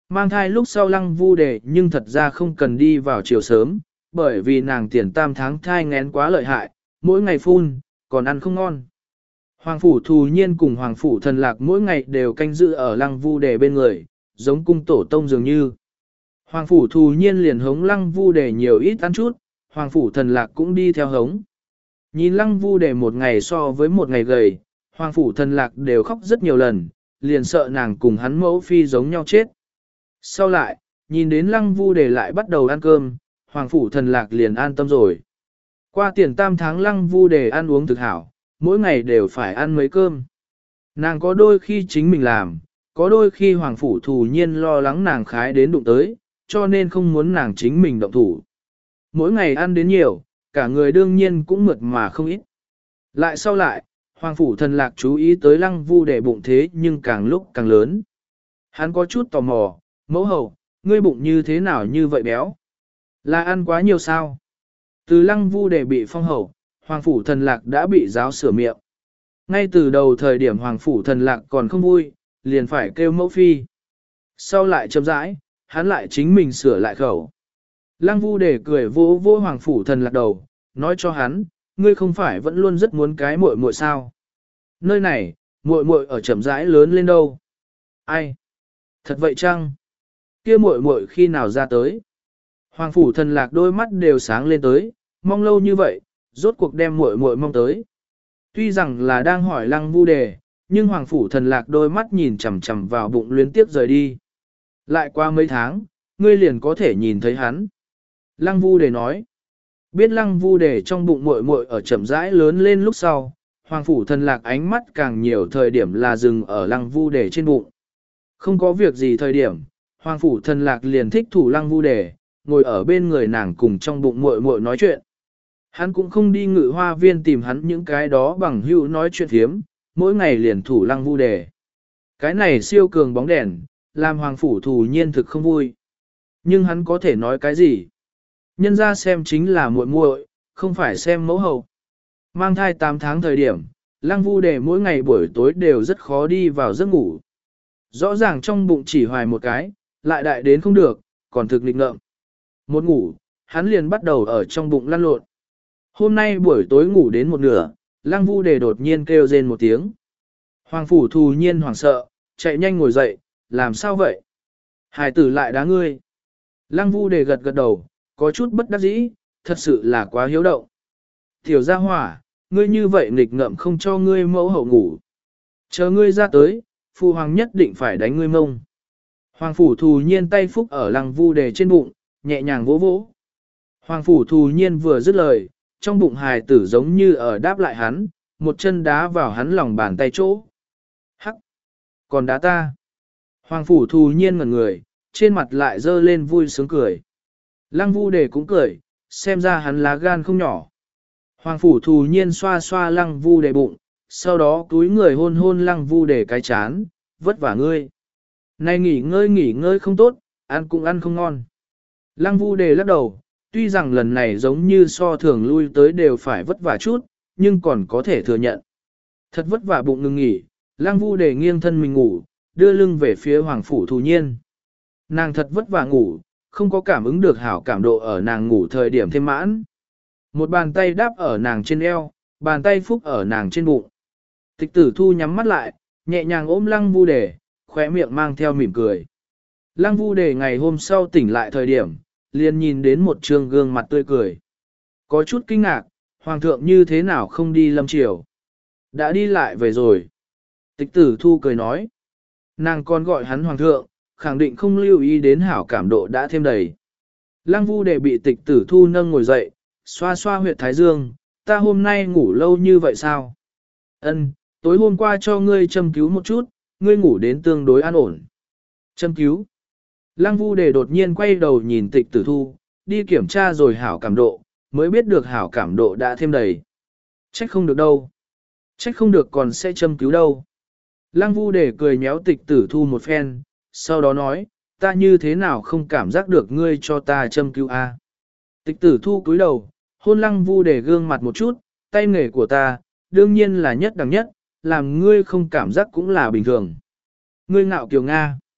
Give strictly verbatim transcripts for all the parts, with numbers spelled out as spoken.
Mang thai lúc sau lăng vu đề nhưng thật ra không cần đi vào chiều sớm, bởi vì nàng tiền tam tháng thai ngén quá lợi hại, mỗi ngày phun, còn ăn không ngon. Hoàng phủ thù nhiên cùng hoàng phủ thần lạc mỗi ngày đều canh giữ ở lăng vu đề bên người, giống cung tổ tông dường như. Hoàng phủ thù nhiên liền hống lăng vu đề nhiều ít ăn chút, hoàng phủ thần lạc cũng đi theo hống. Nhìn lăng vu đề một ngày so với một ngày gầy, hoàng phủ thần lạc đều khóc rất nhiều lần, liền sợ nàng cùng hắn mẫu phi giống nhau chết. Sau lại, nhìn đến lăng vu đề lại bắt đầu ăn cơm, hoàng phủ thần lạc liền an tâm rồi. Qua tiền tam tháng lăng vu đề ăn uống thực hảo, mỗi ngày đều phải ăn mấy cơm. Nàng có đôi khi chính mình làm, có đôi khi hoàng phủ thù nhiên lo lắng nàng khái đến đụng tới, cho nên không muốn nàng chính mình động thủ. Mỗi ngày ăn đến nhiều, cả người đương nhiên cũng mượt mà không ít. Lại sau lại, hoàng phủ thần lạc chú ý tới lăng vu đề bụng thế nhưng càng lúc càng lớn. Hắn có chút tò mò, mẫu hậu, ngươi bụng như thế nào như vậy béo? Là ăn quá nhiều sao? Từ lăng vu đề bị phong hậu, hoàng phủ thần lạc đã bị giáo sửa miệng. Ngay từ đầu thời điểm hoàng phủ thần lạc còn không vui, liền phải kêu mẫu phi. Sau lại chậm rãi, hắn lại chính mình sửa lại khẩu. Lăng vu đề cười vỗ vỗ hoàng phủ thần lạc đầu, nói cho hắn, ngươi không phải vẫn luôn rất muốn cái muội muội sao? Nơi này, muội muội ở chậm rãi lớn lên đâu? Ai? Thật vậy chăng? Kia muội muội khi nào ra tới? Hoàng phủ thần lạc đôi mắt đều sáng lên tới, mong lâu như vậy, rốt cuộc đem muội muội mong tới. Tuy rằng là đang hỏi lăng vu đề, nhưng hoàng phủ thần lạc đôi mắt nhìn chằm chằm vào bụng luyến tiếp rời đi. Lại qua mấy tháng, ngươi liền có thể nhìn thấy hắn. Lăng vu đề nói, biết lăng vu đề trong bụng muội muội ở chậm rãi lớn lên lúc sau, hoàng phủ thần lạc ánh mắt càng nhiều thời điểm là dừng ở lăng vu đề trên bụng. Không có việc gì thời điểm, hoàng phủ thần lạc liền thích thủ lăng vu đề, ngồi ở bên người nàng cùng trong bụng muội muội nói chuyện. Hắn cũng không đi ngự hoa viên tìm hắn những cái đó bằng hữu nói chuyện thiếm, mỗi ngày liền thủ lăng vu đề. Cái này siêu cường bóng đèn, làm hoàng phủ thù nhiên thực không vui. Nhưng hắn có thể nói cái gì? Nhân ra xem chính là muội muội, không phải xem mẫu hậu. Mang thai tám tháng thời điểm, lăng vu đề mỗi ngày buổi tối đều rất khó đi vào giấc ngủ. Rõ ràng trong bụng chỉ hoài một cái, lại đại đến không được, còn thực lịch ngợm. Một ngủ, hắn liền bắt đầu ở trong bụng lăn lộn. Hôm nay buổi tối ngủ đến một nửa, lăng vu đề đột nhiên kêu rên một tiếng. Hoàng phủ thù nhiên hoảng sợ, chạy nhanh ngồi dậy, làm sao vậy? Hải tử lại đá ngươi. Lăng vu đề gật gật đầu, có chút bất đắc dĩ, thật sự là quá hiếu động. Tiểu gia hỏa, ngươi như vậy nghịch ngợm không cho ngươi mẫu hậu ngủ. Chờ ngươi ra tới, phụ hoàng nhất định phải đánh ngươi mông. Hoàng phủ thù nhiên tay phúc ở lăng vu đề trên bụng, nhẹ nhàng vỗ vỗ. Hoàng phủ thù nhiên vừa dứt lời, trong bụng hài tử giống như ở đáp lại hắn, một chân đá vào hắn lòng bàn tay chỗ. Hắc! Còn đá ta! Hoàng phủ thù nhiên ngẩn người, trên mặt lại dơ lên vui sướng cười. Lăng vu đề cũng cười, xem ra hắn lá gan không nhỏ. Hoàng phủ thù nhiên xoa xoa lăng vu đề bụng, sau đó túi người hôn hôn lăng vu đề cái chán, vất vả ngươi. Này nghỉ ngơi nghỉ ngơi không tốt, ăn cũng ăn không ngon. Lăng vu đề lắc đầu, tuy rằng lần này giống như so thường lui tới đều phải vất vả chút, nhưng còn có thể thừa nhận. Thật vất vả bụng ngừng nghỉ, lăng vu đề nghiêng thân mình ngủ, đưa lưng về phía hoàng phủ thù nhiên. Nàng thật vất vả ngủ, không có cảm ứng được hảo cảm độ ở nàng ngủ thời điểm thêm mãn. Một bàn tay đáp ở nàng trên eo, bàn tay phúc ở nàng trên bụng. Tịch tử thu nhắm mắt lại, nhẹ nhàng ôm lăng vu đề, khóe miệng mang theo mỉm cười. Lăng vu đề ngày hôm sau tỉnh lại thời điểm, liền nhìn đến một trương gương mặt tươi cười. Có chút kinh ngạc, hoàng thượng như thế nào không đi lâm triều. Đã đi lại về rồi. Tịch tử thu cười nói. Nàng còn gọi hắn hoàng thượng, khẳng định không lưu ý đến hảo cảm độ đã thêm đầy. Lăng vu đề bị tịch tử thu nâng ngồi dậy, xoa xoa huyệt thái dương, ta hôm nay ngủ lâu như vậy sao? Ân, tối hôm qua cho ngươi châm cứu một chút, ngươi ngủ đến tương đối an ổn. Châm cứu. Lăng vu đề đột nhiên quay đầu nhìn tịch tử thu, đi kiểm tra rồi hảo cảm độ, mới biết được hảo cảm độ đã thêm đầy. Trách không được đâu. Trách không được còn sẽ châm cứu đâu. Lăng vu đề cười nhéo tịch tử thu một phen, sau đó nói, ta như thế nào không cảm giác được ngươi cho ta châm cứu a? Tịch tử thu cúi đầu, hôn lăng vu đề gương mặt một chút, tay nghề của ta, đương nhiên là nhất đẳng nhất, làm ngươi không cảm giác cũng là bình thường. Ngươi ngạo kiều Nga.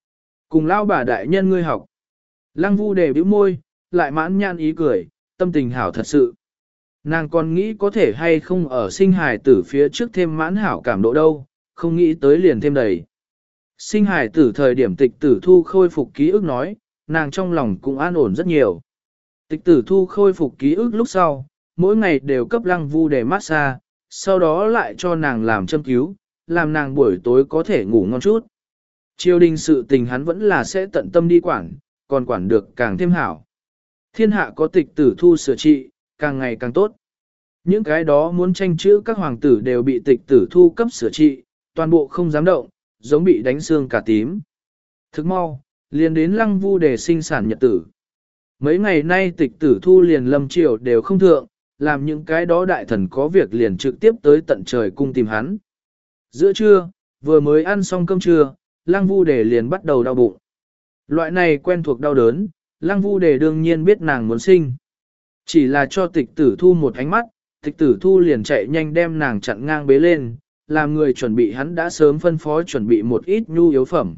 Cùng lao bà đại nhân ngươi học. Lăng Vu Đề bĩu môi, lại mãn nhãn ý cười, tâm tình hảo thật sự. Nàng còn nghĩ có thể hay không ở sinh hài tử phía trước thêm mãn hảo cảm độ đâu, không nghĩ tới liền thêm đầy. Sinh hài tử thời điểm tịch tử thu khôi phục ký ức nói, nàng trong lòng cũng an ổn rất nhiều. Tịch tử thu khôi phục ký ức lúc sau, mỗi ngày đều cấp Lăng Vu Đề massage, sau đó lại cho nàng làm châm cứu, làm nàng buổi tối có thể ngủ ngon chút. Triều đình sự tình hắn vẫn là sẽ tận tâm đi quản, còn quản được càng thêm hảo. Thiên hạ có tịch tử thu sửa trị, càng ngày càng tốt. Những cái đó muốn tranh chữ các hoàng tử đều bị tịch tử thu cấp sửa trị, toàn bộ không dám động, giống bị đánh xương cả tím. Thức mau, liền đến Lăng Vu Đề sinh sản nhật tử. Mấy ngày nay tịch tử thu liền lâm triều đều không thượng, làm những cái đó đại thần có việc liền trực tiếp tới tận trời cung tìm hắn. Giữa trưa, vừa mới ăn xong cơm trưa, Lăng Vu Đề liền bắt đầu đau bụng. Loại này quen thuộc đau đớn, Lăng Vu Đề đương nhiên biết nàng muốn sinh. Chỉ là cho tịch tử thu một ánh mắt, tịch tử thu liền chạy nhanh đem nàng chặn ngang bế lên, làm người chuẩn bị hắn đã sớm phân phó chuẩn bị một ít nhu yếu phẩm.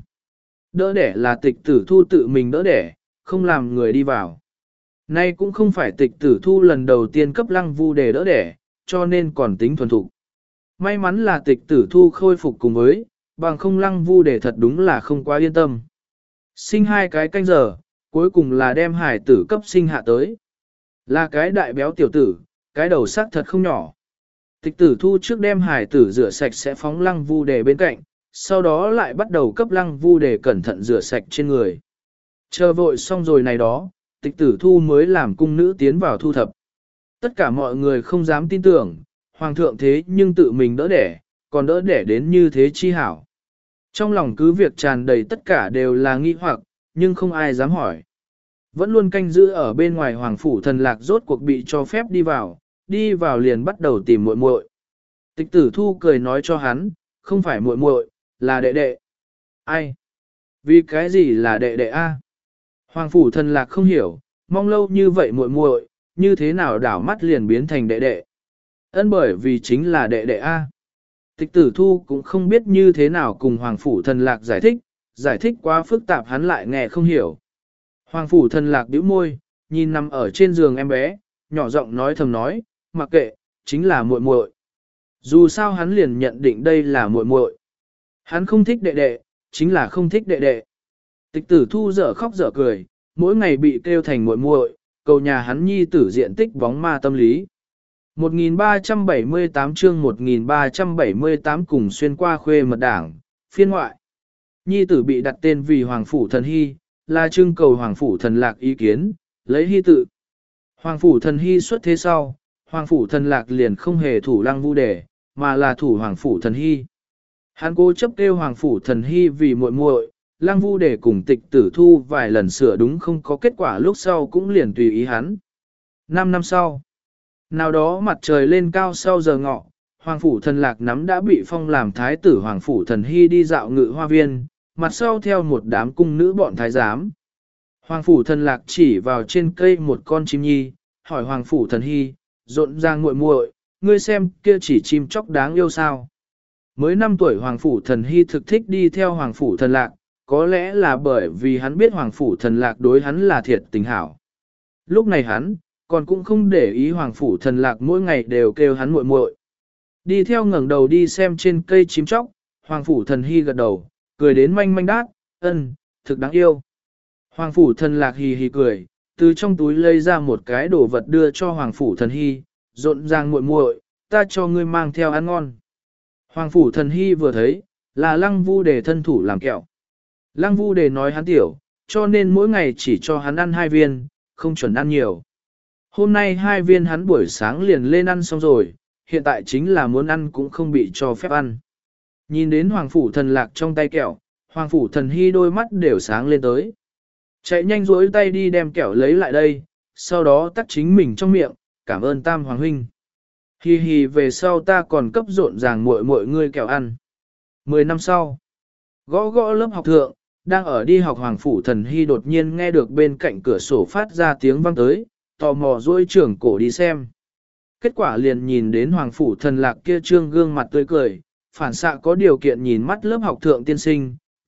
Đỡ đẻ là tịch tử thu tự mình đỡ đẻ, không làm người đi vào. Nay cũng không phải tịch tử thu lần đầu tiên cấp Lăng Vu Đề đỡ đẻ, cho nên còn tính thuần thục. May mắn là tịch tử thu khôi phục cùng với, bằng không Lăng Vu Đề thật đúng là không quá yên tâm. Sinh hai cái canh giờ, cuối cùng là đem hải tử cấp sinh hạ tới. Là cái đại béo tiểu tử, cái đầu sắc thật không nhỏ. Tịch tử thu trước đem hải tử rửa sạch sẽ phóng Lăng Vu Đề bên cạnh, sau đó lại bắt đầu cấp Lăng Vu Đề cẩn thận rửa sạch trên người. Chờ vội xong rồi này đó, tịch tử thu mới làm cung nữ tiến vào thu thập. Tất cả mọi người không dám tin tưởng, hoàng thượng thế nhưng tự mình đỡ đẻ, còn đỡ đẻ đến như thế chi hảo. Trong lòng cứ việc tràn đầy tất cả đều là nghi hoặc, nhưng không ai dám hỏi. Vẫn luôn canh giữ ở bên ngoài hoàng phủ thần lạc rốt cuộc bị cho phép đi vào, đi vào liền bắt đầu tìm muội muội. Tịch tử thu cười nói cho hắn, không phải muội muội, là đệ đệ. Ai? Vì cái gì là đệ đệ a? Hoàng phủ thần lạc không hiểu, mong lâu như vậy muội muội, như thế nào đảo mắt liền biến thành đệ đệ. Ân bởi vì chính là đệ đệ a. Tịch tử thu cũng không biết như thế nào cùng hoàng phủ thần lạc giải thích, giải thích quá phức tạp hắn lại nghe không hiểu. Hoàng phủ thần lạc bĩu môi, nhìn nằm ở trên giường em bé, nhỏ giọng nói thầm nói, mặc kệ, chính là muội muội. Dù sao hắn liền nhận định đây là muội muội. Hắn không thích đệ đệ, chính là không thích đệ đệ. Tịch tử thu dở khóc dở cười, mỗi ngày bị kêu thành muội muội, cầu nhà hắn nhi tử diện tích bóng ma tâm lý. một nghìn ba trăm bảy mươi tám chương một nghìn ba trăm bảy mươi tám cùng xuyên qua khuê mật đảng, phiên ngoại. Nhi tử bị đặt tên vì Hoàng Phủ Thần Hy, là trưng cầu Hoàng Phủ Thần Lạc ý kiến, lấy Hy tự. Hoàng Phủ Thần Hy xuất thế sau, Hoàng Phủ Thần Lạc liền không hề thủ Lăng Vu Đề, mà là thủ Hoàng Phủ Thần Hy. Hắn cố chấp kêu Hoàng Phủ Thần Hy vì muội muội, Lăng Vu Đề cùng tịch tử thu vài lần sửa đúng không có kết quả lúc sau cũng liền tùy ý hắn. Năm năm sau, nào đó mặt trời lên cao sau giờ ngọ, Hoàng Phủ Thần Lạc nắm đã bị phong làm thái tử Hoàng Phủ Thần Hy đi dạo ngự hoa viên, mặt sau theo một đám cung nữ bọn thái giám. Hoàng Phủ Thần Lạc chỉ vào trên cây một con chim nhi, hỏi Hoàng Phủ Thần Hy, rộn ràng muội muội, ngươi xem kia chỉ chim chóc đáng yêu sao. Mới năm tuổi Hoàng Phủ Thần Hy thực thích đi theo Hoàng Phủ Thần Lạc, có lẽ là bởi vì hắn biết Hoàng Phủ Thần Lạc đối hắn là thiệt tình hảo. Lúc này hắn, còn cũng không để ý Hoàng Phủ Thần Lạc mỗi ngày đều kêu hắn muội muội. Đi theo ngẩng đầu đi xem trên cây chim chóc, Hoàng Phủ Thần Hy gật đầu, cười đến manh manh đát, ân, thực đáng yêu. Hoàng Phủ Thần Lạc hì hì cười, từ trong túi lấy ra một cái đồ vật đưa cho Hoàng Phủ Thần Hy, rộn ràng muội muội, ta cho ngươi mang theo ăn ngon. Hoàng Phủ Thần Hy vừa thấy, là Lăng Vu Đề thân thủ làm kẹo. Lăng Vu Đề nói hắn tiểu, cho nên mỗi ngày chỉ cho hắn ăn hai viên, không chuẩn ăn nhiều. Hôm nay hai viên hắn buổi sáng liền lên ăn xong rồi, hiện tại chính là muốn ăn cũng không bị cho phép ăn. Nhìn đến Hoàng Phủ Thần Lạc trong tay kẹo, Hoàng Phủ Thần Hy đôi mắt đều sáng lên tới. Chạy nhanh rỗi tay đi đem kẹo lấy lại đây, sau đó tắt chính mình trong miệng, cảm ơn Tam Hoàng Huynh. Hi hi về sau ta còn cấp rộn ràng muội muội ngươi kẹo ăn. Mười năm sau, gõ gõ lớp học thượng, đang ở đi học Hoàng Phủ Thần Hy đột nhiên nghe được bên cạnh cửa sổ phát ra tiếng vang tới, tò mò dôi trưởng cổ đi xem. Kết quả liền nhìn đến Hoàng Phủ Thần Lạc kia trương gương mặt tươi cười, phản xạ có điều kiện nhìn mắt lớp học thượng tiên sinh,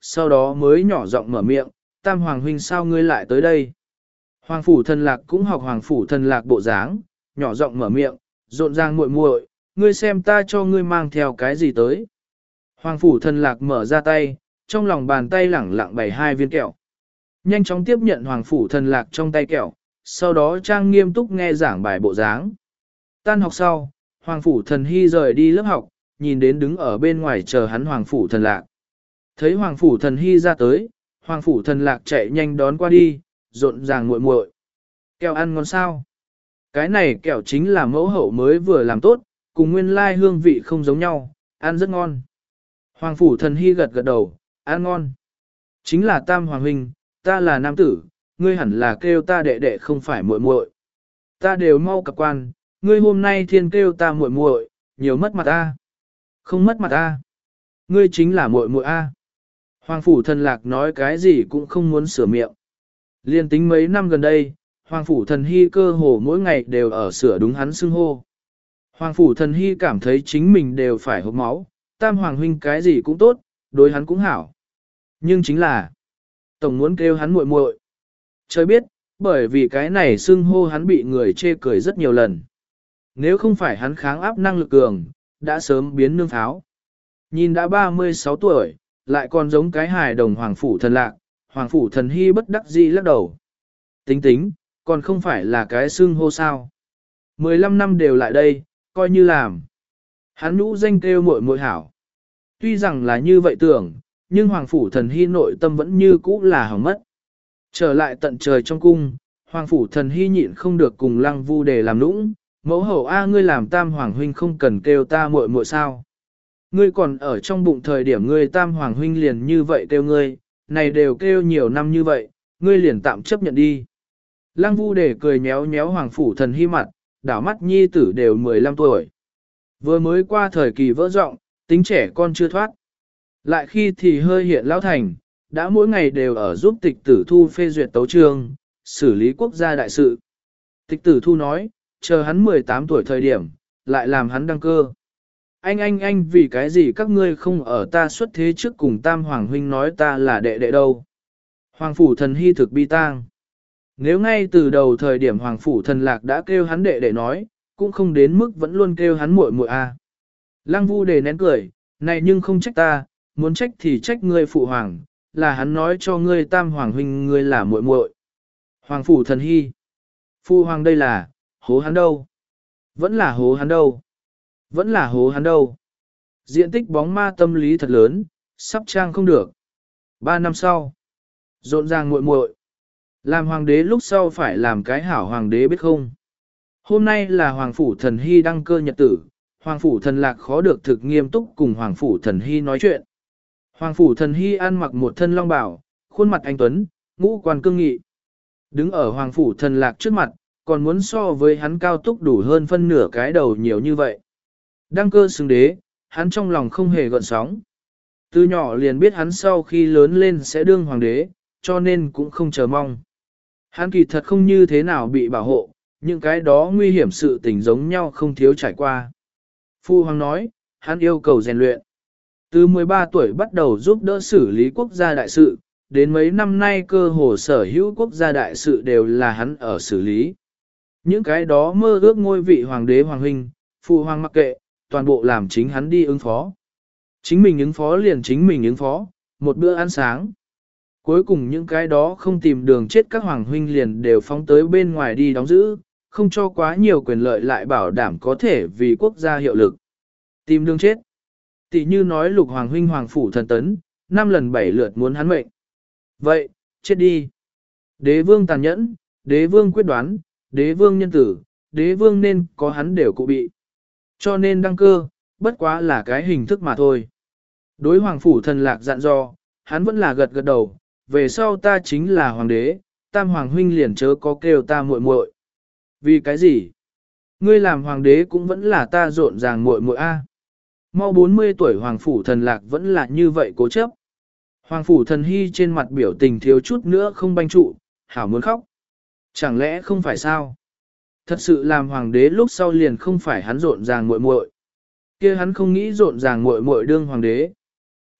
sau đó mới nhỏ giọng mở miệng, tam hoàng huynh sao ngươi lại tới đây? Hoàng phủ thần lạc cũng học hoàng phủ thần lạc bộ dáng, nhỏ giọng mở miệng, rộn ràng muội muội, ngươi xem ta cho ngươi mang theo cái gì tới. Hoàng phủ thần lạc mở ra tay, trong lòng bàn tay lẳng lặng bày hai viên kẹo. Nhanh chóng tiếp nhận hoàng phủ thần lạc trong tay kẹo, sau đó trang nghiêm túc nghe giảng bài bộ dáng. Tan học sau, hoàng phủ thần hy rời đi lớp học, nhìn đến đứng ở bên ngoài chờ hắn hoàng phủ thần lạc. Thấy hoàng phủ thần hy ra tới, hoàng phủ thần lạc chạy nhanh đón qua đi, rộn ràng muội muội. Kẹo ăn ngon sao? Cái này kẹo chính là mẫu hậu mới vừa làm tốt, cùng nguyên lai hương vị không giống nhau, ăn rất ngon. Hoàng phủ thần hy gật gật đầu, ăn ngon. Chính là tam hoàng huynh, ta là nam tử, ngươi hẳn là kêu ta đệ đệ không phải muội muội. Ta đều mau cập quan, ngươi hôm nay thiên kêu ta muội muội, nhiều mất mặt ta. Không mất mặt ta. Ngươi chính là muội muội a. Hoàng phủ thần lạc nói cái gì cũng không muốn sửa miệng. Liên tính mấy năm gần đây, Hoàng phủ thần hy cơ hồ mỗi ngày đều ở sửa đúng hắn xưng hô. Hoàng phủ thần hy cảm thấy chính mình đều phải hốc máu, tam hoàng huynh cái gì cũng tốt, đối hắn cũng hảo. Nhưng chính là, tổng muốn kêu hắn muội muội. Trời biết, bởi vì cái này xưng hô hắn bị người chê cười rất nhiều lần. Nếu không phải hắn kháng áp năng lực cường, đã sớm biến nương pháo. Nhìn đã ba mươi sáu tuổi, lại còn giống cái hài đồng hoàng phủ thần lạc, hoàng phủ thần hy bất đắc dĩ lắc đầu. Tính tính, còn không phải là cái xưng hô sao. mười lăm năm đều lại đây, coi như làm. Hắn nhũ danh kêu muội muội hảo. Tuy rằng là như vậy tưởng, nhưng hoàng phủ thần hy nội tâm vẫn như cũ là hỏng mất. Trở lại tận trời trong cung, hoàng phủ thần hy nhịn không được cùng lăng vu để làm nũng. Mẫu hậu a ngươi làm tam hoàng huynh không cần kêu ta muội muội sao. Ngươi còn ở trong bụng thời điểm ngươi tam hoàng huynh liền như vậy kêu ngươi, này đều kêu nhiều năm như vậy, ngươi liền tạm chấp nhận đi. Lăng vu để cười nhéo nhéo hoàng phủ thần hy mặt, đảo mắt nhi tử đều mười lăm tuổi. Vừa mới qua thời kỳ vỡ rộng, tính trẻ con chưa thoát. Lại khi thì hơi hiện lão thành, đã mỗi ngày đều ở giúp tịch tử thu phê duyệt tấu chương, xử lý quốc gia đại sự. Tịch tử thu nói, chờ hắn mười tám tuổi thời điểm, lại làm hắn đăng cơ. Anh anh anh vì cái gì các ngươi không ở ta xuất thế trước cùng tam hoàng huynh nói ta là đệ đệ đâu. Hoàng phủ thần hy thực bi tang. Nếu ngay từ đầu thời điểm hoàng phủ thần lạc đã kêu hắn đệ đệ nói, cũng không đến mức vẫn luôn kêu hắn muội muội a. Lăng vu đề nén cười, này nhưng không trách ta, muốn trách thì trách ngươi phụ hoàng, là hắn nói cho ngươi tam hoàng huynh ngươi là muội muội. Hoàng phủ thần hy. Phụ hoàng đây là, hố hắn đâu? Vẫn là hố hắn đâu? Vẫn là hố hắn đâu? Diện tích bóng ma tâm lý thật lớn, sắp trang không được. Ba năm sau, rộn ràng muội muội. Làm hoàng đế lúc sau phải làm cái hảo hoàng đế biết không? Hôm nay là hoàng phủ thần hy đăng cơ nhật tử, hoàng phủ thần lạc khó được thực nghiêm túc cùng hoàng phủ thần hy nói chuyện. Hoàng phủ thần hy ăn mặc một thân long bào, khuôn mặt anh tuấn, ngũ quan cương nghị. Đứng ở hoàng phủ thần lạc trước mặt, còn muốn so với hắn cao túc đủ hơn phân nửa cái đầu nhiều như vậy. Đăng cơ xứng đế, hắn trong lòng không hề gợn sóng. Từ nhỏ liền biết hắn sau khi lớn lên sẽ đương hoàng đế, cho nên cũng không chờ mong. Hắn kỳ thật không như thế nào bị bảo hộ, những cái đó nguy hiểm sự tình giống nhau không thiếu trải qua. Phu hoàng nói, hắn yêu cầu rèn luyện. Từ mười ba tuổi bắt đầu giúp đỡ xử lý quốc gia đại sự, đến mấy năm nay cơ hồ sở hữu quốc gia đại sự đều là hắn ở xử lý. Những cái đó mơ ước ngôi vị hoàng đế hoàng huynh, phu hoàng mặc kệ, toàn bộ làm chính hắn đi ứng phó. Chính mình ứng phó liền chính mình ứng phó, một bữa ăn sáng. Cuối cùng những cái đó không tìm đường chết các hoàng huynh liền đều phóng tới bên ngoài đi đóng giữ, không cho quá nhiều quyền lợi lại bảo đảm có thể vì quốc gia hiệu lực. Tìm đường chết. Tỷ như nói lục hoàng huynh hoàng phủ thần tấn, năm lần bảy lượt muốn hắn mệnh. Vậy, chết đi. Đế vương tàn nhẫn, đế vương quyết đoán, đế vương nhân tử, đế vương nên có hắn đều cụ bị. Cho nên đăng cơ, bất quá là cái hình thức mà thôi. Đối hoàng phủ thần lạc dặn dò, hắn vẫn là gật gật đầu, về sau ta chính là hoàng đế, tam hoàng huynh liền chớ có kêu ta muội muội. Vì cái gì? Ngươi làm hoàng đế cũng vẫn là ta rộn ràng muội muội a. Mau bốn mươi tuổi hoàng phủ thần lạc vẫn là như vậy cố chấp. Hoàng phủ thần hy trên mặt biểu tình thiếu chút nữa không banh trụ, hảo muốn khóc. Chẳng lẽ không phải sao? Thật sự làm hoàng đế lúc sau liền không phải hắn rộn ràng muội muội. Kia hắn không nghĩ rộn ràng muội muội đương hoàng đế.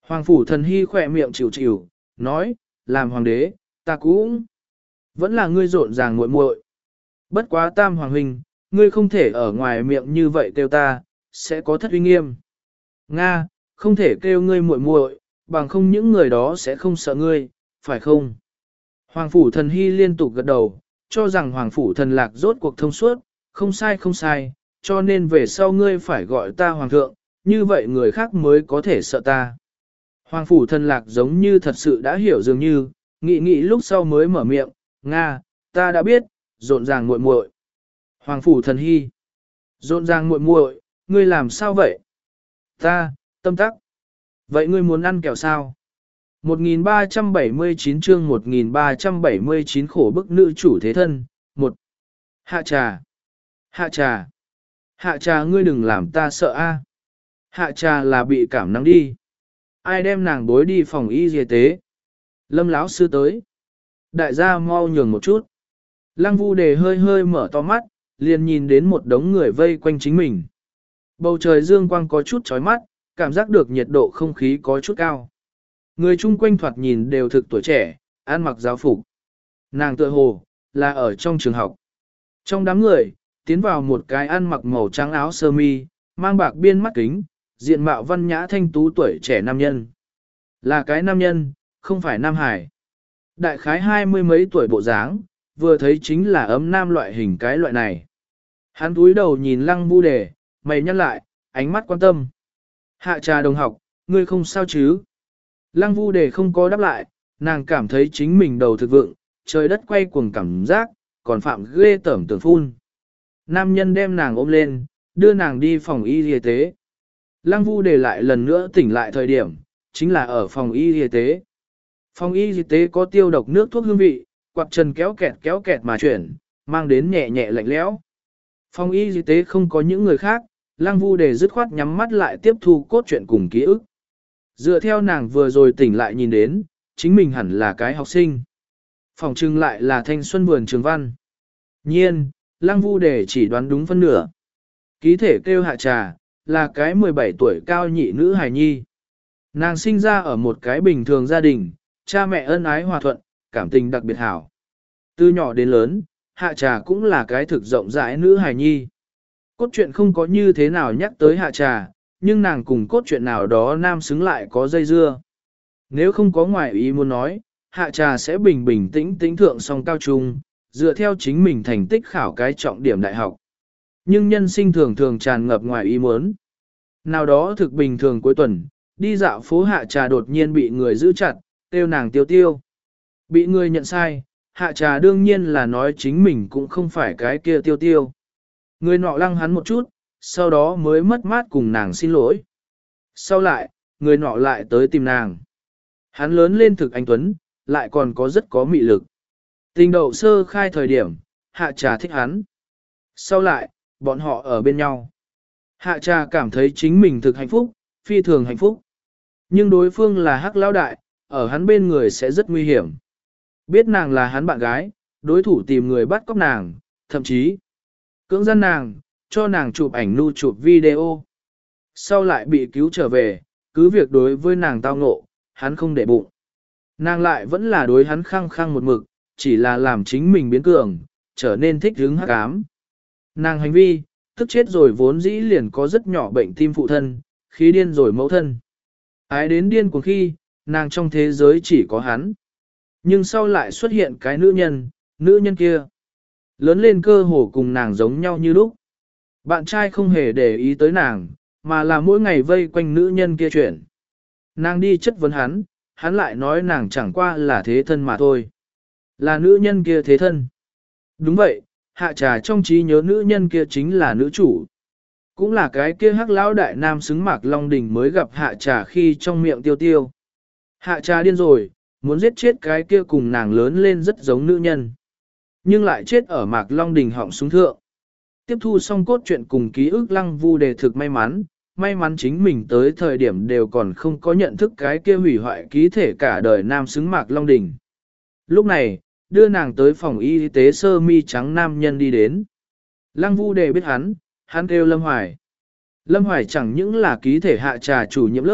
Hoàng phủ thần hy khỏe miệng chịu chịu, nói, làm hoàng đế, ta cũng vẫn là ngươi rộn ràng muội muội. Bất quá tam hoàng huynh, ngươi không thể ở ngoài miệng như vậy kêu ta, sẽ có thất uy nghiêm. Nga, không thể kêu ngươi muội muội, bằng không những người đó sẽ không sợ ngươi, phải không? Hoàng phủ thần hy liên tục gật đầu, cho rằng hoàng phủ thần lạc rốt cuộc thông suốt, không sai không sai, cho nên về sau ngươi phải gọi ta hoàng thượng, như vậy người khác mới có thể sợ ta. Hoàng phủ thần lạc giống như thật sự đã hiểu dường như, nghĩ nghĩ lúc sau mới mở miệng, Nga, ta đã biết, rộn ràng muội muội. Hoàng phủ thần hy, rộn ràng muội muội, ngươi làm sao vậy? Ta, tâm tắc. Vậy ngươi muốn ăn kẹo sao? một nghìn ba trăm bảy mươi chín chương một nghìn ba trăm bảy mươi chín khổ bức nữ chủ thế thân, một. Hạ trà. Hạ trà. Hạ trà ngươi đừng làm ta sợ a. Hạ trà là bị cảm nắng đi. Ai đem nàng bối đi phòng y y tế? Lâm lão sư tới. Đại gia mau nhường một chút. Lăng Vu Đề hơi hơi mở to mắt, liền nhìn đến một đống người vây quanh chính mình. Bầu trời dương quang có chút chói mắt, cảm giác được nhiệt độ không khí có chút cao. Người chung quanh thoạt nhìn đều thực tuổi trẻ, ăn mặc giáo phục. Nàng tựa hồ, là ở trong trường học. Trong đám người, tiến vào một cái ăn mặc màu trắng áo sơ mi, mang bạc biên mắt kính, diện mạo văn nhã thanh tú tuổi trẻ nam nhân. Là cái nam nhân, không phải nam hải. Đại khái hai mươi mấy tuổi bộ dáng, vừa thấy chính là ấm nam loại hình cái loại này. Hắn túi đầu nhìn Lăng Vu Đề, mày nhăn lại, ánh mắt quan tâm. Hạ trà đồng học, ngươi không sao chứ? Lăng Vu Đề không có đáp lại, nàng cảm thấy chính mình đầu thực vượng, trời đất quay cuồng cảm giác, còn phạm ghê tởm tưởng phun. Nam nhân đem nàng ôm lên, đưa nàng đi phòng y y tế. Lăng Vu Đề lại lần nữa tỉnh lại thời điểm, chính là ở phòng y y tế. Phòng y y tế có tiêu độc nước thuốc hương vị, quạt trần kéo kẹt kéo kẹt mà chuyển, mang đến nhẹ nhẹ lạnh lẽo. Phòng y y tế không có những người khác, Lăng Vu Đề dứt khoát nhắm mắt lại tiếp thu cốt truyện cùng ký ức. Dựa theo nàng vừa rồi tỉnh lại nhìn đến, chính mình hẳn là cái học sinh. Phòng trưng lại là thanh xuân vườn trường văn. Nhiên, Lăng Vu Đề chỉ đoán đúng phân nửa. Ký thể kêu Hạ Trà, là cái mười bảy tuổi cao nhị nữ hài nhi. Nàng sinh ra ở một cái bình thường gia đình, cha mẹ ân ái hòa thuận, cảm tình đặc biệt hảo. Từ nhỏ đến lớn, Hạ Trà cũng là cái thực rộng rãi nữ hài nhi. Cốt truyện không có như thế nào nhắc tới Hạ Trà, nhưng nàng cùng cốt truyện nào đó nam xứng lại có dây dưa. Nếu không có ngoại ý muốn nói, Hạ Trà sẽ bình bình tĩnh tĩnh thượng song cao trung, dựa theo chính mình thành tích khảo cái trọng điểm đại học. Nhưng nhân sinh thường thường tràn ngập ngoài ý muốn. Nào đó thực bình thường cuối tuần, đi dạo phố Hạ Trà đột nhiên bị người giữ chặt, kêu nàng tiêu tiêu. Bị người nhận sai, Hạ Trà đương nhiên là nói chính mình cũng không phải cái kia tiêu tiêu. Người nọ lăng hắn một chút, sau đó mới mất mát cùng nàng xin lỗi. Sau lại, người nọ lại tới tìm nàng. Hắn lớn lên thực anh tuấn, lại còn có rất có mị lực. Tình đậu sơ khai thời điểm, Hạ Trà thích hắn. Sau lại, bọn họ ở bên nhau. Hạ Trà cảm thấy chính mình thực hạnh phúc, phi thường hạnh phúc. Nhưng đối phương là hắc lão đại, ở hắn bên người sẽ rất nguy hiểm. Biết nàng là hắn bạn gái, đối thủ tìm người bắt cóc nàng, thậm chí cưỡng gian nàng, cho nàng chụp ảnh nu chụp video. Sau lại bị cứu trở về, cứ việc đối với nàng tao ngộ, hắn không để bụng. Nàng lại vẫn là đối hắn khăng khăng một mực, chỉ là làm chính mình biến cường, trở nên thích hứng hắc ám. Nàng hành vi, tức chết rồi vốn dĩ liền có rất nhỏ bệnh tim phụ thân, khí điên rồi mẫu thân. Ái đến điên cuồng khi, nàng trong thế giới chỉ có hắn. Nhưng sau lại xuất hiện cái nữ nhân, nữ nhân kia. Lớn lên cơ hồ cùng nàng giống nhau như lúc. Bạn trai không hề để ý tới nàng, mà là mỗi ngày vây quanh nữ nhân kia chuyển. Nàng đi chất vấn hắn, hắn lại nói nàng chẳng qua là thế thân mà thôi. Là nữ nhân kia thế thân. Đúng vậy, Hạ Trà trong trí nhớ nữ nhân kia chính là nữ chủ. Cũng là cái kia hắc lão đại nam xứng Mạc Long Đình mới gặp Hạ Trà khi trong miệng tiêu tiêu. Hạ Trà điên rồi, muốn giết chết cái kia cùng nàng lớn lên rất giống nữ nhân. Nhưng lại chết ở Mạc Long Đình họng súng thượng. Tiếp thu xong cốt truyện cùng ký ức Lăng Vu Đề thực may mắn, may mắn chính mình tới thời điểm đều còn không có nhận thức cái kia hủy hoại ký thể cả đời nam xứng Mạc Long Đình. Lúc này, đưa nàng tới phòng y tế sơ mi trắng nam nhân đi đến. Lăng Vu Đề biết hắn, hắn kêu Lâm Hoài. Lâm Hoài chẳng những là ký thể Hạ Trà chủ nhiệm lớp,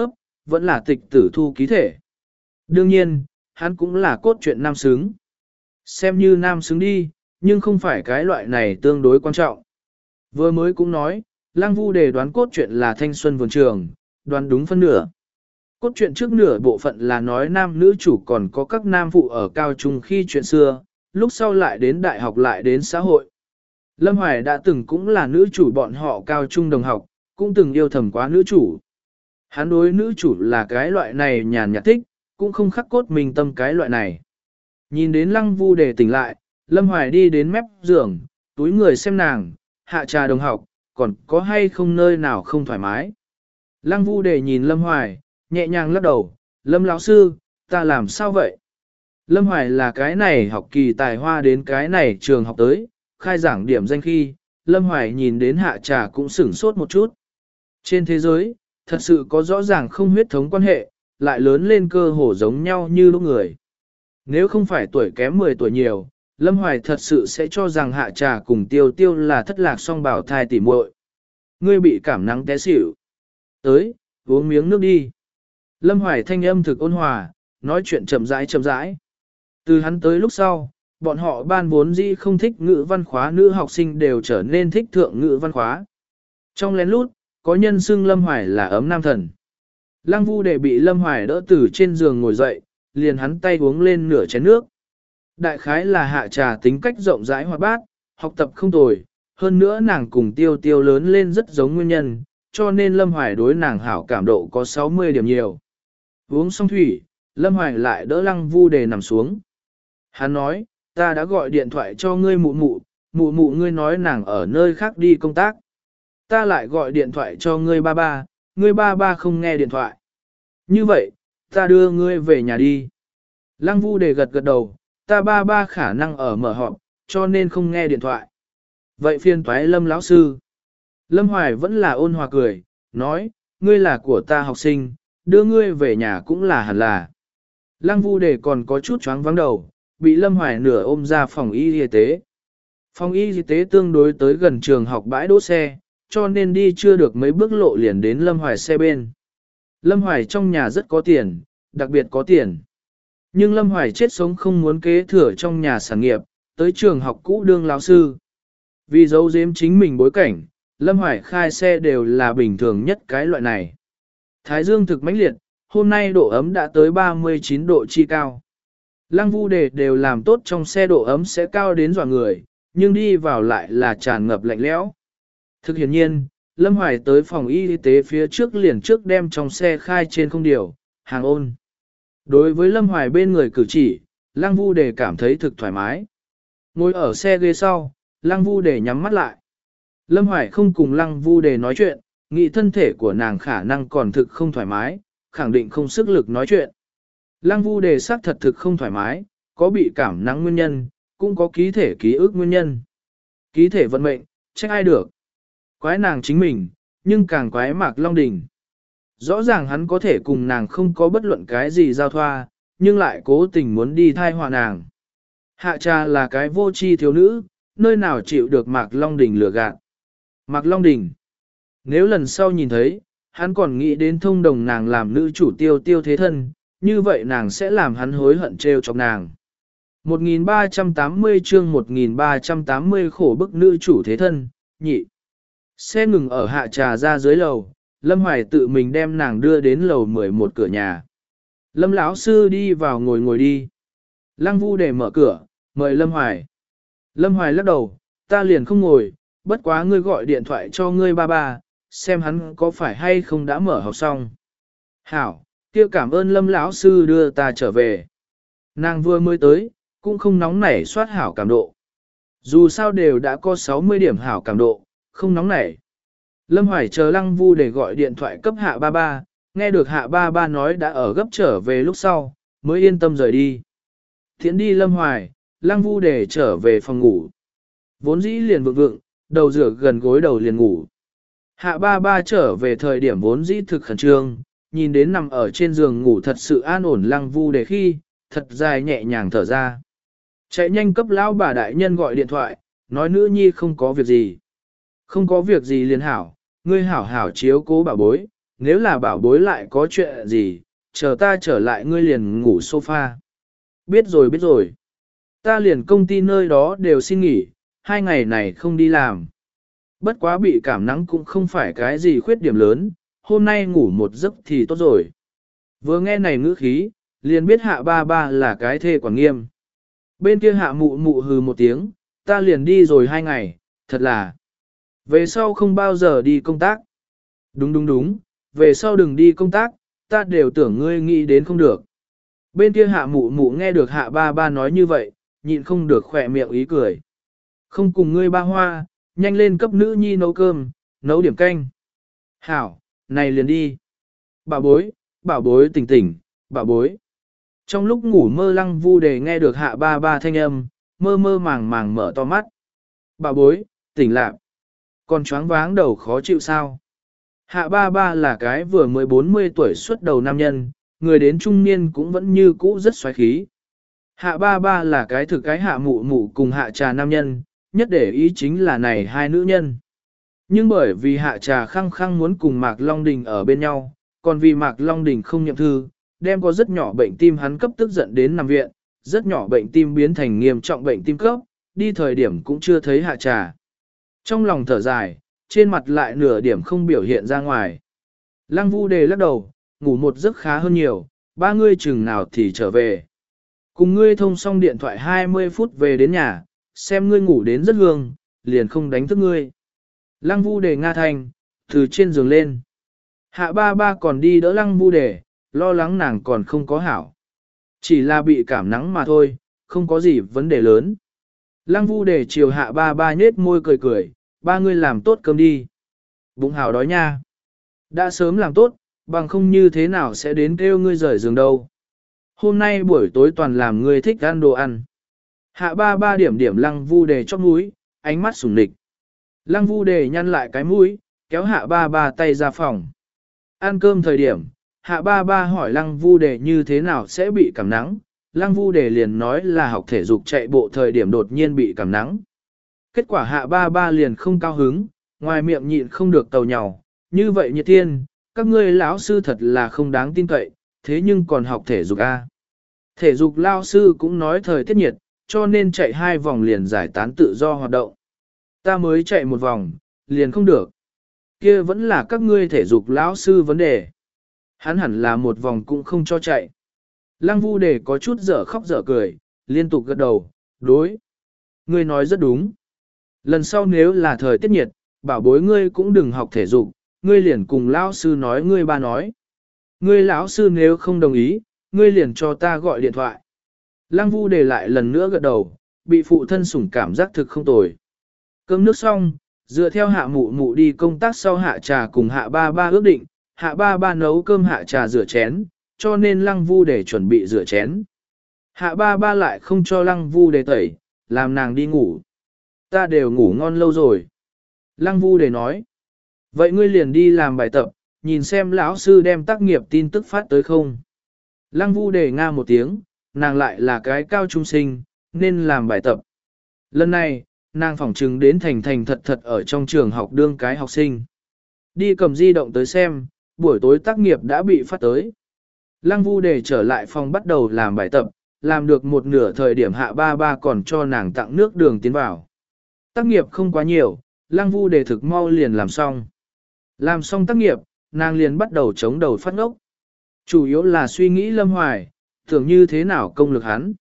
vẫn là tịch tử thu ký thể. Đương nhiên, hắn cũng là cốt truyện nam xứng. Xem như nam xứng đi, nhưng không phải cái loại này tương đối quan trọng. Vừa mới cũng nói, Lăng Vu Đề đoán cốt truyện là thanh xuân vườn trường, đoán đúng phân nửa. Cốt truyện trước nửa bộ phận là nói nam nữ chủ còn có các nam phụ ở cao trung khi chuyện xưa, lúc sau lại đến đại học lại đến xã hội. Lâm Hoài đã từng cũng là nữ chủ bọn họ cao trung đồng học, cũng từng yêu thầm quá nữ chủ. Hắn đối nữ chủ là cái loại này nhàn nhạt thích, cũng không khắc cốt mình tâm cái loại này. Nhìn đến Lăng Vu Đề tỉnh lại, Lâm Hoài đi đến mép giường, túi người xem nàng, hạ trà đồng học, còn có hay không nơi nào không thoải mái. Lăng Vu Đề nhìn Lâm Hoài, nhẹ nhàng lắc đầu, Lâm lão sư, ta làm sao vậy? Lâm Hoài là cái này học kỳ tài hoa đến cái này trường học tới, khai giảng điểm danh khi, Lâm Hoài nhìn đến hạ trà cũng sửng sốt một chút. Trên thế giới, thật sự có rõ ràng không huyết thống quan hệ, lại lớn lên cơ hồ giống nhau như lúc người. Nếu không phải tuổi kém mười tuổi nhiều, Lâm Hoài thật sự sẽ cho rằng hạ trà cùng tiêu tiêu là thất lạc song bảo thai tỉ muội. Ngươi bị cảm nắng té xỉu. Tới, uống miếng nước đi. Lâm Hoài thanh âm thực ôn hòa, nói chuyện chậm rãi chậm rãi. Từ hắn tới lúc sau, bọn họ ban vốn dĩ không thích ngữ văn khóa nữ học sinh đều trở nên thích thượng ngữ văn khóa. Trong lén lút, có nhân xưng Lâm Hoài là ấm nam thần. Lăng Vu Đề bị Lâm Hoài đỡ từ trên giường ngồi dậy, liền hắn tay uống lên nửa chén nước. Đại khái là hạ trà tính cách rộng rãi hoạt bát, học tập không tồi, hơn nữa nàng cùng tiêu tiêu lớn lên rất giống nguyên nhân, cho nên Lâm Hoài đối nàng hảo cảm độ có sáu mươi điểm nhiều. Uống xong thủy, Lâm Hoài lại đỡ Lăng Vu Đề nằm xuống. Hắn nói, ta đã gọi điện thoại cho ngươi mụ mụ, mụ mụ ngươi nói nàng ở nơi khác đi công tác. Ta lại gọi điện thoại cho ngươi ba ba, ngươi ba ba không nghe điện thoại. Như vậy, ta đưa ngươi về nhà đi. Lăng Vu Đề gật gật đầu, ta ba ba khả năng ở mở họp, cho nên không nghe điện thoại. Vậy phiền toái Lâm lão sư. Lâm Hoài vẫn là ôn hòa cười, nói, ngươi là của ta học sinh, đưa ngươi về nhà cũng là hẳn là. Lăng Vu Đề còn có chút choáng vắng đầu, bị Lâm Hoài nửa ôm ra phòng y y tế. Phòng y y tế tương đối tới gần trường học bãi đỗ xe, cho nên đi chưa được mấy bước lộ liền đến Lâm Hoài xe bên. Lâm Hoài trong nhà rất có tiền, đặc biệt có tiền. Nhưng Lâm Hoài chết sống không muốn kế thừa trong nhà sản nghiệp, tới trường học cũ đương lão sư. Vì giấu giếm chính mình bối cảnh, Lâm Hoài khai xe đều là bình thường nhất cái loại này. Thái dương thực mãnh liệt, hôm nay độ ấm đã tới ba mươi chín độ chi cao. Lăng Vu Đề đều làm tốt trong xe độ ấm sẽ cao đến dọa người, nhưng đi vào lại là tràn ngập lạnh lẽo. Thực hiện nhiên, Lâm Hoài tới phòng y tế phía trước liền trước đem trong xe khai trên không điều, hàng ôn. Đối với Lâm Hoài bên người cử chỉ, Lăng Vu Đề cảm thấy thực thoải mái. Ngồi ở xe ghế sau, Lăng Vu Đề nhắm mắt lại. Lâm Hoài không cùng Lăng Vu Đề nói chuyện, nghĩ thân thể của nàng khả năng còn thực không thoải mái, khẳng định không sức lực nói chuyện. Lăng Vu Đề xác thật thực không thoải mái, có bị cảm nắng nguyên nhân, cũng có ký thể ký ức nguyên nhân. Ký thể vận mệnh, trách ai được. Quái nàng chính mình, nhưng càng quái Mạc Long Đình. Rõ ràng hắn có thể cùng nàng không có bất luận cái gì giao thoa, nhưng lại cố tình muốn đi thai họa nàng. Hạ trà là cái vô tri thiếu nữ, nơi nào chịu được Mạc Long Đình lừa gạt. Mạc Long Đình, nếu lần sau nhìn thấy, hắn còn nghĩ đến thông đồng nàng làm nữ chủ tiêu tiêu thế thân, như vậy nàng sẽ làm hắn hối hận trêu chọc nàng. một nghìn ba trăm tám mươi chương một nghìn ba trăm tám mươi khổ bức nữ chủ thế thân, nhị. Xe ngừng ở hạ trà ra dưới lầu, Lâm Hoài tự mình đem nàng đưa đến lầu mười một cửa nhà. Lâm lão sư đi vào ngồi ngồi đi. Lăng Vu Đề mở cửa, mời Lâm Hoài. Lâm Hoài lắc đầu, ta liền không ngồi, bất quá ngươi gọi điện thoại cho ngươi ba ba, xem hắn có phải hay không đã mở học xong. Hảo, kia cảm ơn Lâm lão sư đưa ta trở về. Nàng vừa mới tới, cũng không nóng nảy soát hảo cảm độ. Dù sao đều đã có sáu mươi điểm hảo cảm độ, không nóng nảy. Lâm Hoài chờ Lăng Vu để gọi điện thoại cấp hạ ba ba, nghe được hạ ba ba nói đã ở gấp trở về lúc sau, mới yên tâm rời đi. Thiện đi Lâm Hoài, Lăng Vu để trở về phòng ngủ. Vốn dĩ liền vượng vượng, đầu rửa gần gối đầu liền ngủ. Hạ ba ba trở về thời điểm vốn dĩ thực khẩn trương, nhìn đến nằm ở trên giường ngủ thật sự an ổn Lăng Vu để khi, thật dài nhẹ nhàng thở ra. Chạy nhanh cấp lão bà đại nhân gọi điện thoại, nói nữ nhi không có việc gì. Không có việc gì liền hảo, ngươi hảo hảo chiếu cố bảo bối, nếu là bảo bối lại có chuyện gì, chờ ta trở lại ngươi liền ngủ sofa. Biết rồi biết rồi. Ta liền công ty nơi đó đều xin nghỉ, hai ngày này không đi làm. Bất quá bị cảm nắng cũng không phải cái gì khuyết điểm lớn, hôm nay ngủ một giấc thì tốt rồi. Vừa nghe này ngữ khí, liền biết hạ ba ba là cái thê quản nghiêm. Bên kia hạ mụ mụ hừ một tiếng, ta liền đi rồi hai ngày, thật là. Về sau không bao giờ đi công tác. Đúng đúng đúng, về sau đừng đi công tác, ta đều tưởng ngươi nghĩ đến không được. Bên kia hạ mụ mụ nghe được hạ ba ba nói như vậy, nhịn không được khỏe miệng ý cười. Không cùng ngươi ba hoa, nhanh lên cấp nữ nhi nấu cơm, nấu điểm canh. Hảo, này liền đi. Bảo bối, bảo bối tỉnh tỉnh, bảo bối. Trong lúc ngủ mơ lăng vu đề nghe được hạ ba ba thanh âm, mơ mơ màng màng mở to mắt. Bảo bối, tỉnh lạc. Còn choáng váng đầu khó chịu sao? Hạ ba ba là cái vừa mới bốn mươi tuổi xuất đầu nam nhân, người đến trung niên cũng vẫn như cũ rất xoáy khí. Hạ ba ba là cái thực cái hạ mụ mụ cùng hạ trà nam nhân, nhất để ý chính là này hai nữ nhân. Nhưng bởi vì hạ trà khăng khăng muốn cùng Mạc Long Đình ở bên nhau, còn vì Mạc Long Đình không nhậm thư, đem có rất nhỏ bệnh tim hắn cấp tức giận đến nằm viện, rất nhỏ bệnh tim biến thành nghiêm trọng bệnh tim cấp, đi thời điểm cũng chưa thấy hạ trà. Trong lòng thở dài, trên mặt lại nửa điểm không biểu hiện ra ngoài. Lăng Vu Đề lắc đầu, ngủ một giấc khá hơn nhiều, ba ngươi chừng nào thì trở về. Cùng ngươi thông xong điện thoại hai mươi phút về đến nhà, xem ngươi ngủ đến rất hương, liền không đánh thức ngươi. Lăng Vu Đề nga thanh, từ trên giường lên. Hạ ba ba còn đi đỡ Lăng Vu Đề, lo lắng nàng còn không có hảo. Chỉ là bị cảm nắng mà thôi, không có gì vấn đề lớn. Lăng Vu Đề chiều hạ ba ba nhết môi cười cười, ba ngươi làm tốt cơm đi. Bụng hảo đói nha. Đã sớm làm tốt, bằng không như thế nào sẽ đến kêu ngươi rời giường đâu. Hôm nay buổi tối toàn làm ngươi thích ăn đồ ăn. Hạ ba ba điểm điểm Lăng Vu Đề chóp mũi, ánh mắt sủng nịch. Lăng Vu Đề nhăn lại cái mũi, kéo hạ ba ba tay ra phòng. Ăn cơm thời điểm, hạ ba ba hỏi Lăng Vu Đề như thế nào sẽ bị cảm nắng. Lăng Vu Đề liền nói là học thể dục chạy bộ thời điểm đột nhiên bị cảm nắng. Kết quả hạ ba ba liền không cao hứng, ngoài miệng nhịn không được tàu nhào. Như vậy nhiệt tiên, các ngươi lão sư thật là không đáng tin cậy, thế nhưng còn học thể dục A. Thể dục lao sư cũng nói thời tiết nhiệt, cho nên chạy hai vòng liền giải tán tự do hoạt động. Ta mới chạy một vòng, liền không được. Kia vẫn là các ngươi thể dục lão sư vấn đề. Hắn hẳn là một vòng cũng không cho chạy. Lăng Vu Đề có chút dở khóc dở cười, liên tục gật đầu, đối. Ngươi nói rất đúng. Lần sau nếu là thời tiết nhiệt, bảo bối ngươi cũng đừng học thể dục, ngươi liền cùng lão sư nói ngươi ba nói. Ngươi lão sư nếu không đồng ý, ngươi liền cho ta gọi điện thoại. Lăng Vu Đề lại lần nữa gật đầu, bị phụ thân sủng cảm giác thực không tồi. Cơm nước xong, dựa theo hạ mụ mụ đi công tác sau hạ trà cùng hạ ba ba ước định, hạ ba ba nấu cơm hạ trà rửa chén, cho nên Lăng Vu Đề chuẩn bị rửa chén. Hạ ba ba lại không cho Lăng Vu Đề tẩy, làm nàng đi ngủ. Ta đều ngủ ngon lâu rồi. Lăng Vu Đề nói. Vậy ngươi liền đi làm bài tập, nhìn xem lão sư đem tác nghiệp tin tức phát tới không. Lăng Vu Đề nga một tiếng, nàng lại là cái cao trung sinh, nên làm bài tập. Lần này, nàng phỏng trừng đến thành thành thật thật ở trong trường học đương cái học sinh. Đi cầm di động tới xem, buổi tối tác nghiệp đã bị phát tới. Lăng Vu Đề trở lại phòng bắt đầu làm bài tập, làm được một nửa thời điểm hạ ba ba còn cho nàng tặng nước đường tiến vào. Tác nghiệp không quá nhiều, Lăng Vu Đề thực mau liền làm xong. Làm xong tác nghiệp, nàng liền bắt đầu chống đầu phát ngốc. Chủ yếu là suy nghĩ Lâm Hoài, tưởng như thế nào công lực hắn.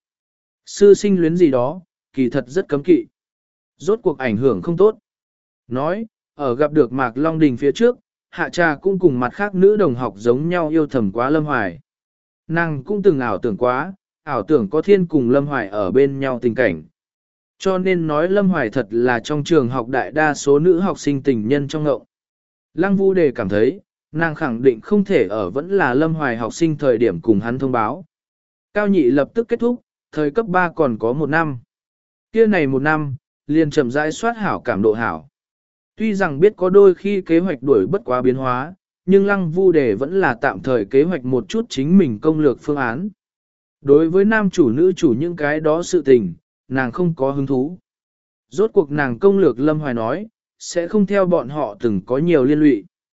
Sư sinh luyến gì đó, kỳ thật rất cấm kỵ. Rốt cuộc ảnh hưởng không tốt. Nói, ở gặp được Mạc Long Đình phía trước, Hạ Trà cũng cùng mặt khác nữ đồng học giống nhau yêu thầm quá Lâm Hoài. Nàng cũng từng ảo tưởng quá, ảo tưởng có thiên cùng Lâm Hoài ở bên nhau tình cảnh. Cho nên nói Lâm Hoài thật là trong trường học đại đa số nữ học sinh tình nhân trong ngộng. Lăng Vu Đề cảm thấy, nàng khẳng định không thể ở vẫn là Lâm Hoài học sinh thời điểm cùng hắn thông báo. Cao nhị lập tức kết thúc, thời cấp ba còn có một năm. Kia này một năm, liền chậm rãi soát hảo cảm độ hảo. Tuy rằng biết có đôi khi kế hoạch đuổi bất quá biến hóa, nhưng Lăng Vu Đề vẫn là tạm thời kế hoạch một chút chính mình công lược phương án. Đối với nam chủ nữ chủ những cái đó sự tình, nàng không có hứng thú. Rốt cuộc nàng công lược Lâm Hoài nói, sẽ không theo bọn họ từng có nhiều liên lụy.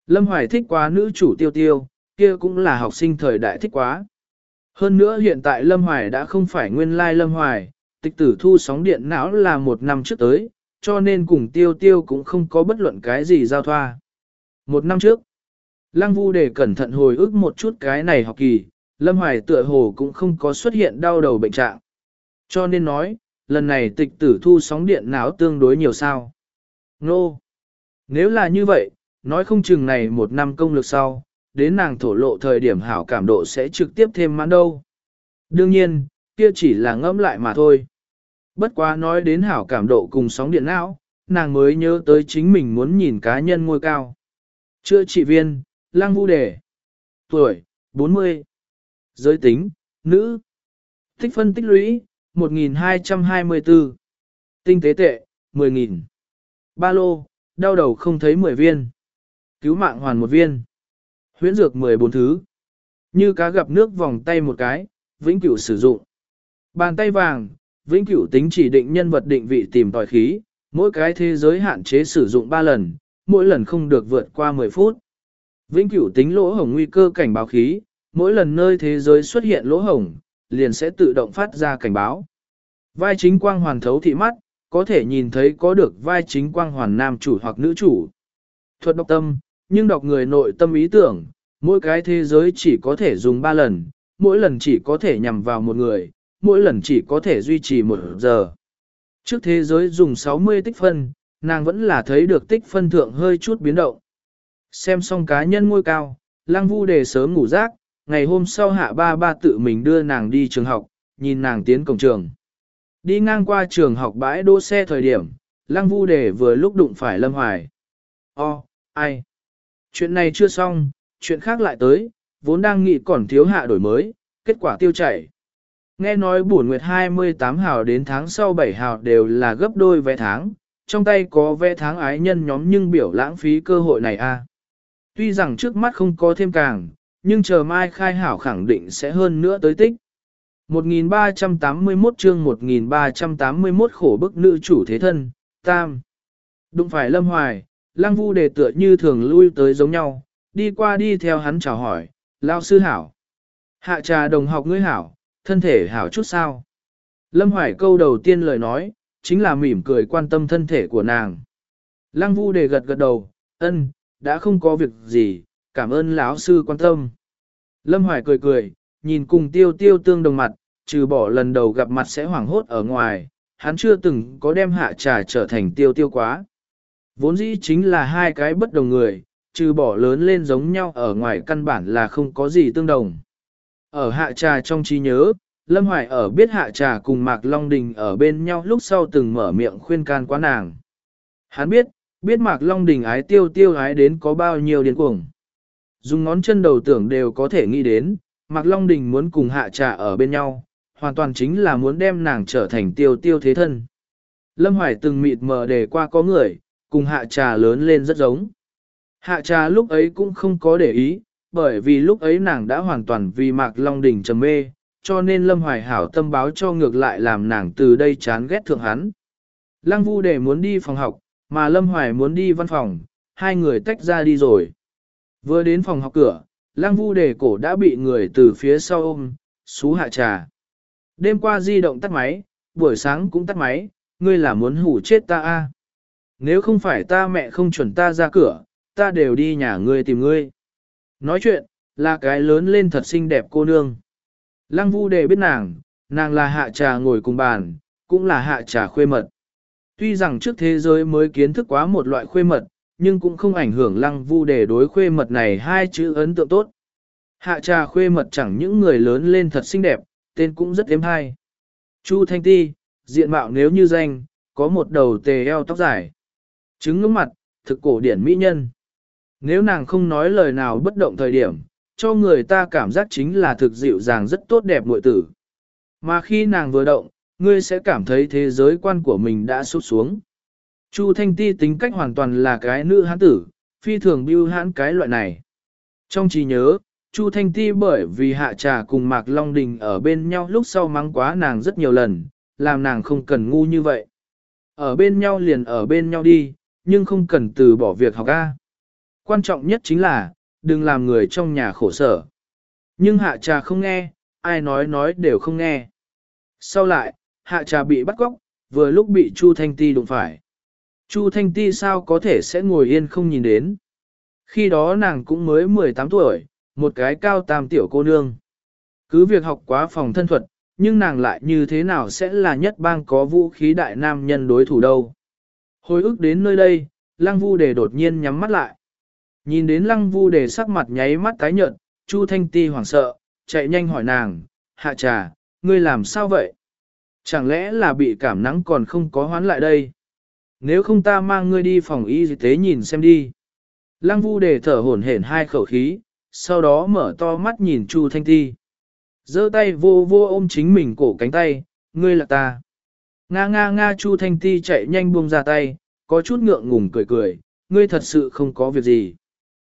Lâm Hoài thích quá nữ chủ Tiêu Tiêu, kia cũng là học sinh thời đại thích quá. Hơn nữa hiện tại Lâm Hoài đã không phải nguyên lai Lâm Hoài, tịch tử thu sóng điện não là một năm trước tới, cho nên cùng Tiêu Tiêu cũng không có bất luận cái gì giao thoa. Một năm trước, Lăng Vu để cẩn thận hồi ức một chút cái này học kỳ, Lâm Hoài tựa hồ cũng không có xuất hiện đau đầu bệnh trạng. Cho nên nói, lần này tịch tử thu sóng điện não tương đối nhiều sao. Nô! No. Nếu là như vậy, nói không chừng này một năm công lực sau, đến nàng thổ lộ thời điểm hảo cảm độ sẽ trực tiếp thêm mãn đâu. Đương nhiên, kia chỉ là ngẫm lại mà thôi. Bất quá nói đến hảo cảm độ cùng sóng điện não, nàng mới nhớ tới chính mình muốn nhìn cá nhân ngôi cao. Chữa trị viên, Lăng Vu Đề. Tuổi, bốn mươi. Giới tính, nữ. Tích phân tích lũy, một nghìn hai trăm hai mươi tư. Tinh tế tệ, mười nghìn. Ba lô, đau đầu không thấy mười viên. Cứu mạng hoàn một viên. Huyễn dược mười bốn thứ. Như cá gặp nước vòng tay một cái, vĩnh cửu sử dụng. Bàn tay vàng, vĩnh cửu tính chỉ định nhân vật định vị tìm tòi khí, mỗi cái thế giới hạn chế sử dụng ba lần, mỗi lần không được vượt qua mười phút. Vĩnh cửu tính lỗ hổng nguy cơ cảnh báo khí, mỗi lần nơi thế giới xuất hiện lỗ hổng, liền sẽ tự động phát ra cảnh báo. Vai chính quang hoàn thấu thị mắt, có thể nhìn thấy có được vai chính quang hoàn nam chủ hoặc nữ chủ. Thuật đọc tâm, nhưng đọc người nội tâm ý tưởng, mỗi cái thế giới chỉ có thể dùng ba lần, mỗi lần chỉ có thể nhằm vào một người, mỗi lần chỉ có thể duy trì một giờ. Trước thế giới dùng sáu mươi tích phân, nàng vẫn là thấy được tích phân thượng hơi chút biến động. Xem xong cá nhân ngôi cao, Lăng Vu Đề sớm ngủ rác, ngày hôm sau hạ ba ba tự mình đưa nàng đi trường học, nhìn nàng tiến cổng trường. Đi ngang qua trường học bãi đỗ xe thời điểm, Lăng Vu Đề vừa lúc đụng phải Lâm Hoài. O, ai? Chuyện này chưa xong, chuyện khác lại tới, vốn đang nghĩ còn thiếu hạ đổi mới, kết quả tiêu chảy. Nghe nói buổi nguyệt hai mươi tám hào đến tháng sau bảy hào đều là gấp đôi vé tháng, trong tay có vé tháng ái nhân nhóm nhưng biểu lãng phí cơ hội này a. Tuy rằng trước mắt không có thêm càng, nhưng chờ mai khai hảo khẳng định sẽ hơn nữa tới tích. một nghìn ba trăm tám mươi mốt chương một nghìn ba trăm tám mươi mốt khổ bức nữ chủ thế thân, tam. Đụng phải Lâm Hoài, Lăng Vu Đề tựa như thường lui tới giống nhau, đi qua đi theo hắn chào hỏi, lao sư hảo. Hạ trà đồng học ngươi hảo, thân thể hảo chút sao. Lâm Hoài câu đầu tiên lời nói, chính là mỉm cười quan tâm thân thể của nàng. Lăng Vu Đề gật gật đầu, ân, đã không có việc gì, cảm ơn lão sư quan tâm. Lâm Hoài cười cười, nhìn cùng tiêu tiêu tương đồng mặt, trừ bỏ lần đầu gặp mặt sẽ hoảng hốt ở ngoài, hắn chưa từng có đem hạ trà trở thành tiêu tiêu quá. Vốn dĩ chính là hai cái bất đồng người, trừ bỏ lớn lên giống nhau ở ngoài căn bản là không có gì tương đồng. Ở hạ trà trong trí nhớ, Lâm Hoài ở biết hạ trà cùng Mạc Long Đình ở bên nhau lúc sau từng mở miệng khuyên can quá nàng. Hắn biết, biết Mạc Long Đình ái tiêu tiêu ái đến có bao nhiêu điên cuồng. Dùng ngón chân đầu tưởng đều có thể nghĩ đến, Mạc Long Đình muốn cùng hạ trà ở bên nhau, hoàn toàn chính là muốn đem nàng trở thành tiêu tiêu thế thân. Lâm Hoài từng mịt mờ để qua có người, cùng hạ trà lớn lên rất giống. Hạ trà lúc ấy cũng không có để ý, bởi vì lúc ấy nàng đã hoàn toàn vì Mạc Long Đình trầm mê, cho nên Lâm Hoài hảo tâm báo cho ngược lại làm nàng từ đây chán ghét thượng hắn. Lăng Vu Đề muốn đi phòng học, mà Lâm Hoài muốn đi văn phòng, hai người tách ra đi rồi. Vừa đến phòng học cửa, Lăng Vu Đề cổ đã bị người từ phía sau ôm, xú hạ trà. Đêm qua di động tắt máy, buổi sáng cũng tắt máy, ngươi là muốn hủ chết ta a? Nếu không phải ta mẹ không chuẩn ta ra cửa, ta đều đi nhà ngươi tìm ngươi. Nói chuyện, là cái lớn lên thật xinh đẹp cô nương. Lăng Vu Đề biết nàng, nàng là hạ trà ngồi cùng bàn, cũng là hạ trà khuê mật. Tuy rằng trước thế giới mới kiến thức quá một loại khuê mật, nhưng cũng không ảnh hưởng Lăng Vu Đề đối khuê mật này hai chữ ấn tượng tốt. Hạ trà khuê mật chẳng những người lớn lên thật xinh đẹp, tên cũng rất êm hay. Chu Thanh Ti, diện mạo nếu như danh, có một đầu tề eo tóc dài. Trứng ngưỡng mặt, thực cổ điển mỹ nhân. Nếu nàng không nói lời nào bất động thời điểm, cho người ta cảm giác chính là thực dịu dàng rất tốt đẹp muội tử. Mà khi nàng vừa động, ngươi sẽ cảm thấy thế giới quan của mình đã sụp xuống. Chu Thanh Ti tính cách hoàn toàn là cái nữ hán tử, phi thường bưu hãn cái loại này. Trong trí nhớ, Chu Thanh Ti bởi vì hạ trà cùng Mạc Long Đình ở bên nhau lúc sau mắng quá nàng rất nhiều lần, làm nàng không cần ngu như vậy. Ở bên nhau liền ở bên nhau đi, nhưng không cần từ bỏ việc học A. Quan trọng nhất chính là, đừng làm người trong nhà khổ sở. Nhưng hạ trà không nghe, ai nói nói đều không nghe. Sau lại, hạ trà bị bắt cóc, vừa lúc bị Chu Thanh Ti đụng phải. Chu Thanh Ti sao có thể sẽ ngồi yên không nhìn đến. Khi đó nàng cũng mới mười tám tuổi, một cái cao tam tiểu cô nương. Cứ việc học quá phòng thân thuật, nhưng nàng lại như thế nào sẽ là nhất bang có vũ khí đại nam nhân đối thủ đâu. Hồi ức đến nơi đây, Lăng Vu Đề đột nhiên nhắm mắt lại. Nhìn đến Lăng Vu Đề sắc mặt nháy mắt tái nhợt, Chu Thanh Ti hoảng sợ, chạy nhanh hỏi nàng, hạ trà, ngươi làm sao vậy? Chẳng lẽ là bị cảm nắng còn không có hoán lại đây? Nếu không ta mang ngươi đi phòng y tế nhìn xem đi. Lăng Vu Đề thở hổn hển hai khẩu khí, sau đó mở to mắt nhìn Chu Thanh Ti. Giơ tay vô vô ôm chính mình cổ cánh tay, ngươi là ta. Nga nga nga Chu Thanh Ti chạy nhanh buông ra tay, có chút ngượng ngùng cười cười, ngươi thật sự không có việc gì.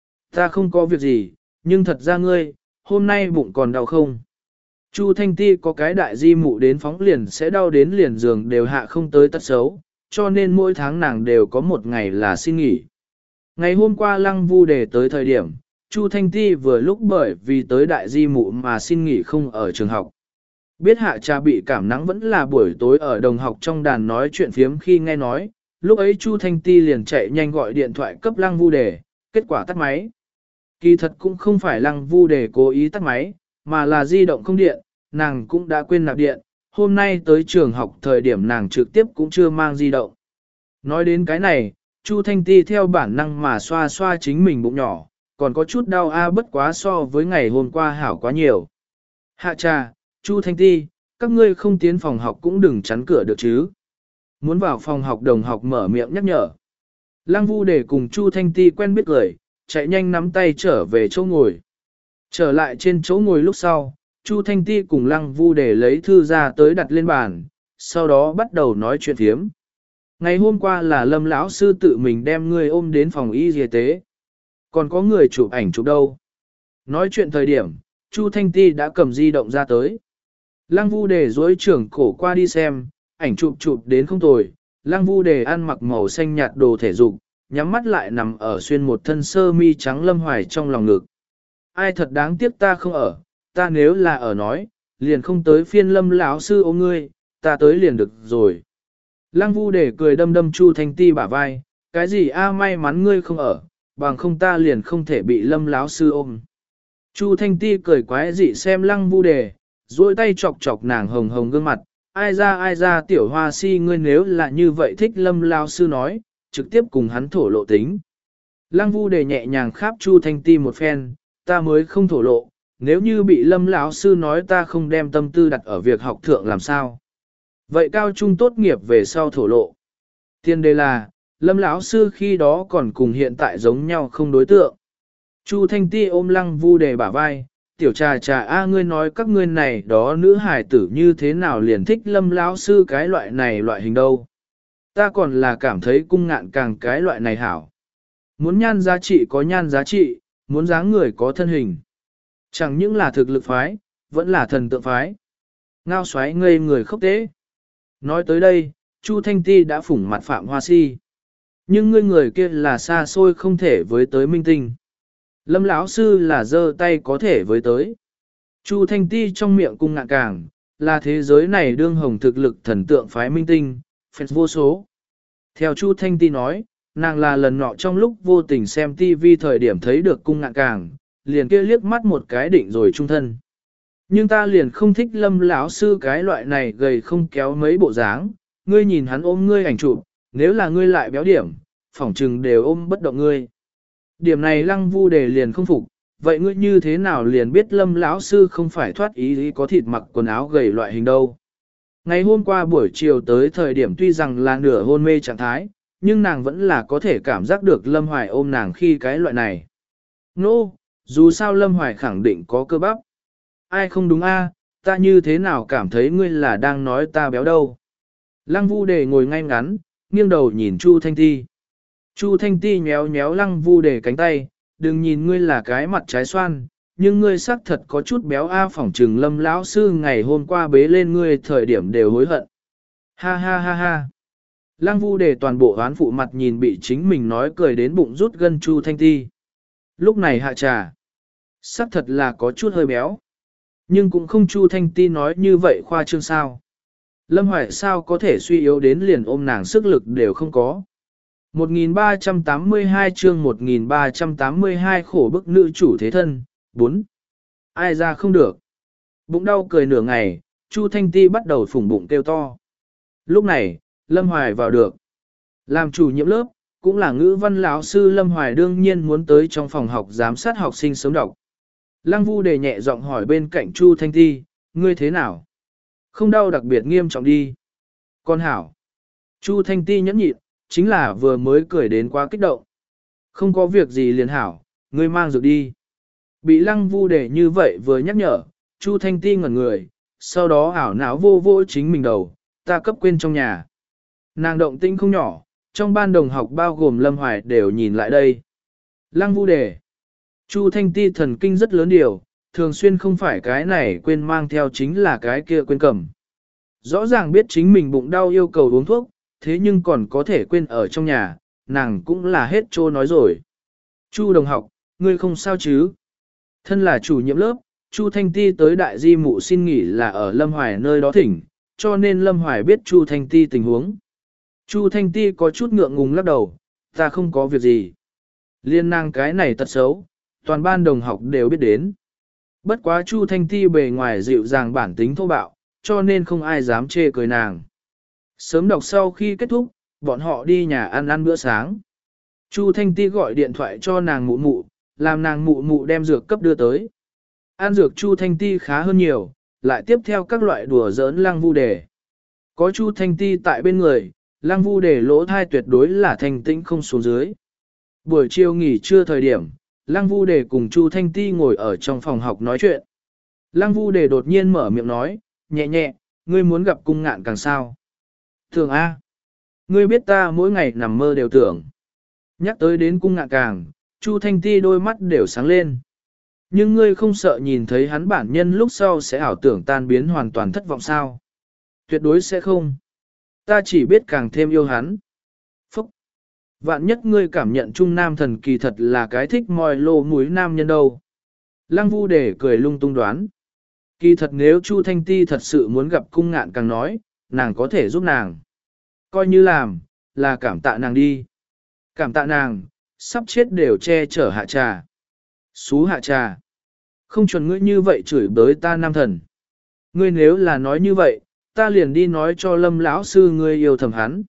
Ta không có việc gì, nhưng thật ra ngươi, hôm nay bụng còn đau không? Chu Thanh Ti có cái đại di mụ đến phóng liền sẽ đau đến liền giường đều hạ không tới tật xấu, cho nên mỗi tháng nàng đều có một ngày là xin nghỉ. Ngày hôm qua Lăng Vu Đề tới thời điểm, Chu Thanh Ti vừa lúc bởi vì tới đại di mụ mà xin nghỉ không ở trường học. Biết hạ trà bị cảm nắng vẫn là buổi tối ở đồng học trong đàn nói chuyện phiếm khi nghe nói, lúc ấy Chu Thanh Ti liền chạy nhanh gọi điện thoại cấp Lăng Vu Đề, kết quả tắt máy. Kỳ thật cũng không phải Lăng Vu Đề cố ý tắt máy, mà là di động không điện, nàng cũng đã quên nạp điện, hôm nay tới trường học thời điểm nàng trực tiếp cũng chưa mang di động. Nói đến cái này, Chu Thanh Ti theo bản năng mà xoa xoa chính mình bụng nhỏ, còn có chút đau a bất quá so với ngày hôm qua hảo quá nhiều. Hạ trà, Chu Thanh Ti, các ngươi không tiến phòng học cũng đừng chắn cửa được chứ. Muốn vào phòng học đồng học mở miệng nhắc nhở. Lăng Vu Đề cùng Chu Thanh Ti quen biết cười, chạy nhanh nắm tay trở về chỗ ngồi. Trở lại trên chỗ ngồi lúc sau, Chu Thanh Ti cùng Lăng Vu Đề lấy thư ra tới đặt lên bàn, sau đó bắt đầu nói chuyện thiếm. Ngày hôm qua là Lâm lão sư tự mình đem ngươi ôm đến phòng y y tế. Còn có người chụp ảnh chụp đâu. Nói chuyện thời điểm, Chu Thanh Ti đã cầm di động ra tới. Lăng Vu Đề duỗi trưởng cổ qua đi xem, ảnh chụp chụp đến không tồi. Lăng Vu Đề ăn mặc màu xanh nhạt đồ thể dục, nhắm mắt lại nằm ở xuyên một thân sơ mi trắng Lâm Hoài trong lòng ngực. Ai thật đáng tiếc ta không ở, ta nếu là ở nói, liền không tới phiên Lâm lão sư ôm ngươi, ta tới liền được rồi. Lăng Vu Đề cười đâm đâm Chu Thanh Ti bả vai, cái gì a may mắn ngươi không ở, bằng không ta liền không thể bị Lâm lão sư ôm. Chu Thanh Ti cười quái dị xem Lăng Vu Đề, duỗi tay chọc chọc nàng hồng hồng gương mặt, ai ra ai ra tiểu hoa si ngươi nếu là như vậy thích Lâm lão sư nói, trực tiếp cùng hắn thổ lộ tính. Lăng Vu Đề nhẹ nhàng kháp Chu Thanh Ti một phen, ta mới không thổ lộ, nếu như bị Lâm lão sư nói ta không đem tâm tư đặt ở việc học thượng làm sao. Vậy cao trung tốt nghiệp về sau thổ lộ. Tiên đề là, Lâm lão sư khi đó còn cùng hiện tại giống nhau không đối tượng. Chu Thanh Ti ôm Lăng Vu Đề bả vai, tiểu trà trà a ngươi nói các ngươi này đó nữ hài tử như thế nào liền thích Lâm lão sư cái loại này loại hình đâu. Ta còn là cảm thấy cung ngạn càng cái loại này hảo. Muốn nhan giá trị có nhan giá trị, muốn dáng người có thân hình. Chẳng những là thực lực phái, vẫn là thần tượng phái. Ngao xoáy ngây người khốc tế. Nói tới đây, Chu Thanh Ti đã phủng mặt Phạm Hoa Si. Nhưng ngươi người kia là xa xôi không thể với tới minh tinh. Lâm lão sư là giơ tay có thể với tới. Chu Thanh Ti trong miệng cung ngạn càng, là thế giới này đương hồng thực lực thần tượng phái minh tinh, fans vô số. Theo Chu Thanh Ti nói, nàng là lần nọ trong lúc vô tình xem ti vi thời điểm thấy được cung ngạn càng, liền kia liếc mắt một cái định rồi trung thân. Nhưng ta liền không thích Lâm lão sư cái loại này gầy không kéo mấy bộ dáng, ngươi nhìn hắn ôm ngươi ảnh chụp, nếu là ngươi lại béo điểm, phỏng trừng đều ôm bất động ngươi. Điểm này Lăng Vu Đề liền không phục, vậy ngươi như thế nào liền biết Lâm lão sư không phải thoát ý, ý có thịt mặc quần áo gầy loại hình đâu. Ngày hôm qua buổi chiều tới thời điểm tuy rằng là nửa hôn mê trạng thái, nhưng nàng vẫn là có thể cảm giác được Lâm Hoài ôm nàng khi cái loại này. Nô, no, dù sao Lâm Hoài khẳng định có cơ bắp. Ai không đúng a? Ta như thế nào cảm thấy ngươi là đang nói ta béo đâu. Lăng Vu Đề ngồi ngay ngắn, nghiêng đầu nhìn Chu Thanh Ti. Chu Thanh Ti nhéo nhéo Lăng Vu Đề cánh tay, đừng nhìn ngươi là cái mặt trái xoan, nhưng ngươi xác thật có chút béo a phỏng trừng Lâm lão sư ngày hôm qua bế lên ngươi thời điểm đều hối hận. Ha ha ha ha. Lăng Vu Đề toàn bộ oán phụ mặt nhìn bị chính mình nói cười đến bụng rút gân Chu Thanh Ti. Lúc này hạ trà, sắc thật là có chút hơi béo. Nhưng cũng không Chu Thanh Ti nói như vậy khoa trương sao. Lâm Hoài sao có thể suy yếu đến liền ôm nàng sức lực đều không có. một nghìn ba trăm tám mươi hai chương một nghìn ba trăm tám mươi hai khổ bức nữ chủ thế thân, bốn. Ai ra không được. Bụng đau cười nửa ngày, Chu Thanh Ti bắt đầu phủng bụng kêu to. Lúc này, Lâm Hoài vào được. Làm chủ nhiệm lớp, cũng là ngữ văn lão sư Lâm Hoài đương nhiên muốn tới trong phòng học giám sát học sinh sớm đọc. Lăng Vu Đề nhẹ giọng hỏi bên cạnh Chu Thanh Ti, ngươi thế nào? Không đau đặc biệt nghiêm trọng đi. Con hảo. Chu Thanh Ti nhẫn nhịn, chính là vừa mới cười đến quá kích động. Không có việc gì liền hảo, ngươi mang dược đi. Bị Lăng Vu Đề như vậy vừa nhắc nhở, Chu Thanh Ti ngẩn người, sau đó ảo não vô vô chính mình đầu, ta cấp quên trong nhà. Nàng động tinh không nhỏ, trong ban đồng học bao gồm Lâm Hoài đều nhìn lại đây. Lăng Vu Đề. Chu Thanh Ti thần kinh rất lớn điều, thường xuyên không phải cái này quên mang theo chính là cái kia quên cầm. Rõ ràng biết chính mình bụng đau yêu cầu uống thuốc, thế nhưng còn có thể quên ở trong nhà, nàng cũng là hết trô nói rồi. Chu đồng học, ngươi không sao chứ? Thân là chủ nhiệm lớp, Chu Thanh Ti tới đại di mụ xin nghỉ là ở Lâm Hoài nơi đó thỉnh, cho nên Lâm Hoài biết Chu Thanh Ti tình huống. Chu Thanh Ti có chút ngượng ngùng lắc đầu, ta không có việc gì. Liên năng cái này tật xấu, toàn ban đồng học đều biết đến. Bất quá Chu Thanh Ti bề ngoài dịu dàng bản tính thô bạo, cho nên không ai dám chê cười nàng. Sớm đọc sau khi kết thúc, bọn họ đi nhà ăn ăn bữa sáng. Chu Thanh Ti gọi điện thoại cho nàng mụ mụ, làm nàng mụ mụ đem dược cấp đưa tới. Ăn dược Chu Thanh Ti khá hơn nhiều, lại tiếp theo các loại đùa giỡn Lăng Vu Đề. Có Chu Thanh Ti tại bên người, Lăng Vu Đề lỗ thai tuyệt đối là thanh tĩnh không xuống dưới. Buổi chiều nghỉ trưa thời điểm, Lăng Vu Đề cùng Chu Thanh Ti ngồi ở trong phòng học nói chuyện. Lăng Vu Đề đột nhiên mở miệng nói, nhẹ nhẹ, ngươi muốn gặp cung ngạn càng sao. Thường A. Ngươi biết ta mỗi ngày nằm mơ đều tưởng. Nhắc tới đến cung ngạn càng, Chu Thanh Ti đôi mắt đều sáng lên. Nhưng ngươi không sợ nhìn thấy hắn bản nhân lúc sau sẽ ảo tưởng tan biến hoàn toàn thất vọng sao? Tuyệt đối sẽ không. Ta chỉ biết càng thêm yêu hắn. Phúc! Vạn nhất ngươi cảm nhận Trung Nam thần kỳ thật là cái thích mòi lô mũi nam nhân đâu. Lăng Vu Đề cười lung tung đoán. Kỳ thật nếu Chu Thanh Ti thật sự muốn gặp cung ngạn càng nói, nàng có thể giúp nàng. Coi như làm, là cảm tạ nàng đi. Cảm tạ nàng, sắp chết đều che chở hạ trà. Xú hạ trà. Không chuẩn ngươi như vậy chửi bới ta nam thần. Ngươi nếu là nói như vậy, ta liền đi nói cho Lâm lão sư ngươi yêu thầm hắn.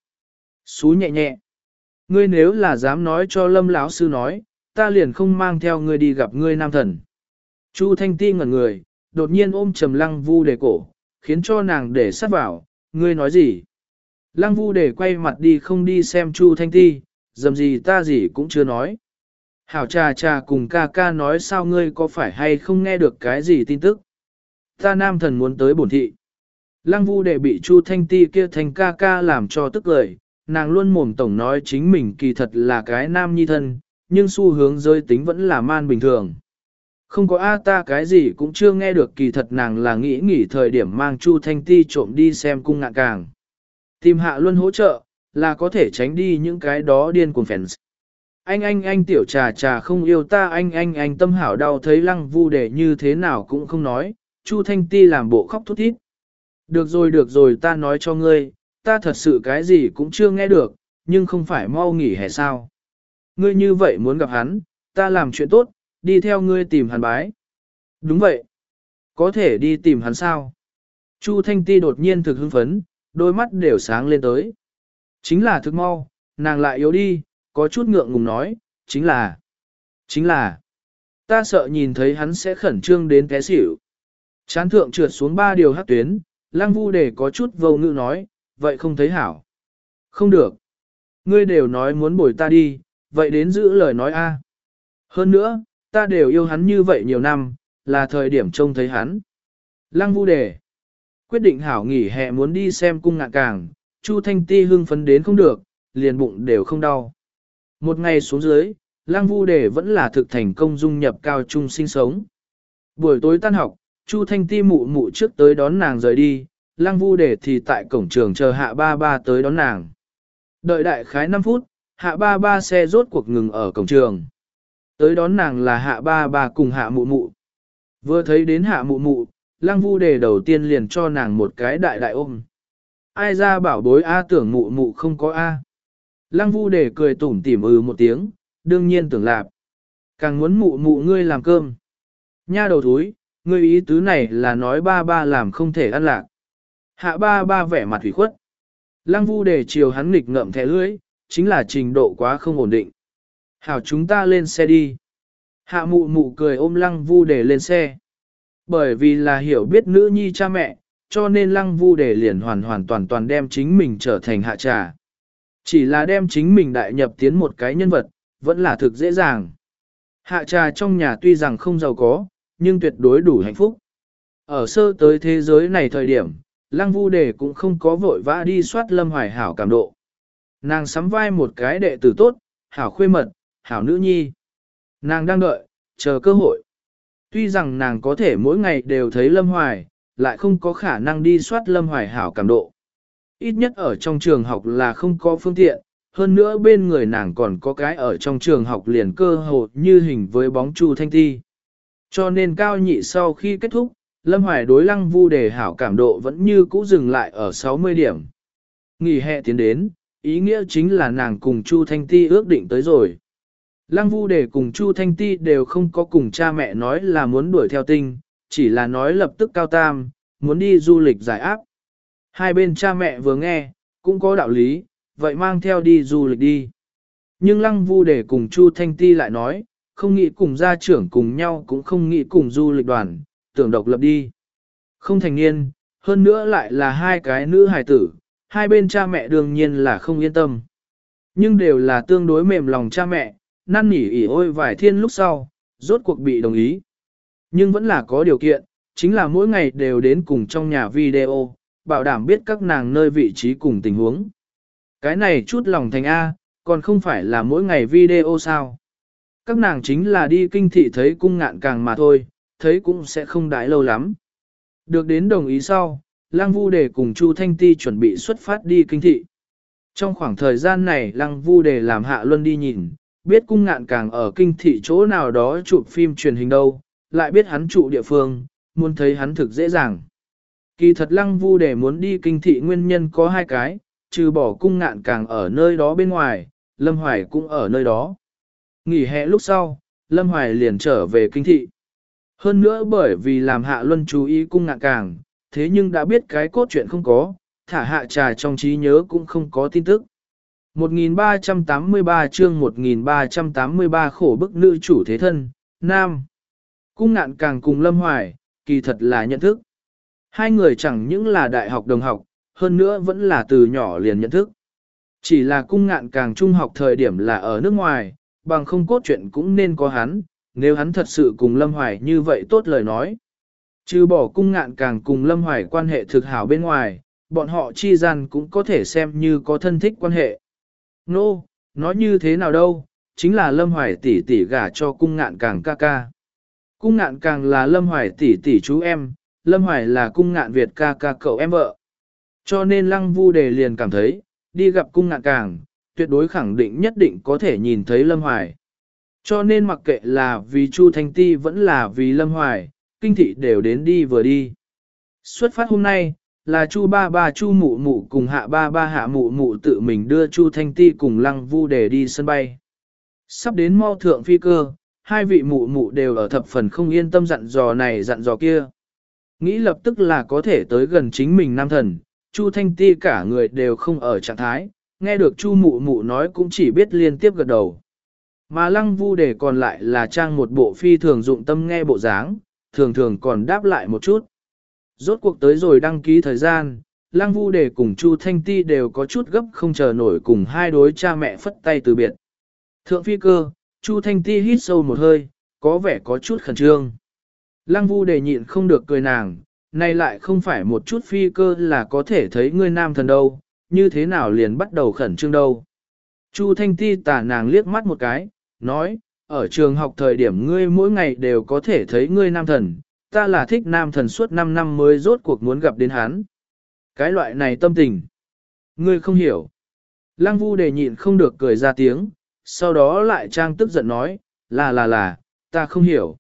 Xú nhẹ nhẹ. Ngươi nếu là dám nói cho Lâm lão sư nói, ta liền không mang theo ngươi đi gặp ngươi nam thần. Chu Thanh Ti ngẩn người, đột nhiên ôm trầm Lăng Vu Đề cổ, khiến cho nàng để sát vào, ngươi nói gì? Lăng Vu Đề quay mặt đi không đi xem Chu Thanh Ti, dầm gì ta gì cũng chưa nói. Hảo trà trà cùng ca ca nói sao ngươi có phải hay không nghe được cái gì tin tức? Ta nam thần muốn tới bổn thị. Lăng Vu Đề bị Chu Thanh Ti kia thành ca ca làm cho tức lời, nàng luôn mồm tổng nói chính mình kỳ thật là cái nam nhi thân, nhưng xu hướng giới tính vẫn là man bình thường. Không có A ta cái gì cũng chưa nghe được kỳ thật nàng là nghĩ nghỉ thời điểm mang Chu Thanh Ti trộm đi xem cung ngạn càng. Tìm Hạ Luân hỗ trợ, là có thể tránh đi những cái đó điên cuồng fans. Anh anh anh tiểu trà trà không yêu ta anh anh anh tâm hảo đau thấy Lăng Vu Đề như thế nào cũng không nói, Chu Thanh Ti làm bộ khóc thút thít. Được rồi được rồi ta nói cho ngươi, ta thật sự cái gì cũng chưa nghe được, nhưng không phải mau nghỉ hè sao. Ngươi như vậy muốn gặp hắn, ta làm chuyện tốt, đi theo ngươi tìm hắn bái. Đúng vậy. Có thể đi tìm hắn sao? Chu Thanh Ti đột nhiên thực hưng phấn, đôi mắt đều sáng lên tới. Chính là thực mau, nàng lại yếu đi, có chút ngượng ngùng nói, chính là, chính là, ta sợ nhìn thấy hắn sẽ khẩn trương đến té xỉu. Chán thượng trượt xuống ba điều hắc tuyến, Lăng Vu Đề có chút vô ngữ nói, vậy không thấy hảo. Không được. Ngươi đều nói muốn bồi ta đi, vậy đến giữ lời nói a. Hơn nữa, ta đều yêu hắn như vậy nhiều năm, là thời điểm trông thấy hắn. Lăng Vu Đề quyết định hảo nghỉ hè muốn đi xem cung ngạn càng, Chu Thanh Ti hưng phấn đến không được, liền bụng đều không đau. Một ngày xuống dưới, Lăng Vu Đề vẫn là thực thành công dung nhập cao trung sinh sống. Buổi tối tan học, Chu Thanh Ti mụ mụ trước tới đón nàng rời đi, Lăng Vu Đề thì tại cổng trường chờ Hạ Ba Ba tới đón nàng. Đợi đại khái năm phút, Hạ Ba Ba xe rốt cuộc ngừng ở cổng trường. Tới đón nàng là hạ ba ba cùng hạ mụ mụ. Vừa thấy đến hạ mụ mụ, lăng vu đề đầu tiên liền cho nàng một cái đại đại ôm. Ai ra bảo bối A tưởng mụ mụ không có A. Lăng vu đề cười tủm tỉm ừ một tiếng, đương nhiên tưởng lạp. Càng muốn mụ mụ ngươi làm cơm. Nha đầu thúi, ngươi ý tứ này là nói ba ba làm không thể ăn lạc. Hạ ba ba vẻ mặt thủy khuất. Lăng vu đề chiều hắn nghịch ngậm thẻ lưỡi, chính là trình độ quá không ổn định. Hảo chúng ta lên xe đi. Hạ mụ mụ cười ôm lăng vu đề lên xe. Bởi vì là hiểu biết nữ nhi cha mẹ, cho nên lăng vu đề liền hoàn hoàn toàn toàn đem chính mình trở thành hạ trà. Chỉ là đem chính mình đại nhập tiến một cái nhân vật, vẫn là thực dễ dàng. Hạ trà trong nhà tuy rằng không giàu có, nhưng tuyệt đối đủ hạnh phúc. Ở sơ tới thế giới này thời điểm, lăng vu đề cũng không có vội vã đi soát Lâm Hoài hảo cảm độ. Nàng sắm vai một cái đệ tử tốt, hảo khuê mật, hảo nữ nhi. Nàng đang đợi, chờ cơ hội. Tuy rằng nàng có thể mỗi ngày đều thấy Lâm Hoài, lại không có khả năng đi soát Lâm Hoài hảo cảm độ. Ít nhất ở trong trường học là không có phương tiện, hơn nữa bên người nàng còn có cái ở trong trường học liền cơ hồ như hình với bóng Chu Thanh Ti. Cho nên cao nhị sau khi kết thúc, Lâm Hoài đối lăng vu đề hảo cảm độ vẫn như cũ dừng lại ở sáu mươi điểm. Nghỉ hè tiến đến, ý nghĩa chính là nàng cùng Chu Thanh Ti ước định tới rồi. Lăng vu đề cùng Chu Thanh Ti đều không có cùng cha mẹ nói là muốn đuổi theo tinh, chỉ là nói lập tức cao tam, muốn đi du lịch giải áp. Hai bên cha mẹ vừa nghe, cũng có đạo lý, vậy mang theo đi du lịch đi. Nhưng lăng vu đề cùng Chu Thanh Ti lại nói, không nghĩ cùng gia trưởng cùng nhau cũng không nghĩ cùng du lịch đoàn, tưởng độc lập đi. Không thành niên, hơn nữa lại là hai cái nữ hài tử, hai bên cha mẹ đương nhiên là không yên tâm. Nhưng đều là tương đối mềm lòng cha mẹ, năn nỉ ỉ ôi vài thiên lúc sau, rốt cuộc bị đồng ý. Nhưng vẫn là có điều kiện, chính là mỗi ngày đều đến cùng trong nhà video, bảo đảm biết các nàng nơi vị trí cùng tình huống. Cái này chút lòng thành A, còn không phải là mỗi ngày video sao. Các nàng chính là đi kinh thị thấy cung ngạn càng mà thôi, thấy cũng sẽ không đãi lâu lắm. Được đến đồng ý sau, Lăng Vu Đề cùng Chu Thanh Ti chuẩn bị xuất phát đi kinh thị. Trong khoảng thời gian này Lăng Vu Đề làm Hạ Luân đi nhìn, biết cung ngạn càng ở kinh thị chỗ nào đó chụp phim truyền hình đâu, lại biết hắn trụ địa phương, muốn thấy hắn thực dễ dàng. Kỳ thật Lăng Vu Đề muốn đi kinh thị nguyên nhân có hai cái, trừ bỏ cung ngạn càng ở nơi đó bên ngoài, Lâm Hoài cũng ở nơi đó. Nghỉ hè lúc sau, Lâm Hoài liền trở về kinh thị. Hơn nữa bởi vì làm Hạ Luân chú ý cung ngạn càng, thế nhưng đã biết cái cốt truyện không có, thả hạ trà trong trí nhớ cũng không có tin tức. một nghìn ba trăm tám mươi ba chương một nghìn ba trăm tám mươi ba khổ bức nữ chủ thế thân, Nam. Cung ngạn càng cùng Lâm Hoài, kỳ thật là nhận thức. Hai người chẳng những là đại học đồng học, hơn nữa vẫn là từ nhỏ liền nhận thức. Chỉ là cung ngạn càng trung học thời điểm là ở nước ngoài, bằng không cốt truyện cũng nên có hắn, nếu hắn thật sự cùng Lâm Hoài như vậy tốt lời nói. Trừ bỏ cung ngạn càng cùng Lâm Hoài quan hệ thực hảo bên ngoài, bọn họ chi gian cũng có thể xem như có thân thích quan hệ. Nô, no, nói như thế nào đâu, chính là Lâm Hoài tỷ tỷ gả cho cung ngạn càng ca ca. Cung ngạn càng là Lâm Hoài tỷ tỷ chú em, Lâm Hoài là cung ngạn Việt ca ca cậu em vợ. Cho nên Lăng Vu Đề liền cảm thấy, đi gặp cung ngạn càng, tuyệt đối khẳng định nhất định có thể nhìn thấy Lâm Hoài. Cho nên mặc kệ là vì Chu Thanh Ti vẫn là vì Lâm Hoài, kinh thị đều đến đi vừa đi. Xuất phát hôm nay, là Chu ba ba Chu mụ mụ cùng hạ ba ba hạ mụ mụ tự mình đưa Chu Thanh Ti cùng Lăng Vu Đề đi sân bay. Sắp đến mau thượng phi cơ, hai vị mụ mụ đều ở thập phần không yên tâm dặn dò này dặn dò kia. Nghĩ lập tức là có thể tới gần chính mình nam thần, Chu Thanh Ti cả người đều không ở trạng thái, nghe được Chu mụ mụ nói cũng chỉ biết liên tiếp gật đầu. Mà Lăng Vu Đề còn lại là trang một bộ phi thường dụng tâm nghe bộ dáng, thường thường còn đáp lại một chút. Rốt cuộc tới rồi đăng ký thời gian, Lăng Vu Đề cùng Chu Thanh Ti đều có chút gấp không chờ nổi cùng hai đối cha mẹ phất tay từ biệt. Thượng phi cơ, Chu Thanh Ti hít sâu một hơi, có vẻ có chút khẩn trương. Lăng Vu Đề nhịn không được cười nàng, này lại không phải một chút phi cơ là có thể thấy ngươi nam thần đâu, như thế nào liền bắt đầu khẩn trương đâu. Chu Thanh Ti tả nàng liếc mắt một cái, nói, ở trường học thời điểm ngươi mỗi ngày đều có thể thấy ngươi nam thần, ta là thích nam thần suốt năm năm mới rốt cuộc muốn gặp đến hắn. Cái loại này tâm tình. Ngươi không hiểu. Lăng Vu Đề nhịn không được cười ra tiếng, sau đó lại trang tức giận nói, là là là, ta không hiểu.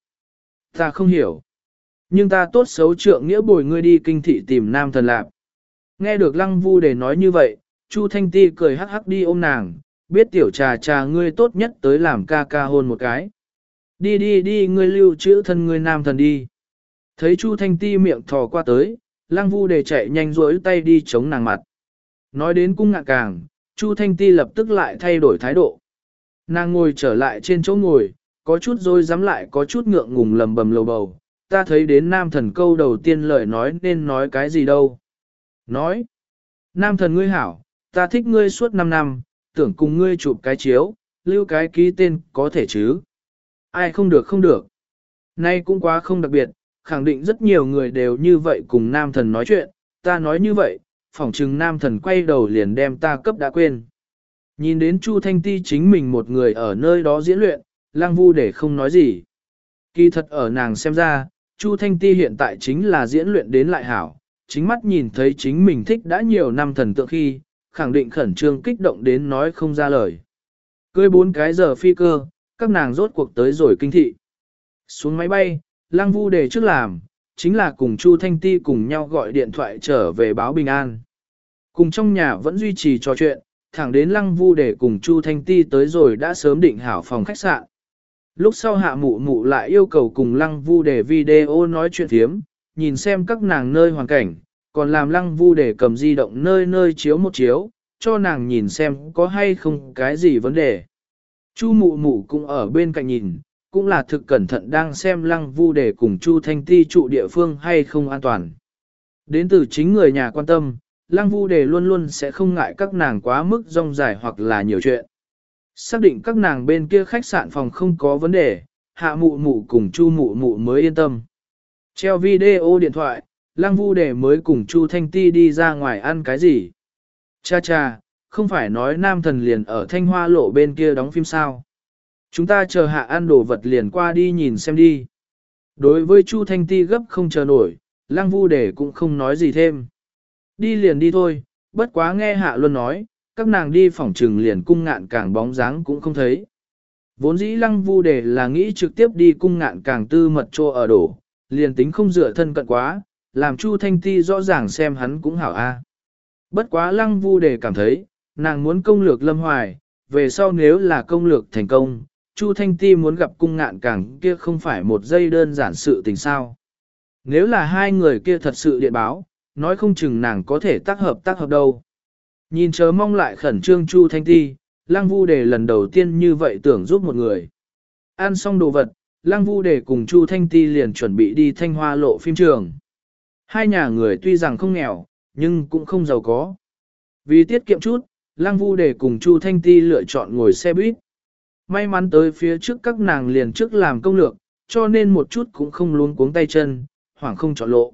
Ta không hiểu. Nhưng ta tốt xấu trượng nghĩa bồi ngươi đi kinh thị tìm nam thần lạc. Nghe được lăng vu để nói như vậy, Chu Thanh Ti cười hắc hắc đi ôm nàng, biết tiểu trà trà ngươi tốt nhất tới làm ca ca hôn một cái. Đi đi đi ngươi lưu trữ thân ngươi nam thần đi. Thấy Chu Thanh Ti miệng thò qua tới, lăng vu để chạy nhanh rỗi tay đi chống nàng mặt. Nói đến cung ngạn càng, Chu Thanh Ti lập tức lại thay đổi thái độ. Nàng ngồi trở lại trên chỗ ngồi, có chút rồi dám lại có chút ngượng ngùng lầm bầm lầu bầu. Ta thấy đến nam thần câu đầu tiên lời nói nên nói cái gì đâu. Nói, nam thần ngươi hảo, ta thích ngươi suốt năm năm, tưởng cùng ngươi chụp cái chiếu, lưu cái ký tên có thể chứ. Ai không được không được. Nay cũng quá không đặc biệt, khẳng định rất nhiều người đều như vậy cùng nam thần nói chuyện, ta nói như vậy, phỏng chừng nam thần quay đầu liền đem ta cấp đã quên. Nhìn đến Chu Thanh Ti chính mình một người ở nơi đó diễn luyện, lang vu để không nói gì. Kỳ thật ở nàng xem ra, Chu Thanh Ti hiện tại chính là diễn luyện đến lại hảo, chính mắt nhìn thấy chính mình thích đã nhiều năm thần tượng khi, khẳng định khẩn trương kích động đến nói không ra lời. Cưới bốn cái giờ phi cơ, các nàng rốt cuộc tới rồi kinh thị. Xuống máy bay, Lăng Vu Đề trước làm, chính là cùng Chu Thanh Ti cùng nhau gọi điện thoại trở về báo bình an. Cùng trong nhà vẫn duy trì trò chuyện, thẳng đến Lăng Vu Đề cùng Chu Thanh Ti tới rồi đã sớm định hảo phòng khách sạn. Lúc sau hạ mụ mụ lại yêu cầu cùng Lăng Vu Đề video nói chuyện thiếm, nhìn xem các nàng nơi hoàn cảnh, còn làm Lăng Vu Đề cầm di động nơi nơi chiếu một chiếu, cho nàng nhìn xem có hay không cái gì vấn đề. Chu mụ mụ cũng ở bên cạnh nhìn, cũng là thực cẩn thận đang xem Lăng Vu Đề cùng Chu Thanh Ti trụ địa phương hay không an toàn. Đến từ chính người nhà quan tâm, Lăng Vu Đề luôn luôn sẽ không ngại các nàng quá mức rong dài hoặc là nhiều chuyện. Xác định các nàng bên kia khách sạn phòng không có vấn đề, hạ mụ mụ cùng Chu mụ mụ mới yên tâm. Treo video điện thoại, Lăng Vu Đề mới cùng Chu Thanh Ti đi ra ngoài ăn cái gì. Cha cha, không phải nói nam thần liền ở Thanh Hoa lộ bên kia đóng phim sao. Chúng ta chờ hạ ăn đồ vật liền qua đi nhìn xem đi. Đối với Chu Thanh Ti gấp không chờ nổi, Lăng Vu Đề cũng không nói gì thêm. Đi liền đi thôi, bất quá nghe hạ luôn nói, các nàng đi phỏng trừng liền cung ngạn càng bóng dáng cũng không thấy. Vốn dĩ Lăng Vu Đề là nghĩ trực tiếp đi cung ngạn càng tư mật trô ở đổ, liền tính không dựa thân cận quá, làm Chu Thanh Ti rõ ràng xem hắn cũng hảo a. Bất quá Lăng Vu Đề cảm thấy, nàng muốn công lược Lâm Hoài, về sau nếu là công lược thành công, Chu Thanh Ti muốn gặp cung ngạn càng kia không phải một giây đơn giản sự tình sao. Nếu là hai người kia thật sự điện báo, nói không chừng nàng có thể tác hợp tác hợp đâu. Nhìn chớ mong lại khẩn trương Chu Thanh Ti, Lăng Vu Đề lần đầu tiên như vậy tưởng giúp một người. Ăn xong đồ vật, Lăng Vu Đề cùng Chu Thanh Ti liền chuẩn bị đi Thanh Hoa lộ phim trường. Hai nhà người tuy rằng không nghèo, nhưng cũng không giàu có. Vì tiết kiệm chút, Lăng Vu Đề cùng Chu Thanh Ti lựa chọn ngồi xe buýt. May mắn tới phía trước các nàng liền trước làm công lược, cho nên một chút cũng không luống cuống tay chân, hoảng không chọn lộ.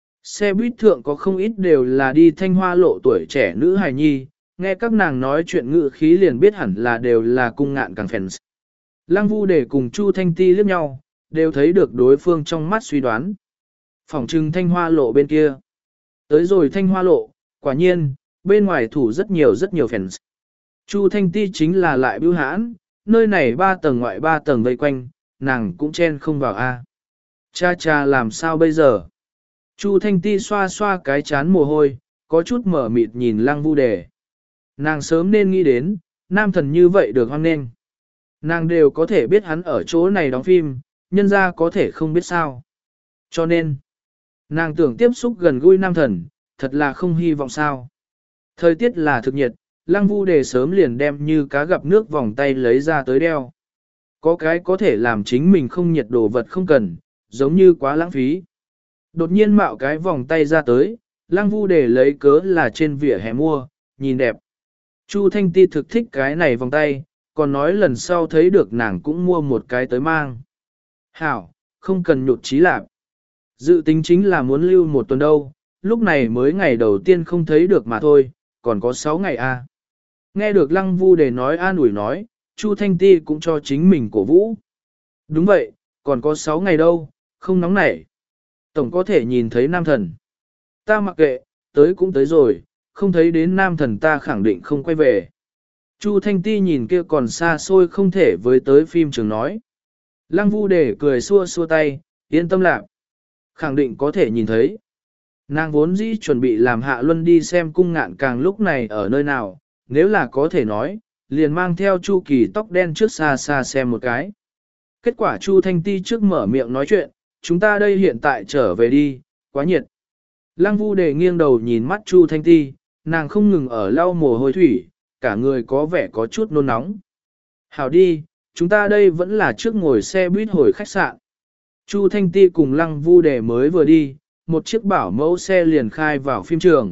Xe buýt thượng có không ít đều là đi Thanh Hoa lộ tuổi trẻ nữ hài nhi, nghe các nàng nói chuyện ngữ khí liền biết hẳn là đều là cung ngạn càng fans. Lăng Vu Đề cùng Chu Thanh Ti liếc nhau, đều thấy được đối phương trong mắt suy đoán. Phỏng trừng Thanh Hoa lộ bên kia. Tới rồi Thanh Hoa lộ, quả nhiên, bên ngoài thủ rất nhiều rất nhiều fans. Chu Thanh Ti chính là lại bưu hãn, nơi này ba tầng ngoại ba tầng vây quanh, nàng cũng chen không vào a. Cha cha làm sao bây giờ? Chu Thanh Ti xoa xoa cái chán mồ hôi, có chút mở mịt nhìn Lăng Vu Đề. Nàng sớm nên nghĩ đến, nam thần như vậy được hoan nghênh. Nàng đều có thể biết hắn ở chỗ này đóng phim, nhân ra có thể không biết sao. Cho nên, nàng tưởng tiếp xúc gần gũi nam thần, thật là không hy vọng sao. Thời tiết là thực nhiệt, Lăng Vu Đề sớm liền đem như cá gặp nước vòng tay lấy ra tới đeo. Có cái có thể làm chính mình không nhiệt đồ vật không cần, giống như quá lãng phí. Đột nhiên mạo cái vòng tay ra tới, Lăng Vu Đề lấy cớ là trên vỉa hè mua, nhìn đẹp. Chu Thanh Ti thực thích cái này vòng tay, còn nói lần sau thấy được nàng cũng mua một cái tới mang. Hảo, không cần nhụt chí lạc. Dự tính chính là muốn lưu một tuần đâu, lúc này mới ngày đầu tiên không thấy được mà thôi, còn có sáu ngày a. À. Nghe được Lăng Vu Đề nói an ủi nói, Chu Thanh Ti cũng cho chính mình cổ vũ. Đúng vậy, còn có sáu ngày đâu, không nóng nảy. Tổng có thể nhìn thấy nam thần. Ta mặc kệ, tới cũng tới rồi, không thấy đến nam thần ta khẳng định không quay về. Chu Thanh Ti nhìn kia còn xa xôi không thể với tới phim trường nói. Lăng Vu Đề cười xua xua tay, yên tâm lạc. Khẳng định có thể nhìn thấy. Nàng vốn dĩ chuẩn bị làm Hạ Luân đi xem cung ngạn càng lúc này ở nơi nào, nếu là có thể nói, liền mang theo Chu Kỳ tóc đen trước xa xa xem một cái. Kết quả Chu Thanh Ti trước mở miệng nói chuyện, chúng ta đây hiện tại trở về đi, quá nhiệt. Lăng Vu Đề nghiêng đầu nhìn mắt Chu Thanh Ti, nàng không ngừng ở lau mồ hôi thủy, cả người có vẻ có chút nôn nóng. Hảo đi, chúng ta đây vẫn là trước ngồi xe buýt hồi khách sạn. Chu Thanh Ti cùng Lăng Vu Đề mới vừa đi, một chiếc bảo mẫu xe liền khai vào phim trường.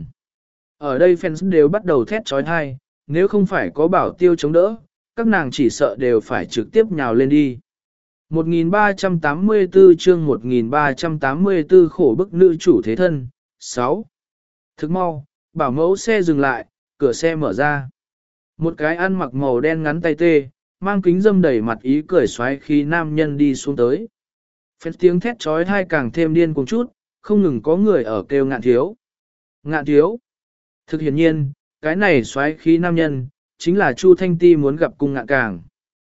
Ở đây fans đều bắt đầu thét trói thai, nếu không phải có bảo tiêu chống đỡ, các nàng chỉ sợ đều phải trực tiếp nhào lên đi. một nghìn ba trăm tám mươi tư chương một nghìn ba trăm tám mươi tư khổ bức nữ chủ thế thân, sáu. Thức mau, bảo mẫu xe dừng lại, cửa xe mở ra. Một cái ăn mặc màu đen ngắn tay tê, mang kính dâm đầy mặt ý cười xoáy khi nam nhân đi xuống tới. Phép tiếng thét trói thai càng thêm điên cuồng chút, không ngừng có người ở kêu ngạn thiếu. Ngạn thiếu. Thực hiển nhiên, cái này xoáy khí nam nhân, chính là Chu Thanh Ti muốn gặp cung ngạn càng.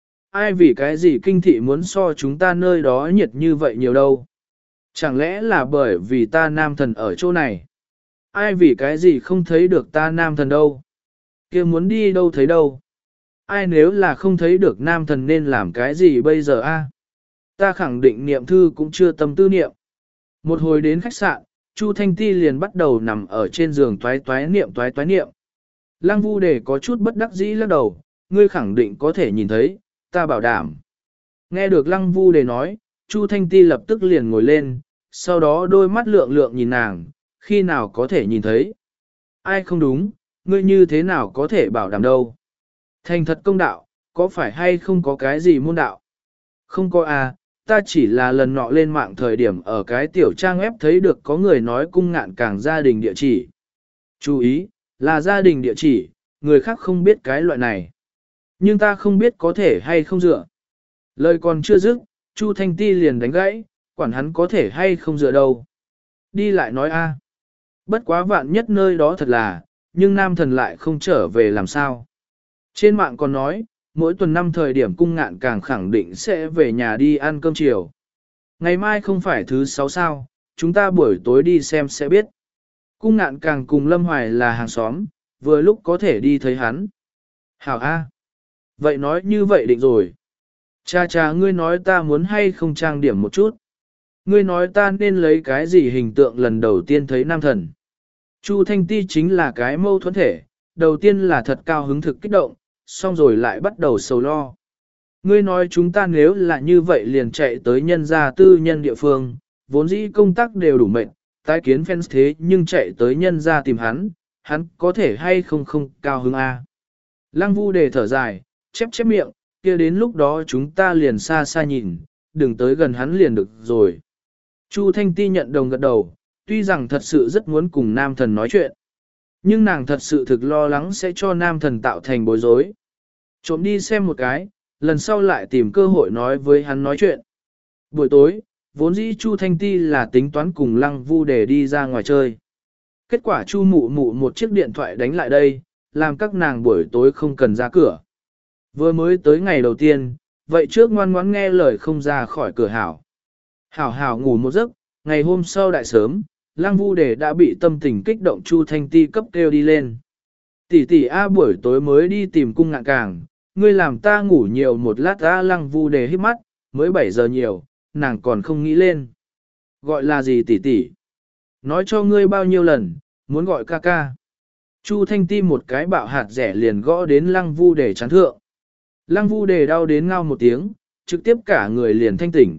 Ai vì cái gì kinh thị muốn so chúng ta nơi đó nhiệt như vậy nhiều đâu. Chẳng lẽ là bởi vì ta nam thần ở chỗ này? Ai vì cái gì không thấy được ta nam thần đâu? Kia muốn đi đâu thấy đâu? Ai nếu là không thấy được nam thần nên làm cái gì bây giờ a? Ta khẳng định niệm thư cũng chưa tâm tư niệm. Một hồi đến khách sạn, Chu Thanh Ti liền bắt đầu nằm ở trên giường toái toái niệm toái toái niệm. Lăng Vu Đề có chút bất đắc dĩ lắc đầu, ngươi khẳng định có thể nhìn thấy, ta bảo đảm. Nghe được Lăng Vu Đề nói, Chu Thanh Ti lập tức liền ngồi lên, sau đó đôi mắt lượng lượng nhìn nàng, khi nào có thể nhìn thấy. Ai không đúng, ngươi như thế nào có thể bảo đảm đâu. Thành thật công đạo, có phải hay không có cái gì môn đạo? Không có à, ta chỉ là lần nọ lên mạng thời điểm ở cái tiểu trang web thấy được có người nói cung ngạn càng gia đình địa chỉ. Chú ý, là gia đình địa chỉ, người khác không biết cái loại này. Nhưng ta không biết có thể hay không dựa. Lời còn chưa dứt, Chu Thanh Ti liền đánh gãy, quản hắn có thể hay không dựa đâu. Đi lại nói a, bất quá vạn nhất nơi đó thật là, nhưng nam thần lại không trở về làm sao. Trên mạng còn nói, mỗi tuần năm thời điểm cung ngạn càng khẳng định sẽ về nhà đi ăn cơm chiều. Ngày mai không phải thứ sáu sao, chúng ta buổi tối đi xem sẽ biết. Cung ngạn càng cùng Lâm Hoài là hàng xóm, vừa lúc có thể đi thấy hắn. Hảo A. Vậy nói như vậy định rồi. Cha cha ngươi nói ta muốn hay không trang điểm một chút. Ngươi nói ta nên lấy cái gì hình tượng lần đầu tiên thấy nam thần. Chu Thanh Ti chính là cái mâu thuẫn thể, đầu tiên là thật cao hứng thực kích động, xong rồi lại bắt đầu sầu lo. Ngươi nói chúng ta nếu là như vậy liền chạy tới nhân gia tư nhân địa phương, vốn dĩ công tác đều đủ mệnh, tái kiến fans thế nhưng chạy tới nhân gia tìm hắn, hắn có thể hay không không cao hứng a. Lăng Vu Đề thở dài, chép chép miệng, kia đến lúc đó chúng ta liền xa xa nhìn, đừng tới gần hắn liền được rồi. Chu Thanh Ti nhận đồng gật đầu, tuy rằng thật sự rất muốn cùng nam thần nói chuyện. Nhưng nàng thật sự thực lo lắng sẽ cho nam thần tạo thành bối rối. Trộm đi xem một cái, lần sau lại tìm cơ hội nói với hắn nói chuyện. Buổi tối, vốn dĩ Chu Thanh Ti là tính toán cùng Lăng Vu để đi ra ngoài chơi. Kết quả Chu mụ mụ một chiếc điện thoại đánh lại đây, làm các nàng buổi tối không cần ra cửa. Vừa mới tới ngày đầu tiên, vậy trước ngoan ngoãn nghe lời không ra khỏi cửa hảo. Hảo hảo ngủ một giấc, ngày hôm sau đại sớm, Lăng Vu Đề đã bị tâm tình kích động Chu Thanh Ti cấp kêu đi lên. Tỷ tỷ A buổi tối mới đi tìm cung ngạn càng, ngươi làm ta ngủ nhiều một lát A. Lăng Vu Đề hít mắt, mới bảy giờ nhiều, nàng còn không nghĩ lên. Gọi là gì tỷ tỷ? Nói cho ngươi bao nhiêu lần, muốn gọi ca ca. Chu Thanh Ti một cái bạo hạt rẻ liền gõ đến Lăng Vu Đề chán thượng. Lăng Vu Đề đau đến ngao một tiếng, trực tiếp cả người liền thanh tỉnh.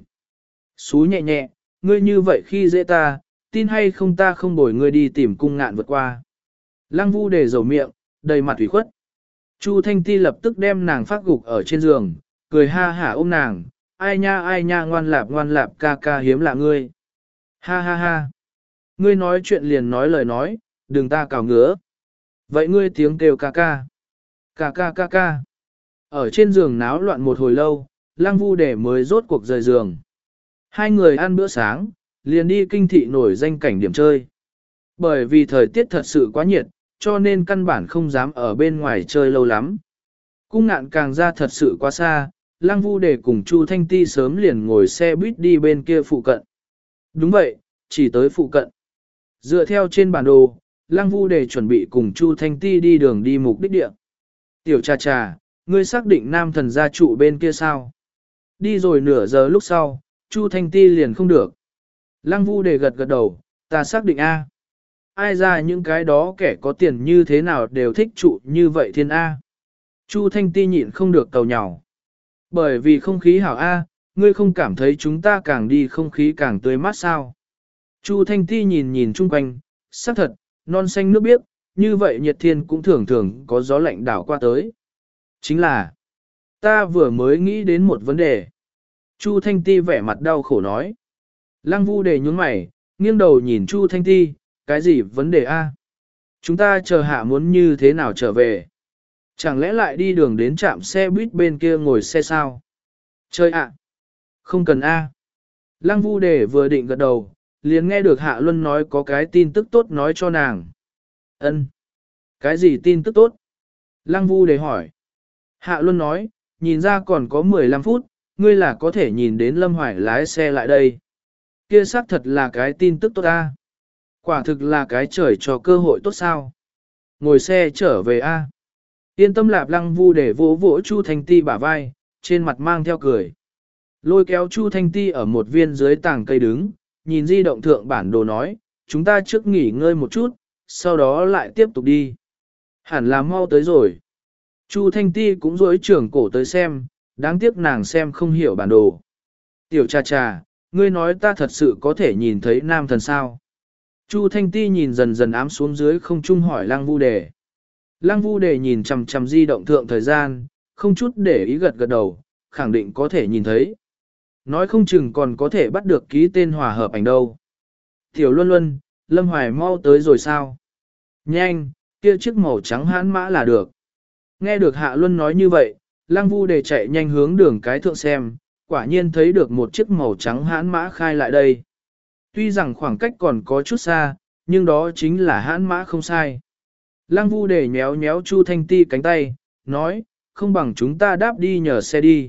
Xú nhẹ nhẹ, ngươi như vậy khi dễ ta, tin hay không ta không bồi ngươi đi tìm cung ngạn vượt qua. Lăng Vu Đề dầu miệng, đầy mặt ủy khuất. Chu Thanh Ti lập tức đem nàng phát gục ở trên giường, cười ha hả ôm nàng, ai nha ai nha ngoan lạp ngoan lạp ca ca hiếm lạ ngươi. Ha ha ha. Ngươi nói chuyện liền nói lời nói, đừng ta cào ngứa. Vậy ngươi tiếng kêu ca ca. Ca ca ca ca. Ở trên giường náo loạn một hồi lâu, Lăng Vu Đề mới rốt cuộc rời giường. Hai người ăn bữa sáng, liền đi kinh thị nổi danh cảnh điểm chơi. Bởi vì thời tiết thật sự quá nhiệt, cho nên căn bản không dám ở bên ngoài chơi lâu lắm. Cung ngạn càng ra thật sự quá xa, Lăng Vu Đề cùng Chu Thanh Ti sớm liền ngồi xe buýt đi bên kia phụ cận. Đúng vậy, chỉ tới phụ cận. Dựa theo trên bản đồ, Lăng Vu Đề chuẩn bị cùng Chu Thanh Ti đi đường đi mục đích địa. Tiểu trà trà, ngươi xác định nam thần gia trụ bên kia sao? Đi rồi nửa giờ lúc sau, Chu Thanh Ti liền không được. Lăng Vu Đề gật gật đầu, ta xác định A. Ai ra những cái đó kẻ có tiền như thế nào đều thích trụ như vậy thiên A. Chu Thanh Ti nhịn không được cầu nhào. Bởi vì không khí hảo A, ngươi không cảm thấy chúng ta càng đi không khí càng tươi mát sao? Chu Thanh Ti nhìn nhìn chung quanh, xác thật, non xanh nước biếc, như vậy nhiệt thiên cũng thường thường có gió lạnh đảo qua tới. Chính là, ta vừa mới nghĩ đến một vấn đề. Chu Thanh Ti vẻ mặt đau khổ nói. Lăng Vu Đề nhún mày, nghiêng đầu nhìn Chu Thanh Ti, cái gì vấn đề a? Chúng ta chờ hạ muốn như thế nào trở về? Chẳng lẽ lại đi đường đến trạm xe buýt bên kia ngồi xe sao? Chơi ạ! Không cần a. Lăng Vu Đề vừa định gật đầu, liền nghe được Hạ Luân nói có cái tin tức tốt nói cho nàng. Ân, cái gì tin tức tốt? Lăng Vu Đề hỏi. Hạ Luân nói, nhìn ra còn có mười lăm phút, ngươi là có thể nhìn đến Lâm Hoài lái xe lại đây. Kia xác thật là cái tin tức tốt a. Quả thực là cái trời cho cơ hội tốt sao. Ngồi xe trở về a. Yên tâm Lạp. Lăng Vu Đề vỗ vỗ Chu Thanh Ti bả vai, trên mặt mang theo cười. Lôi kéo Chu Thanh Ti ở một viên dưới tảng cây đứng, nhìn di động thượng bản đồ nói, chúng ta trước nghỉ ngơi một chút, sau đó lại tiếp tục đi. Hẳn là mau tới rồi. Chu Thanh Ti cũng rỗi trưởng cổ tới xem, đáng tiếc nàng xem không hiểu bản đồ. Tiểu cha cha, ngươi nói ta thật sự có thể nhìn thấy nam thần sao? Chu Thanh Ti nhìn dần dần ám xuống dưới không trung hỏi Lăng Vu Đề. Lăng Vu Đề nhìn chằm chằm di động thượng thời gian, không chút để ý gật gật đầu, khẳng định có thể nhìn thấy. Nói không chừng còn có thể bắt được ký tên hòa hợp ảnh đâu. Tiểu Luân Luân, Lâm Hoài mau tới rồi sao? Nhanh, kia chiếc màu trắng hãn mã là được. Nghe được Hạ Luân nói như vậy, Lăng Vu Đề chạy nhanh hướng đường cái thượng xem, quả nhiên thấy được một chiếc màu trắng hãn mã khai lại đây. Tuy rằng khoảng cách còn có chút xa, nhưng đó chính là hãn mã không sai. Lăng Vu Đề nhéo nhéo Chu Thanh Ti cánh tay, nói, không bằng chúng ta đáp đi nhờ xe đi.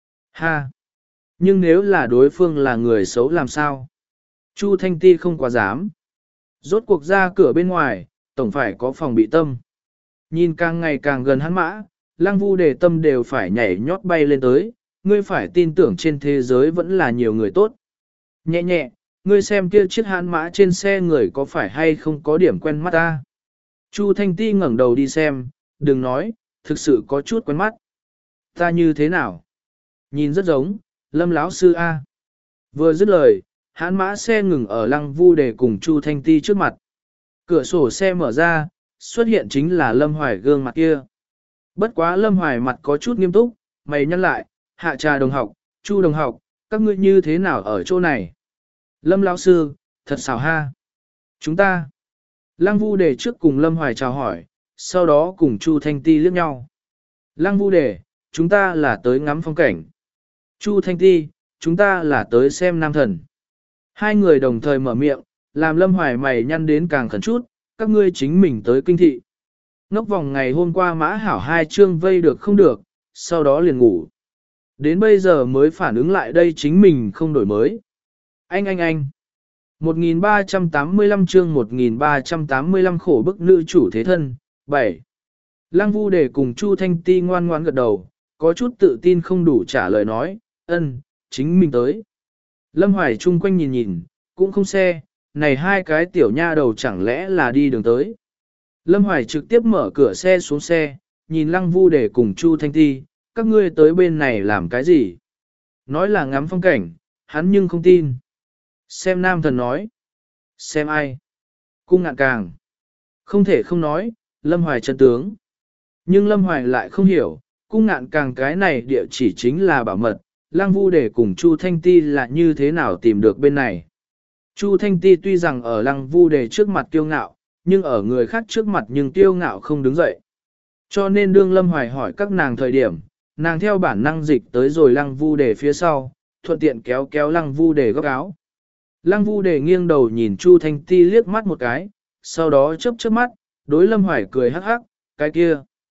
Ha! Nhưng nếu là đối phương là người xấu làm sao? Chu Thanh Ti không quá dám. Rốt cuộc ra cửa bên ngoài, tổng phải có phòng bị tâm. Nhìn càng ngày càng gần hắn mã, Lăng Vu Đề tâm đều phải nhảy nhót bay lên tới, ngươi phải tin tưởng trên thế giới vẫn là nhiều người tốt. Nhẹ nhẹ, ngươi xem kia chiếc hắn mã trên xe người có phải hay không có điểm quen mắt ta. Chu Thanh Ti ngẩng đầu đi xem, đừng nói, thực sự có chút quen mắt. Ta như thế nào? Nhìn rất giống, Lâm lão sư A. Vừa dứt lời, hãn mã xe ngừng ở Lăng Vu Đề cùng Chu Thanh Ti trước mặt. Cửa sổ xe mở ra, xuất hiện chính là Lâm Hoài gương mặt kia. Bất quá Lâm Hoài mặt có chút nghiêm túc, mày nhăn lại, Hạ Trà đồng học, Chu đồng học, các ngươi như thế nào ở chỗ này? Lâm lão sư, thật xảo ha. Chúng ta. Lăng Vu Đề trước cùng Lâm Hoài chào hỏi, sau đó cùng Chu Thanh Ti liếc nhau. Lăng Vu Đề, chúng ta là tới ngắm phong cảnh. Chu Thanh Ti, chúng ta là tới xem nam thần. Hai người đồng thời mở miệng, làm Lâm Hoài mày nhăn đến càng khẩn chút, các ngươi chính mình tới kinh thị. Ngốc vòng ngày hôm qua mã hảo hai chương vây được không được, sau đó liền ngủ. Đến bây giờ mới phản ứng lại đây chính mình không đổi mới. Anh anh anh. một nghìn ba trăm tám mươi lăm chương một nghìn ba trăm tám mươi lăm khổ bức nữ chủ thế thân, bảy. Lăng Vu Đề cùng Chu Thanh Ti ngoan ngoãn gật đầu, có chút tự tin không đủ trả lời nói, ân, chính mình tới. Lâm Hoài chung quanh nhìn nhìn, cũng không xe, này hai cái tiểu nha đầu chẳng lẽ là đi đường tới. Lâm Hoài trực tiếp mở cửa xe xuống xe, nhìn Lăng Vu Đề cùng Chu Thanh Ti, các ngươi tới bên này làm cái gì? Nói là ngắm phong cảnh, hắn nhưng không tin. Xem nam thần nói. Xem ai? Cung Ngạn Càng. Không thể không nói, Lâm Hoài chân tướng. Nhưng Lâm Hoài lại không hiểu, Cung Ngạn Càng cái này địa chỉ chính là bảo mật, Lăng Vu Đề cùng Chu Thanh Ti là như thế nào tìm được bên này. Chu Thanh Ti tuy rằng ở Lăng Vu Đề trước mặt kiêu ngạo, nhưng ở người khác trước mặt nhưng kiêu ngạo không đứng dậy. Cho nên đương Lâm Hoài hỏi các nàng thời điểm, nàng theo bản năng dịch tới rồi Lăng Vu Đề phía sau, thuận tiện kéo kéo Lăng Vu Đề góc áo. Lăng Vu Đề nghiêng đầu nhìn Chu Thanh Ti liếc mắt một cái, sau đó chớp chớp mắt, đối Lâm Hoài cười hắc hắc, cái kia.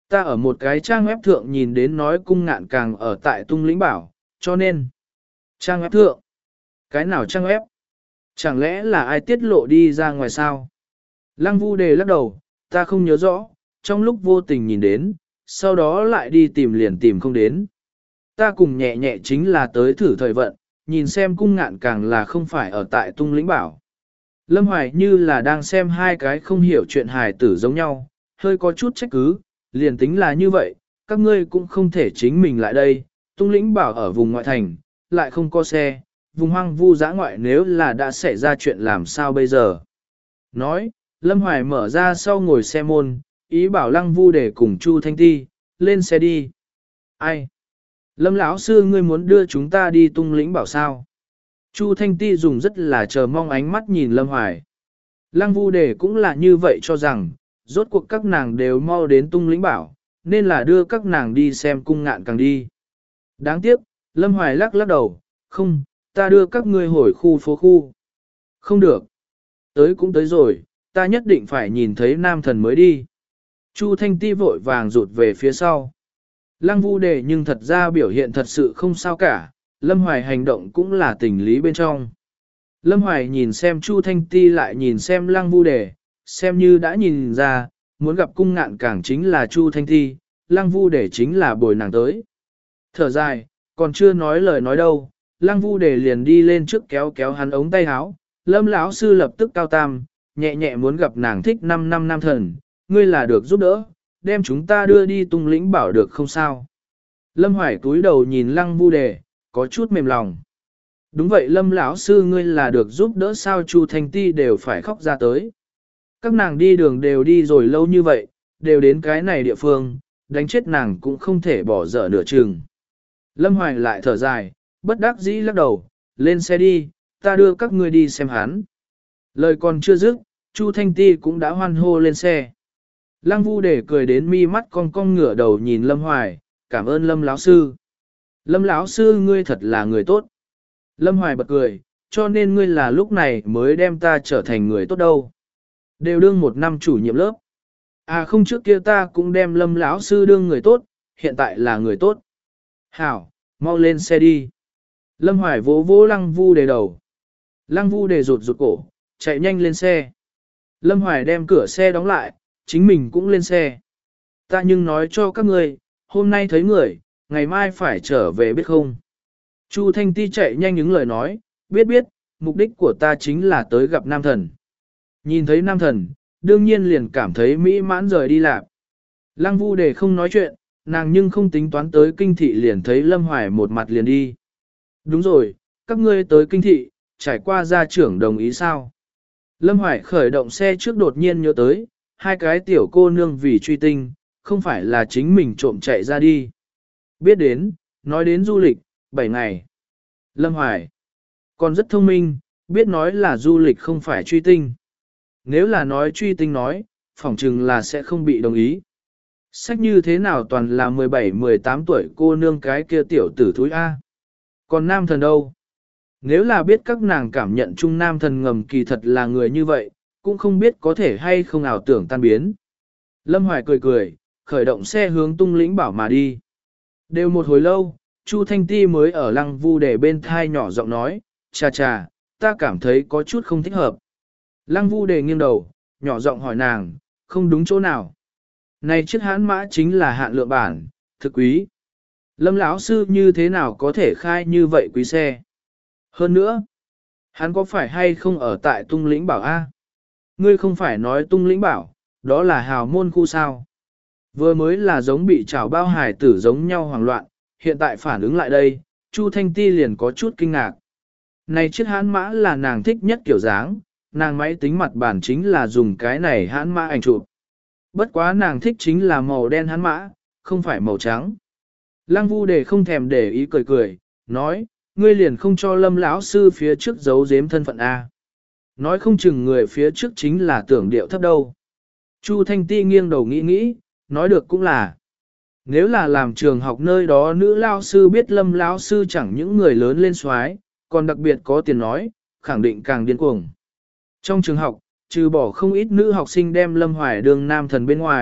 Ta ở một cái trang web thượng nhìn đến nói cung ngạn càng ở tại tung lĩnh bảo, cho nên. Trang web thượng. Cái nào trang web? Chẳng lẽ là ai tiết lộ đi ra ngoài sao? Lăng Vu Đề lắc đầu, ta không nhớ rõ, trong lúc vô tình nhìn đến, sau đó lại đi tìm liền tìm không đến. Ta cùng nhẹ nhẹ chính là tới thử thời vận, nhìn xem cung ngạn càng là không phải ở tại tung lĩnh bảo. Lâm Hoài như là đang xem hai cái không hiểu chuyện hài tử giống nhau, hơi có chút trách cứ, liền tính là như vậy, các ngươi cũng không thể chính mình lại đây, tung lĩnh bảo ở vùng ngoại thành, lại không có xe, vùng hoang vu dã ngoại nếu là đã xảy ra chuyện làm sao bây giờ. Nói, Lâm Hoài mở ra sau ngồi xe môn, ý bảo Lăng Vu để cùng Chu Thanh Ti, lên xe đi. Ai? Lâm lão sư ngươi muốn đưa chúng ta đi tung lĩnh bảo sao? Chu Thanh Ti dùng rất là chờ mong ánh mắt nhìn Lâm Hoài. Lăng Vu Đề cũng là như vậy cho rằng, rốt cuộc các nàng đều mau đến tung lĩnh bảo, nên là đưa các nàng đi xem cung ngạn càng đi. Đáng tiếc, Lâm Hoài lắc lắc đầu, không, ta đưa các ngươi hồi khu phố khu. Không được. Tới cũng tới rồi, ta nhất định phải nhìn thấy nam thần mới đi. Chu Thanh Ti vội vàng rụt về phía sau. Lăng Vu Đề nhưng thật ra biểu hiện thật sự không sao cả, Lâm Hoài hành động cũng là tình lý bên trong. Lâm Hoài nhìn xem Chu Thanh Ti lại nhìn xem Lăng Vu Đề, xem như đã nhìn ra, muốn gặp cung ngạn càng chính là Chu Thanh Ti, Lăng Vu Đề chính là bồi nàng tới. Thở dài, còn chưa nói lời nói đâu, Lăng Vu Đề liền đi lên trước kéo kéo hắn ống tay áo, Lâm lão sư lập tức cao tam, nhẹ nhẹ muốn gặp nàng thích năm năm nam thần, ngươi là được giúp đỡ, đem chúng ta đưa đi tung lĩnh bảo được không sao. Lâm Hoài cúi đầu nhìn Lăng Vu Đề, có chút mềm lòng. Đúng vậy Lâm lão sư ngươi là được giúp đỡ sao Chu Thanh Ti đều phải khóc ra tới. Các nàng đi đường đều đi rồi lâu như vậy, đều đến cái này địa phương, đánh chết nàng cũng không thể bỏ dở nửa chừng. Lâm Hoài lại thở dài, bất đắc dĩ lắc đầu, lên xe đi, ta đưa các ngươi đi xem hắn. Lời còn chưa dứt, Chu Thanh Ti cũng đã hoan hô lên xe. Lăng Vu Đề cười đến mi mắt cong cong ngửa đầu nhìn Lâm Hoài, cảm ơn Lâm lão sư. Lâm lão sư ngươi thật là người tốt. Lâm Hoài bật cười, cho nên ngươi là lúc này mới đem ta trở thành người tốt đâu. Đều đương một năm chủ nhiệm lớp. À không trước kia ta cũng đem Lâm lão sư đương người tốt, hiện tại là người tốt. Hảo, mau lên xe đi. Lâm Hoài vỗ vỗ Lăng Vu Đề đầu. Lăng Vu Đề rụt rụt cổ, chạy nhanh lên xe. Lâm Hoài đem cửa xe đóng lại, chính mình cũng lên xe. Ta nhưng nói cho các ngươi, hôm nay thấy người, ngày mai phải trở về biết không. Chu Thanh Ti chạy nhanh những lời nói, biết biết, mục đích của ta chính là tới gặp nam thần. Nhìn thấy nam thần, đương nhiên liền cảm thấy mỹ mãn rời đi lạc. Lăng Vu Đề không nói chuyện, nàng nhưng không tính toán tới kinh thị liền thấy Lâm Hoài một mặt liền đi. Đúng rồi, các ngươi tới kinh thị, trải qua gia trưởng đồng ý sao? Lâm Hoài khởi động xe trước đột nhiên nhớ tới, hai cái tiểu cô nương vì truy tinh, không phải là chính mình trộm chạy ra đi. Biết đến, nói đến du lịch, bảy ngày. Lâm Hoài còn rất thông minh, biết nói là du lịch không phải truy tinh. Nếu là nói truy tinh nói, phỏng chừng là sẽ không bị đồng ý. Sách như thế nào toàn là mười bảy mười tám tuổi cô nương cái kia tiểu tử thúi A. Còn nam thần đâu? Nếu là biết các nàng cảm nhận chung nam thần ngầm kỳ thật là người như vậy, cũng không biết có thể hay không ảo tưởng tan biến. Lâm Hoài cười cười, khởi động xe hướng tung lĩnh bảo mà đi. Đều một hồi lâu, Chu Thanh Ti mới ở Lăng Vu Đề bên thai nhỏ giọng nói, chà chà, ta cảm thấy có chút không thích hợp. Lăng Vu Đề nghiêng đầu, nhỏ giọng hỏi nàng, không đúng chỗ nào. Này chiếc hãn mã chính là hạn lượng bản, thực quý. Lâm lão sư như thế nào có thể khai như vậy quý xe? Hơn nữa, hắn có phải hay không ở tại tung lĩnh bảo A? Ngươi không phải nói tung lĩnh bảo, đó là hào môn khu sao. Vừa mới là giống bị trảo bao hải tử giống nhau hoảng loạn, hiện tại phản ứng lại đây, Chu Thanh Ti liền có chút kinh ngạc. Này chiếc hãn mã là nàng thích nhất kiểu dáng, nàng máy tính mặt bản chính là dùng cái này hãn mã ảnh chụp. Bất quá nàng thích chính là màu đen hãn mã, không phải màu trắng. Lăng Vu Đề không thèm để ý cười cười, nói, ngươi liền không cho Lâm lão sư phía trước giấu giếm thân phận A. Nói không chừng người phía trước chính là tưởng điệu thấp đâu. Chu Thanh Ti nghiêng đầu nghĩ nghĩ, nói được cũng là. Nếu là làm trường học nơi đó nữ lao sư biết Lâm lão sư chẳng những người lớn lên xoái, còn đặc biệt có tiền nói, khẳng định càng điên cuồng. Trong trường học, trừ bỏ không ít nữ học sinh đem Lâm Hoài đương nam thần bên ngoài,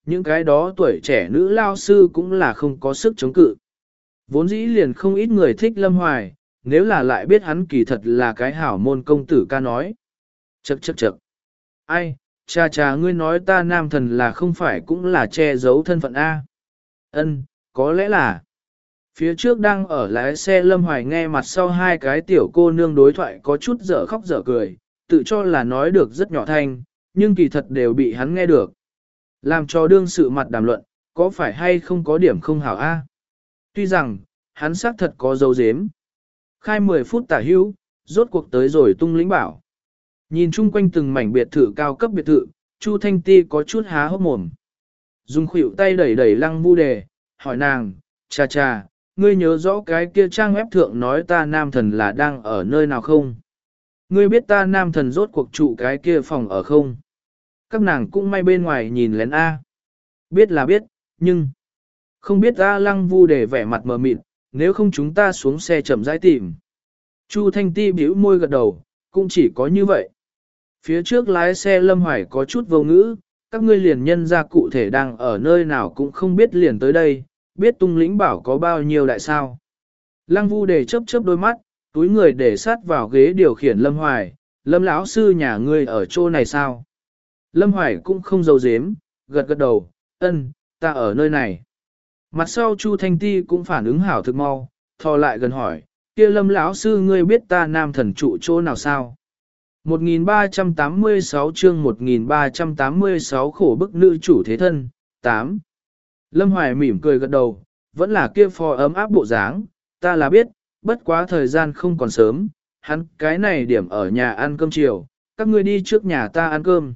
những cái đó tuổi trẻ nữ lao sư cũng là không có sức chống cự. Vốn dĩ liền không ít người thích Lâm Hoài, nếu là lại biết hắn kỳ thật là cái hảo môn công tử ca nói. Chậc chậc chậc. Ai, cha cha ngươi nói ta nam thần là không phải cũng là che giấu thân phận A. Ân, có lẽ là. Phía trước đang ở lái xe Lâm Hoài nghe mặt sau hai cái tiểu cô nương đối thoại có chút dở khóc dở cười, tự cho là nói được rất nhỏ thanh, nhưng kỳ thật đều bị hắn nghe được. Làm cho đương sự mặt đàm luận, có phải hay không có điểm không hảo A. Tuy rằng, hắn xác thật có dấu dếm. Khai mười phút tả hữu, rốt cuộc tới rồi tung lĩnh bảo. Nhìn chung quanh từng mảnh biệt thự cao cấp biệt thự, Chu Thanh Ti có chút há hốc mồm. Dùng khuỷu tay đẩy đẩy Lăng Vu Đề, hỏi nàng, cha cha, ngươi nhớ rõ cái kia trang web thượng nói ta nam thần là đang ở nơi nào không? Ngươi biết ta nam thần rốt cuộc trụ cái kia phòng ở không? Các nàng cũng may bên ngoài nhìn lén A. Biết là biết, nhưng không biết ta Lăng Vu Đề vẻ mặt mờ mịt, nếu không chúng ta xuống xe chậm rãi tìm. Chu Thanh Ti bĩu môi gật đầu, cũng chỉ có như vậy. Phía trước lái xe Lâm Hoài có chút vô ngữ, các ngươi liền nhân ra cụ thể đang ở nơi nào cũng không biết liền tới đây, biết tung lĩnh bảo có bao nhiêu đại sao. Lăng Vu Đề chớp chớp đôi mắt, túi người để sát vào ghế điều khiển Lâm Hoài, Lâm lão sư nhà ngươi ở chỗ này sao? Lâm Hoài cũng không giấu giếm, gật gật đầu, ân, ta ở nơi này. Mặt sau Chu Thanh Ti cũng phản ứng hảo thực mau, thò lại gần hỏi, kia Lâm lão sư ngươi biết ta nam thần trụ chỗ nào sao? một nghìn ba trăm tám mươi sáu chương một nghìn ba trăm tám mươi sáu khổ bức nữ chủ thế thân, tám. Lâm Hoài mỉm cười gật đầu, vẫn là kia phò ấm áp bộ dáng, ta là biết, bất quá thời gian không còn sớm, hắn cái này điểm ở nhà ăn cơm chiều, các ngươi đi trước nhà ta ăn cơm.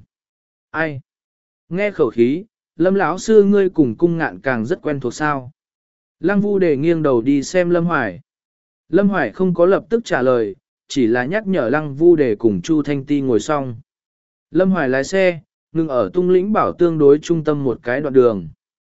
Ai? Nghe khẩu khí, Lâm lão sư ngươi cùng cung ngạn càng rất quen thuộc sao. Lăng Vu Đề nghiêng đầu đi xem Lâm Hoài. Lâm Hoài không có lập tức trả lời, chỉ là nhắc nhở Lăng Vu Đề cùng Chu Thanh Ti ngồi xong. Lâm Hoài lái xe, ngừng ở tung lĩnh bảo tương đối trung tâm một cái đoạn đường.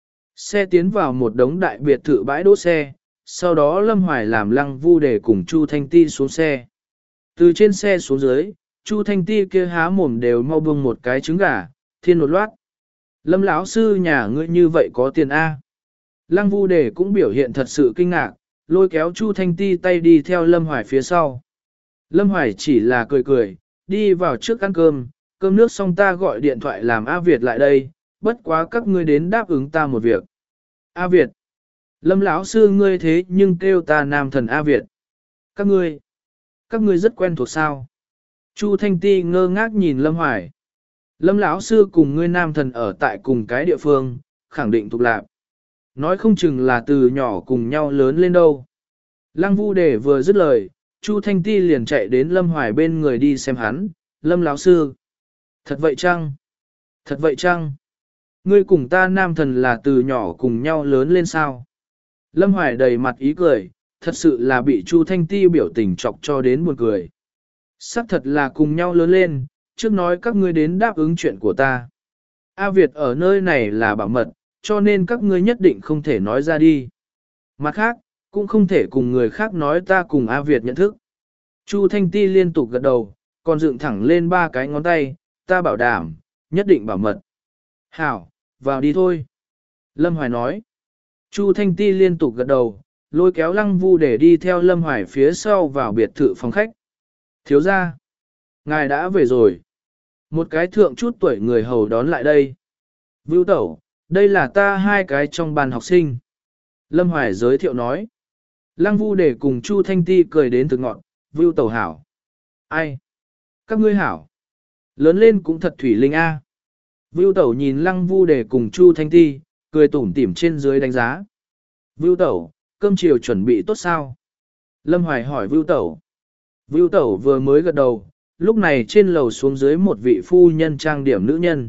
Xe tiến vào một đống đại biệt thự bãi đỗ xe, sau đó Lâm Hoài làm Lăng Vu Đề cùng Chu Thanh Ti xuống xe. Từ trên xe xuống dưới, Chu Thanh Ti kia há mồm đều mau bưng một cái trứng gà, thiên một loát. Lâm lão sư nhà ngươi như vậy có tiền A. Lăng Vu Đề cũng biểu hiện thật sự kinh ngạc, lôi kéo Chu Thanh Ti tay đi theo Lâm Hoài phía sau. Lâm Hoài chỉ là cười cười, đi vào trước ăn cơm, cơm nước xong ta gọi điện thoại làm A Việt lại đây, bất quá các ngươi đến đáp ứng ta một việc. A Việt, Lâm lão sư ngươi thế nhưng kêu ta nam thần A Việt. Các ngươi, các ngươi rất quen thuộc sao? Chu Thanh Ti ngơ ngác nhìn Lâm Hoài. Lâm lão sư cùng ngươi nam thần ở tại cùng cái địa phương, khẳng định thuộc lạc. Nói không chừng là từ nhỏ cùng nhau lớn lên đâu. Lăng Vu Đề vừa dứt lời, Chu Thanh Ti liền chạy đến Lâm Hoài bên người đi xem hắn, Lâm lão sư. Thật vậy chăng? Thật vậy chăng? Ngươi cùng ta nam thần là từ nhỏ cùng nhau lớn lên sao? Lâm Hoài đầy mặt ý cười, thật sự là bị Chu Thanh Ti biểu tình chọc cho đến buồn cười. Sắc thật là cùng nhau lớn lên, trước nói các ngươi đến đáp ứng chuyện của ta. A Việt ở nơi này là bảo mật, cho nên các ngươi nhất định không thể nói ra đi. Mặt khác, cũng không thể cùng người khác nói ta cùng A Việt nhận thức. Chu Thanh Ti liên tục gật đầu, còn dựng thẳng lên ba cái ngón tay, ta bảo đảm, nhất định bảo mật. Hảo, vào đi thôi. Lâm Hoài nói. Chu Thanh Ti liên tục gật đầu, lôi kéo Lăng Vu để đi theo Lâm Hoài phía sau vào biệt thự phòng khách. Thiếu gia, ngài đã về rồi. Một cái thượng chút tuổi người hầu đón lại đây. Vưu tẩu, đây là ta hai cái trong bàn học sinh. Lâm Hoài giới thiệu nói. Lăng Vu để cùng Chu Thanh Ti cười đến từ ngọn, Vưu tẩu hảo. Ai? Các ngươi hảo. Lớn lên cũng thật thủy linh a. Vưu tẩu nhìn Lăng Vu để cùng Chu Thanh Ti, cười tủm tỉm trên dưới đánh giá. Vưu tẩu, cơm chiều chuẩn bị tốt sao? Lâm Hoài hỏi Vưu tẩu. Vưu tẩu vừa mới gật đầu, lúc này trên lầu xuống dưới một vị phu nhân trang điểm nữ nhân.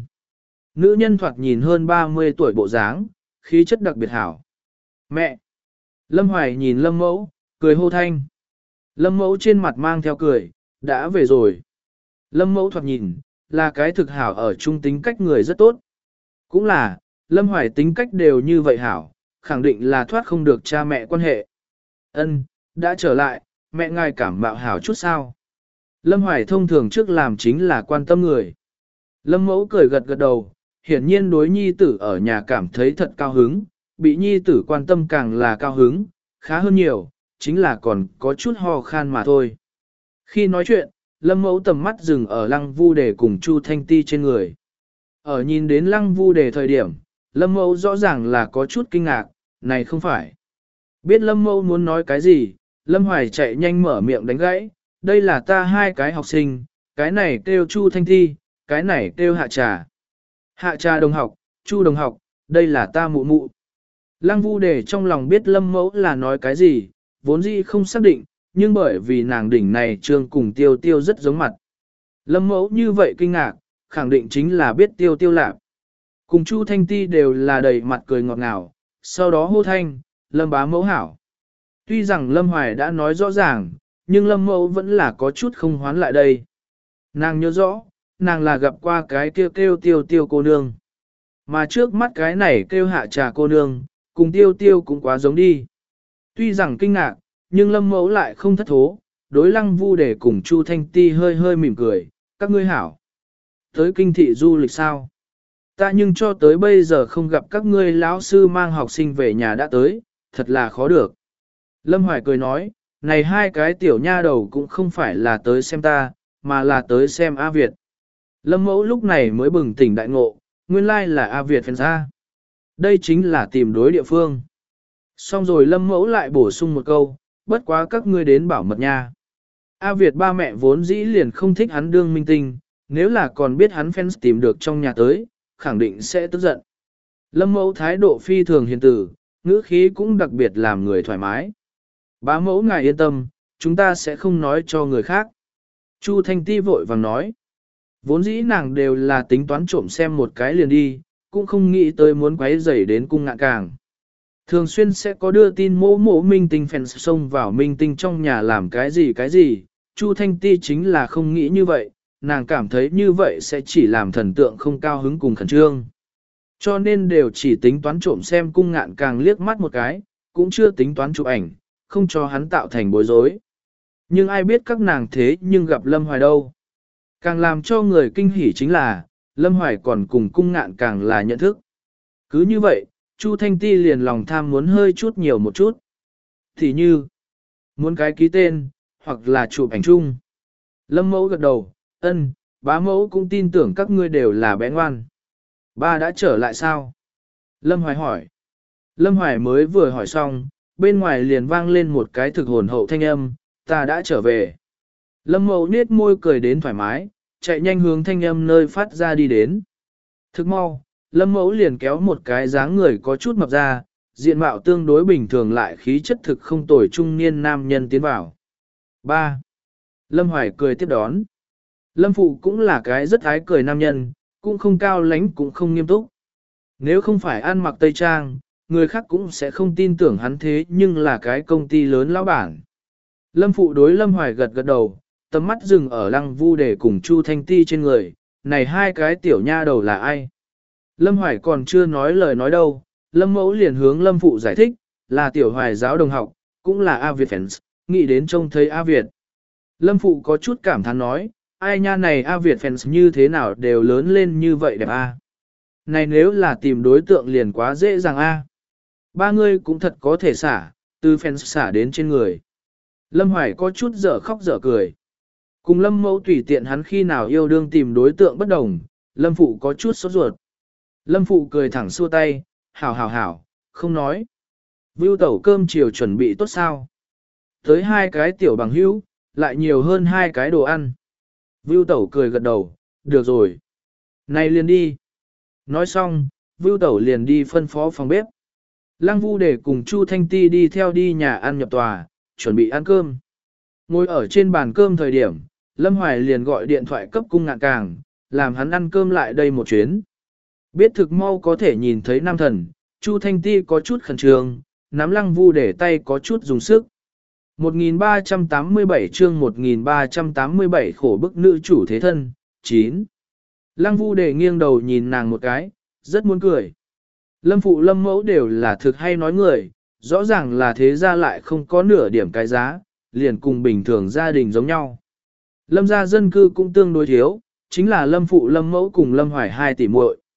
Nữ nhân thoạt nhìn hơn ba mươi tuổi bộ dáng, khí chất đặc biệt hảo. Mẹ! Lâm Hoài nhìn Lâm Mẫu, cười hô thanh. Lâm Mẫu trên mặt mang theo cười, đã về rồi. Lâm Mẫu thoạt nhìn, là cái thực hảo ở trung tính cách người rất tốt. Cũng là, Lâm Hoài tính cách đều như vậy hảo, khẳng định là thoát không được cha mẹ quan hệ. Ân, đã trở lại, mẹ ngài cảm mạo hảo chút sao. Lâm Hoài thông thường trước làm chính là quan tâm người. Lâm Mẫu cười gật gật đầu, hiển nhiên đối nhi tử ở nhà cảm thấy thật cao hứng, bị nhi tử quan tâm càng là cao hứng, khá hơn nhiều, chính là còn có chút ho khan mà thôi. Khi nói chuyện, Lâm Mẫu tầm mắt dừng ở Lăng Vu Đề cùng Chu Thanh Ti trên người. Ở nhìn đến Lăng Vu Đề thời điểm, Lâm Mẫu rõ ràng là có chút kinh ngạc, này không phải. Biết Lâm Mẫu muốn nói cái gì, Lâm Hoài chạy nhanh mở miệng đánh gãy, đây là ta hai cái học sinh, cái này kêu Chu Thanh Ti, cái này kêu Hạ Trà. Hạ Trà đồng học, Chu đồng học, đây là ta mụ mụ. Lăng Vu Đề trong lòng biết Lâm Mẫu là nói cái gì, vốn dĩ không xác định, nhưng bởi vì nàng đỉnh này trương cùng tiêu tiêu rất giống mặt. Lâm Mẫu như vậy kinh ngạc, khẳng định chính là biết tiêu tiêu lạc. Cùng Chu Thanh Ti đều là đầy mặt cười ngọt ngào, sau đó hô thanh, Lâm bá mẫu hảo. Tuy rằng Lâm Hoài đã nói rõ ràng, nhưng Lâm Mẫu vẫn là có chút không hoán lại đây. Nàng nhớ rõ, nàng là gặp qua cái kêu kêu tiêu tiêu cô nương. Mà trước mắt cái này kêu Hạ Trà cô nương, cùng tiêu tiêu cũng quá giống đi. Tuy rằng kinh ngạc, nhưng Lâm Mẫu lại không thất thố, đối Lăng Vu Đề cùng Chu Thanh Ti hơi hơi mỉm cười, các ngươi hảo. Tới kinh thị du lịch sao? Ta nhưng cho tới bây giờ không gặp các ngươi lão sư mang học sinh về nhà đã tới, thật là khó được. Lâm Hoài cười nói, này hai cái tiểu nha đầu cũng không phải là tới xem ta, mà là tới xem A Việt. Lâm Mẫu lúc này mới bừng tỉnh đại ngộ, nguyên lai là A Việt phèn ra. Đây chính là tìm đối địa phương. Xong rồi Lâm Mẫu lại bổ sung một câu, bất quá các ngươi đến bảo mật nha. A Việt ba mẹ vốn dĩ liền không thích hắn đương minh tinh, nếu là còn biết hắn fans tìm được trong nhà tới, khẳng định sẽ tức giận. Lâm Mẫu thái độ phi thường hiền tử, ngữ khí cũng đặc biệt làm người thoải mái. Bá mẫu ngài yên tâm, chúng ta sẽ không nói cho người khác. Chu Thanh Ti vội vàng nói. Vốn dĩ nàng đều là tính toán trộm xem một cái liền đi, cũng không nghĩ tới muốn quấy rầy đến cung ngạn càng. Thường xuyên sẽ có đưa tin mỗ mỗ minh tinh fans xông vào minh tinh trong nhà làm cái gì cái gì, Chu Thanh Ti chính là không nghĩ như vậy, nàng cảm thấy như vậy sẽ chỉ làm thần tượng không cao hứng cùng khẩn trương. Cho nên đều chỉ tính toán trộm xem cung ngạn càng liếc mắt một cái, cũng chưa tính toán chụp ảnh, không cho hắn tạo thành bối rối. Nhưng ai biết các nàng thế nhưng gặp Lâm Hoài đâu. Càng làm cho người kinh hỉ chính là, Lâm Hoài còn cùng cung ngạn càng là nhận thức. Cứ như vậy, Chu Thanh Ti liền lòng tham muốn hơi chút nhiều một chút. Thì như, muốn cái ký tên, hoặc là chụp ảnh chung. Lâm Mẫu gật đầu, ân, bá mẫu cũng tin tưởng các ngươi đều là bé ngoan. Ba đã trở lại sao? Lâm Hoài hỏi. Lâm Hoài mới vừa hỏi xong, bên ngoài liền vang lên một cái thực hồn hậu thanh âm, ta đã trở về. Lâm Mẫu niết môi cười đến thoải mái, chạy nhanh hướng thanh âm nơi phát ra đi đến. Thức mau, Lâm Mẫu liền kéo một cái dáng người có chút mập ra, diện mạo tương đối bình thường lại khí chất thực không tồi trung niên nam nhân tiến vào. ba. Lâm Hoài cười tiếp đón. Lâm Phụ cũng là cái rất ái cười nam nhân, cũng không cao lãnh cũng không nghiêm túc. Nếu không phải ăn mặc tây trang, người khác cũng sẽ không tin tưởng hắn thế nhưng là cái công ty lớn lão bản. Lâm Phụ đối Lâm Hoài gật gật đầu, tầm mắt dừng ở Lăng Vu Đề cùng Chu Thanh Ti trên người, này hai cái tiểu nha đầu là ai? Lâm Hoài còn chưa nói lời nói đâu, Lâm Mẫu liền hướng Lâm Phụ giải thích, là tiểu Hoài giáo đồng học, cũng là A Việt fans, nghĩ đến trông thấy A Việt. Lâm Phụ có chút cảm thán nói, ai nha này A Việt fans như thế nào đều lớn lên như vậy đẹp A. Này nếu là tìm đối tượng liền quá dễ dàng A. Ba người cũng thật có thể xả, từ fans xả đến trên người. Lâm Hoài có chút dở khóc dở cười. Cùng Lâm Mẫu tùy tiện hắn khi nào yêu đương tìm đối tượng bất đồng, Lâm Phụ có chút sốt ruột. Lâm Phụ cười thẳng xua tay, hảo hảo hảo, không nói. Vưu tẩu cơm chiều chuẩn bị tốt sao? Tới hai cái tiểu bằng hữu, lại nhiều hơn hai cái đồ ăn. Vưu tẩu cười gật đầu, được rồi. Này liền đi. Nói xong, Vưu tẩu liền đi phân phó phòng bếp. Lăng Vu Đề cùng Chu Thanh Ti đi theo đi nhà ăn nhập tòa, chuẩn bị ăn cơm. Ngồi ở trên bàn cơm thời điểm, Lâm Hoài liền gọi điện thoại cấp cung ngạn càng, làm hắn ăn cơm lại đây một chuyến. Biết thực mau có thể nhìn thấy nam thần, Chu Thanh Ti có chút khẩn trương, nắm Lăng Vu Đề tay có chút dùng sức. một nghìn ba trăm tám mươi bảy chương một nghìn ba trăm tám mươi bảy khổ bức nữ chủ thế thân, chín. Lăng Vu Đề nghiêng đầu nhìn nàng một cái, rất muốn cười. Lâm Phụ Lâm Mẫu đều là thực hay nói người, rõ ràng là thế ra lại không có nửa điểm cái giá, liền cùng bình thường gia đình giống nhau. Lâm gia dân cư cũng tương đối thiếu, chính là Lâm Phụ Lâm Mẫu cùng Lâm Hoài hai tỷ muội.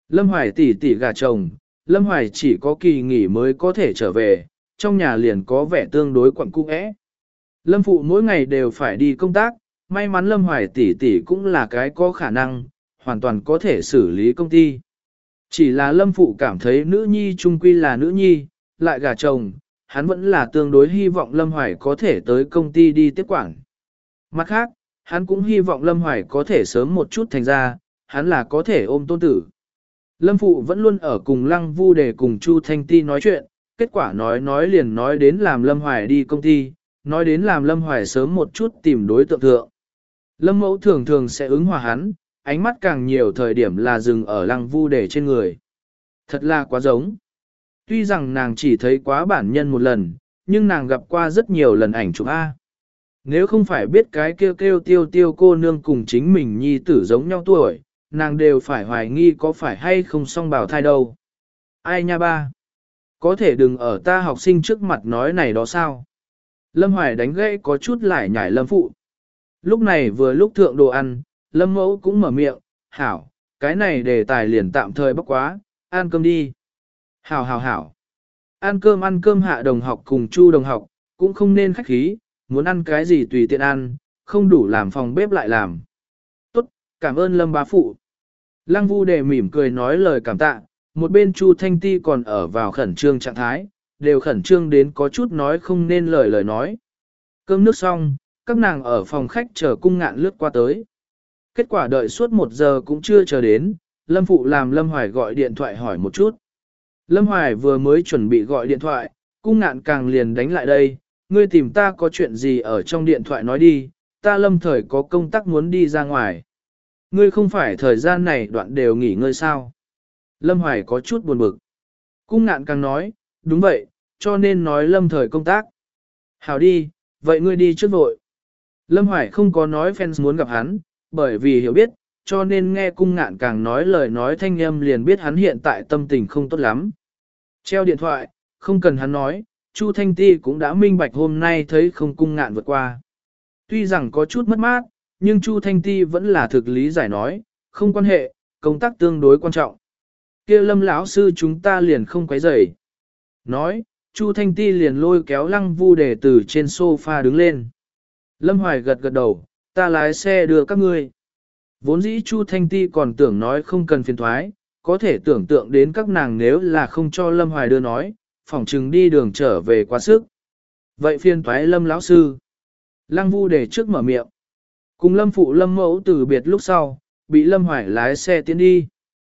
Lâm Hoài tỷ tỷ gả chồng, Lâm Hoài chỉ có kỳ nghỉ mới có thể trở về, trong nhà liền có vẻ tương đối quẩn cung ẽ. Lâm Phụ mỗi ngày đều phải đi công tác, may mắn Lâm Hoài tỷ tỷ cũng là cái có khả năng, hoàn toàn có thể xử lý công ty. Chỉ là Lâm Phụ cảm thấy nữ nhi trung quy là nữ nhi, lại gả chồng, hắn vẫn là tương đối hy vọng Lâm Hoài có thể tới công ty đi tiếp quản. Mặt khác, hắn cũng hy vọng Lâm Hoài có thể sớm một chút thành ra, hắn là có thể ôm tôn tử. Lâm Phụ vẫn luôn ở cùng Lăng Vu để cùng Chu Thanh Ti nói chuyện, kết quả nói nói liền nói đến làm Lâm Hoài đi công ty, nói đến làm Lâm Hoài sớm một chút tìm đối tượng thượng. Lâm Mẫu thường thường sẽ ứng hòa hắn, ánh mắt càng nhiều thời điểm là dừng ở Lăng Vu để trên người. Thật là quá giống. Tuy rằng nàng chỉ thấy quá bản nhân một lần, nhưng nàng gặp qua rất nhiều lần ảnh chụp A. Nếu không phải biết cái kêu kêu tiêu tiêu cô nương cùng chính mình nhi tử giống nhau tuổi, nàng đều phải hoài nghi có phải hay không song bào thai đâu. Ai nha ba? Có thể đừng ở ta học sinh trước mặt nói này đó sao? Lâm Hoài đánh gãy có chút lại nhảy Lâm Phụ. Lúc này vừa lúc thượng đồ ăn, Lâm Mẫu cũng mở miệng, hảo, cái này đề tài liền tạm thời bóc quá, ăn cơm đi. Hảo hảo hảo. Ăn cơm ăn cơm Hạ đồng học cùng Chu đồng học, cũng không nên khách khí, muốn ăn cái gì tùy tiện ăn, không đủ làm phòng bếp lại làm. Tốt, cảm ơn Lâm bá phụ. Lăng Vu Đề mỉm cười nói lời cảm tạ, một bên Chu Thanh Ti còn ở vào khẩn trương trạng thái, đều khẩn trương đến có chút nói không nên lời lời nói. Cơm nước xong, các nàng ở phòng khách chờ Cung Ngạn lướt qua tới. Kết quả đợi suốt một giờ cũng chưa chờ đến, Lâm Phụ làm Lâm Hoài gọi điện thoại hỏi một chút. Lâm Hoài vừa mới chuẩn bị gọi điện thoại, Cung Ngạn càng liền đánh lại đây, ngươi tìm ta có chuyện gì ở trong điện thoại nói đi, ta Lâm thời có công tác muốn đi ra ngoài. Ngươi không phải thời gian này đoạn đều nghỉ ngơi sao? Lâm Hoài có chút buồn bực. Cung Ngạn càng nói, đúng vậy, cho nên nói Lâm thời công tác. Hảo đi, vậy ngươi đi trước vội. Lâm Hoài không có nói fans muốn gặp hắn, bởi vì hiểu biết, cho nên nghe Cung Ngạn càng nói lời nói thanh âm liền biết hắn hiện tại tâm tình không tốt lắm. Treo điện thoại, không cần hắn nói, Chu Thanh Ti cũng đã minh bạch hôm nay thấy không Cung Ngạn vượt qua. Tuy rằng có chút mất mát, nhưng Chu Thanh Ti vẫn là thực lý giải nói, không quan hệ, công tác tương đối quan trọng. Kia Lâm lão sư chúng ta liền không quấy rầy. Nói, Chu Thanh Ti liền lôi kéo Lăng Vu Đề từ trên sofa đứng lên. Lâm Hoài gật gật đầu, ta lái xe đưa các ngươi. Vốn dĩ Chu Thanh Ti còn tưởng nói không cần phiền thoái, có thể tưởng tượng đến các nàng nếu là không cho Lâm Hoài đưa nói, phỏng chừng đi đường trở về quá sức. Vậy phiền thoái Lâm lão sư. Lăng Vu Đề trước mở miệng. Cùng Lâm Phụ Lâm Mẫu từ biệt lúc sau, bị Lâm Hoài lái xe tiến đi.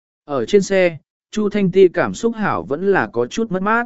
Ở trên xe, Chu Thanh Ti cảm xúc hảo vẫn là có chút mất mát.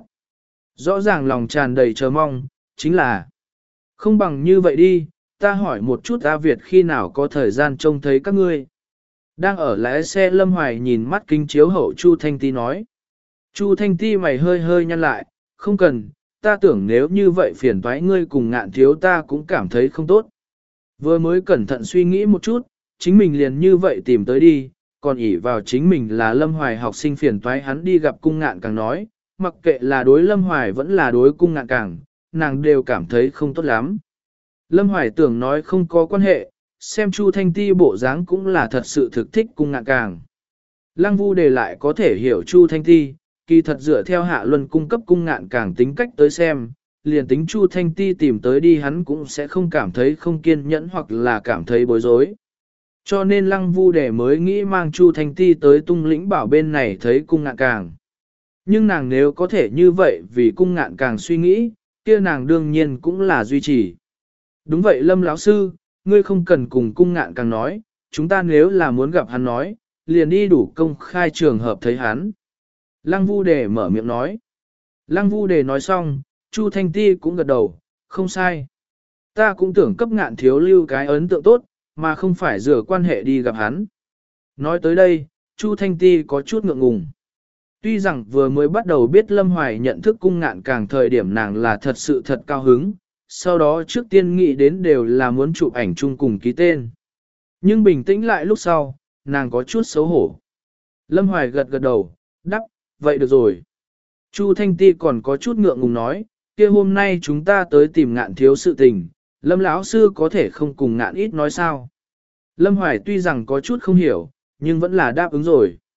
Rõ ràng lòng tràn đầy chờ mong, chính là không bằng như vậy đi, ta hỏi một chút A Việt khi nào có thời gian trông thấy các ngươi. Đang ở lái xe Lâm Hoài nhìn mắt kính chiếu hậu Chu Thanh Ti nói. Chu Thanh Ti mày hơi hơi nhăn lại, không cần, ta tưởng nếu như vậy phiền toái ngươi cùng Ngạn thiếu ta cũng cảm thấy không tốt. Vừa mới cẩn thận suy nghĩ một chút, chính mình liền như vậy tìm tới đi, còn ỷ vào chính mình là Lâm Hoài học sinh phiền toái hắn đi gặp Cung Ngạn càng nói, mặc kệ là đối Lâm Hoài vẫn là đối Cung Ngạn càng, nàng đều cảm thấy không tốt lắm. Lâm Hoài tưởng nói không có quan hệ, xem Chu Thanh Ti bộ dáng cũng là thật sự thực thích Cung Ngạn càng. Lăng Vu Đề lại có thể hiểu Chu Thanh Ti, kỳ thật dựa theo Hạ Luân cung cấp Cung Ngạn càng tính cách tới xem, liền tính Chu Thanh Ti tìm tới đi hắn cũng sẽ không cảm thấy không kiên nhẫn hoặc là cảm thấy bối rối. Cho nên Lăng Vu Đề mới nghĩ mang Chu Thanh Ti tới Tung Lĩnh Bảo bên này thấy Cung Ngạn càng. Nhưng nàng nếu có thể như vậy vì Cung Ngạn càng suy nghĩ, kia nàng đương nhiên cũng là duy trì. Đúng vậy Lâm lão sư, ngươi không cần cùng Cung Ngạn càng nói, chúng ta nếu là muốn gặp hắn nói, liền đi đủ công khai trường hợp thấy hắn. Lăng Vu Đề mở miệng nói. Lăng Vu Đề nói xong, Chu Thanh Ti cũng gật đầu, không sai. Ta cũng tưởng cấp Ngạn thiếu lưu cái ấn tượng tốt, mà không phải rửa quan hệ đi gặp hắn. Nói tới đây, Chu Thanh Ti có chút ngượng ngùng. Tuy rằng vừa mới bắt đầu biết Lâm Hoài nhận thức Cung Ngạn càng thời điểm nàng là thật sự thật cao hứng, sau đó trước tiên nghĩ đến đều là muốn chụp ảnh chung cùng ký tên. Nhưng bình tĩnh lại lúc sau, nàng có chút xấu hổ. Lâm Hoài gật gật đầu, đắp, vậy được rồi. Chu Thanh Ti còn có chút ngượng ngùng nói, kia hôm nay chúng ta tới tìm Ngạn thiếu sự tình, Lâm lão sư có thể không cùng Ngạn ít nói sao. Lâm Hoài tuy rằng có chút không hiểu, nhưng vẫn là đáp ứng rồi.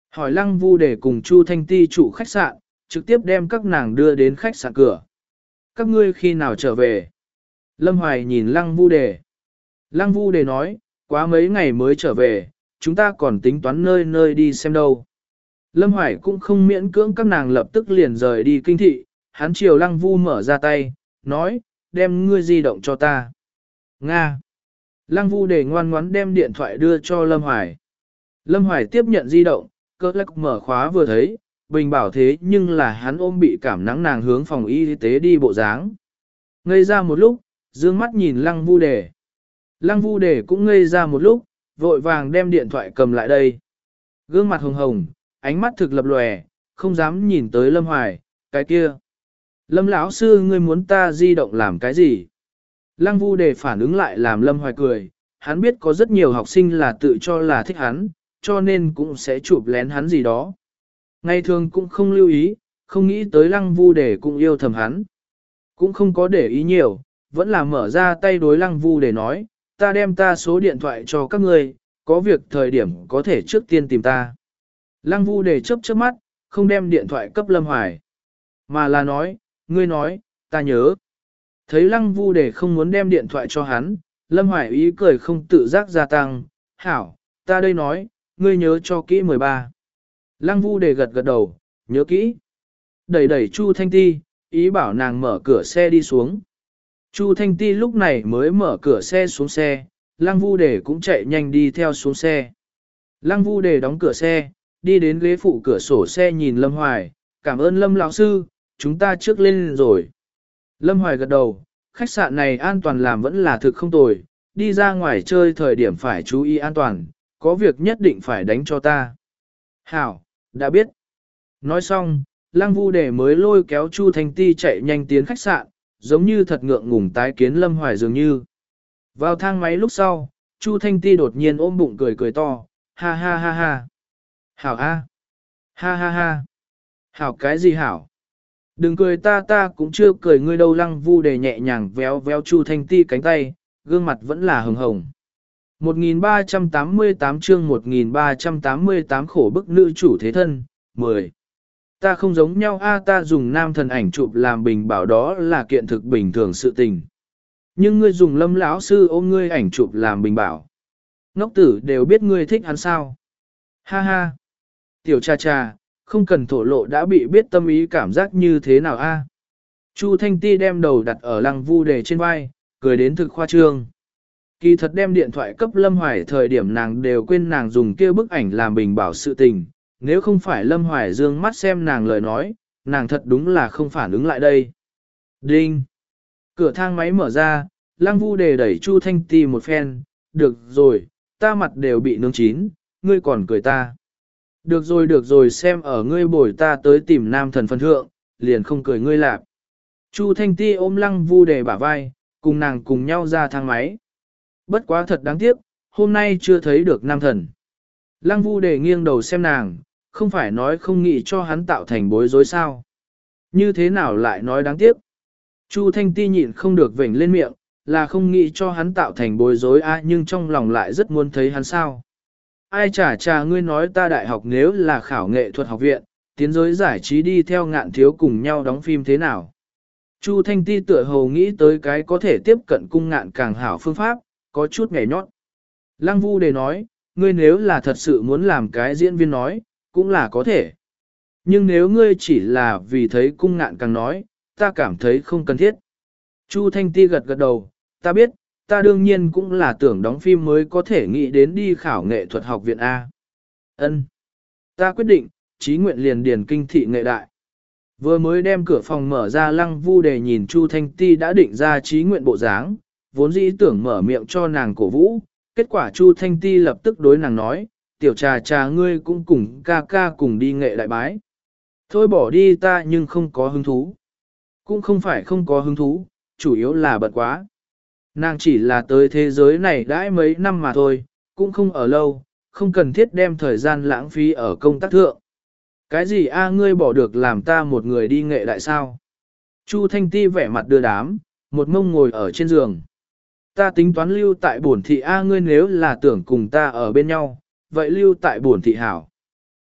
Hỏi Lăng Vu để cùng Chu Thanh Ti chủ khách sạn, trực tiếp đem các nàng đưa đến khách sạn cửa. Các ngươi khi nào trở về? Lâm Hoài nhìn Lăng Vu Đề. Lăng Vu Đề nói, quá mấy ngày mới trở về, chúng ta còn tính toán nơi nơi đi xem đâu. Lâm Hoài cũng không miễn cưỡng các nàng lập tức liền rời đi kinh thị, hắn chiều Lăng Vu mở ra tay, nói, đem ngươi di động cho ta. Nga. Lăng Vu Đề ngoan ngoãn đem điện thoại đưa cho Lâm Hoài. Lâm Hoài tiếp nhận di động, cơ lắc mở khóa vừa thấy, bình bảo thế nhưng là hắn ôm bị cảm nắng nàng hướng phòng y tế đi bộ dáng. Ngây ra một lúc, dương mắt nhìn Lăng Vu Đề. Lăng Vu Đề cũng ngây ra một lúc, vội vàng đem điện thoại cầm lại đây. Gương mặt hồng hồng, ánh mắt thực lập lòe, không dám nhìn tới Lâm Hoài, cái kia. Lâm lão sư ngươi muốn ta di động làm cái gì? Lăng Vu Đề phản ứng lại làm Lâm Hoài cười, hắn biết có rất nhiều học sinh là tự cho là thích hắn, cho nên cũng sẽ chụp lén hắn gì đó. Ngày thường cũng không lưu ý, không nghĩ tới Lăng Vu Đề cũng yêu thầm hắn. Cũng không có để ý nhiều, vẫn là mở ra tay đối Lăng Vu Đề nói, ta đem ta số điện thoại cho các ngươi, có việc thời điểm có thể trước tiên tìm ta. Lăng Vu Đề chớp chớp mắt, không đem điện thoại cấp Lâm Hoài, mà là nói, ngươi nói, ta nhớ. Thấy Lăng Vu Đề không muốn đem điện thoại cho hắn, Lâm Hoài ý cười không tự giác gia tăng, hảo, ta đây nói, ngươi nhớ cho kỹ mười ba. Lăng Vu Đề gật gật đầu, nhớ kỹ. Đẩy đẩy Chu Thanh Ti, ý bảo nàng mở cửa xe đi xuống. Chu Thanh Ti lúc này mới mở cửa xe xuống xe, Lăng Vu Đề cũng chạy nhanh đi theo xuống xe. Lăng Vu Đề đóng cửa xe, đi đến ghế phụ cửa sổ xe nhìn Lâm Hoài, cảm ơn Lâm lão sư, chúng ta trước lên rồi. Lâm Hoài gật đầu, khách sạn này an toàn làm vẫn là thực không tồi, đi ra ngoài chơi thời điểm phải chú ý an toàn, có việc nhất định phải đánh cho ta. Hảo, đã biết. Nói xong, Lăng Vu Đề mới lôi kéo Chu Thanh Ti chạy nhanh tiến khách sạn, giống như thật ngượng ngùng tái kiến Lâm Hoài dường như. Vào thang máy lúc sau, Chu Thanh Ti đột nhiên ôm bụng cười cười to, ha ha ha ha. Hảo a, ha ha ha. Hảo cái gì hảo? Đừng cười ta ta cũng chưa cười ngươi đâu. Lăng Vu Đề nhẹ nhàng véo véo Chu Thanh Ti cánh tay, gương mặt vẫn là hồng hồng. một nghìn ba trăm tám mươi tám chương một nghìn ba trăm tám mươi tám khổ bức nữ chủ thế thân, mười. Ta không giống nhau a, ta dùng nam thần ảnh chụp làm bình bảo đó là kiện thực bình thường sự tình. Nhưng ngươi dùng Lâm lão sư ôm ngươi ảnh chụp làm bình bảo. Ngốc tử đều biết ngươi thích hắn sao. Ha ha. Tiểu cha cha, không cần thổ lộ đã bị biết tâm ý cảm giác như thế nào a. Chu Thanh Ti đem đầu đặt ở Lăng Vu Đề trên vai, cười đến thực khoa trương. Kỳ thật đem điện thoại cấp Lâm Hoài thời điểm nàng đều quên nàng dùng kia bức ảnh làm bình bảo sự tình, nếu không phải Lâm Hoài dương mắt xem nàng lời nói, nàng thật đúng là không phản ứng lại đây. Đinh! Cửa thang máy mở ra, Lăng Vu Đề đẩy Chu Thanh Ti một phen, được rồi, ta mặt đều bị nướng chín, ngươi còn cười ta. Được rồi được rồi, xem ở ngươi bồi ta tới tìm nam thần phân thượng, liền không cười ngươi lạp. Chu Thanh Ti ôm Lăng Vu Đề bả vai, cùng nàng cùng nhau ra thang máy. Bất quá thật đáng tiếc, hôm nay chưa thấy được nam thần. Lăng Vu Đề nghiêng đầu xem nàng, không phải nói không nghĩ cho hắn tạo thành bối rối sao. Như thế nào lại nói đáng tiếc. Chu Thanh Ti nhịn không được vểnh lên miệng, là không nghĩ cho hắn tạo thành bối rối a, nhưng trong lòng lại rất muốn thấy hắn sao. Ai chả chả ngươi nói ta đại học nếu là khảo nghệ thuật học viện, tiến giới giải trí đi theo Ngạn Thiếu cùng nhau đóng phim thế nào. Chu Thanh Ti tựa hồ nghĩ tới cái có thể tiếp cận cung Ngạn càng hảo phương pháp, có chút nhảy nhót. Lăng Vu Đề nói, ngươi nếu là thật sự muốn làm cái diễn viên nói, cũng là có thể. Nhưng nếu ngươi chỉ là vì thấy cung Ngạn càng nói, ta cảm thấy không cần thiết. Chu Thanh Ti gật gật đầu, ta biết, ta đương nhiên cũng là tưởng đóng phim mới có thể nghĩ đến đi khảo nghệ thuật học viện A. Ân, ta quyết định, chí nguyện liền điền kinh thị nghệ đại. Vừa mới đem cửa phòng mở ra, Lăng Vu Đề nhìn Chu Thanh Ti đã định ra chí nguyện bộ dáng, vốn dĩ tưởng mở miệng cho nàng cổ vũ, kết quả Chu Thanh Ti lập tức đối nàng nói, tiểu trà trà ngươi cũng cùng ca ca cùng đi nghệ đại bái. Thôi bỏ đi ta nhưng không có hứng thú. Cũng không phải không có hứng thú, chủ yếu là bận quá. Nàng chỉ là tới thế giới này đãi mấy năm mà thôi, cũng không ở lâu, không cần thiết đem thời gian lãng phí ở công tác thượng. Cái gì a ngươi bỏ được làm ta một người đi nghệ đại sao? Chu Thanh Ti vẻ mặt đưa đám, một mông ngồi ở trên giường. Ta tính toán lưu tại bổn thị a ngươi nếu là tưởng cùng ta ở bên nhau, vậy lưu tại bổn thị hảo.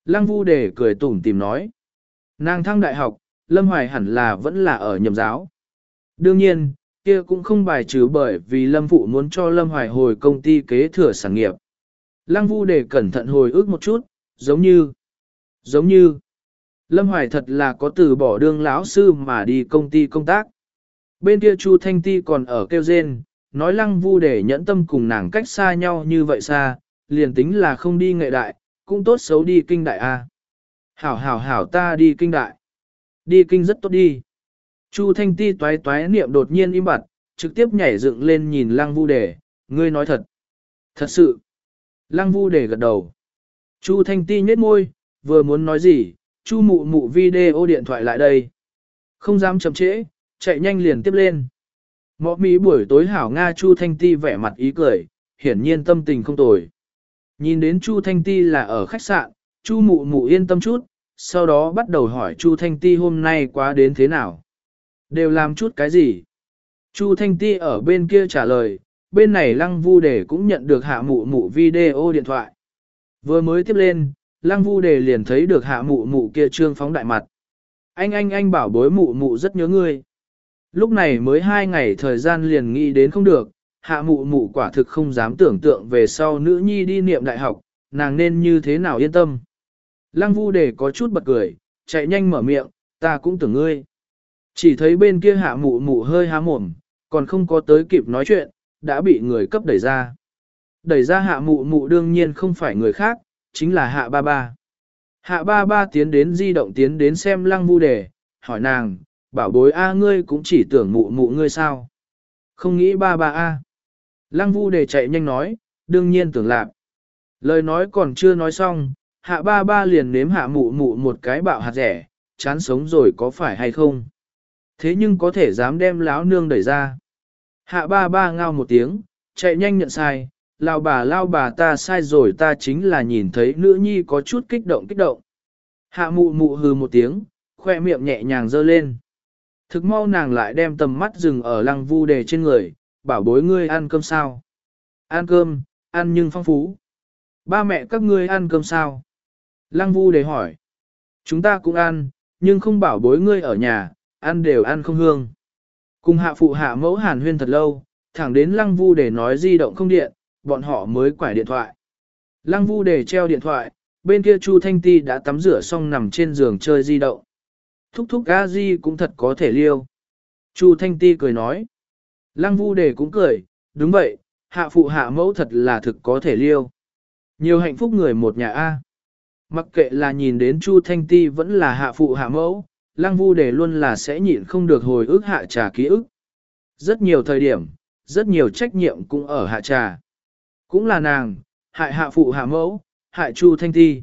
Lăng Vu Đề cười tủm tìm nói. Nàng thăng đại học, Lâm Hoài hẳn là vẫn là ở nhầm giáo. Đương nhiên, kia cũng không bài trừ bởi vì Lâm Phụ muốn cho Lâm Hoài hồi công ty kế thừa sản nghiệp. Lăng Vu Đề cẩn thận hồi ức một chút, giống như, giống như, Lâm Hoài thật là có từ bỏ đương lão sư mà đi công ty công tác. Bên kia Chu Thanh Ti còn ở kêu rên, nói Lăng Vu Đề nhẫn tâm cùng nàng cách xa nhau như vậy xa, liền tính là không đi nghệ đại, cũng tốt xấu đi kinh đại a. Hảo hảo hảo ta đi kinh đại. Đi kinh rất tốt đi. Chu Thanh Ti toái toái niệm đột nhiên im bặt, trực tiếp nhảy dựng lên nhìn Lăng Vu Đề, ngươi nói thật. Thật sự. Lăng Vu Đề gật đầu. Chu Thanh Ti nhếch môi, vừa muốn nói gì, Chu mụ mụ video điện thoại lại đây. Không dám chậm trễ, chạy nhanh liền tiếp lên. Mọ Mỹ buổi tối hảo Nga Chu Thanh Ti vẻ mặt ý cười, hiển nhiên tâm tình không tồi. Nhìn đến Chu Thanh Ti là ở khách sạn, Chu mụ mụ yên tâm chút, sau đó bắt đầu hỏi Chu Thanh Ti hôm nay quá đến thế nào. Đều làm chút cái gì? Chu Thanh Ti ở bên kia trả lời, bên này Lăng Vu Đề cũng nhận được hạ mụ mụ video điện thoại. Vừa mới tiếp lên, Lăng Vu Đề liền thấy được hạ mụ mụ kia trương phóng đại mặt. Anh anh anh bảo bối mụ mụ rất nhớ ngươi. Lúc này mới hai ngày thời gian liền nghĩ đến không được, hạ mụ mụ quả thực không dám tưởng tượng về sau nữ nhi đi niệm đại học, nàng nên như thế nào yên tâm. Lăng Vu Đề có chút bật cười, chạy nhanh mở miệng, ta cũng tưởng ngươi. Chỉ thấy bên kia hạ mụ mụ hơi há mồm, còn không có tới kịp nói chuyện, đã bị người cấp đẩy ra. Đẩy ra hạ mụ mụ đương nhiên không phải người khác, chính là hạ ba ba. Hạ ba ba tiến đến di động tiến đến xem Lăng Vu Đề, hỏi nàng, bảo bối A ngươi cũng chỉ tưởng mụ mụ ngươi sao. Không nghĩ ba ba A. Lăng Vu Đề chạy nhanh nói, đương nhiên tưởng lạc. Lời nói còn chưa nói xong, hạ ba ba liền nếm hạ mụ mụ một cái bạo hạt rẻ, chán sống rồi có phải hay không. Thế nhưng có thể dám đem láo nương đẩy ra. Hạ ba ba ngao một tiếng, chạy nhanh nhận sai, lao bà lao bà ta sai rồi ta chính là nhìn thấy nữ nhi có chút kích động kích động. Hạ mụ mụ hừ một tiếng, khoe miệng nhẹ nhàng giơ lên. Thực mau nàng lại đem tầm mắt dừng ở Lăng Vu Đề trên người, bảo bối ngươi ăn cơm sao? Ăn cơm, ăn nhưng phong phú. Ba mẹ các ngươi ăn cơm sao? Lăng Vu Đề hỏi. Chúng ta cũng ăn, nhưng không bảo bối ngươi ở nhà, ăn đều ăn không hương. Cùng hạ phụ hạ mẫu hàn huyên thật lâu, thẳng đến Lăng Vu Đề nói di động không điện, bọn họ mới quải điện thoại. Lăng Vu Đề treo điện thoại, bên kia Chu Thanh Ti đã tắm rửa xong nằm trên giường chơi di động. Thúc thúc a di cũng thật có thể liêu. Chu Thanh Ti cười nói. Lăng Vu Đề cũng cười, đúng vậy, hạ phụ hạ mẫu thật là thực có thể liêu. Nhiều hạnh phúc người một nhà A. Mặc kệ là nhìn đến Chu Thanh Ti vẫn là hạ phụ hạ mẫu, Lăng Vu Đề luôn là sẽ nhịn không được hồi ức hạ trà ký ức. Rất nhiều thời điểm, rất nhiều trách nhiệm cũng ở hạ trà. Cũng là nàng, hại hạ phụ hạ mẫu, hại Chu Thanh Ti.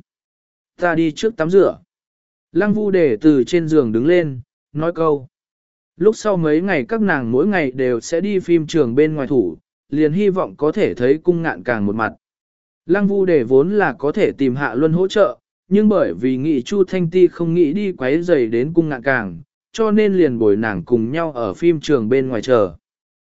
Ta đi trước tắm rửa. Lăng Vu Đề từ trên giường đứng lên, nói câu. Lúc sau mấy ngày các nàng mỗi ngày đều sẽ đi phim trường bên ngoài thủ, liền hy vọng có thể thấy cung ngạn càng một mặt. Lăng Vu Đề vốn là có thể tìm Hạ Luân hỗ trợ, nhưng bởi vì nghị Chu Thanh Ti không nghĩ đi quấy rầy đến cung ngạn càng, cho nên liền bồi nàng cùng nhau ở phim trường bên ngoài chờ.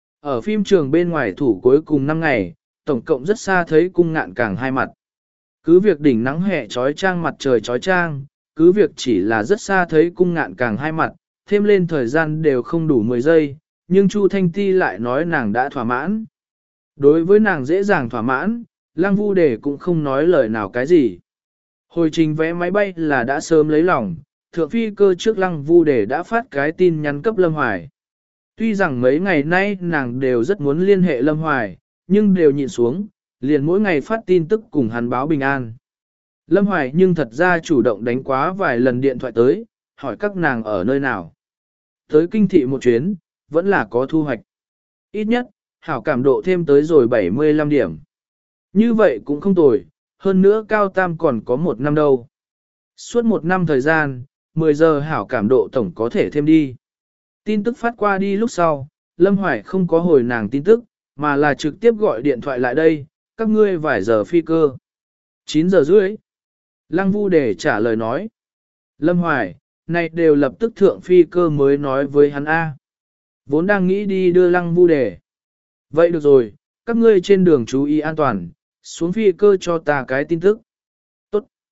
Ở phim trường bên ngoài thủ cuối cùng năm ngày, tổng cộng rất xa thấy cung ngạn càng hai mặt. Cứ việc đỉnh nắng hè trói trang mặt trời trói trang, cứ việc chỉ là rất xa thấy cung ngạn càng hai mặt, thêm lên thời gian đều không đủ mười giây, nhưng Chu Thanh Ti lại nói nàng đã thỏa mãn. Đối với nàng dễ dàng thỏa mãn, Lăng Vu Đề cũng không nói lời nào cái gì. Hồi trình vé máy bay là đã sớm lấy lòng, thượng phi cơ trước Lăng Vu Đề đã phát cái tin nhắn cấp Lâm Hoài. Tuy rằng mấy ngày nay nàng đều rất muốn liên hệ Lâm Hoài, nhưng đều nhịn xuống, liền mỗi ngày phát tin tức cùng hắn báo bình an. Lâm Hoài nhưng thật ra chủ động đánh quá vài lần điện thoại tới, hỏi các nàng ở nơi nào. Tới kinh thị một chuyến, vẫn là có thu hoạch. Ít nhất, hảo cảm độ thêm tới rồi bảy mươi lăm điểm. Như vậy cũng không tồi, hơn nữa cao tam còn có một năm đâu. Suốt một năm thời gian, mười giờ hảo cảm độ tổng có thể thêm đi. Tin tức phát qua đi lúc sau, Lâm Hoài không có hồi nàng tin tức, mà là trực tiếp gọi điện thoại lại đây, các ngươi vài giờ phi cơ. chín giờ rưỡi. Lăng Vu Đề trả lời nói. Lâm Hoài, này đều lập tức thượng phi cơ mới nói với hắn A. Vốn đang nghĩ đi đưa Lăng Vu Đề. Vậy được rồi, các ngươi trên đường chú ý an toàn, xuống phi cơ cho ta cái tin tức. Tốt.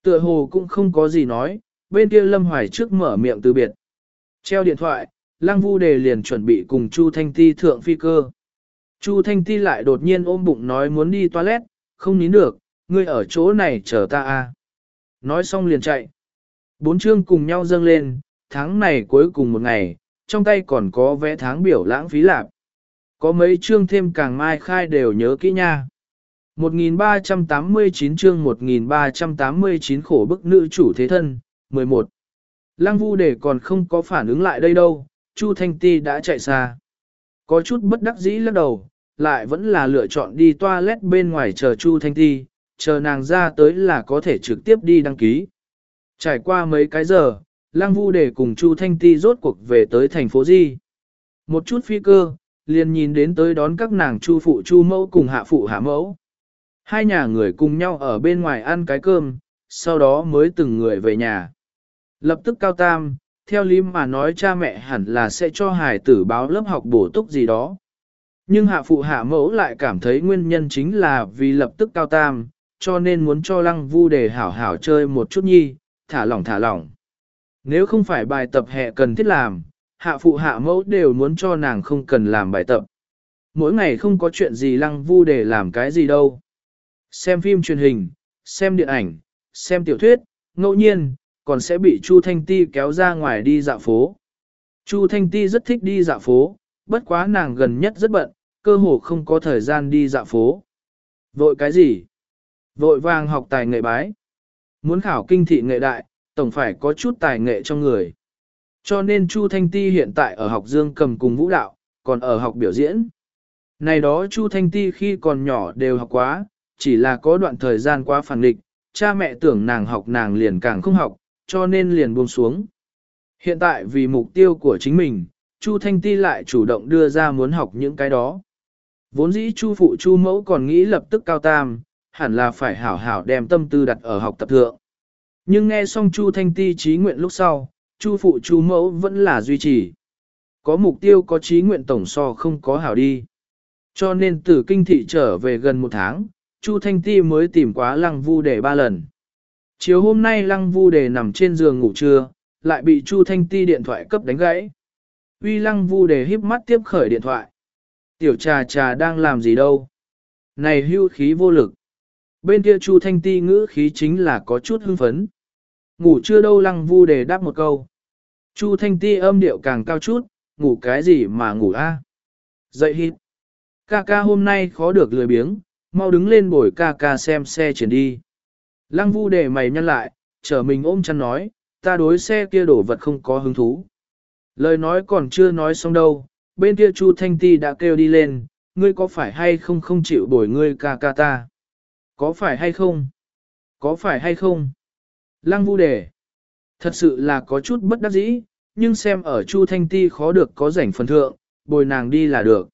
Tựa hồ cũng không có gì nói, bên kia Lâm Hoài trước mở miệng từ biệt. Treo điện thoại, Lăng Vu Đề liền chuẩn bị cùng Chu Thanh Ti thượng phi cơ. Chu Thanh Ti lại đột nhiên ôm bụng nói muốn đi toilet, không nín được, ngươi ở chỗ này chờ ta a. Nói xong liền chạy. Bốn chương cùng nhau dâng lên, tháng này cuối cùng một ngày, trong tay còn có vé tháng biểu lãng phí lạp. Có mấy chương thêm càng mai khai đều nhớ kỹ nha. một nghìn ba trăm tám mươi chín chương một nghìn ba trăm tám mươi chín khổ bức nữ chủ thế thân, mười một. Lăng Vu Đề còn không có phản ứng lại đây đâu, Chu Thanh Ti đã chạy xa. Có chút bất đắc dĩ lắc đầu, lại vẫn là lựa chọn đi toilet bên ngoài chờ Chu Thanh Ti, chờ nàng ra tới là có thể trực tiếp đi đăng ký. Trải qua mấy cái giờ, Lăng Vu Đề cùng Chu Thanh Ti rốt cuộc về tới thành phố Di. Một chút phi cơ, liền nhìn đến tới đón các nàng Chu phụ Chu mẫu cùng hạ phụ hạ mẫu. Hai nhà người cùng nhau ở bên ngoài ăn cái cơm, sau đó mới từng người về nhà. Lập tức Cao Tam, theo lý mà nói cha mẹ hẳn là sẽ cho hài tử báo lớp học bổ túc gì đó. Nhưng hạ phụ hạ mẫu lại cảm thấy nguyên nhân chính là vì lập tức Cao Tam, cho nên muốn cho Lăng Vu Đề hảo hảo chơi một chút nhi, thả lỏng thả lỏng. Nếu không phải bài tập hè cần thiết làm, hạ phụ hạ mẫu đều muốn cho nàng không cần làm bài tập. Mỗi ngày không có chuyện gì Lăng Vu Đề làm cái gì đâu. Xem phim truyền hình, xem điện ảnh, xem tiểu thuyết, ngẫu nhiên, còn sẽ bị Chu Thanh Ti kéo ra ngoài đi dạo phố. Chu Thanh Ti rất thích đi dạo phố, bất quá nàng gần nhất rất bận, cơ hồ không có thời gian đi dạo phố. Vội cái gì? Vội vàng học tài nghệ bái. Muốn khảo kinh thị nghệ đại, tổng phải có chút tài nghệ trong người. Cho nên Chu Thanh Ti hiện tại ở học dương cầm cùng vũ đạo, còn ở học biểu diễn. Này đó Chu Thanh Ti khi còn nhỏ đều học quá, chỉ là có đoạn thời gian quá phản nghịch, cha mẹ tưởng nàng học nàng liền càng không học, cho nên liền buông xuống. Hiện tại vì mục tiêu của chính mình, Chu Thanh Ti lại chủ động đưa ra muốn học những cái đó. Vốn dĩ Chu phụ Chu mẫu còn nghĩ lập tức Cao Tam, hẳn là phải hảo hảo đem tâm tư đặt ở học tập thượng. Nhưng nghe xong Chu Thanh Ti chí nguyện lúc sau, Chu phụ Chu mẫu vẫn là duy trì. Có mục tiêu có chí nguyện tổng so không có hảo đi. Cho nên từ kinh thị trở về gần một tháng, Chu Thanh Ti mới tìm quá Lăng Vu Đề ba lần. Chiều hôm nay Lăng Vu Đề nằm trên giường ngủ trưa, lại bị Chu Thanh Ti điện thoại cấp đánh gãy. Uy Lăng Vu Đề híp mắt tiếp khởi điện thoại. Tiểu trà trà đang làm gì đâu? Này hưu khí vô lực. Bên kia Chu Thanh Ti ngữ khí chính là có chút hưng phấn. Ngủ chưa đâu Lăng Vu Đề đáp một câu. Chu Thanh Ti âm điệu càng cao chút, ngủ cái gì mà ngủ a? Dậy hít. Ca ca hôm nay khó được lười biếng, mau đứng lên bồi ca ca xem xe chuyển đi. Lăng Vu Đề mày nhăn lại, trở mình ôm chăn nói, ta đối xe kia đổ vật không có hứng thú. Lời nói còn chưa nói xong đâu, bên kia Chu Thanh Ti đã kêu đi lên, ngươi có phải hay không không chịu bồi ngươi ca ca ta? Có phải hay không? Có phải hay không? Lăng Vu Đề. Thật sự là có chút bất đắc dĩ, nhưng xem ở Chu Thanh Ti khó được có rảnh phần thượng, bồi nàng đi là được.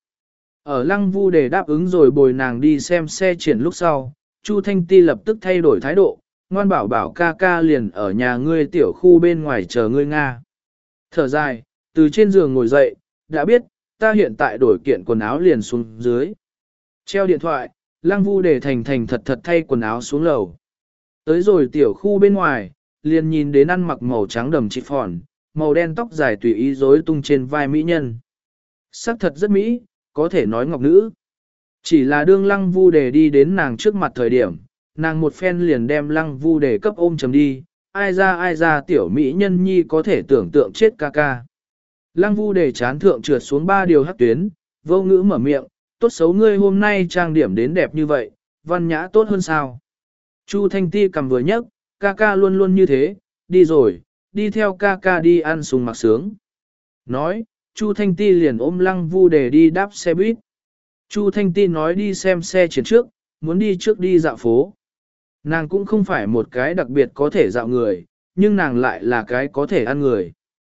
Ở Lăng Vu Đề đáp ứng rồi bồi nàng đi xem xe triển lúc sau, Chu Thanh Ti lập tức thay đổi thái độ, ngoan bảo bảo ca ca liền ở nhà ngươi tiểu khu bên ngoài chờ ngươi Nga. Thở dài, từ trên giường ngồi dậy, đã biết, ta hiện tại đổi kiện quần áo liền xuống dưới. Treo điện thoại, Lăng Vu Đề thành thành thật thật thay quần áo xuống lầu. Tới rồi tiểu khu bên ngoài, liền nhìn đến ăn mặc màu trắng đầm chị phòn, màu đen tóc dài tùy ý rối tung trên vai mỹ nhân. Sắc thật rất mỹ, có thể nói ngọc nữ. Chỉ là đương Lăng Vu Đề đi đến nàng trước mặt thời điểm, nàng một phen liền đem Lăng Vu Đề cấp ôm chầm đi, ai ra ai ra tiểu mỹ nhân nhi có thể tưởng tượng chết ca ca. Lăng Vu Đề chán thượng trượt xuống ba điều hắc tuyến, vô ngữ mở miệng, tốt xấu ngươi hôm nay trang điểm đến đẹp như vậy, văn nhã tốt hơn sao. Chu Thanh Ti cầm vừa nhấc, ca ca luôn luôn như thế, đi rồi, đi theo ca ca đi ăn sung mặc sướng. Nói, Chu Thanh Ti liền ôm Lăng Vu Đề đi đáp xe buýt. Chu Thanh Ti nói đi xem xe triển trước, muốn đi trước đi dạo phố. Nàng cũng không phải một cái đặc biệt có thể dạo người, nhưng nàng lại là cái có thể ăn người.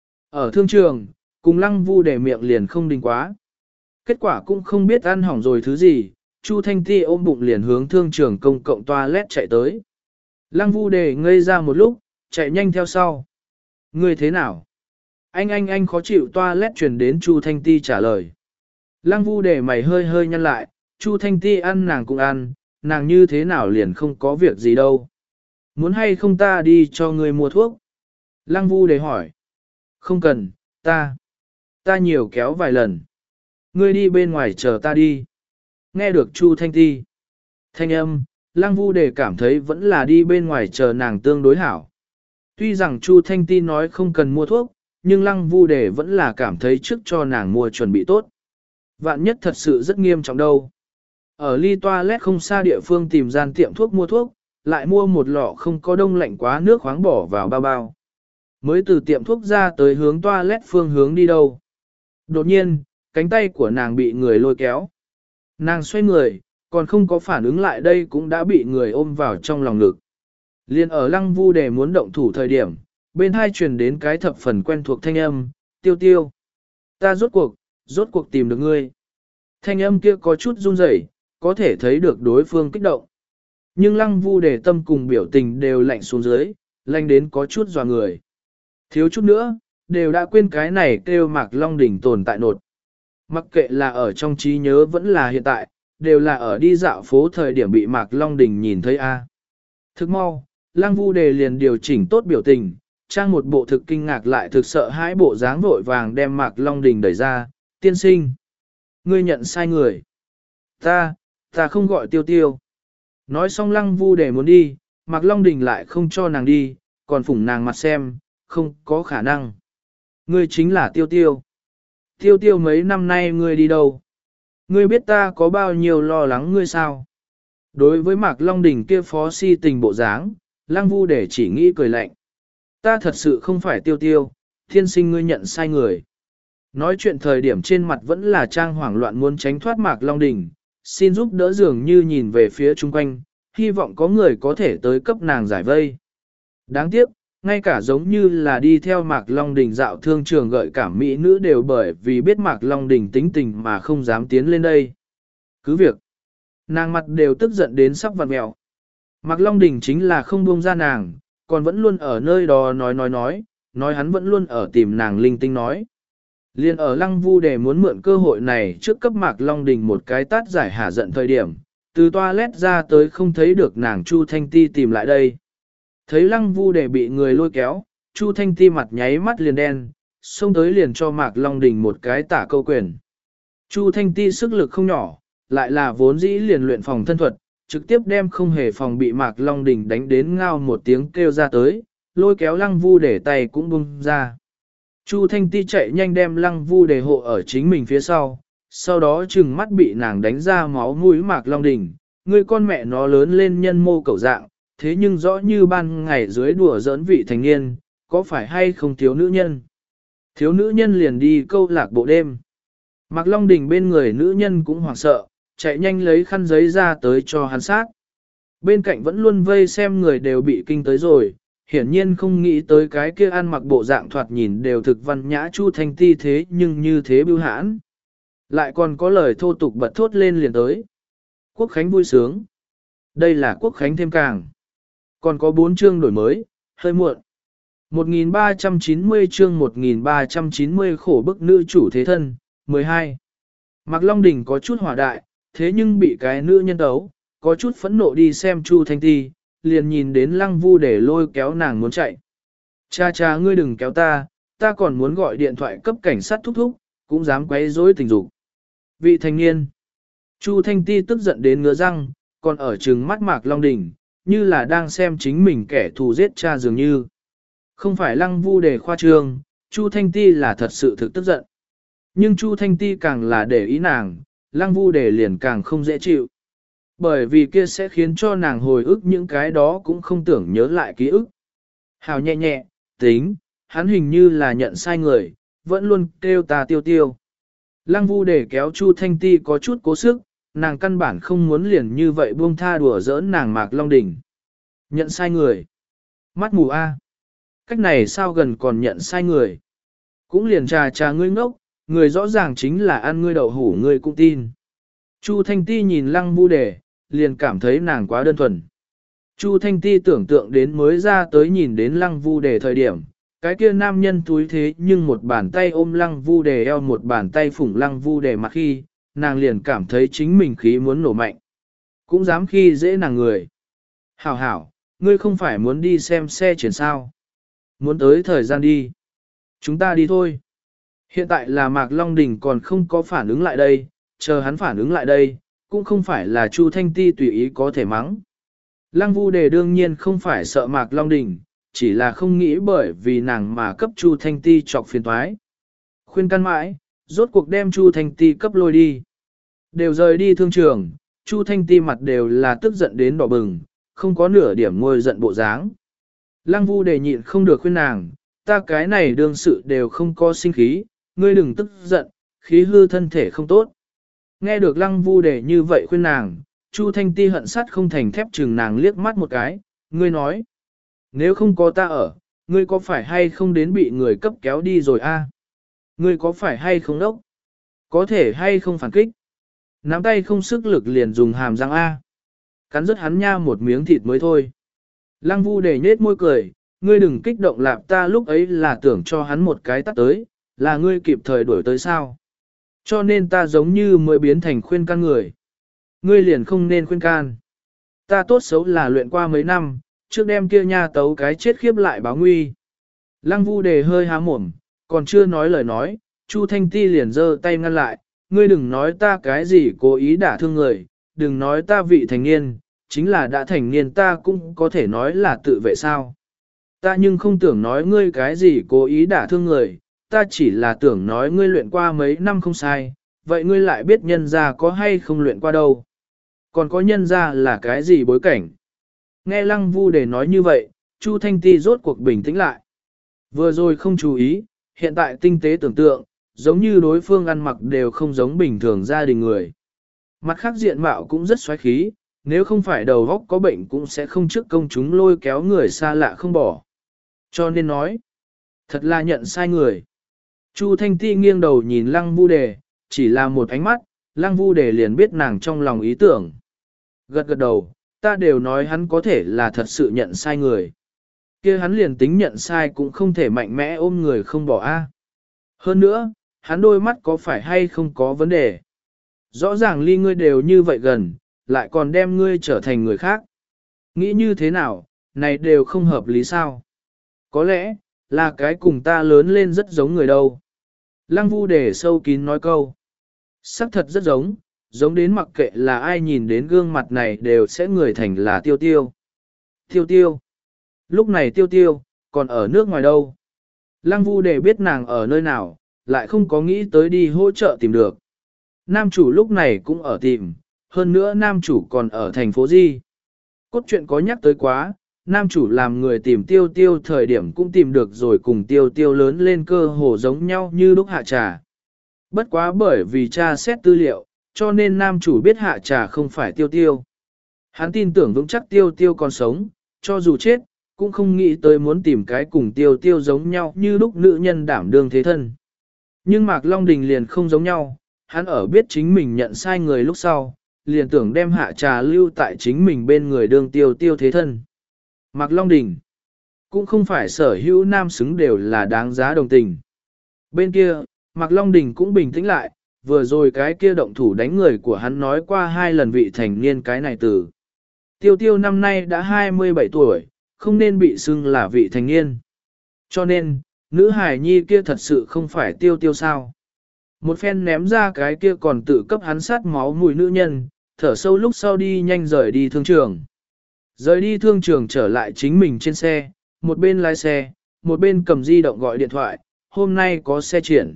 Ở thương trường, cùng Lăng Vu Đề miệng liền không đình quá. Kết quả cũng không biết ăn hỏng rồi thứ gì, Chu Thanh Ti ôm bụng liền hướng thương trường công cộng toilet chạy tới. Lăng Vu Đề ngây ra một lúc, chạy nhanh theo sau. Ngươi thế nào? Anh anh anh khó chịu toilet truyền đến Chu Thanh Ti trả lời. Lăng Vu Đề mày hơi hơi nhăn lại, Chu Thanh Ti ăn nàng cũng ăn, nàng như thế nào liền không có việc gì đâu. Muốn hay không ta đi cho ngươi mua thuốc? Lăng Vu Đề hỏi. Không cần, ta, ta nhiều kéo vài lần. Ngươi đi bên ngoài chờ ta đi. Nghe được Chu Thanh Ti. Thanh âm, Lăng Vu Đề cảm thấy vẫn là đi bên ngoài chờ nàng tương đối hảo. Tuy rằng Chu Thanh Ti nói không cần mua thuốc, nhưng Lăng Vu Đề vẫn là cảm thấy trước cho nàng mua chuẩn bị tốt. Vạn nhất thật sự rất nghiêm trọng đâu. Ở ly toilet không xa địa phương tìm gian tiệm thuốc mua thuốc, lại mua một lọ không có đông lạnh quá nước khoáng bỏ vào bao bao. Mới từ tiệm thuốc ra tới hướng toilet phương hướng đi đâu. Đột nhiên, cánh tay của nàng bị người lôi kéo. Nàng xoay người, còn không có phản ứng lại đây cũng đã bị người ôm vào trong lòng ngực. Liên ở Lăng Vu Đề muốn động thủ thời điểm, bên hai truyền đến cái thập phần quen thuộc thanh âm, tiêu tiêu. Ta rốt cuộc, rốt cuộc tìm được ngươi. Thanh âm kia có chút run rẩy, có thể thấy được đối phương kích động. Nhưng Lăng Vu Đề tâm cùng biểu tình đều lạnh xuống dưới, lạnh đến có chút dò người. Thiếu chút nữa, đều đã quên cái này kêu Mạc Long Đỉnh tồn tại nột. Mặc kệ là ở trong trí nhớ vẫn là hiện tại, đều là ở đi dạo phố thời điểm bị Mạc Long Đỉnh nhìn thấy a. Thức mau, Lăng Vu Đề liền điều chỉnh tốt biểu tình, trang một bộ thực kinh ngạc lại thực sợ hãi bộ dáng vội vàng đem Mạc Long Đỉnh đẩy ra, tiên sinh. Ngươi nhận sai người. Ta, ta không gọi tiêu tiêu. Nói xong Lăng Vu Đề muốn đi, Mạc Long Đỉnh lại không cho nàng đi, còn phủng nàng mặt xem, không có khả năng. Ngươi chính là tiêu tiêu. Tiêu tiêu mấy năm nay ngươi đi đâu? Ngươi biết ta có bao nhiêu lo lắng ngươi sao? Đối với Mạc Long Đỉnh kia phó si tình bộ dáng, Lăng Vu Đề chỉ nghĩ cười lạnh. Ta thật sự không phải tiêu tiêu, thiên sinh ngươi nhận sai người. Nói chuyện thời điểm trên mặt vẫn là trang hoảng loạn muốn tránh thoát Mạc Long Đỉnh, xin giúp đỡ dường như nhìn về phía chung quanh, hy vọng có người có thể tới cấp nàng giải vây. Đáng tiếc, ngay cả giống như là đi theo Mạc Long Đình dạo thương trường gợi cảm mỹ nữ đều bởi vì biết Mạc Long Đình tính tình mà không dám tiến lên đây. Cứ việc, nàng mặt đều tức giận đến sắp vặn mẹo. Mạc Long Đình chính là không buông ra nàng, còn vẫn luôn ở nơi đó nói nói nói, nói hắn vẫn luôn ở tìm nàng linh tinh nói. Liên ở Lăng Vu Đề muốn mượn cơ hội này trước cấp Mạc Long Đình một cái tát giải hả giận thời điểm, từ toilet ra tới không thấy được nàng Chu Thanh Ti tìm lại đây. Thấy Lăng Vu Đề bị người lôi kéo, Chu Thanh Ti mặt nháy mắt liền đen, xông tới liền cho Mạc Long Đình một cái tả câu quyền. Chu Thanh Ti sức lực không nhỏ, lại là vốn dĩ liền luyện phòng thân thuật, trực tiếp đem không hề phòng bị Mạc Long Đình đánh đến ngao một tiếng kêu ra tới, lôi kéo Lăng Vu Đề tay cũng bung ra. Chu Thanh Ti chạy nhanh đem Lăng Vu Đề hộ ở chính mình phía sau, sau đó chừng mắt bị nàng đánh ra máu mũi Mạc Long Đình, người con mẹ nó lớn lên nhân mô cẩu dạng, thế nhưng rõ như ban ngày dưới đùa giỡn vị thành niên, có phải hay không thiếu nữ nhân? Thiếu nữ nhân liền đi câu lạc bộ đêm. Mạc Long Đình bên người nữ nhân cũng hoảng sợ, chạy nhanh lấy khăn giấy ra tới cho hắn sát. Bên cạnh vẫn luôn vây xem người đều bị kinh tới rồi, hiển nhiên không nghĩ tới cái kia ăn mặc bộ dạng thoạt nhìn đều thực văn nhã Chu Thanh Ti thế nhưng như thế bưu hãn. Lại còn có lời thô tục bật thốt lên liền tới. Quốc Khánh vui sướng. Đây là Quốc Khánh thêm càng. Còn có bốn chương đổi mới, hơi muộn. một nghìn ba trăm chín mươi chương một nghìn ba trăm chín mươi khổ bức nữ chủ thế thân, mười hai. Mạc Long Đình có chút hỏa đại, thế nhưng bị cái nữ nhân tấu, có chút phẫn nộ đi xem Chu Thanh Ti, liền nhìn đến Lăng Vu để lôi kéo nàng muốn chạy. Cha cha ngươi đừng kéo ta, ta còn muốn gọi điện thoại cấp cảnh sát thúc thúc, cũng dám quấy rối tình dục. Vị thanh niên. Chu Thanh Ti tức giận đến ngứa răng, còn ở trừng mắt Mạc Long Đình, như là đang xem chính mình kẻ thù giết cha dường như. Không phải Lăng Vu để khoa trương, Chu Thanh Ti là thật sự thực tức giận. Nhưng Chu Thanh Ti càng là để ý nàng, Lăng Vu để liền càng không dễ chịu. Bởi vì kia sẽ khiến cho nàng hồi ức những cái đó cũng không tưởng nhớ lại ký ức. Hào nhẹ nhẹ, tính, hắn hình như là nhận sai người, vẫn luôn kêu ta tiêu tiêu. Lăng Vu để kéo Chu Thanh Ti có chút cố sức, nàng căn bản không muốn liền như vậy buông tha đùa giỡn nàng Mạc Long Đình. Nhận sai người. Mắt mù A. Cách này sao gần còn nhận sai người. Cũng liền trà trà ngươi ngốc, người rõ ràng chính là ăn ngươi đậu hủ ngươi cũng tin. Chu Thanh Ti nhìn Lăng Vu Đề, liền cảm thấy nàng quá đơn thuần. Chu Thanh Ti tưởng tượng đến mới ra tới nhìn đến Lăng Vu Đề thời điểm, cái kia nam nhân túi thế nhưng một bàn tay ôm Lăng Vu Đề eo một bàn tay phủng Lăng Vu Đề mặt khi, nàng liền cảm thấy chính mình khí muốn nổ mạnh. Cũng dám khi dễ nàng người. Hảo hảo, ngươi không phải muốn đi xem xe triển sao? Muốn tới thời gian đi. Chúng ta đi thôi. Hiện tại là Mạc Long Đình còn không có phản ứng lại đây, chờ hắn phản ứng lại đây, cũng không phải là Chu Thanh Ti tùy ý có thể mắng. Lăng Vu Đề đương nhiên không phải sợ Mạc Long Đình, chỉ là không nghĩ bởi vì nàng mà cấp Chu Thanh Ti chọc phiền toái. Khuyên can mãi, rốt cuộc đem Chu Thanh Ti cấp lôi đi. Đều rời đi thương trường, Chu Thanh Ti mặt đều là tức giận đến đỏ bừng, không có nửa điểm ngôi giận bộ dáng. Lăng Vu Đề nhịn không được khuyên nàng, ta cái này đương sự đều không có sinh khí, ngươi đừng tức giận, khí hư thân thể không tốt. Nghe được Lăng Vu Đề như vậy khuyên nàng, Chu Thanh Ti hận sắt không thành thép chừng nàng liếc mắt một cái, ngươi nói, nếu không có ta ở, ngươi có phải hay không đến bị người cấp kéo đi rồi a? Ngươi có phải hay không đốc? Có thể hay không phản kích? Nắm tay không sức lực liền dùng hàm răng a. Cắn rứt hắn nha một miếng thịt mới thôi. Lăng Vu Đề nhếch môi cười, ngươi đừng kích động lạp, ta lúc ấy là tưởng cho hắn một cái tắt tới, là ngươi kịp thời đuổi tới sao. Cho nên ta giống như mới biến thành khuyên can người. Ngươi liền không nên khuyên can. Ta tốt xấu là luyện qua mấy năm, trước đem kia nha tấu cái chết khiếp lại báo nguy. Lăng Vu Đề hơi há mồm, còn chưa nói lời nói, Chu Thanh Ti liền giơ tay ngăn lại, ngươi đừng nói ta cái gì cố ý đả thương người, đừng nói ta vị thành niên, chính là đã thành niên ta cũng có thể nói là tự vệ sao. Ta nhưng không tưởng nói ngươi cái gì cố ý đả thương người, ta chỉ là tưởng nói ngươi luyện qua mấy năm không sai, vậy ngươi lại biết nhân ra có hay không luyện qua đâu. Còn có nhân ra là cái gì bối cảnh. Nghe Lăng Vu Đề nói như vậy, Chu Thanh Ti rốt cuộc bình tĩnh lại. Vừa rồi không chú ý, hiện tại tinh tế tưởng tượng, giống như đối phương ăn mặc đều không giống bình thường gia đình người. Mặt khác diện mạo cũng rất xoáy khí, nếu không phải đầu óc có bệnh cũng sẽ không trước công chúng lôi kéo người xa lạ không bỏ. Cho nên nói, thật là nhận sai người. Chu Thanh Ti nghiêng đầu nhìn Lăng Vu Đề, chỉ là một ánh mắt, Lăng Vu Đề liền biết nàng trong lòng ý tưởng. Gật gật đầu, ta đều nói hắn có thể là thật sự nhận sai người. Kia hắn liền tính nhận sai cũng không thể mạnh mẽ ôm người không bỏ a. Hơn nữa, hắn đôi mắt có phải hay không có vấn đề. Rõ ràng ly ngươi đều như vậy gần, lại còn đem ngươi trở thành người khác. Nghĩ như thế nào, này đều không hợp lý sao. Có lẽ, là cái cùng ta lớn lên rất giống người đâu. Lăng Vu Đề sâu kín nói câu. Sắc thật rất giống, giống đến mặc kệ là ai nhìn đến gương mặt này đều sẽ người thành là Tiêu Tiêu. Tiêu Tiêu. Lúc này Tiêu Tiêu, còn ở nước ngoài đâu. Lăng Vu Đề biết nàng ở nơi nào, lại không có nghĩ tới đi hỗ trợ tìm được. Nam chủ lúc này cũng ở tìm, hơn nữa nam chủ còn ở thành phố Di. Cốt truyện có nhắc tới quá, nam chủ làm người tìm Tiêu Tiêu thời điểm cũng tìm được rồi, cùng Tiêu Tiêu lớn lên cơ hồ giống nhau như lúc Hạ Trà. Bất quá bởi vì tra xét tư liệu, cho nên nam chủ biết Hạ Trà không phải Tiêu Tiêu. Hắn tin tưởng vững chắc Tiêu Tiêu còn sống, cho dù chết, cũng không nghĩ tới muốn tìm cái cùng Tiêu Tiêu giống nhau như lúc nữ nhân đảm đương thế thân. Nhưng Mạc Long Đình liền không giống nhau, hắn ở biết chính mình nhận sai người lúc sau, liền tưởng đem Hạ Trà lưu tại chính mình bên người đương Tiêu Tiêu thế thân. Mạc Long Đình cũng không phải sở hữu nam xứng đều là đáng giá đồng tình. Bên kia, Mạc Long Đình cũng bình tĩnh lại, vừa rồi cái kia động thủ đánh người của hắn nói qua hai lần vị thành niên cái này từ. Tiêu Tiêu năm nay đã hai mươi bảy tuổi, không nên bị xưng là vị thành niên. Cho nên, nữ hải nhi kia thật sự không phải Tiêu Tiêu sao. Một phen ném ra cái kia còn tự cấp hắn sát máu mùi nữ nhân, thở sâu lúc sau đi nhanh rời đi thương trường. Rời đi thương trường trở lại chính mình trên xe, một bên lái xe, một bên cầm di động gọi điện thoại, hôm nay có xe triển.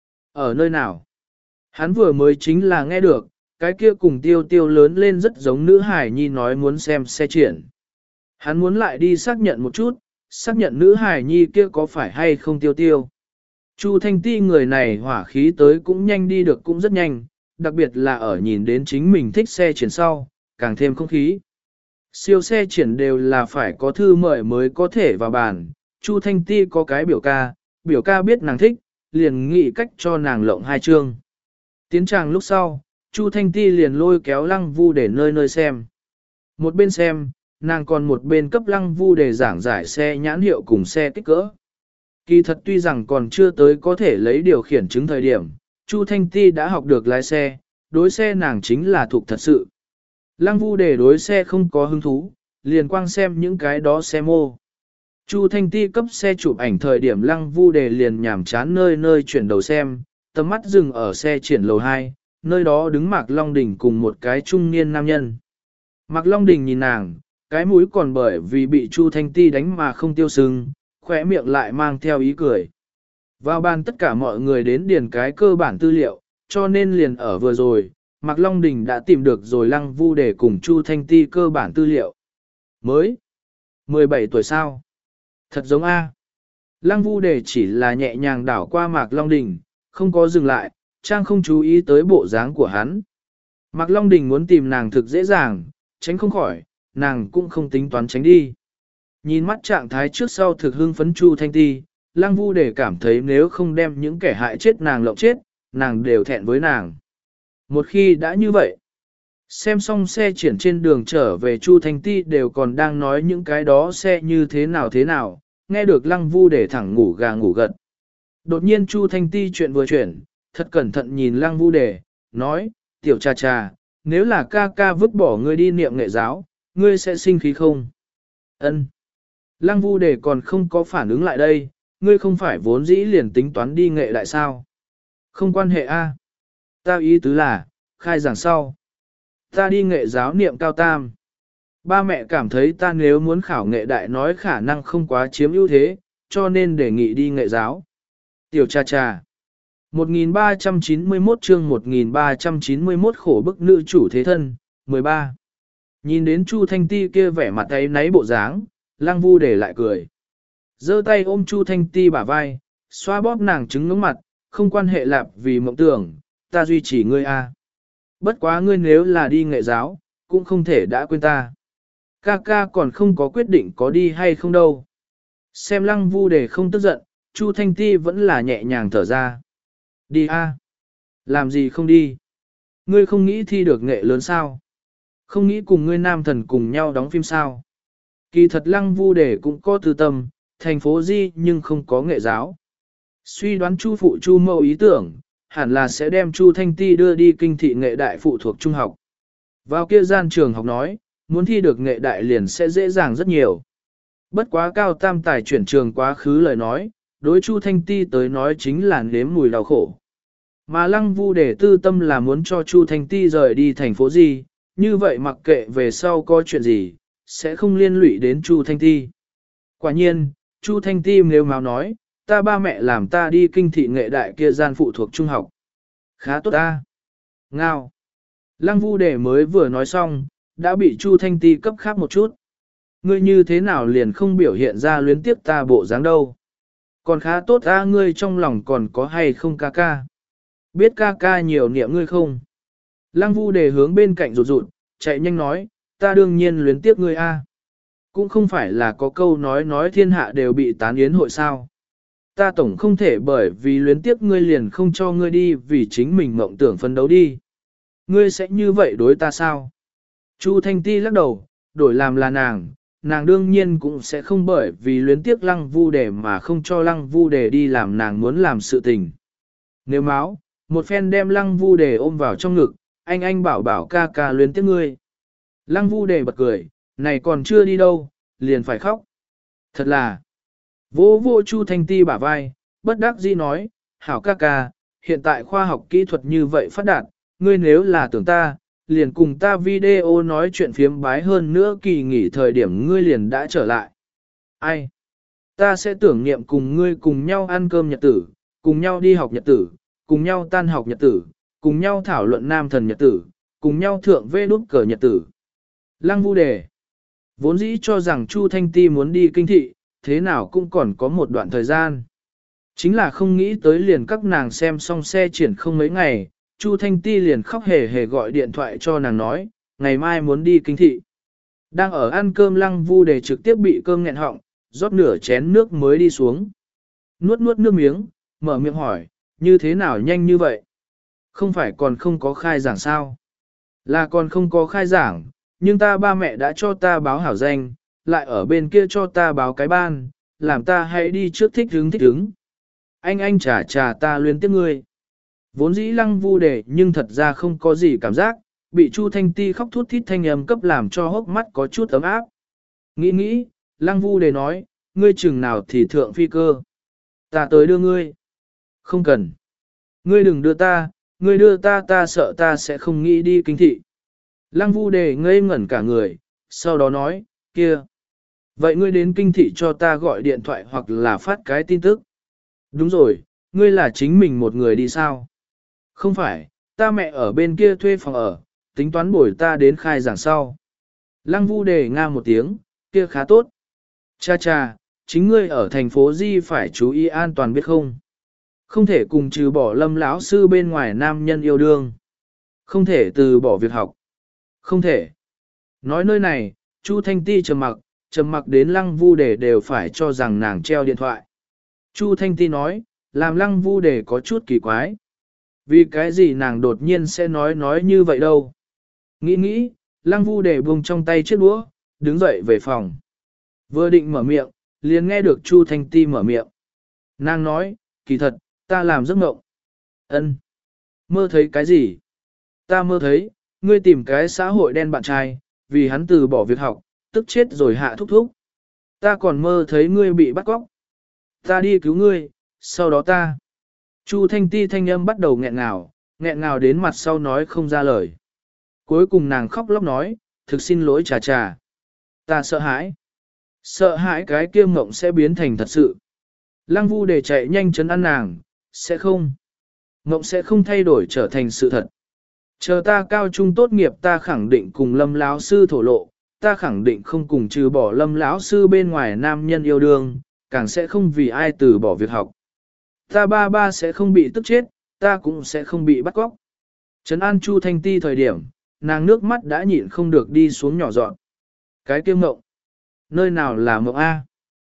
Ở nơi nào? Hắn vừa mới chính là nghe được, cái kia cùng Tiêu Tiêu lớn lên rất giống nữ hải nhi nói muốn xem xe triển. Hắn muốn lại đi xác nhận một chút, xác nhận nữ hải nhi kia có phải hay không Tiêu Tiêu. Chu Thanh Ti người này hỏa khí tới cũng nhanh đi được cũng rất nhanh, đặc biệt là ở nhìn đến chính mình thích xe triển sau, càng thêm không khí. Siêu xe triển đều là phải có thư mời mới có thể vào bàn, Chu Thanh Ti có cái biểu ca, biểu ca biết nàng thích, liền nghĩ cách cho nàng lộng hai chương. Tiến tràng lúc sau, Chu Thanh Ti liền lôi kéo Lăng Vu để nơi nơi xem. Một bên xem, nàng còn một bên cấp Lăng Vu để giảng giải xe nhãn hiệu cùng xe kích cỡ. Kỳ thật tuy rằng còn chưa tới có thể lấy điều khiển chứng thời điểm, Chu Thanh Ti đã học được lái xe, đối xe nàng chính là thuộc thật sự. Lăng Vu để đối xe không có hứng thú, liền quang xem những cái đó xe mô. Chu Thanh Ti cấp xe chụp ảnh thời điểm Lăng Vu Đề liền nhảm chán nơi nơi chuyển đầu xem, tầm mắt dừng ở xe triển lầu hai, nơi đó đứng Mạc Long Đình cùng một cái trung niên nam nhân. Mạc Long Đình nhìn nàng, cái mũi còn bởi vì bị Chu Thanh Ti đánh mà không tiêu sưng, khỏe miệng lại mang theo ý cười. Vào bàn tất cả mọi người đến điền cái cơ bản tư liệu, cho nên liền ở vừa rồi, Mạc Long Đình đã tìm được rồi Lăng Vu Đề cùng Chu Thanh Ti cơ bản tư liệu. Mới mười bảy tuổi sao? Thật giống A. Lăng Vu Đề chỉ là nhẹ nhàng đảo qua Mạc Long Đình, không có dừng lại, trang không chú ý tới bộ dáng của hắn. Mạc Long Đình muốn tìm nàng thực dễ dàng, tránh không khỏi, nàng cũng không tính toán tránh đi. Nhìn mắt trạng thái trước sau thực hưng phấn Chu Thanh Ti, Lăng Vu Đề cảm thấy nếu không đem những kẻ hại chết nàng lộng chết, nàng đều thẹn với nàng. Một khi đã như vậy, xem xong xe triển trên đường trở về Chu Thanh Ti đều còn đang nói những cái đó xe như thế nào thế nào, nghe được Lăng Vu Đề thẳng ngủ gà ngủ gật. Đột nhiên Chu Thanh Ti chuyện vừa chuyển, thật cẩn thận nhìn Lăng Vu Đề, nói, tiểu cha cha, nếu là ca ca vứt bỏ ngươi đi niệm nghệ giáo, ngươi sẽ sinh khí không? Ân. Lăng Vu Đề còn không có phản ứng lại đây, ngươi không phải vốn dĩ liền tính toán đi nghệ đại sao? Không quan hệ a. Ta ý tứ là, khai giảng sau. Ta đi nghệ giáo niệm cao tam. Ba mẹ cảm thấy ta nếu muốn khảo nghệ đại nói khả năng không quá chiếm ưu thế, cho nên đề nghị đi nghệ giáo. Tiểu cha cha. một nghìn ba trăm chín mươi mốt chương một nghìn ba trăm chín mươi mốt khổ bức nữ chủ thế thân, mười ba. Nhìn đến Chu Thanh Ti kia vẻ mặt ấy náy bộ dáng, Lăng Vu Đề lại cười. Giơ tay ôm Chu Thanh Ti bả vai, xoa bóp nàng trứng ngưỡng mặt, không quan hệ lạp vì mộng tưởng, ta duy trì ngươi a. Bất quá ngươi nếu là đi nghệ giáo, cũng không thể đã quên ta. Ca ca còn không có quyết định có đi hay không đâu. Xem Lăng Vu Đề không tức giận, Chu Thanh Ti vẫn là nhẹ nhàng thở ra. Đi a. Làm gì không đi? Ngươi không nghĩ thi được nghệ lớn sao? Không nghĩ cùng ngươi nam thần cùng nhau đóng phim sao? Kỳ thật Lăng Vu Đề cũng có tư tâm, thành phố Di nhưng không có nghệ giáo. Suy đoán Chu phụ Chu mẫu ý tưởng, hẳn là sẽ đem Chu Thanh Ti đưa đi kinh thị nghệ đại phụ thuộc trung học. Vào kia gian trường học nói, muốn thi được nghệ đại liền sẽ dễ dàng rất nhiều. Bất quá cao tam tài chuyển trường quá khứ lời nói, đối Chu Thanh Ti tới nói chính là nếm mùi đau khổ. Mà Lăng Vu Đề tư tâm là muốn cho Chu Thanh Ti rời đi thành phố Di, như vậy mặc kệ về sau có chuyện gì, sẽ không liên lụy đến Chu Thanh Ti. Quả nhiên, Chu Thanh Ti nếu máu nói, ta ba mẹ làm ta đi kinh thị nghệ đại kia gian phụ thuộc trung học. Khá tốt ta. Ngao. Lăng Vu Đề mới vừa nói xong, đã bị Chu Thanh Ti cấp khắp một chút. Ngươi như thế nào liền không biểu hiện ra luyến tiếp ta bộ dáng đâu. Còn khá tốt ta, ngươi trong lòng còn có hay không ca ca. Biết ca ca nhiều niệm ngươi không? Lăng Vu Đề hướng bên cạnh rụt rụt, chạy nhanh nói, ta đương nhiên luyến tiếp ngươi a. Cũng không phải là có câu nói nói thiên hạ đều bị tán yến hội sao. Ta tổng không thể bởi vì luyến tiếp ngươi liền không cho ngươi đi vì chính mình mộng tưởng phấn đấu đi. Ngươi sẽ như vậy đối ta sao? Chu Thanh Ti lắc đầu, đổi làm là nàng, nàng đương nhiên cũng sẽ không bởi vì luyến tiếp Lăng Vu Đề mà không cho Lăng Vu Đề đi làm nàng muốn làm sự tình. Nếu máu, một phen đem Lăng Vu Đề ôm vào trong ngực, anh anh bảo bảo ca ca luyến tiếc ngươi. Lăng Vu Đề bật cười, này còn chưa đi đâu, liền phải khóc. Thật là, vô vô Chu Thanh Ti bả vai, bất đắc dĩ nói, hảo ca ca, hiện tại khoa học kỹ thuật như vậy phát đạt, ngươi nếu là tưởng ta, liền cùng ta video nói chuyện phiếm bái hơn nữa kỳ nghỉ thời điểm ngươi liền đã trở lại. Ai? Ta sẽ tưởng niệm cùng ngươi cùng nhau ăn cơm nhật tử, cùng nhau đi học nhật tử, cùng nhau tan học nhật tử, cùng nhau thảo luận nam thần nhật tử, cùng nhau thượng vê đút cờ nhật tử. Lăng Vu Đề vốn dĩ cho rằng Chu Thanh Ti muốn đi kinh thị, thế nào cũng còn có một đoạn thời gian. Chính là không nghĩ tới liền các nàng xem xong xe triển không mấy ngày, Chu Thanh Ti liền khóc hề hề gọi điện thoại cho nàng nói, ngày mai muốn đi kinh thị. Đang ở ăn cơm Lăng Vu Đề trực tiếp bị cơm nghẹn họng, rót nửa chén nước mới đi xuống. Nuốt nuốt nước miếng, mở miệng hỏi, như thế nào nhanh như vậy? Không phải còn không có khai giảng sao? Là còn không có khai giảng, nhưng ta ba mẹ đã cho ta báo hảo danh, lại ở bên kia cho ta báo cái ban, làm ta hãy đi trước thích hứng thích hứng. Anh anh trả trả ta luyến tiếc ngươi. Vốn dĩ Lăng Vu Đề nhưng thật ra không có gì cảm giác, bị Chu Thanh Ti khóc thút thít thanh âm cấp làm cho hốc mắt có chút ấm áp. Nghĩ nghĩ, Lăng Vu Đề nói, ngươi chừng nào thì thượng phi cơ. Ta tới đưa ngươi. Không cần. Ngươi đừng đưa ta, ngươi đưa ta ta sợ ta sẽ không nghĩ đi kinh thị. Lăng Vu Đề ngây ngẩn cả người, sau đó nói, kia. Vậy ngươi đến kinh thị cho ta gọi điện thoại hoặc là phát cái tin tức. Đúng rồi, ngươi là chính mình một người đi sao? Không phải, ta mẹ ở bên kia thuê phòng ở, tính toán buổi ta đến khai giảng sau. Lăng Vu Đề nga một tiếng, kia khá tốt. Cha cha, chính ngươi ở thành phố Di phải chú ý an toàn biết không? Không thể cùng trừ bỏ Lâm lão sư bên ngoài nam nhân yêu đương. Không thể từ bỏ việc học. Không thể. Nói nơi này, Chu Thanh Ti trầm mặc, trầm mặc đến Lăng Vu Đề đều phải cho rằng nàng treo điện thoại. Chu Thanh Ti nói, làm Lăng Vu Đề có chút kỳ quái. Vì cái gì nàng đột nhiên sẽ nói nói như vậy đâu? Nghĩ nghĩ, Lăng Vu Đề buông trong tay chiếc đũa, đứng dậy về phòng. Vừa định mở miệng, liền nghe được Chu Thanh Ti mở miệng. Nàng nói, kỳ thật, ta làm giấc mộng. Ân, mơ thấy cái gì? Ta mơ thấy, ngươi tìm cái xã hội đen bạn trai, vì hắn từ bỏ việc học, tức chết rồi hạ thúc thúc. Ta còn mơ thấy ngươi bị bắt cóc. Ta đi cứu ngươi, sau đó ta. Chu Thanh Ti thanh âm bắt đầu nghẹn ngào, nghẹn ngào đến mặt sau nói không ra lời. Cuối cùng nàng khóc lóc nói, thực xin lỗi trà trà. Ta sợ hãi. Sợ hãi cái kia mộng sẽ biến thành thật sự. Lăng Vu Đề chạy nhanh chấn an nàng, sẽ không. Mộng sẽ không thay đổi trở thành sự thật. Chờ ta cao trung tốt nghiệp ta khẳng định cùng Lâm lão sư thổ lộ, ta khẳng định không cùng trừ bỏ Lâm lão sư bên ngoài nam nhân yêu đương, càng sẽ không vì ai từ bỏ việc học. Ta ba ba sẽ không bị tức chết, ta cũng sẽ không bị bắt cóc. Trấn an Chu Thanh Ti thời điểm, nàng nước mắt đã nhịn không được đi xuống nhỏ dọn. Cái kia mộng. Nơi nào là mộng A?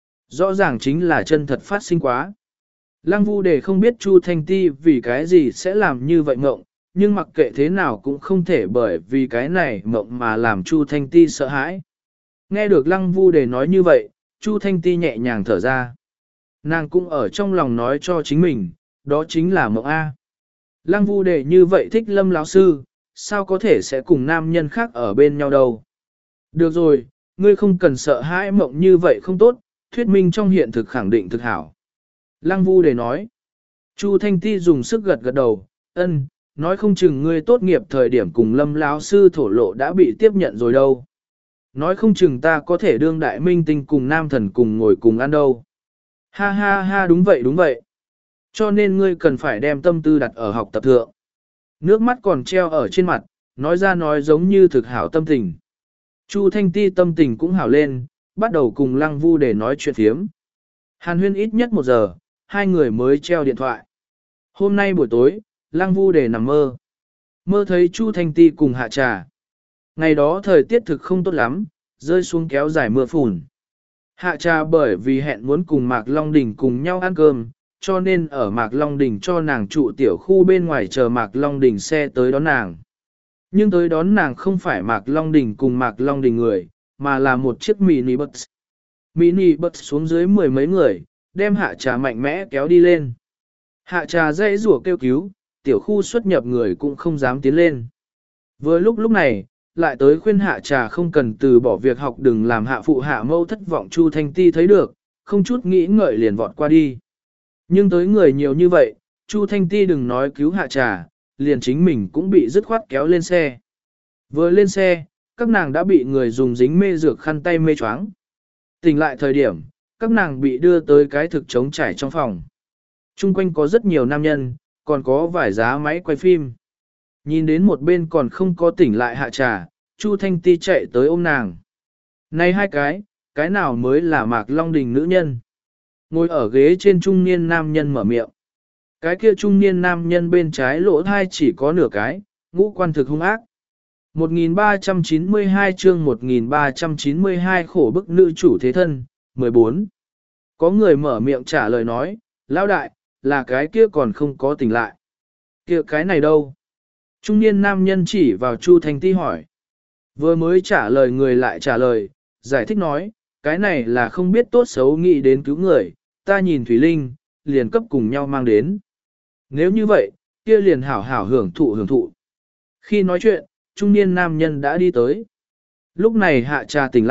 Rõ ràng chính là chân thật phát sinh quá. Lăng Vu Đề không biết Chu Thanh Ti vì cái gì sẽ làm như vậy mộng, nhưng mặc kệ thế nào cũng không thể bởi vì cái này mộng mà làm Chu Thanh Ti sợ hãi. Nghe được Lăng Vu Đề nói như vậy, Chu Thanh Ti nhẹ nhàng thở ra. Nàng cũng ở trong lòng nói cho chính mình, đó chính là mộng A. Lăng Vu Đề như vậy thích Lâm lão sư, sao có thể sẽ cùng nam nhân khác ở bên nhau đâu. Được rồi, ngươi không cần sợ hãi mộng như vậy không tốt, thuyết minh trong hiện thực khẳng định thực hảo. Lăng Vu Đề nói. Chu Thanh Ti dùng sức gật gật đầu, ân, nói không chừng ngươi tốt nghiệp thời điểm cùng Lâm lão sư thổ lộ đã bị tiếp nhận rồi đâu. Nói không chừng ta có thể đương đại minh tinh cùng nam thần cùng ngồi cùng ăn đâu. Ha ha ha đúng vậy đúng vậy. Cho nên ngươi cần phải đem tâm tư đặt ở học tập thượng. Nước mắt còn treo ở trên mặt, nói ra nói giống như thực hảo tâm tình. Chu Thanh Ti tâm tình cũng hảo lên, bắt đầu cùng Lăng Vu để nói chuyện phiếm. Hàn huyên ít nhất một giờ, hai người mới treo điện thoại. Hôm nay buổi tối, Lăng Vu để nằm mơ. Mơ thấy Chu Thanh Ti cùng hạ trà. Ngày đó thời tiết thực không tốt lắm, rơi xuống kéo dài mưa phùn. Hạ trà bởi vì hẹn muốn cùng Mạc Long Đình cùng nhau ăn cơm, cho nên ở Mạc Long Đình cho nàng trụ tiểu khu bên ngoài chờ Mạc Long Đình xe tới đón nàng. Nhưng tới đón nàng không phải Mạc Long Đình cùng Mạc Long Đình người, mà là một chiếc mini bus. Mini bus xuống dưới mười mấy người, đem hạ trà mạnh mẽ kéo đi lên. Hạ trà dãy rủa kêu cứu, tiểu khu xuất nhập người cũng không dám tiến lên. Vừa lúc lúc này, lại tới khuyên hạ trà không cần từ bỏ việc học đừng làm hạ phụ hạ mâu thất vọng Chu Thanh Ti thấy được, không chút nghĩ ngợi liền vọt qua đi. Nhưng tới người nhiều như vậy, Chu Thanh Ti đừng nói cứu hạ trà, liền chính mình cũng bị dứt khoát kéo lên xe. Vừa lên xe, các nàng đã bị người dùng dính mê dược khăn tay mê choáng. Tỉnh lại thời điểm, các nàng bị đưa tới cái thực trống trải trong phòng. Trung quanh có rất nhiều nam nhân, còn có vài giá máy quay phim. Nhìn đến một bên còn không có tỉnh lại hạ trà, Chu Thanh Ti chạy tới ôm nàng. Này hai cái, cái nào mới là Mạc Long Đình nữ nhân? Ngồi ở ghế trên trung niên nam nhân mở miệng. Cái kia trung niên nam nhân bên trái lỗ thai chỉ có nửa cái, ngũ quan thực hung ác. một nghìn ba trăm chín mươi hai chương một nghìn ba trăm chín mươi hai khổ bức nữ chủ thế thân, mười bốn. Có người mở miệng trả lời nói, lão đại, là cái kia còn không có tỉnh lại. Kia cái này đâu? Trung niên nam nhân chỉ vào Chu Thanh Ti hỏi. Vừa mới trả lời người lại trả lời, giải thích nói, cái này là không biết tốt xấu nghĩ đến cứu người, ta nhìn Thủy Linh, liền cấp cùng nhau mang đến. Nếu như vậy, kia liền hảo hảo hưởng thụ hưởng thụ. Khi nói chuyện, trung niên nam nhân đã đi tới. Lúc này hạ trà tỉnh lại,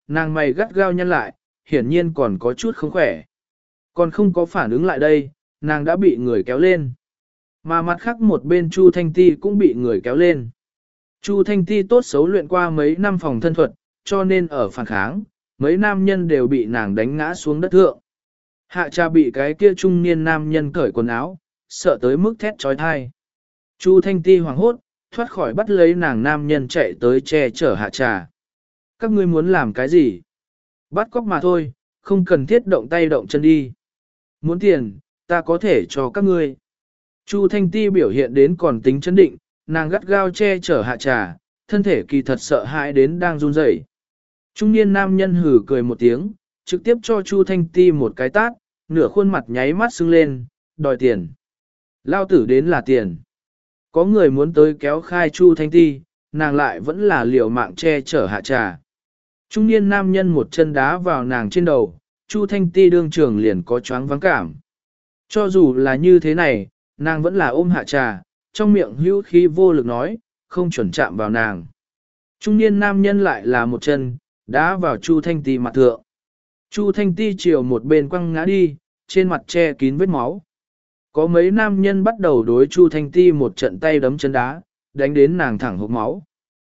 nàng mày gắt gao nhăn lại, hiển nhiên còn có chút không khỏe. Còn không có phản ứng lại đây, nàng đã bị người kéo lên. Mà mặt khác một bên Chu Thanh Ti cũng bị người kéo lên. Chu Thanh Ti tốt xấu luyện qua mấy năm phòng thân thuật, cho nên ở phản kháng, mấy nam nhân đều bị nàng đánh ngã xuống đất thượng. Hạ Trà bị cái kia trung niên nam nhân cởi quần áo, sợ tới mức thét trói thai. Chu Thanh Ti hoảng hốt, thoát khỏi bắt lấy nàng nam nhân chạy tới che chở Hạ Trà. Các ngươi muốn làm cái gì? Bắt cóc mà thôi, không cần thiết động tay động chân đi. Muốn tiền, ta có thể cho các ngươi. Chu Thanh Ti biểu hiện đến còn tính chấn định, nàng gắt gao che chở Hạ Trà, thân thể kỳ thật sợ hãi đến đang run rẩy. Trung niên nam nhân hử cười một tiếng, trực tiếp cho Chu Thanh Ti một cái tát, nửa khuôn mặt nháy mắt sưng lên, đòi tiền. Lao tử đến là tiền. Có người muốn tới kéo khai Chu Thanh Ti, nàng lại vẫn là liều mạng che chở Hạ Trà. Trung niên nam nhân một chân đá vào nàng trên đầu, Chu Thanh Ti đương trường liền có choáng vắng cảm. Cho dù là như thế này, nàng vẫn là ôm Hạ Trà, trong miệng hữu khí vô lực nói, không chuẩn chạm vào nàng. Trung niên nam nhân lại là một chân, đá vào Chu Thanh Ti mặt thượng. Chu Thanh Ti chiều một bên quăng ngã đi, trên mặt che kín vết máu. Có mấy nam nhân bắt đầu đối Chu Thanh Ti một trận tay đấm chân đá, đánh đến nàng thẳng hộc máu.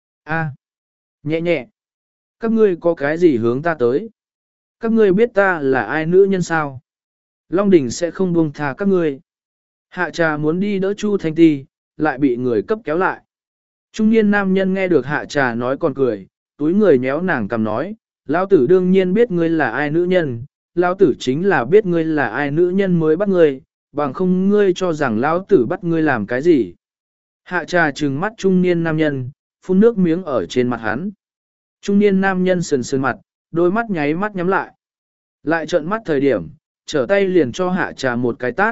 A, nhẹ nhẹ. Các ngươi có cái gì hướng ta tới? Các ngươi biết ta là ai nữ nhân sao? Long Đình sẽ không buông tha các ngươi. Hạ Trà muốn đi đỡ Chu Thanh Ti, lại bị người cấp kéo lại. Trung niên nam nhân nghe được Hạ Trà nói còn cười, túi người nhéo nàng cầm nói, lão tử đương nhiên biết ngươi là ai nữ nhân, lão tử chính là biết ngươi là ai nữ nhân mới bắt ngươi, bằng không ngươi cho rằng lão tử bắt ngươi làm cái gì. Hạ Trà trừng mắt trung niên nam nhân, phun nước miếng ở trên mặt hắn. Trung niên nam nhân sườn sườn mặt, đôi mắt nháy mắt nhắm lại. Lại trợn mắt thời điểm, trở tay liền cho Hạ Trà một cái tát.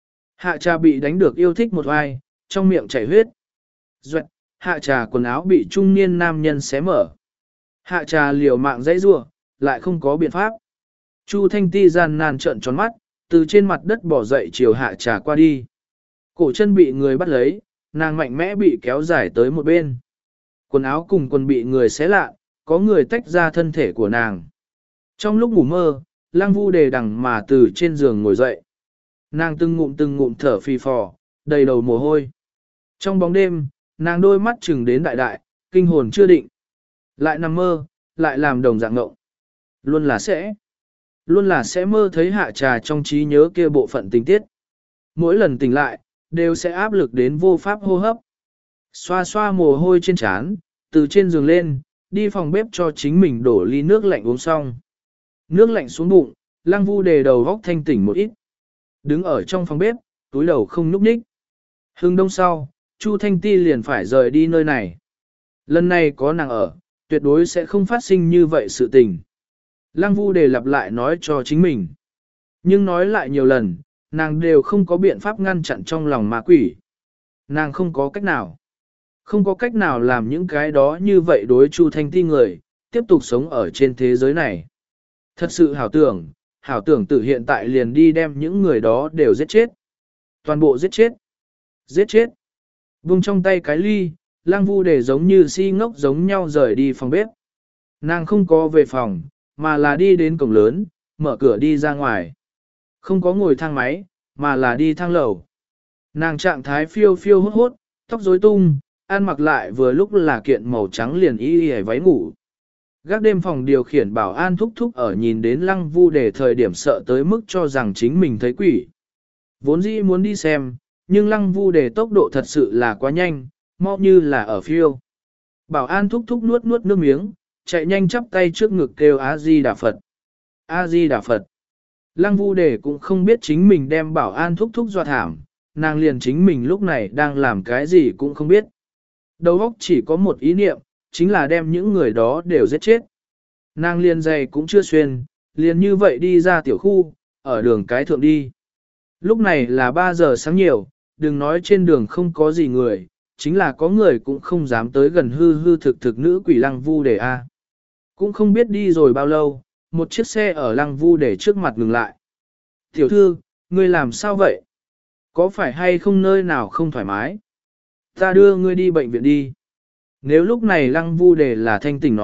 Hạ Trà bị đánh được yêu thích một oai, trong miệng chảy huyết. Duệt, Hạ Trà quần áo bị trung niên nam nhân xé mở. Hạ Trà liều mạng dãy rủa, lại không có biện pháp. Chu Thanh Ti gian nan trợn tròn mắt, từ trên mặt đất bỏ dậy chiều Hạ Trà qua đi. Cổ chân bị người bắt lấy, nàng mạnh mẽ bị kéo dài tới một bên. Quần áo cùng quần bị người xé lạ, có người tách ra thân thể của nàng. Trong lúc ngủ mơ, Lăng Vu đề đằng mà từ trên giường ngồi dậy. Nàng từng ngụm từng ngụm thở phì phò, đầy đầu mồ hôi. Trong bóng đêm, nàng đôi mắt chừng đến đại đại, kinh hồn chưa định. Lại nằm mơ, lại làm đồng dạng ngộng. Luôn là sẽ, luôn là sẽ mơ thấy Hạ Trà trong trí nhớ kia bộ phận tình tiết. Mỗi lần tỉnh lại, đều sẽ áp lực đến vô pháp hô hấp. Xoa xoa mồ hôi trên trán, từ trên giường lên, đi phòng bếp cho chính mình đổ ly nước lạnh uống xong. Nước lạnh xuống bụng, Lăng Vu đề đầu góc thanh tỉnh một ít. Đứng ở trong phòng bếp, túi đầu không nhúc nhích. Hưng đông sau, Chu Thanh Ti liền phải rời đi nơi này. Lần này có nàng ở, tuyệt đối sẽ không phát sinh như vậy sự tình. Lăng Vu đề lặp lại nói cho chính mình. Nhưng nói lại nhiều lần, nàng đều không có biện pháp ngăn chặn trong lòng ma quỷ. Nàng không có cách nào. Không có cách nào làm những cái đó như vậy đối Chu Thanh Ti người, tiếp tục sống ở trên thế giới này. Thật sự hảo tưởng, hảo tưởng tự hiện tại liền đi đem những người đó đều giết chết. Toàn bộ giết chết. Giết chết. Vung trong tay cái ly, Lăng Vu đề giống như si ngốc giống nhau rời đi phòng bếp. Nàng không có về phòng, mà là đi đến cổng lớn, mở cửa đi ra ngoài. Không có ngồi thang máy, mà là đi thang lầu. Nàng trạng thái phiêu phiêu hốt hốt, tóc rối tung, ăn mặc lại vừa lúc là kiện màu trắng liền y y váy ngủ. Gác đêm phòng điều khiển bảo an thúc thúc ở nhìn đến Lăng Vu đề thời điểm sợ tới mức cho rằng chính mình thấy quỷ. Vốn dĩ muốn đi xem, nhưng Lăng Vu đề tốc độ thật sự là quá nhanh, mau như là ở phiêu. Bảo an thúc thúc nuốt nuốt nước miếng, chạy nhanh chắp tay trước ngực kêu A-di-đà Phật. A-di-đà Phật. Lăng Vu đề cũng không biết chính mình đem bảo an thúc thúc dọa thảm, nàng liền chính mình lúc này đang làm cái gì cũng không biết. Đầu óc chỉ có một ý niệm, chính là đem những người đó đều giết chết. Nàng liền giày cũng chưa xuyên, liền như vậy đi ra tiểu khu, ở đường cái thượng đi. Lúc này là ba giờ sáng nhiều, đừng nói trên đường không có gì người, chính là có người cũng không dám tới gần hư hư thực thực nữ quỷ Lăng Vu đề A. Cũng không biết đi rồi bao lâu, một chiếc xe ở Lăng Vu đề trước mặt ngừng lại. Tiểu thư, ngươi làm sao vậy? Có phải hay không nơi nào không thoải mái? Ta đưa ngươi đi bệnh viện đi. Nếu lúc này Lăng Vu đề là thanh tỉnh nói,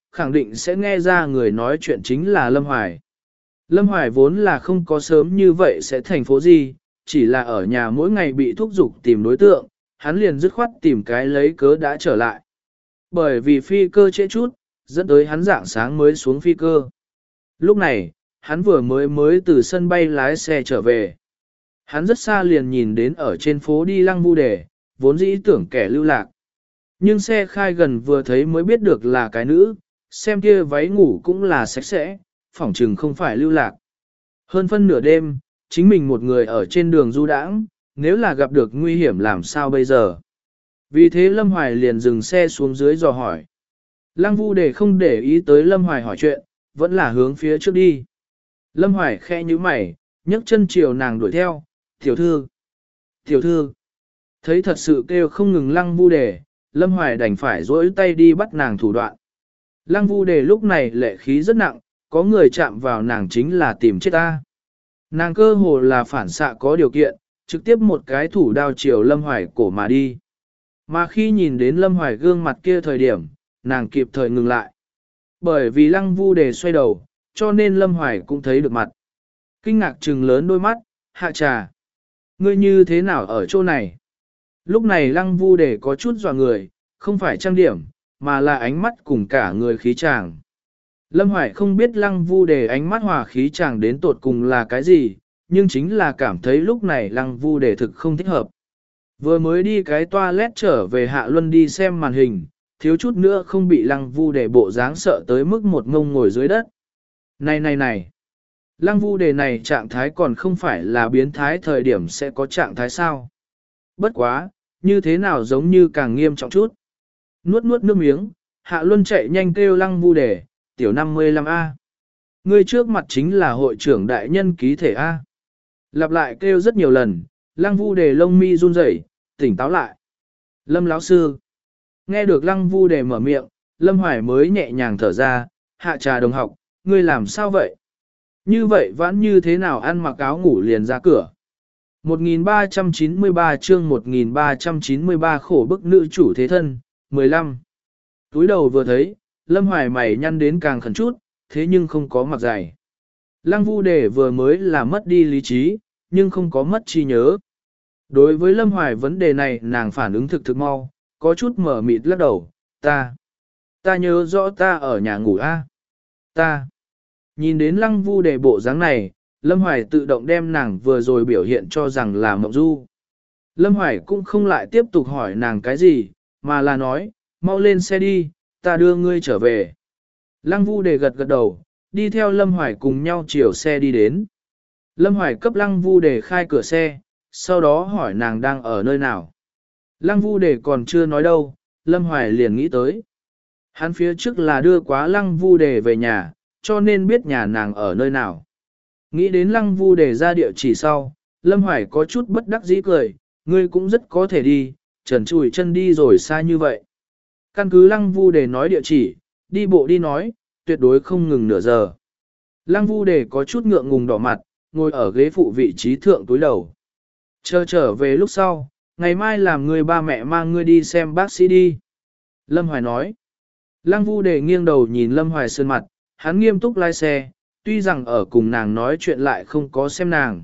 khẳng định sẽ nghe ra người nói chuyện chính là Lâm Hoài. Lâm Hoài vốn là không có sớm như vậy sẽ thành phố gì, chỉ là ở nhà mỗi ngày bị thúc giục tìm đối tượng, hắn liền dứt khoát tìm cái lấy cớ đã trở lại. Bởi vì phi cơ trễ chút, dẫn tới hắn dạng sáng mới xuống phi cơ. Lúc này, hắn vừa mới mới từ sân bay lái xe trở về. Hắn rất xa liền nhìn đến ở trên phố đi Lăng Vu Đề, vốn dĩ tưởng kẻ lưu lạc. Nhưng xe khai gần vừa thấy mới biết được là cái nữ, xem kia váy ngủ cũng là sạch sẽ, phỏng chừng không phải lưu lạc. Hơn phân nửa đêm, chính mình một người ở trên đường du đãng, nếu là gặp được nguy hiểm làm sao bây giờ. Vì thế Lâm Hoài liền dừng xe xuống dưới dò hỏi. Lăng Vu Đề không để ý tới Lâm Hoài hỏi chuyện, vẫn là hướng phía trước đi. Lâm Hoài khẽ nhíu mày, nhấc chân chiều nàng đuổi theo, tiểu thư, tiểu thư. Thấy thật sự kêu không ngừng Lăng Vu Đề, Lâm Hoài đành phải dỗi tay đi bắt nàng thủ đoạn. Lăng Vu Đề lúc này lệ khí rất nặng, có người chạm vào nàng chính là tìm chết ta. Nàng cơ hồ là phản xạ có điều kiện, trực tiếp một cái thủ đao chiều Lâm Hoài cổ mà đi. Mà khi nhìn đến Lâm Hoài gương mặt kia thời điểm, nàng kịp thời ngừng lại. Bởi vì Lăng Vu Đề xoay đầu, cho nên Lâm Hoài cũng thấy được mặt. Kinh ngạc trừng lớn đôi mắt, hạ trà. Ngươi như thế nào ở chỗ này? Lúc này Lăng Vu Đề có chút dọa người, không phải trang điểm, mà là ánh mắt cùng cả người khí chàng. Lâm Hoài không biết Lăng Vu Đề ánh mắt hòa khí chàng đến tột cùng là cái gì, nhưng chính là cảm thấy lúc này Lăng Vu Đề thực không thích hợp. Vừa mới đi cái toilet trở về Hạ Luân đi xem màn hình, thiếu chút nữa không bị Lăng Vu Đề bộ dáng sợ tới mức một ngông ngồi dưới đất. Này này này, Lăng Vu Đề này trạng thái còn không phải là biến thái thời điểm sẽ có trạng thái sao? Bất quá, như thế nào giống như càng nghiêm trọng chút. Nuốt nuốt nước miếng, Hạ Luân chạy nhanh kêu Lăng Vu Đề, tiểu năm mươi lăm A. Ngươi trước mặt chính là hội trưởng đại nhân ký thể A. Lặp lại kêu rất nhiều lần, Lăng Vu Đề lông mi run rẩy, tỉnh táo lại. Lâm lão sư. Nghe được Lăng Vu Đề mở miệng, Lâm Hoài mới nhẹ nhàng thở ra, Hạ trà đồng học, ngươi làm sao vậy? Như vậy vãn như thế nào ăn mặc áo ngủ liền ra cửa? một nghìn ba trăm chín mươi ba chương một nghìn ba trăm chín mươi ba khổ bức nữ chủ thế thân, mười lăm. Túi đầu vừa thấy, Lâm Hoài mày nhăn đến càng khẩn chút, thế nhưng không có mặc giày. Lăng Vu Đề vừa mới là mất đi lý trí, nhưng không có mất trí nhớ. Đối với Lâm Hoài vấn đề này nàng phản ứng thực thực mau, có chút mở mịt lắc đầu, ta, ta nhớ rõ ta ở nhà ngủ a, ta. Nhìn đến Lăng Vu Đề bộ dáng này, Lâm Hoài tự động đem nàng vừa rồi biểu hiện cho rằng là mộng du. Lâm Hoài cũng không lại tiếp tục hỏi nàng cái gì, mà là nói, mau lên xe đi, ta đưa ngươi trở về. Lăng Vu Đề gật gật đầu, đi theo Lâm Hoài cùng nhau chiều xe đi đến. Lâm Hoài cấp Lăng Vu Đề khai cửa xe, sau đó hỏi nàng đang ở nơi nào. Lăng Vu Đề còn chưa nói đâu, Lâm Hoài liền nghĩ tới. Hắn phía trước là đưa quá Lăng Vu Đề về nhà, cho nên biết nhà nàng ở nơi nào. Nghĩ đến Lăng Vu Đề ra địa chỉ sau, Lâm Hoài có chút bất đắc dĩ cười, ngươi cũng rất có thể đi, trần trùi chân đi rồi xa như vậy. Căn cứ Lăng Vu Đề nói địa chỉ, đi bộ đi nói, tuyệt đối không ngừng nửa giờ. Lăng Vu Đề có chút ngượng ngùng đỏ mặt, ngồi ở ghế phụ vị trí thượng túi đầu. Chờ trở về lúc sau, ngày mai làm người ba mẹ mang ngươi đi xem bác sĩ đi. Lâm Hoài nói. Lăng Vu Đề nghiêng đầu nhìn Lâm Hoài sơn mặt, hắn nghiêm túc lái xe, tuy rằng ở cùng nàng nói chuyện lại không có xem nàng.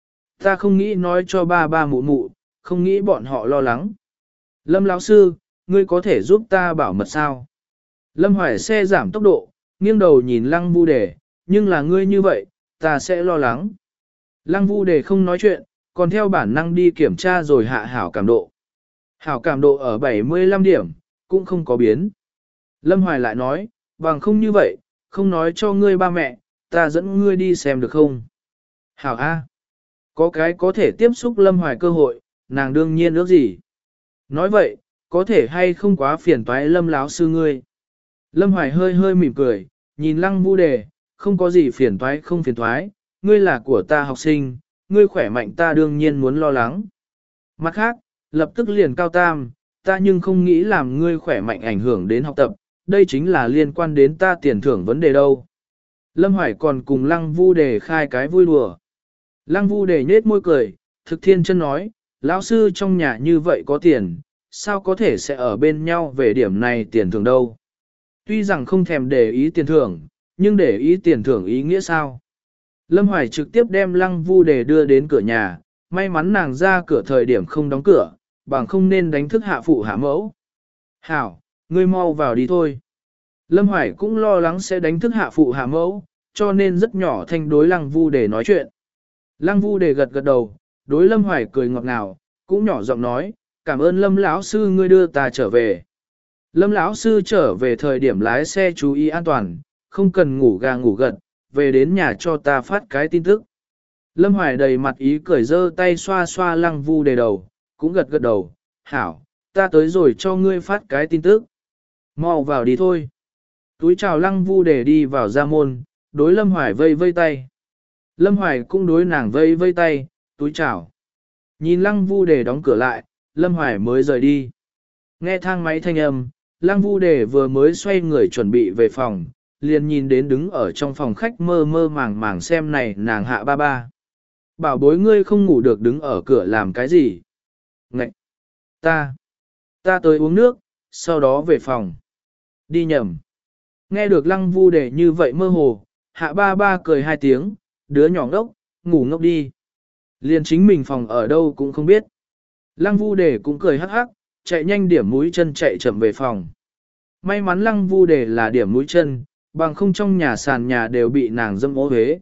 Ta không nghĩ nói cho ba ba mụ mụ, không nghĩ bọn họ lo lắng. Lâm lão sư, ngươi có thể giúp ta bảo mật sao? Lâm Hoài xe giảm tốc độ, nghiêng đầu nhìn Lăng Vu Đề, nhưng là ngươi như vậy, ta sẽ lo lắng. Lăng Vu Đề không nói chuyện, còn theo bản năng đi kiểm tra rồi hạ hảo cảm độ. Hảo cảm độ ở bảy mươi lăm điểm, cũng không có biến. Lâm Hoài lại nói, bằng không như vậy, không nói cho ngươi ba mẹ, ta dẫn ngươi đi xem được không? Hảo A. Có cái có thể tiếp xúc Lâm Hoài cơ hội, nàng đương nhiên ước gì. Nói vậy, có thể hay không quá phiền toái Lâm láo sư ngươi. Lâm Hoài hơi hơi mỉm cười, nhìn Lăng Vu Đề, không có gì phiền toái không phiền toái, ngươi là của ta học sinh, ngươi khỏe mạnh ta đương nhiên muốn lo lắng. Mặt khác, lập tức liền cao tam, ta nhưng không nghĩ làm ngươi khỏe mạnh ảnh hưởng đến học tập, đây chính là liên quan đến ta tiền thưởng vấn đề đâu. Lâm Hoài còn cùng Lăng Vu Đề khai cái vui đùa. Lăng Vu Đề nhếch môi cười, thực thiên chân nói, lão sư trong nhà như vậy có tiền, sao có thể sẽ ở bên nhau về điểm này tiền thưởng đâu. Tuy rằng không thèm để ý tiền thưởng, nhưng để ý tiền thưởng ý nghĩa sao? Lâm Hoài trực tiếp đem Lăng Vu Đề đưa đến cửa nhà, may mắn nàng ra cửa thời điểm không đóng cửa, bằng không nên đánh thức hạ phụ hạ mẫu. Hảo, ngươi mau vào đi thôi. Lâm Hoài cũng lo lắng sẽ đánh thức hạ phụ hạ mẫu, cho nên rất nhỏ thanh đối Lăng Vu Đề nói chuyện. Lăng Vu Đề gật gật đầu, đối Lâm Hoài cười ngọt ngào, cũng nhỏ giọng nói, cảm ơn Lâm lão sư ngươi đưa ta trở về. Lâm lão sư trở về thời điểm lái xe chú ý an toàn, không cần ngủ gà ngủ gật, về đến nhà cho ta phát cái tin tức. Lâm Hoài đầy mặt ý cười giơ tay xoa xoa Lăng Vu Đề đầu, cũng gật gật đầu, hảo, ta tới rồi cho ngươi phát cái tin tức. Mau vào đi thôi. Túi chào Lăng Vu Đề đi vào ra môn, đối Lâm Hoài vây vây tay. Lâm Hoài cũng đối nàng vây vây tay, túi chào. Nhìn Lăng Vu Đề đóng cửa lại, Lâm Hoài mới rời đi. Nghe thang máy thanh âm, Lăng Vu Đề vừa mới xoay người chuẩn bị về phòng, liền nhìn đến đứng ở trong phòng khách mơ mơ màng màng xem này nàng hạ ba ba. Bảo bối ngươi không ngủ được đứng ở cửa làm cái gì? Ngậy! Ta! Ta tới uống nước, sau đó về phòng. Đi nhầm. Nghe được Lăng Vu Đề như vậy mơ hồ, hạ ba ba cười hai tiếng, đứa nhỏ ngốc, ngủ ngốc đi. Liền chính mình phòng ở đâu cũng không biết. Lăng Vu Đề cũng cười hắc hắc, chạy nhanh điểm mũi chân chạy chậm về phòng. May mắn Lăng Vu Đề là điểm mũi chân, bằng không trong nhà sàn nhà đều bị nàng dâm ô huế.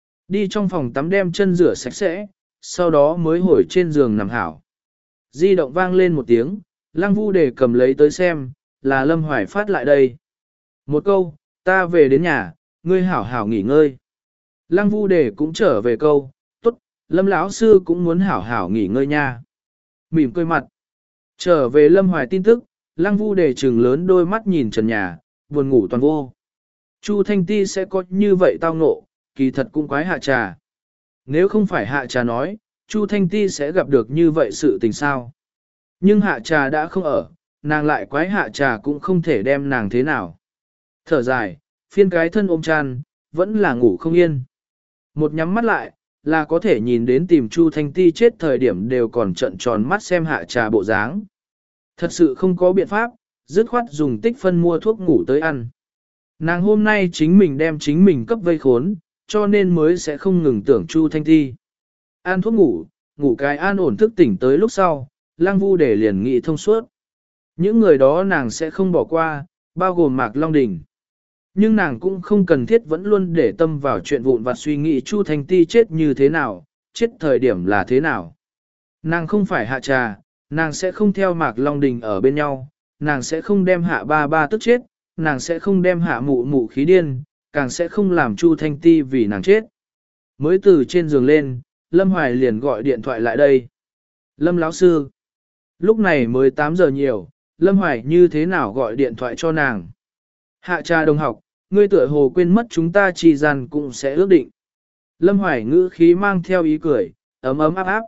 Đi trong phòng tắm đem chân rửa sạch sẽ, sau đó mới hồi trên giường nằm hảo. Di động vang lên một tiếng, Lăng Vu Đề cầm lấy tới xem, là Lâm Hoài phát lại đây. Một câu, ta về đến nhà, ngươi hảo hảo nghỉ ngơi. Lăng Vu Đề cũng trở về câu, tốt, Lâm lão sư cũng muốn hảo hảo nghỉ ngơi nha. Mỉm cười mặt. Trở về Lâm Hoài tin tức, Lăng Vu Đề trừng lớn đôi mắt nhìn trần nhà, buồn ngủ toàn vô. Chu Thanh Ti sẽ có như vậy tao ngộ, kỳ thật cũng quái hạ trà. Nếu không phải hạ trà nói, Chu Thanh Ti sẽ gặp được như vậy sự tình sao. Nhưng hạ trà đã không ở, nàng lại quái hạ trà cũng không thể đem nàng thế nào. Thở dài, phiên cái thân ôm chăn, vẫn là ngủ không yên. Một nhắm mắt lại, là có thể nhìn đến tìm Chu Thanh Ti chết thời điểm đều còn trận tròn mắt xem hạ trà bộ dáng. Thật sự không có biện pháp, dứt khoát dùng tích phân mua thuốc ngủ tới ăn. Nàng hôm nay chính mình đem chính mình cấp vây khốn, cho nên mới sẽ không ngừng tưởng Chu Thanh Ti. Ăn thuốc ngủ, ngủ cái an ổn thức tỉnh tới lúc sau, Lăng Vu Đề liền nghĩ thông suốt. Những người đó nàng sẽ không bỏ qua, bao gồm Mạc Long Đình. Nhưng nàng cũng không cần thiết vẫn luôn để tâm vào chuyện vụn vặt suy nghĩ Chu Thanh Ti chết như thế nào, chết thời điểm là thế nào. Nàng không phải hạ trà, nàng sẽ không theo Mạc Long Đình ở bên nhau, nàng sẽ không đem hạ ba ba tức chết, nàng sẽ không đem hạ mụ mụ khí điên, càng sẽ không làm Chu Thanh Ti vì nàng chết. Mới từ trên giường lên, Lâm Hoài liền gọi điện thoại lại đây. Lâm lão sư. Lúc này mới tám giờ nhiều, Lâm Hoài như thế nào gọi điện thoại cho nàng. Hạ trà đồng học, ngươi tựa hồ quên mất chúng ta trì gian cũng sẽ ước định. Lâm Hoài ngữ khí mang theo ý cười, ấm ấm áp áp.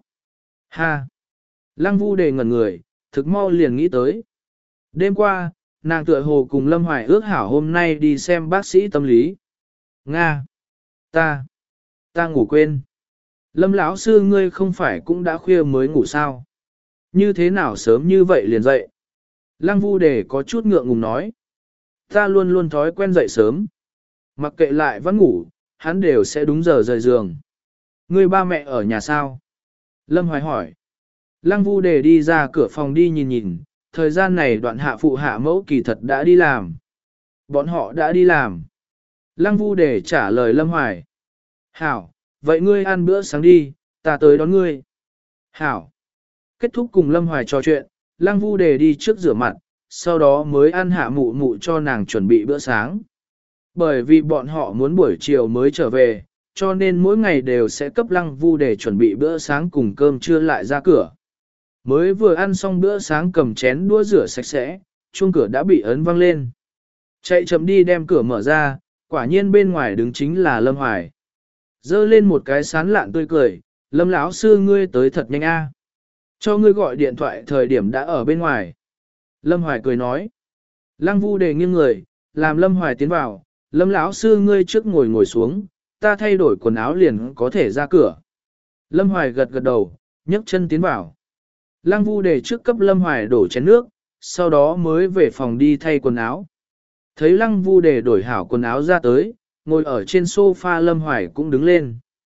Ha! Lăng Vu Đề ngẩn người, thực mau liền nghĩ tới. Đêm qua, nàng tựa hồ cùng Lâm Hoài ước hảo hôm nay đi xem bác sĩ tâm lý. Nga! Ta! Ta ngủ quên. Lâm lão sư ngươi không phải cũng đã khuya mới ngủ sao? Như thế nào sớm như vậy liền dậy? Lăng Vu Đề có chút ngượng ngùng nói. Ta luôn luôn thói quen dậy sớm. Mặc kệ lại vẫn ngủ, hắn đều sẽ đúng giờ rời giường. Ngươi ba mẹ ở nhà sao? Lâm Hoài hỏi. Lăng Vu Đề đi ra cửa phòng đi nhìn nhìn, thời gian này đoạn hạ phụ hạ mẫu kỳ thật đã đi làm. Bọn họ đã đi làm. Lăng Vu Đề trả lời Lâm Hoài. Hảo, vậy ngươi ăn bữa sáng đi, ta tới đón ngươi. Hảo. Kết thúc cùng Lâm Hoài trò chuyện, Lăng Vu Đề đi trước rửa mặt, sau đó mới ăn hạ mụ mụ cho nàng chuẩn bị bữa sáng. Bởi vì bọn họ muốn buổi chiều mới trở về, cho nên mỗi ngày đều sẽ cấp Lăng Vu Đề chuẩn bị bữa sáng cùng cơm trưa lại ra cửa. Mới vừa ăn xong bữa sáng cầm chén đũa rửa sạch sẽ, chuông cửa đã bị ấn vang lên. Chạy chậm đi đem cửa mở ra, quả nhiên bên ngoài đứng chính là Lâm Hoài. Dơ lên một cái sán lạn tươi cười, Lâm lão sư ngươi tới thật nhanh a. Cho ngươi gọi điện thoại thời điểm đã ở bên ngoài. Lâm Hoài cười nói. Lăng Vu Đề nghiêng người, làm Lâm Hoài tiến vào, Lâm lão sư ngươi trước ngồi ngồi xuống, ta thay đổi quần áo liền có thể ra cửa. Lâm Hoài gật gật đầu, nhấc chân tiến vào. Lăng Vu Đề trước cấp Lâm Hoài đổ chén nước, sau đó mới về phòng đi thay quần áo. Thấy Lăng Vu Đề đổi hảo quần áo ra tới, ngồi ở trên sofa Lâm Hoài cũng đứng lên.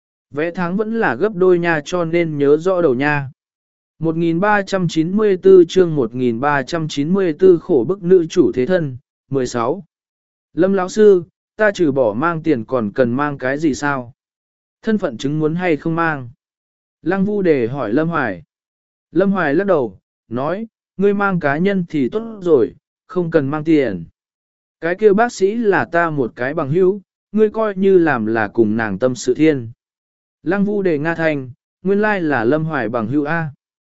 Vẽ tháng vẫn là gấp đôi nha cho nên nhớ rõ đầu nha. một nghìn ba trăm chín mươi tư chương một nghìn ba trăm chín mươi tư khổ bức nữ chủ thế thân, mười sáu. Lâm lão sư, ta trừ bỏ mang tiền còn cần mang cái gì sao? Thân phận chứng muốn hay không mang? Lăng Vu Đề hỏi Lâm Hoài. Lâm Hoài lắc đầu, nói, ngươi mang cá nhân thì tốt rồi, không cần mang tiền. Cái kia bác sĩ là ta một cái bằng hữu, ngươi coi như làm là cùng nàng tâm sự thiên. Lăng Vu Đề nga thành, nguyên lai là Lâm Hoài bằng hữu A.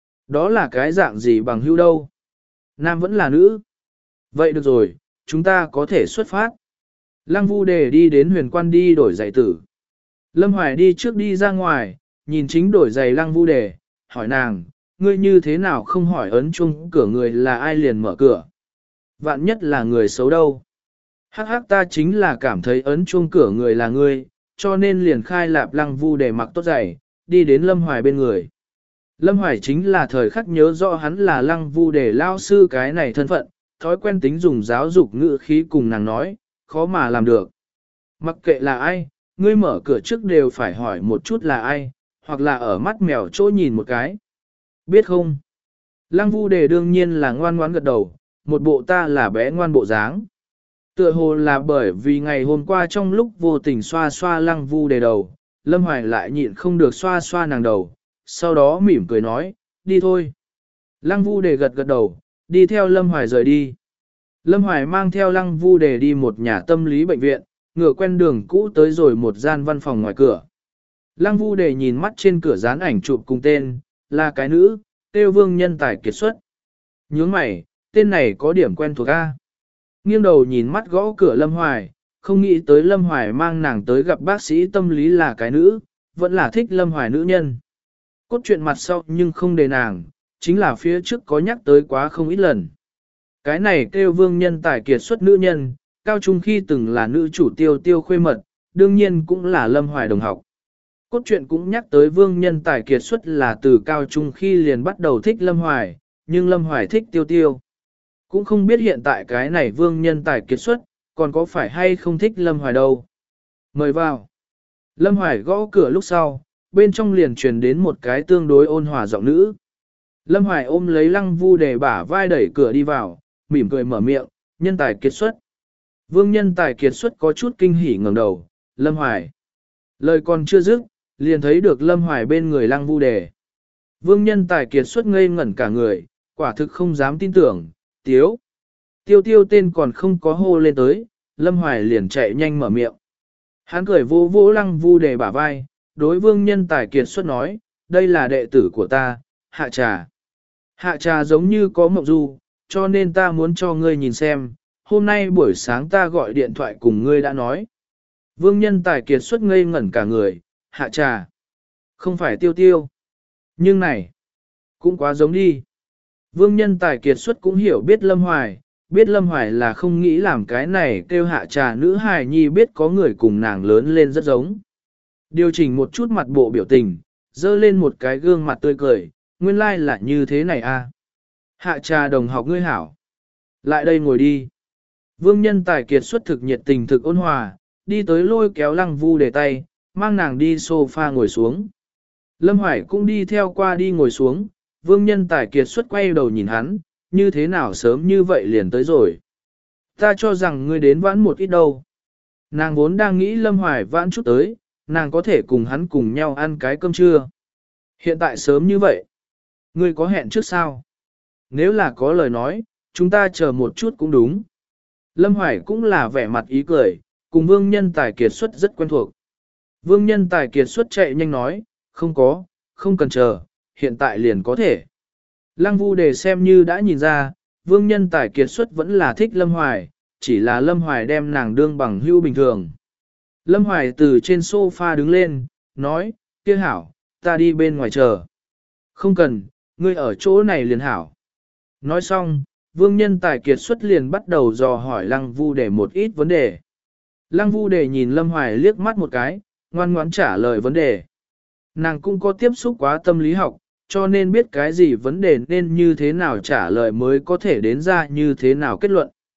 Đó là cái dạng gì bằng hữu đâu? Nam vẫn là nữ. Vậy được rồi, chúng ta có thể xuất phát. Lăng Vu Đề đi đến huyền quan đi đổi giày tử. Lâm Hoài đi trước đi ra ngoài, nhìn chính đổi giày Lăng Vu Đề, hỏi nàng, ngươi như thế nào không hỏi ấn chuông cửa người là ai liền mở cửa. Vạn nhất là người xấu đâu. Hắc hắc ta chính là cảm thấy ấn chuông cửa người là ngươi, cho nên liền khai lạp Lăng Vu Đề mặc tốt giày, đi đến Lâm Hoài bên người. Lâm Hoài chính là thời khắc nhớ rõ hắn là Lăng Vu Đề lao sư cái này thân phận, thói quen tính dùng giáo dục ngữ khí cùng nàng nói, khó mà làm được. Mặc kệ là ai, ngươi mở cửa trước đều phải hỏi một chút là ai, hoặc là ở mắt mèo chỗ nhìn một cái. Biết không? Lăng Vu Đề đương nhiên là ngoan ngoãn gật đầu, một bộ ta là bé ngoan bộ dáng. Tựa hồ là bởi vì ngày hôm qua trong lúc vô tình xoa xoa Lăng Vu Đề đầu, Lâm Hoài lại nhịn không được xoa xoa nàng đầu, sau đó mỉm cười nói, đi thôi. Lăng Vu Đề gật gật đầu, đi theo Lâm Hoài rời đi. Lâm Hoài mang theo Lăng Vu Đề đi một nhà tâm lý bệnh viện, ngựa quen đường cũ tới rồi một gian văn phòng ngoài cửa. Lăng Vu Đề nhìn mắt trên cửa dán ảnh chụp cùng tên, là cái nữ, tiêu Vương Nhân Tài kiệt xuất. Nhướng mày, tên này có điểm quen thuộc a. Nghiêng đầu nhìn mắt gõ cửa Lâm Hoài, không nghĩ tới Lâm Hoài mang nàng tới gặp bác sĩ tâm lý là cái nữ, vẫn là thích Lâm Hoài nữ nhân. Cốt truyện mặt sau nhưng không đề nàng, chính là phía trước có nhắc tới quá không ít lần. Cái này kêu Vương Nhân Tài kiệt xuất nữ nhân, cao trung khi từng là nữ chủ Tiêu Tiêu khuê mật, đương nhiên cũng là Lâm Hoài đồng học. Cốt truyện cũng nhắc tới Vương Nhân Tài kiệt xuất là từ cao trung khi liền bắt đầu thích Lâm Hoài, nhưng Lâm Hoài thích Tiêu Tiêu. Cũng không biết hiện tại cái này Vương Nhân Tài kiệt xuất, còn có phải hay không thích Lâm Hoài đâu. Mời vào. Lâm Hoài gõ cửa lúc sau, bên trong liền truyền đến một cái tương đối ôn hòa giọng nữ. Lâm Hoài ôm lấy Lăng Vu Đề bả vai đẩy cửa đi vào, mỉm cười mở miệng, Nhân Tài kiệt xuất. Vương Nhân Tài kiệt xuất có chút kinh hỉ ngẩng đầu, Lâm Hoài. Lời còn chưa dứt, liền thấy được Lâm Hoài bên người Lăng Vu Đề. Vương Nhân Tài kiệt xuất ngây ngẩn cả người, quả thực không dám tin tưởng, tiếu. Tiêu tiêu tên còn không có hô lên tới, Lâm Hoài liền chạy nhanh mở miệng. Hắn cười vô vô Lăng Vu Đề bả vai, đối Vương Nhân Tài kiệt xuất nói, đây là đệ tử của ta, Hạ Trà. Hạ Trà giống như có mộng du, cho nên ta muốn cho ngươi nhìn xem, hôm nay buổi sáng ta gọi điện thoại cùng ngươi đã nói. Vương Nhân Tài kiệt xuất ngây ngẩn cả người, Hạ Trà. Không phải Tiêu Tiêu. Nhưng này, cũng quá giống đi. Vương Nhân Tài kiệt xuất cũng hiểu biết Lâm Hoài, biết Lâm Hoài là không nghĩ làm cái này kêu Hạ Trà nữ hài nhi biết có người cùng nàng lớn lên rất giống. Điều chỉnh một chút mặt bộ biểu tình, dơ lên một cái gương mặt tươi cười, nguyên lai like là như thế này à. Hạ Trà đồng học ngươi hảo. Lại đây ngồi đi. Vương Nhân Tài kiệt xuất thực nhiệt tình thực ôn hòa, đi tới lôi kéo Lăng Vu Đề tay, mang nàng đi sofa ngồi xuống. Lâm Hoài cũng đi theo qua đi ngồi xuống, Vương Nhân Tài kiệt xuất quay đầu nhìn hắn, như thế nào sớm như vậy liền tới rồi. Ta cho rằng ngươi đến vãn một ít đâu. Nàng vốn đang nghĩ Lâm Hoài vãn chút tới, nàng có thể cùng hắn cùng nhau ăn cái cơm trưa. Hiện tại sớm như vậy. Ngươi có hẹn trước sao? Nếu là có lời nói, chúng ta chờ một chút cũng đúng. Lâm Hoài cũng là vẻ mặt ý cười, cùng Vương Nhân Tài kiệt xuất rất quen thuộc. Vương Nhân Tài kiệt xuất chạy nhanh nói, không có, không cần chờ, hiện tại liền có thể. Lăng Vu Đề xem như đã nhìn ra, Vương Nhân Tài kiệt xuất vẫn là thích Lâm Hoài, chỉ là Lâm Hoài đem nàng đương bằng hữu bình thường. Lâm Hoài từ trên sofa đứng lên, nói, kia hảo, ta đi bên ngoài chờ. Không cần, ngươi ở chỗ này liền hảo. Nói xong, Vương Nhân Tài kiệt xuất liền bắt đầu dò hỏi Lăng Vu Đề một ít vấn đề. Lăng Vu Đề nhìn Lâm Hoài liếc mắt một cái, ngoan ngoãn trả lời vấn đề. Nàng cũng có tiếp xúc quá tâm lý học, cho nên biết cái gì vấn đề nên như thế nào trả lời mới có thể đến ra như thế nào kết luận.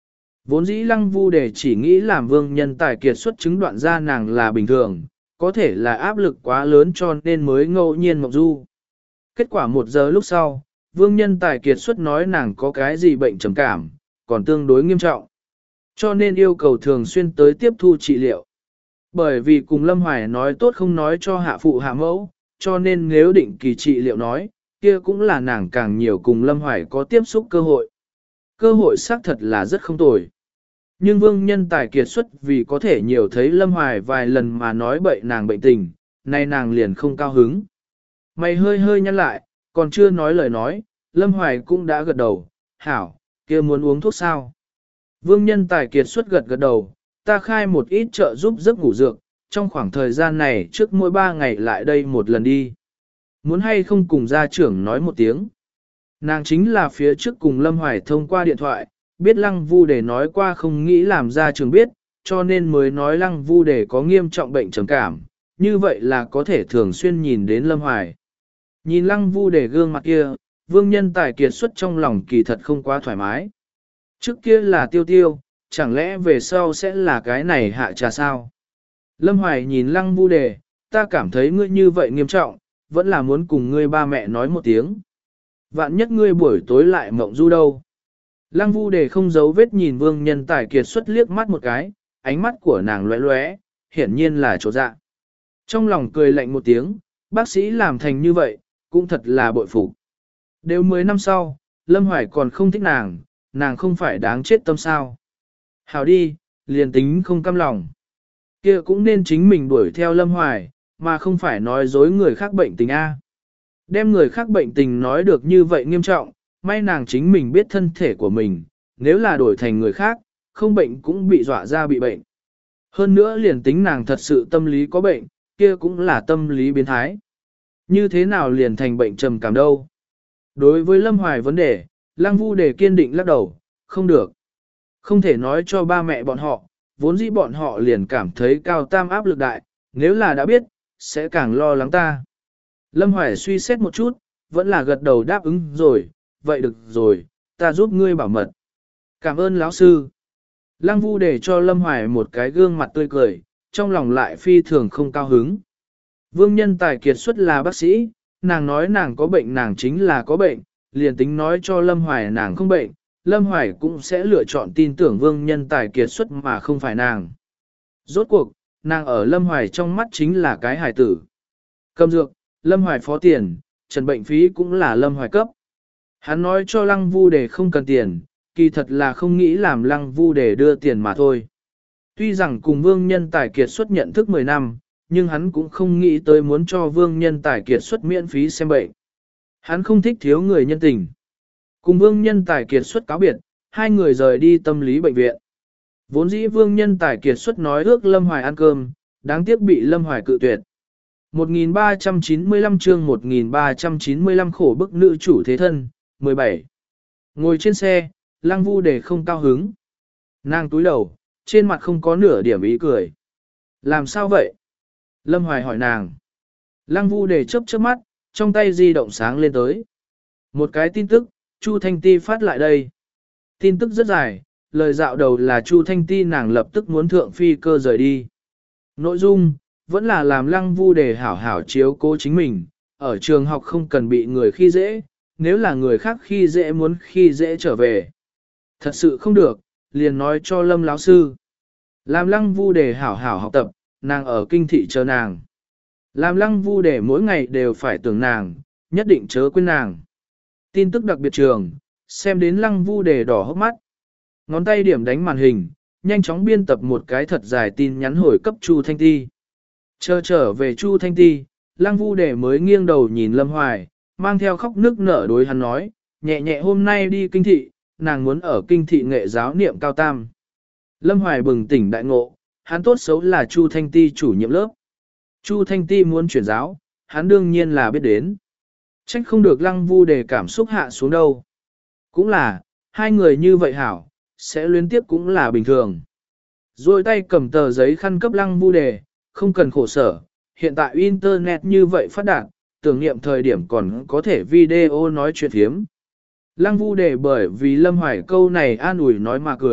Vốn dĩ lăng vu để chỉ nghĩ làm vương nhân tài kiệt xuất chứng đoạn ra nàng là bình thường, có thể là áp lực quá lớn cho nên mới ngẫu nhiên mộng du. Kết quả một giờ lúc sau, vương nhân tài kiệt xuất nói nàng có cái gì bệnh trầm cảm, còn tương đối nghiêm trọng. Cho nên yêu cầu thường xuyên tới tiếp thu trị liệu. Bởi vì cùng Lâm Hoài nói tốt không nói cho hạ phụ hạ mẫu, cho nên nếu định kỳ trị liệu nói, kia cũng là nàng càng nhiều cùng Lâm Hoài có tiếp xúc cơ hội. Cơ hội xác thật là rất không tồi. Nhưng vương nhân tài kiệt xuất vì có thể nhiều thấy Lâm Hoài vài lần mà nói bậy nàng bệnh tình, nay nàng liền không cao hứng. Mày hơi hơi nhăn lại, còn chưa nói lời nói, Lâm Hoài cũng đã gật đầu, hảo, kia muốn uống thuốc sao? Vương nhân tài kiệt xuất gật gật đầu, ta khai một ít trợ giúp giấc ngủ dược, trong khoảng thời gian này trước mỗi ba ngày lại đây một lần đi. Muốn hay không cùng gia trưởng nói một tiếng. Nàng chính là phía trước cùng Lâm Hoài thông qua điện thoại, biết Lăng Vu để nói qua không nghĩ làm gia trưởng biết, cho nên mới nói Lăng Vu để có nghiêm trọng bệnh trầm cảm, như vậy là có thể thường xuyên nhìn đến Lâm Hoài. Nhìn Lăng Vu để gương mặt kia, vương nhân tài kiệt xuất trong lòng kỳ thật không quá thoải mái. Trước kia là tiêu tiêu, chẳng lẽ về sau sẽ là cái này hạ trà sao? Lâm Hoài nhìn Lăng Vu đề, ta cảm thấy ngươi như vậy nghiêm trọng, vẫn là muốn cùng ngươi ba mẹ nói một tiếng. Vạn nhất ngươi buổi tối lại mộng du đâu. Lăng Vu đề không giấu vết nhìn vương nhân tài kiệt xuất liếc mắt một cái, ánh mắt của nàng lóe lóe, hiển nhiên là chỗ dạ. Trong lòng cười lạnh một tiếng, bác sĩ làm thành như vậy, cũng thật là bội phục. Đều mười năm sau, Lâm Hoài còn không thích nàng, nàng không phải đáng chết tâm sao. Hảo đi, liền tính không căm lòng. Kia cũng nên chính mình đuổi theo Lâm Hoài, mà không phải nói dối người khác bệnh tình A. Đem người khác bệnh tình nói được như vậy nghiêm trọng, may nàng chính mình biết thân thể của mình, nếu là đổi thành người khác, không bệnh cũng bị dọa ra bị bệnh. Hơn nữa liền tính nàng thật sự tâm lý có bệnh, kia cũng là tâm lý biến thái. Như thế nào liền thành bệnh trầm cảm đâu? Đối với Lâm Hoài vấn đề, Lăng Vu đề kiên định lắc đầu, không được. Không thể nói cho ba mẹ bọn họ, vốn dĩ bọn họ liền cảm thấy cao tam áp lực đại, nếu là đã biết, sẽ càng lo lắng ta. Lâm Hoài suy xét một chút, vẫn là gật đầu đáp ứng rồi, vậy được rồi, ta giúp ngươi bảo mật. Cảm ơn lão sư. Lăng Vu để cho Lâm Hoài một cái gương mặt tươi cười, trong lòng lại phi thường không cao hứng. Vương nhân tài kiệt xuất là bác sĩ, nàng nói nàng có bệnh nàng chính là có bệnh, liền tính nói cho Lâm Hoài nàng không bệnh, Lâm Hoài cũng sẽ lựa chọn tin tưởng vương nhân tài kiệt xuất mà không phải nàng. Rốt cuộc, nàng ở Lâm Hoài trong mắt chính là cái hài tử. Cầm dược, Lâm Hoài phó tiền, trần bệnh phí cũng là Lâm Hoài cấp. Hắn nói cho Lăng Vu để không cần tiền, kỳ thật là không nghĩ làm Lăng Vu để đưa tiền mà thôi. Tuy rằng cùng vương nhân tài kiệt xuất nhận thức mười năm, nhưng hắn cũng không nghĩ tới muốn cho vương nhân tài kiệt xuất miễn phí xem bệnh. Hắn không thích thiếu người nhân tình. Cùng vương nhân tài kiệt xuất cáo biệt, hai người rời đi tâm lý bệnh viện. Vốn dĩ vương nhân tài kiệt xuất nói ước Lâm Hoài ăn cơm, đáng tiếc bị Lâm Hoài cự tuyệt. một nghìn ba trăm chín mươi lăm chương một nghìn ba trăm chín mươi lăm khổ bức nữ chủ thế thân, mười bảy. Ngồi trên xe, Lăng Vu để không cao hứng. Nàng túi đầu, trên mặt không có nửa điểm ý cười. Làm sao vậy? Lâm Hoài hỏi nàng. Lăng Vu để chớp chớp mắt, trong tay di động sáng lên tới. Một cái tin tức, Chu Thanh Ti phát lại đây. Tin tức rất dài, lời dạo đầu là Chu Thanh Ti nàng lập tức muốn thượng phi cơ rời đi. Nội dung, vẫn là làm Lăng Vu để hảo hảo chiếu cố chính mình, ở trường học không cần bị người khi dễ, nếu là người khác khi dễ muốn khi dễ trở về. Thật sự không được, liền nói cho Lâm lão sư. Làm Lăng Vu để hảo hảo học tập, nàng ở kinh thị chờ nàng. Làm Lăng Vu để mỗi ngày đều phải tưởng nàng, nhất định chớ quên nàng. Tin tức đặc biệt trường, xem đến Lăng Vu để đỏ hốc mắt. Ngón tay điểm đánh màn hình, nhanh chóng biên tập một cái thật dài tin nhắn hồi cấp Chu Thanh Ti. Chờ trở về Chu Thanh Ti, Lăng Vu để mới nghiêng đầu nhìn Lâm Hoài, mang theo khóc nước nở đối hắn nói, nhẹ nhẹ hôm nay đi kinh thị, nàng muốn ở kinh thị nghệ giáo niệm cao tam. Lâm Hoài bừng tỉnh đại ngộ, hắn tốt xấu là Chu Thanh Ti chủ nhiệm lớp. Chu Thanh Ti muốn chuyển giáo, hắn đương nhiên là biết đến. Trách không được Lăng Vu để cảm xúc hạ xuống đâu. Cũng là, hai người như vậy hảo, sẽ luyến tiếp cũng là bình thường. Rồi tay cầm tờ giấy khăn cấp Lăng Vu đề, không cần khổ sở, hiện tại Internet như vậy phát đạt, tưởng niệm thời điểm còn có thể video nói chuyện thiếm. Lăng Vu đề bởi vì Lâm Hoài câu này an ủi nói mà cười,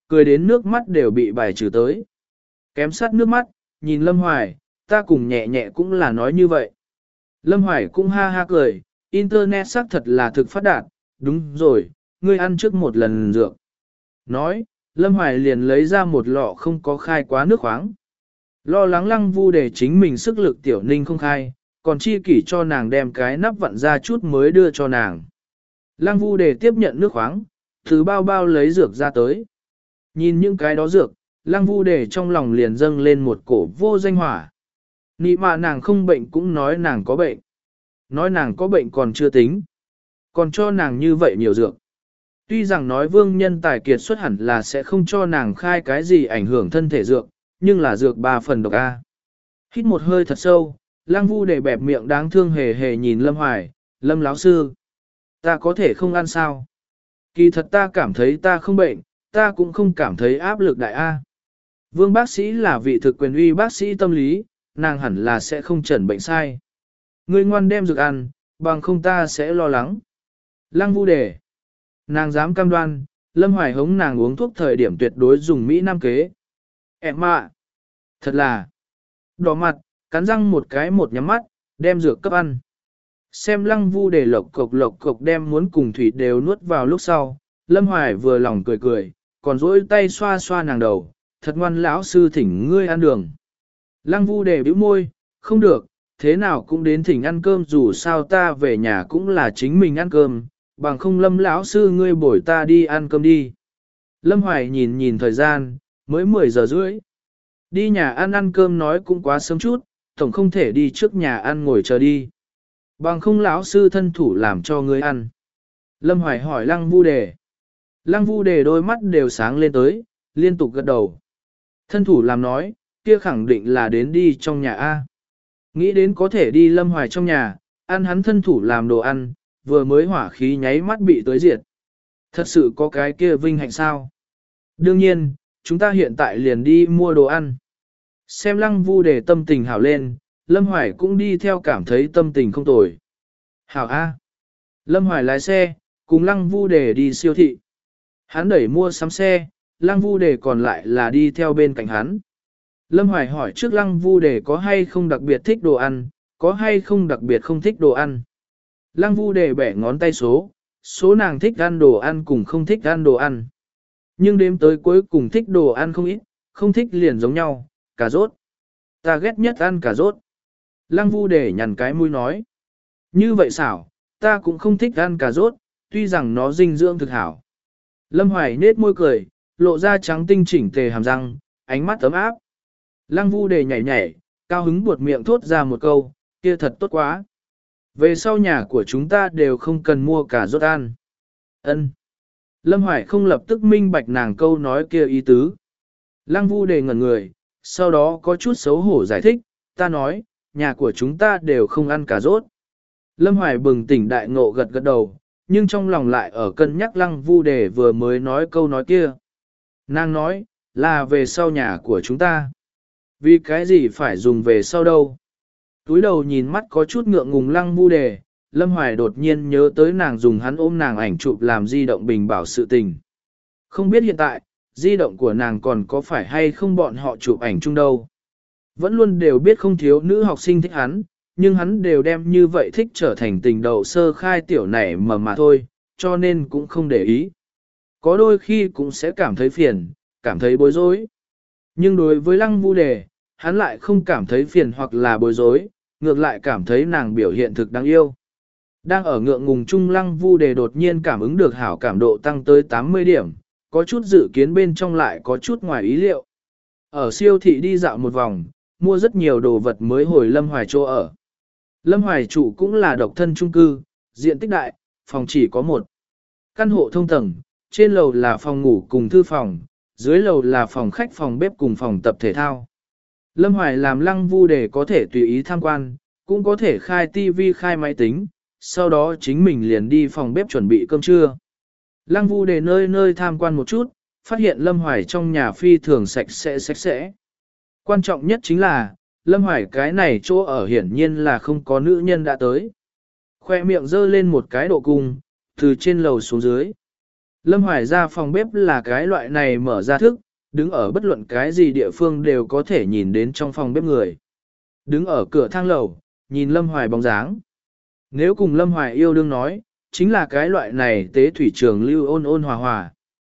cười đến nước mắt đều bị bài trừ tới. Kém sát nước mắt, nhìn Lâm Hoài, ta cùng nhẹ nhẹ cũng là nói như vậy. Lâm Hoài cũng ha ha cười, internet xác thật là thực phát đạt, đúng rồi, ngươi ăn trước một lần dược. Nói, Lâm Hoài liền lấy ra một lọ không có khai quá nước khoáng. Lo lắng Lăng Vu để chính mình sức lực tiểu ninh không khai, còn chi kỷ cho nàng đem cái nắp vặn ra chút mới đưa cho nàng. Lăng Vu để tiếp nhận nước khoáng, từ bao bao lấy dược ra tới. Nhìn những cái đó dược, Lăng Vu để trong lòng liền dâng lên một cổ vô danh hỏa. Nị mạ nàng không bệnh cũng nói nàng có bệnh. Nói nàng có bệnh còn chưa tính. Còn cho nàng như vậy nhiều dược. Tuy rằng nói vương nhân tài kiệt xuất hẳn là sẽ không cho nàng khai cái gì ảnh hưởng thân thể dược, nhưng là dược ba phần độc A. Hít một hơi thật sâu, Lăng Vu để bẹp miệng đáng thương hề hề nhìn Lâm Hoài, Lâm lão sư. Ta có thể không ăn sao? Kỳ thật ta cảm thấy ta không bệnh, ta cũng không cảm thấy áp lực đại A. Vương bác sĩ là vị thực quyền uy bác sĩ tâm lý, nàng hẳn là sẽ không chẩn bệnh sai. Ngươi ngoan đem dược ăn, bằng không ta sẽ lo lắng. Lăng Vu đề. Nàng dám cam đoan, Lâm Hoài hống nàng uống thuốc thời điểm tuyệt đối dùng Mỹ Nam kế. Em ạ! Thật là! Đỏ mặt, cắn răng một cái một nhắm mắt, đem dược cấp ăn. Xem Lăng Vu đề lộc cộc lộc cộc đem muốn cùng thủy đều nuốt vào lúc sau, Lâm Hoài vừa lòng cười cười, còn dỗi tay xoa xoa nàng đầu, thật ngoan lão sư thỉnh ngươi ăn đường. Lăng Vu đề bĩu môi, không được, thế nào cũng đến thỉnh ăn cơm dù sao ta về nhà cũng là chính mình ăn cơm, bằng không Lâm lão sư ngươi bổi ta đi ăn cơm đi. Lâm Hoài nhìn nhìn thời gian, mới mười giờ rưỡi. Đi nhà ăn ăn cơm nói cũng quá sớm chút, tổng không thể đi trước nhà ăn ngồi chờ đi. Bằng không lão sư thân thủ làm cho ngươi ăn. Lâm Hoài hỏi Lăng Vu đề. Lăng Vu đề đôi mắt đều sáng lên tới, liên tục gật đầu. Thân thủ làm nói, kia khẳng định là đến đi trong nhà A. Nghĩ đến có thể đi Lâm Hoài trong nhà, ăn hắn thân thủ làm đồ ăn, vừa mới hỏa khí nháy mắt bị tới diệt. Thật sự có cái kia vinh hạnh sao? Đương nhiên, chúng ta hiện tại liền đi mua đồ ăn. Xem Lăng Vu để tâm tình hảo lên, Lâm Hoài cũng đi theo cảm thấy tâm tình không tồi. Hảo A. Lâm Hoài lái xe, cùng Lăng Vu để đi siêu thị. Hắn đẩy mua sắm xe, Lăng Vu để còn lại là đi theo bên cạnh hắn. Lâm Hoài hỏi trước Lăng Vu để có hay không đặc biệt thích đồ ăn, có hay không đặc biệt không thích đồ ăn. Lăng Vu để bẻ ngón tay số, số nàng thích ăn đồ ăn cùng không thích ăn đồ ăn. Nhưng đếm tới cuối cùng thích đồ ăn không ít, không thích liền giống nhau, cà rốt. Ta ghét nhất ăn cà rốt. Lăng Vu để nhằn cái mũi nói. Như vậy xảo, ta cũng không thích ăn cà rốt, tuy rằng nó dinh dưỡng thực hảo. Lâm Hoài nết môi cười, lộ ra trắng tinh chỉnh tề hàm răng, ánh mắt ấm áp. Lăng Vu để nhảy nhảy, cao hứng buột miệng thốt ra một câu, kia thật tốt quá. Về sau nhà của chúng ta đều không cần mua cà rốt ăn. Ân. Lâm Hoài không lập tức minh bạch nàng câu nói kia ý tứ. Lăng Vu để ngẩn người, sau đó có chút xấu hổ giải thích, ta nói, nhà của chúng ta đều không ăn cà rốt. Lâm Hoài bừng tỉnh đại ngộ gật gật đầu, nhưng trong lòng lại ở cân nhắc Lăng Vu để vừa mới nói câu nói kia. Nàng nói, là về sau nhà của chúng ta. Vì cái gì phải dùng về sau đâu? Túi đầu nhìn mắt có chút ngượng ngùng Lăng Vu đề, Lâm Hoài đột nhiên nhớ tới nàng dùng hắn ôm nàng ảnh chụp làm di động bình bảo sự tình. Không biết hiện tại, di động của nàng còn có phải hay không bọn họ chụp ảnh chung đâu. Vẫn luôn đều biết không thiếu nữ học sinh thích hắn, nhưng hắn đều đem như vậy thích trở thành tình đầu sơ khai tiểu nảy mầm mà thôi, cho nên cũng không để ý. Có đôi khi cũng sẽ cảm thấy phiền, cảm thấy bối rối. Nhưng đối với Lăng Vu đề, hắn lại không cảm thấy phiền hoặc là bối rối, ngược lại cảm thấy nàng biểu hiện thực đáng yêu. Đang ở ngượng ngùng chung Lăng Vu đề đột nhiên cảm ứng được hảo cảm độ tăng tới tám mươi điểm, có chút dự kiến bên trong lại có chút ngoài ý liệu. Ở siêu thị đi dạo một vòng, mua rất nhiều đồ vật mới hồi Lâm Hoài chỗ ở. Lâm Hoài trụ cũng là độc thân chung cư, diện tích đại, phòng chỉ có một. Căn hộ thông tầng, trên lầu là phòng ngủ cùng thư phòng, dưới lầu là phòng khách phòng bếp cùng phòng tập thể thao. Lâm Hoài làm Lăng Vu để có thể tùy ý tham quan, cũng có thể khai tivi khai máy tính, sau đó chính mình liền đi phòng bếp chuẩn bị cơm trưa. Lăng Vu để nơi nơi tham quan một chút, phát hiện Lâm Hoài trong nhà phi thường sạch sẽ sạch sẽ. Quan trọng nhất chính là, Lâm Hoài cái này chỗ ở hiển nhiên là không có nữ nhân đã tới. Khoe miệng dơ lên một cái độ cung, từ trên lầu xuống dưới. Lâm Hoài ra phòng bếp là cái loại này mở ra thức, đứng ở bất luận cái gì địa phương đều có thể nhìn đến trong phòng bếp người. Đứng ở cửa thang lầu, nhìn Lâm Hoài bóng dáng. Nếu cùng Lâm Hoài yêu đương nói, chính là cái loại này tế thủy trường lưu ôn ôn hòa hòa.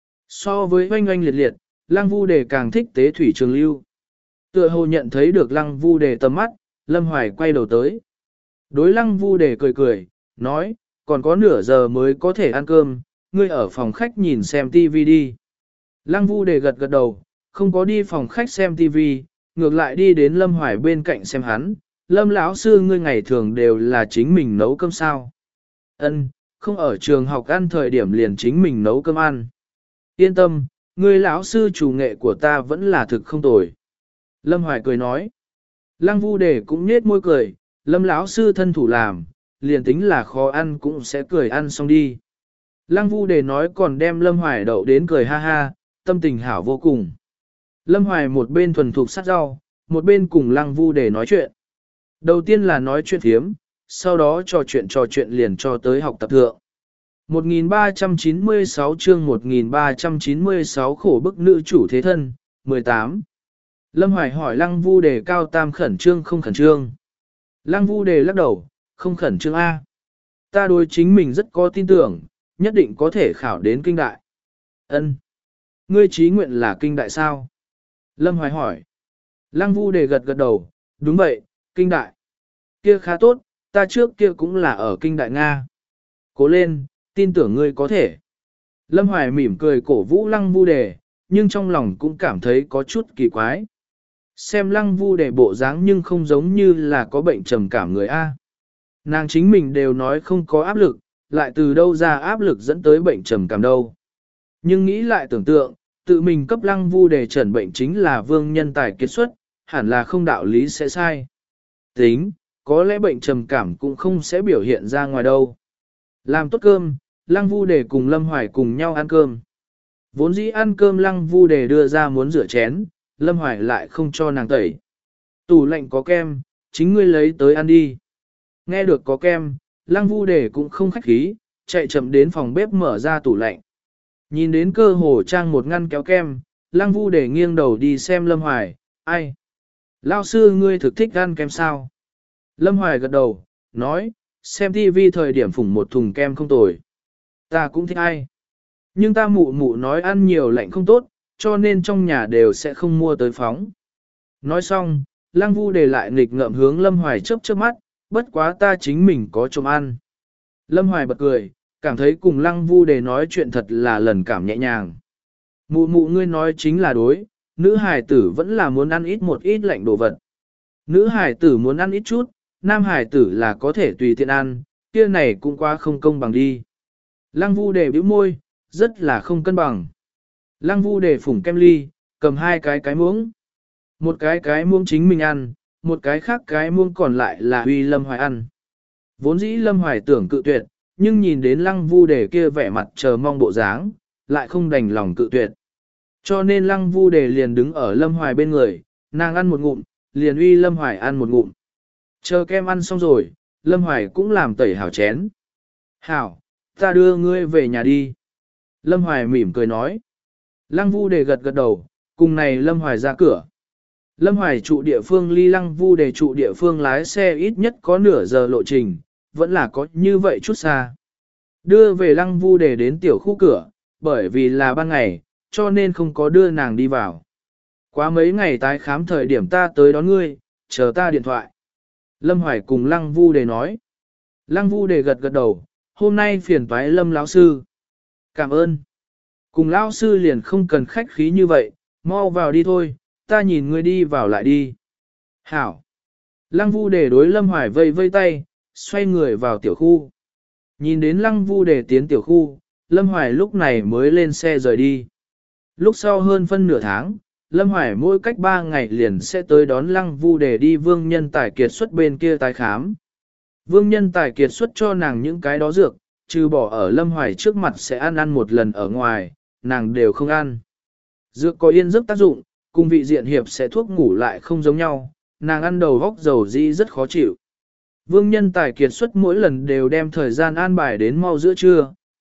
So với oanh oanh liệt liệt, Lăng Vu Đề càng thích tế thủy trường lưu. Tựa hồ nhận thấy được Lăng Vu Đề tầm mắt, Lâm Hoài quay đầu tới. Đối Lăng Vu Đề cười cười, nói, còn có nửa giờ mới có thể ăn cơm, ngươi ở phòng khách nhìn xem tivi đi. Lăng Vu Đề gật gật đầu, không có đi phòng khách xem tivi, ngược lại đi đến Lâm Hoài bên cạnh xem hắn. Lâm lão sư ngươi ngày thường đều là chính mình nấu cơm sao? Ân, không ở trường học ăn thời điểm liền chính mình nấu cơm ăn. Yên tâm, ngươi lão sư chủ nghệ của ta vẫn là thực không tồi. Lâm Hoài cười nói. Lăng Vu Đề cũng nhếch môi cười, Lâm lão sư thân thủ làm, liền tính là khó ăn cũng sẽ cười ăn xong đi. Lăng Vu Đề nói còn đem Lâm Hoài đậu đến cười ha ha, tâm tình hảo vô cùng. Lâm Hoài một bên thuần thục sát rau, một bên cùng Lăng Vu Đề nói chuyện. Đầu tiên là nói chuyện thiếm, sau đó trò chuyện trò chuyện liền cho tới học tập thượng. một nghìn ba trăm chín mươi sáu chương một nghìn ba trăm chín mươi sáu khổ bức nữ chủ thế thân, mười tám. Lâm Hoài hỏi Lăng Vu Đề cao tam khẩn trương không khẩn trương. Lăng Vu Đề lắc đầu, không khẩn trương A. Ta đối chính mình rất có tin tưởng, nhất định có thể khảo đến kinh đại. Ân, ngươi chí nguyện là kinh đại sao? Lâm Hoài hỏi. Lăng Vu Đề gật gật đầu, đúng vậy, kinh đại. Kia khá tốt, ta trước kia cũng là ở kinh đại Nga. Cố lên, tin tưởng ngươi có thể. Lâm Hoài mỉm cười cổ vũ Lăng Vu Đề, nhưng trong lòng cũng cảm thấy có chút kỳ quái. Xem Lăng Vu Đề bộ dáng nhưng không giống như là có bệnh trầm cảm người A. Nàng chính mình đều nói không có áp lực, lại từ đâu ra áp lực dẫn tới bệnh trầm cảm đâu. Nhưng nghĩ lại tưởng tượng, tự mình cấp Lăng Vu Đề chẩn bệnh chính là vương nhân tài kiệt xuất, hẳn là không đạo lý sẽ sai. Tính, có lẽ bệnh trầm cảm cũng không sẽ biểu hiện ra ngoài đâu. Làm tốt cơm, Lăng Vu Đề cùng Lâm Hoài cùng nhau ăn cơm. Vốn dĩ ăn cơm Lăng Vu Đề đưa ra muốn rửa chén, Lâm Hoài lại không cho nàng tẩy. Tủ lạnh có kem, chính ngươi lấy tới ăn đi. Nghe được có kem, Lăng Vu Đề cũng không khách khí, chạy chậm đến phòng bếp mở ra tủ lạnh. Nhìn đến cơ hồ trang một ngăn kéo kem, Lăng Vu Đề nghiêng đầu đi xem Lâm Hoài, ai? Lao sư ngươi thực thích ăn kem sao? Lâm Hoài gật đầu, nói, xem tivi thời điểm phủng một thùng kem không tồi. Ta cũng thích ai. Nhưng ta mụ mụ nói ăn nhiều lạnh không tốt, cho nên trong nhà đều sẽ không mua tới phóng. Nói xong, Lăng Vu Đề lại nghịch ngợm hướng Lâm Hoài chớp chớp mắt, bất quá ta chính mình có trộm ăn. Lâm Hoài bật cười, cảm thấy cùng Lăng Vu Đề nói chuyện thật là lần cảm nhẹ nhàng. Mụ mụ ngươi nói chính là đối, nữ hài tử vẫn là muốn ăn ít một ít lạnh đồ vật. Nữ hài tử muốn ăn ít chút, nam hài tử là có thể tùy tiện ăn, kia này cũng quá không công bằng đi. Lăng Vu Đề bĩu môi, rất là không cân bằng. Lăng Vu Đề phủng kem ly, cầm hai cái cái muỗng. Một cái cái muỗng chính mình ăn, một cái khác cái muỗng còn lại là uy Lâm Hoài ăn. Vốn dĩ Lâm Hoài tưởng cự tuyệt, nhưng nhìn đến Lăng Vu Đề kia vẻ mặt chờ mong bộ dáng, lại không đành lòng cự tuyệt. Cho nên Lăng Vu Đề liền đứng ở Lâm Hoài bên người, nàng ăn một ngụm, liền uy Lâm Hoài ăn một ngụm. Chờ kem ăn xong rồi, Lâm Hoài cũng làm tẩy hảo chén. Hảo, ta đưa ngươi về nhà đi. Lâm Hoài mỉm cười nói. Lăng Vu Đề gật gật đầu, cùng này Lâm Hoài ra cửa. Lâm Hoài trụ địa phương ly Lăng Vu Đề trụ địa phương lái xe ít nhất có nửa giờ lộ trình, vẫn là có như vậy chút xa. Đưa về Lăng Vu Đề đến tiểu khu cửa, bởi vì là ban ngày, cho nên không có đưa nàng đi vào. Quá mấy ngày tái khám thời điểm ta tới đón ngươi, chờ ta điện thoại. Lâm Hoài cùng Lăng Vu Đề nói. Lăng Vu Đề gật gật đầu, hôm nay phiền toái Lâm lão sư. Cảm ơn. Cùng lão sư liền không cần khách khí như vậy, mau vào đi thôi, ta nhìn ngươi đi vào lại đi. Hảo. Lăng Vu Đề đối Lâm Hoài vây vây tay, xoay người vào tiểu khu. Nhìn đến Lăng Vu Đề tiến tiểu khu, Lâm Hoài lúc này mới lên xe rời đi. Lúc sau hơn phân nửa tháng, Lâm Hoài mỗi cách ba ngày liền sẽ tới đón Lăng Vu Đề đi vương nhân tài kiệt xuất bên kia tái khám. Vương nhân tài kiệt xuất cho nàng những cái đó dược, trừ bỏ ở Lâm Hoài trước mặt sẽ ăn ăn một lần ở ngoài, nàng đều không ăn. Dược có yên giấc tác dụng, cùng vị diện hiệp sẽ thuốc ngủ lại không giống nhau, nàng ăn đầu góc dầu di rất khó chịu. Vương nhân tài kiệt xuất mỗi lần đều đem thời gian an bài đến mau giữa trưa,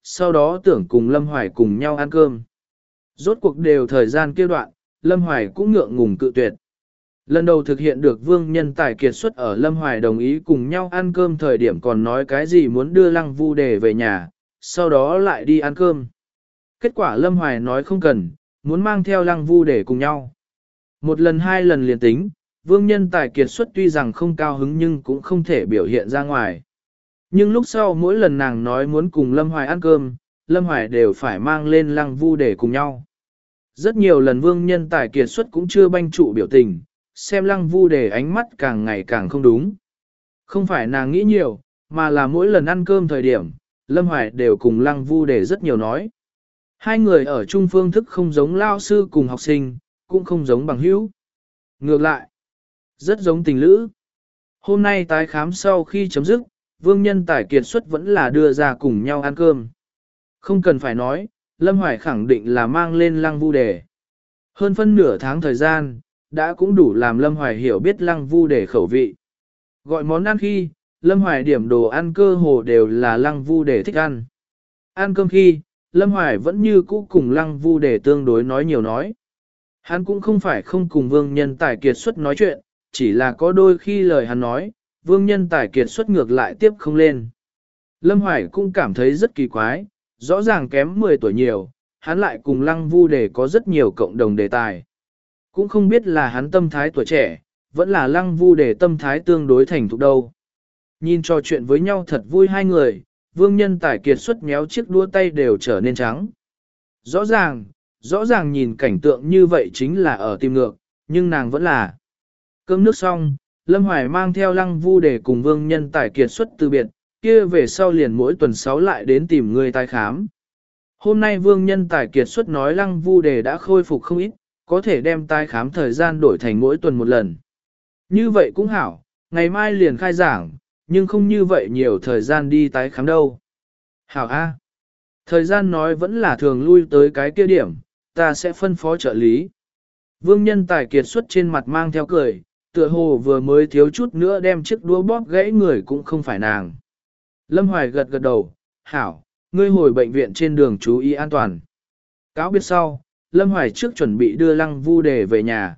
sau đó tưởng cùng Lâm Hoài cùng nhau ăn cơm. Rốt cuộc đều thời gian kia đoạn, Lâm Hoài cũng ngượng ngùng cự tuyệt. Lần đầu thực hiện được vương nhân tài kiệt xuất ở Lâm Hoài đồng ý cùng nhau ăn cơm thời điểm còn nói cái gì muốn đưa Lăng Vu Đề về nhà, sau đó lại đi ăn cơm. Kết quả Lâm Hoài nói không cần, muốn mang theo Lăng Vu Đề cùng nhau. Một lần hai lần liền tính, vương nhân tài kiệt xuất tuy rằng không cao hứng nhưng cũng không thể biểu hiện ra ngoài. Nhưng lúc sau mỗi lần nàng nói muốn cùng Lâm Hoài ăn cơm, Lâm Hoài đều phải mang lên Lăng Vu Đề cùng nhau. Rất nhiều lần vương nhân tài kiệt xuất cũng chưa banh trụ biểu tình, xem Lăng Vu Đề ánh mắt càng ngày càng không đúng. Không phải nàng nghĩ nhiều, mà là mỗi lần ăn cơm thời điểm, Lâm Hoài đều cùng Lăng Vu Đề rất nhiều nói. Hai người ở chung phương thức không giống lao sư cùng học sinh, cũng không giống bằng hữu. Ngược lại, rất giống tình lữ. Hôm nay tái khám sau khi chấm dứt, vương nhân tài kiệt xuất vẫn là đưa ra cùng nhau ăn cơm. Không cần phải nói, Lâm Hoài khẳng định là mang lên Lăng Vu Đề. Hơn phân nửa tháng thời gian, đã cũng đủ làm Lâm Hoài hiểu biết Lăng Vu Đề khẩu vị. Gọi món ăn khi, Lâm Hoài điểm đồ ăn cơ hồ đều là Lăng Vu Đề thích ăn. Ăn cơm khi, Lâm Hoài vẫn như cũ cùng Lăng Vu Đề tương đối nói nhiều nói. Hắn cũng không phải không cùng vương nhân tài kiệt xuất nói chuyện, chỉ là có đôi khi lời hắn nói, vương nhân tài kiệt xuất ngược lại tiếp không lên. Lâm Hoài cũng cảm thấy rất kỳ quái, rõ ràng kém mười tuổi nhiều, hắn lại cùng Lăng Vu Đề có rất nhiều cộng đồng đề tài. Cũng không biết là hắn tâm thái tuổi trẻ, vẫn là Lăng Vu Đề tâm thái tương đối thành thục đâu. Nhìn trò chuyện với nhau thật vui hai người, vương nhân tài kiệt xuất méo chiếc đũa tay đều trở nên trắng. Rõ ràng, rõ ràng nhìn cảnh tượng như vậy chính là ở tim ngược, nhưng nàng vẫn là. Cơm nước xong, Lâm Hoài mang theo Lăng Vu Đề cùng vương nhân tài kiệt xuất từ biệt, kia về sau liền mỗi tuần sáu lại đến tìm người tái khám. Hôm nay vương nhân tài kiệt xuất nói Lăng Vu Đề đã khôi phục không ít, có thể đem tái khám thời gian đổi thành mỗi tuần một lần. Như vậy cũng hảo, ngày mai liền khai giảng, nhưng không như vậy nhiều thời gian đi tái khám đâu. Hảo A. Thời gian nói vẫn là thường lui tới cái kia điểm, ta sẽ phân phó trợ lý. Vương nhân tài kiệt xuất trên mặt mang theo cười, tựa hồ vừa mới thiếu chút nữa đem chiếc đũa bóp gãy người cũng không phải nàng. Lâm Hoài gật gật đầu, hảo, ngươi hồi bệnh viện trên đường chú ý an toàn. Cáo biết sau, Lâm Hoài trước chuẩn bị đưa Lăng Vu Đề về nhà.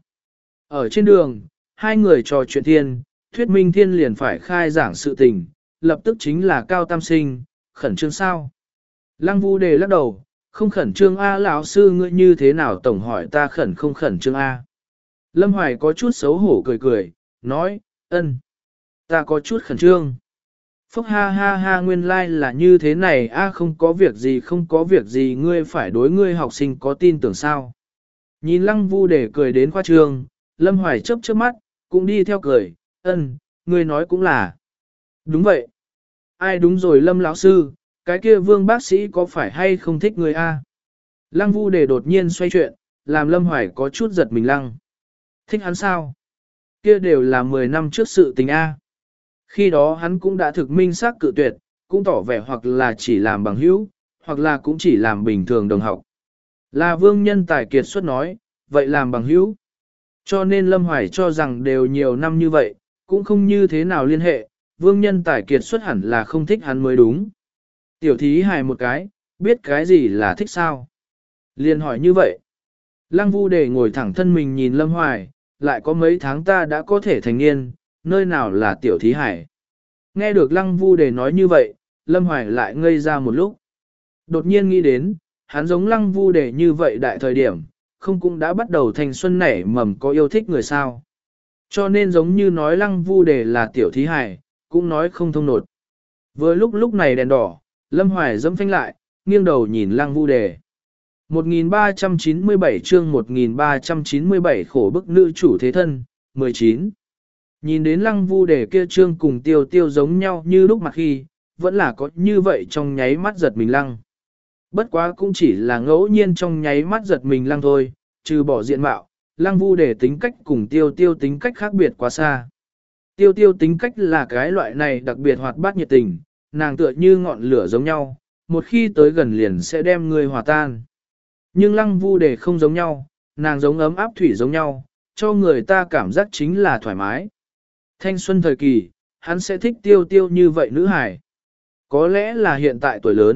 Ở trên đường, hai người trò chuyện thiên, thuyết minh thiên liền phải khai giảng sự tình, lập tức chính là Cao Tam Sinh, khẩn trương sao. Lăng Vu Đề lắc đầu, không khẩn trương A lão sư ngươi như thế nào tổng hỏi ta khẩn không khẩn trương A. Lâm Hoài có chút xấu hổ cười cười, nói, ân, ta có chút khẩn trương. Phúc ha ha ha nguyên lai like là như thế này a không có việc gì không có việc gì ngươi phải đối ngươi học sinh có tin tưởng sao. Nhìn Lăng Vu Đề cười đến khoa trương, Lâm Hoài chớp chớp mắt, cũng đi theo cười, ân, ngươi nói cũng là. Đúng vậy. Ai đúng rồi Lâm lão sư, cái kia Vương bác sĩ có phải hay không thích ngươi a? Lăng Vu Đề đột nhiên xoay chuyện, làm Lâm Hoài có chút giật mình lăng. Thích hắn sao? Kia đều là mười năm trước sự tình a. Khi đó hắn cũng đã thực minh xác cự tuyệt, cũng tỏ vẻ hoặc là chỉ làm bằng hữu, hoặc là cũng chỉ làm bình thường đồng học. Là vương nhân tài kiệt xuất nói, vậy làm bằng hữu. Cho nên Lâm Hoài cho rằng đều nhiều năm như vậy, cũng không như thế nào liên hệ, vương nhân tài kiệt xuất hẳn là không thích hắn mới đúng. Tiểu thí hài một cái, biết cái gì là thích sao? Liên hỏi như vậy. Lăng Vu Đề ngồi thẳng thân mình nhìn Lâm Hoài, lại có mấy tháng ta đã có thể thành niên, nơi nào là tiểu thí hải. Nghe được Lăng Vu Đề nói như vậy, Lâm Hoài lại ngây ra một lúc. Đột nhiên nghĩ đến, hắn giống Lăng Vu Đề như vậy đại thời điểm, không cũng đã bắt đầu thành xuân nảy mầm có yêu thích người sao. Cho nên giống như nói Lăng Vu Đề là tiểu thí hải, cũng nói không thông nột. Vừa lúc lúc này đèn đỏ, Lâm Hoài dẫm phanh lại, nghiêng đầu nhìn Lăng Vu Đề. một nghìn ba trăm chín mươi bảy chương một nghìn ba trăm chín mươi bảy khổ bức nữ chủ thế thân, mười chín. Nhìn đến Lăng Vu Đề kia trương cùng tiêu tiêu giống nhau như lúc mặt khi, vẫn là có như vậy trong nháy mắt giật mình lăng. Bất quá cũng chỉ là ngẫu nhiên trong nháy mắt giật mình lăng thôi, trừ bỏ diện mạo, Lăng Vu Đề tính cách cùng tiêu tiêu tính cách khác biệt quá xa. Tiêu tiêu tính cách là cái loại này đặc biệt hoạt bát nhiệt tình, nàng tựa như ngọn lửa giống nhau, một khi tới gần liền sẽ đem người hòa tan. Nhưng Lăng Vu Đề không giống nhau, nàng giống ấm áp thủy giống nhau, cho người ta cảm giác chính là thoải mái. Thanh xuân thời kỳ, hắn sẽ thích tiêu tiêu như vậy nữ hải. Có lẽ là hiện tại tuổi lớn,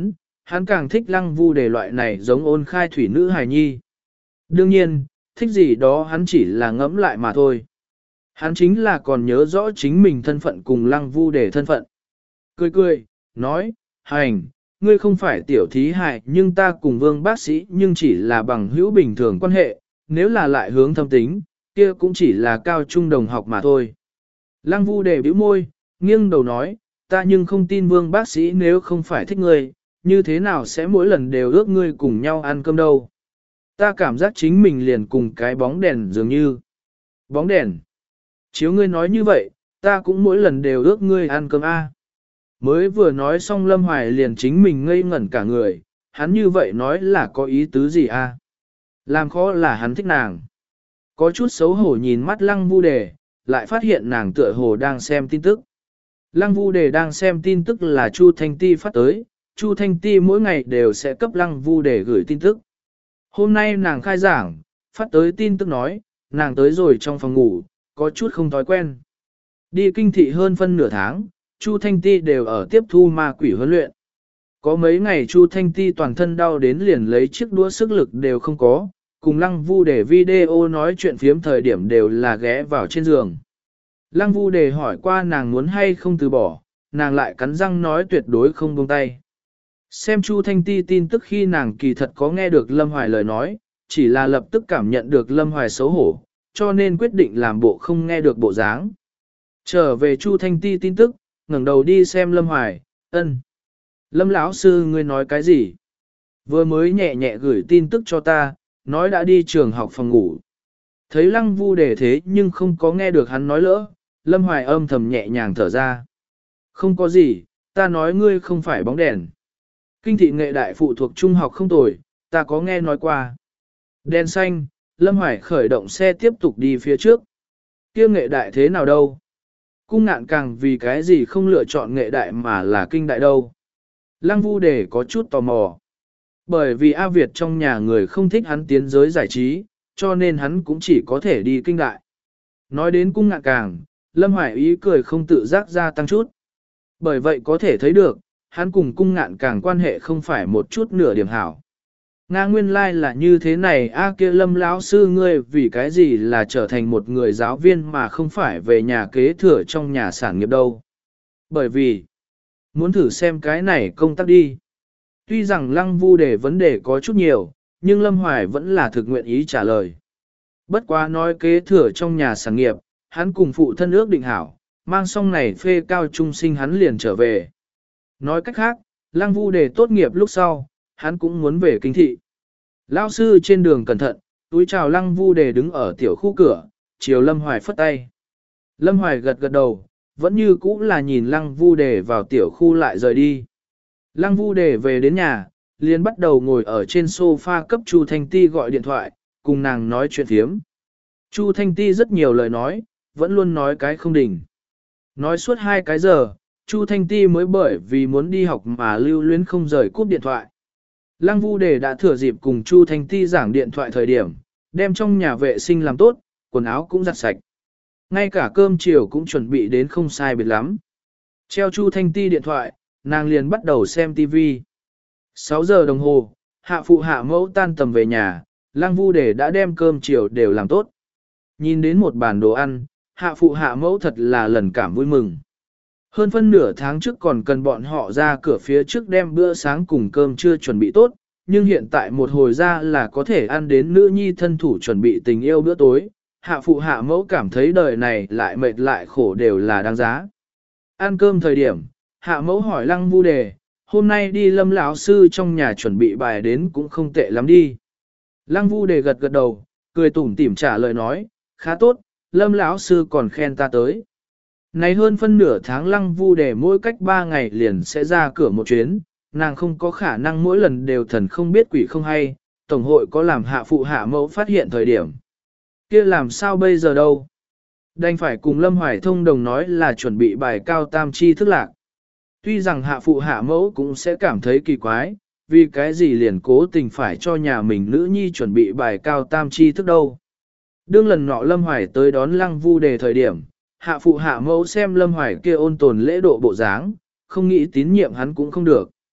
Hắn càng thích Lăng Vu Đề loại này giống ôn khai thủy nữ hài nhi. Đương nhiên, thích gì đó hắn chỉ là ngẫm lại mà thôi. Hắn chính là còn nhớ rõ chính mình thân phận cùng Lăng Vu Đề thân phận. Cười cười, nói, hành, ngươi không phải tiểu thí hại nhưng ta cùng Vương bác sĩ nhưng chỉ là bằng hữu bình thường quan hệ, nếu là lại hướng thâm tính, kia cũng chỉ là cao trung đồng học mà thôi. Lăng Vu Đề bĩu môi, nghiêng đầu nói, ta nhưng không tin Vương bác sĩ nếu không phải thích ngươi, như thế nào sẽ mỗi lần đều ước ngươi cùng nhau ăn cơm đâu. Ta cảm giác chính mình liền cùng cái bóng đèn dường như. Bóng đèn. Chiếu ngươi nói như vậy, ta cũng mỗi lần đều ước ngươi ăn cơm a. Mới vừa nói xong Lâm Hoài liền chính mình ngây ngẩn cả người, hắn như vậy nói là có ý tứ gì a? Làm khó là hắn thích nàng. Có chút xấu hổ nhìn mắt Lăng Vu Đề, lại phát hiện nàng tựa hồ đang xem tin tức. Lăng Vu Đề đang xem tin tức là Chu Thanh Ti phát tới, Chu Thanh Ti mỗi ngày đều sẽ cấp Lăng Vu Đề gửi tin tức. Hôm nay nàng khai giảng, phát tới tin tức nói, nàng tới rồi trong phòng ngủ, có chút không thói quen. Đi kinh thị hơn phân nửa tháng, Chu Thanh Ti đều ở tiếp thu ma quỷ huấn luyện. Có mấy ngày Chu Thanh Ti toàn thân đau đến liền lấy chiếc đũa sức lực đều không có, cùng Lăng Vu Đề video nói chuyện phiếm thời điểm đều là ghé vào trên giường. Lăng Vu Đề hỏi qua nàng muốn hay không từ bỏ, nàng lại cắn răng nói tuyệt đối không buông tay. Xem Chu Thanh Ti tin tức khi nàng kỳ thật có nghe được Lâm Hoài lời nói, chỉ là lập tức cảm nhận được Lâm Hoài xấu hổ, cho nên quyết định làm bộ không nghe được bộ dáng. Trở về Chu Thanh Ti tin tức, ngẩng đầu đi xem Lâm Hoài, ân. Lâm lão sư ngươi nói cái gì? Vừa mới nhẹ nhẹ gửi tin tức cho ta, nói đã đi trường học phòng ngủ. Thấy Lăng Vu Đề thế nhưng không có nghe được hắn nói lỡ, Lâm Hoài âm thầm nhẹ nhàng thở ra. Không có gì, ta nói ngươi không phải bóng đèn. Kinh thị nghệ đại phụ thuộc trung học không tồi, ta có nghe nói qua. Đèn xanh, Lâm Hoài khởi động xe tiếp tục đi phía trước. Kia nghệ đại thế nào đâu? Cung ngạn càng vì cái gì không lựa chọn nghệ đại mà là kinh đại đâu? Lăng Vu Đề có chút tò mò. Bởi vì A Việt trong nhà người không thích hắn tiến giới giải trí, cho nên hắn cũng chỉ có thể đi kinh đại. Nói đến cung ngạn càng, Lâm Hoài ý cười không tự giác gia tăng chút. Bởi vậy có thể thấy được, hắn cùng cung ngạn càng quan hệ không phải một chút nửa điểm hảo. Nga nguyên lai like là như thế này a kia Lâm lão sư ngươi vì cái gì là trở thành một người giáo viên mà không phải về nhà kế thừa trong nhà sản nghiệp đâu. Bởi vì, muốn thử xem cái này công tác đi. Tuy rằng Lăng Vu Đề vấn đề có chút nhiều, nhưng Lâm Hoài vẫn là thực nguyện ý trả lời. Bất quá nói kế thừa trong nhà sản nghiệp, hắn cùng phụ thân ước định hảo, mang xong này phê cao trung sinh hắn liền trở về. Nói cách khác, Lăng Vu Đề tốt nghiệp lúc sau, hắn cũng muốn về kinh thị. Lão sư trên đường cẩn thận, túi chào Lăng Vu Đề đứng ở tiểu khu cửa, chiều Lâm Hoài phất tay. Lâm Hoài gật gật đầu, vẫn như cũ là nhìn Lăng Vu Đề vào tiểu khu lại rời đi. Lăng Vu Đề về đến nhà, liền bắt đầu ngồi ở trên sofa cấp Chu Thanh Ti gọi điện thoại, cùng nàng nói chuyện thiếm. Chu Thanh Ti rất nhiều lời nói, vẫn luôn nói cái không đỉnh. Nói suốt hai cái giờ, Chu Thanh Ti mới bởi vì muốn đi học mà lưu luyến không rời cúp điện thoại. Lăng Vu Đề đã thừa dịp cùng Chu Thanh Ti giảng điện thoại thời điểm, đem trong nhà vệ sinh làm tốt, quần áo cũng giặt sạch. Ngay cả cơm chiều cũng chuẩn bị đến không sai biệt lắm. Treo Chu Thanh Ti điện thoại, nàng liền bắt đầu xem ti vi. sáu giờ đồng hồ, hạ phụ hạ mẫu tan tầm về nhà, Lăng Vu Đề đã đem cơm chiều đều làm tốt. Nhìn đến một bàn đồ ăn, hạ phụ hạ mẫu thật là lần cảm vui mừng. Hơn phân nửa tháng trước còn cần bọn họ ra cửa phía trước đem bữa sáng cùng cơm trưa chuẩn bị tốt, nhưng hiện tại một hồi ra là có thể ăn đến nữ nhi thân thủ chuẩn bị tình yêu bữa tối. Hạ phụ hạ mẫu cảm thấy đời này lại mệt lại khổ đều là đáng giá. Ăn cơm thời điểm, hạ mẫu hỏi Lăng Vu Đề, hôm nay đi Lâm lão sư trong nhà chuẩn bị bài đến cũng không tệ lắm đi. Lăng Vu Đề gật gật đầu, cười tủm tỉm trả lời nói, khá tốt, Lâm lão sư còn khen ta tới. Này hơn phân nửa tháng Lăng Vu Đề mỗi cách ba ngày liền sẽ ra cửa một chuyến, nàng không có khả năng mỗi lần đều thần không biết quỷ không hay, tổng hội có làm hạ phụ hạ mẫu phát hiện thời điểm. Kia làm sao bây giờ đâu? Đành phải cùng Lâm Hoài thông đồng nói là chuẩn bị bài cao tam chi thức lạc. Tuy rằng hạ phụ hạ mẫu cũng sẽ cảm thấy kỳ quái, vì cái gì liền cố tình phải cho nhà mình nữ nhi chuẩn bị bài cao tam chi thức đâu. Đương lần nọ Lâm Hoài tới đón Lăng Vu Đề thời điểm, hạ phụ hạ mẫu xem Lâm Hoài kia ôn tồn lễ độ bộ dáng, không nghĩ tín nhiệm hắn cũng không được.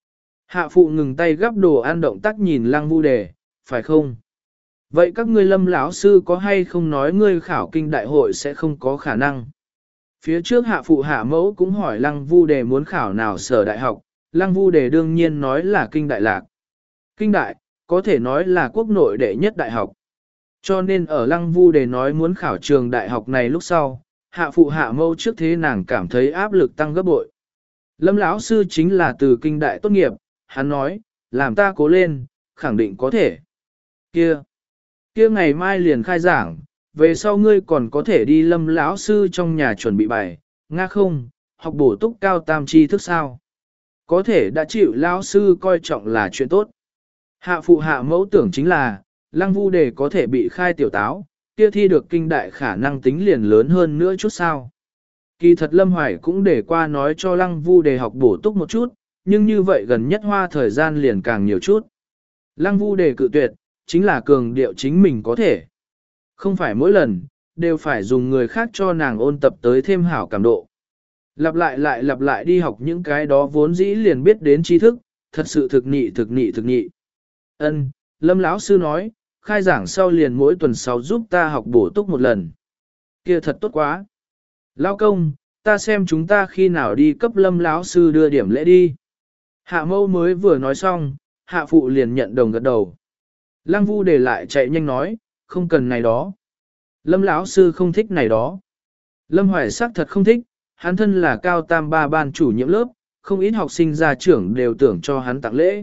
Hạ phụ ngừng tay gắp đồ ăn động tác nhìn lăng vu đề, phải không? Vậy các ngươi lâm lão sư có hay không nói ngươi khảo kinh đại hội sẽ không có khả năng? Phía trước hạ phụ hạ mẫu cũng hỏi lăng vu đề muốn khảo nào sở đại học, lăng vu đề đương nhiên nói là kinh đại lạc. Kinh đại, có thể nói là quốc nội đệ nhất đại học. Cho nên ở lăng vu đề nói muốn khảo trường đại học này lúc sau, hạ phụ hạ mẫu trước thế nàng cảm thấy áp lực tăng gấp bội. Lâm lão sư chính là từ kinh đại tốt nghiệp, hắn nói, làm ta cố lên, khẳng định có thể. Kia, kia ngày mai liền khai giảng, về sau ngươi còn có thể đi lâm lão sư trong nhà chuẩn bị bài, nga không, học bổ túc cao tam tri thức sao. Có thể đã chịu lão sư coi trọng là chuyện tốt. Hạ phụ hạ mẫu tưởng chính là, lăng vu đề có thể bị khai tiểu táo, kia thi được kinh đại khả năng tính liền lớn hơn nữa chút sao. Kỳ thật Lâm Hoài cũng để qua nói cho lăng vu đề học bổ túc một chút, nhưng như vậy gần nhất hoa thời gian liền càng nhiều chút. Lăng vu đề cự tuyệt, chính là cường điệu chính mình có thể. Không phải mỗi lần, đều phải dùng người khác cho nàng ôn tập tới thêm hảo cảm độ. Lặp lại lại lặp lại đi học những cái đó vốn dĩ liền biết đến tri thức, thật sự thực nị thực nị thực nị. Ân, Lâm lão sư nói, khai giảng sau liền mỗi tuần sau giúp ta học bổ túc một lần. Kia thật tốt quá. Lão công, ta xem chúng ta khi nào đi cấp Lâm lão sư đưa điểm lễ đi. Hạ mâu mới vừa nói xong, hạ phụ liền nhận đồng gật đầu. Lăng vu để lại chạy nhanh nói, không cần này đó. Lâm lão sư không thích này đó. Lâm Hoài sắc thật không thích, hắn thân là cao tam ba ban chủ nhiệm lớp, không ít học sinh gia trưởng đều tưởng cho hắn tặng lễ.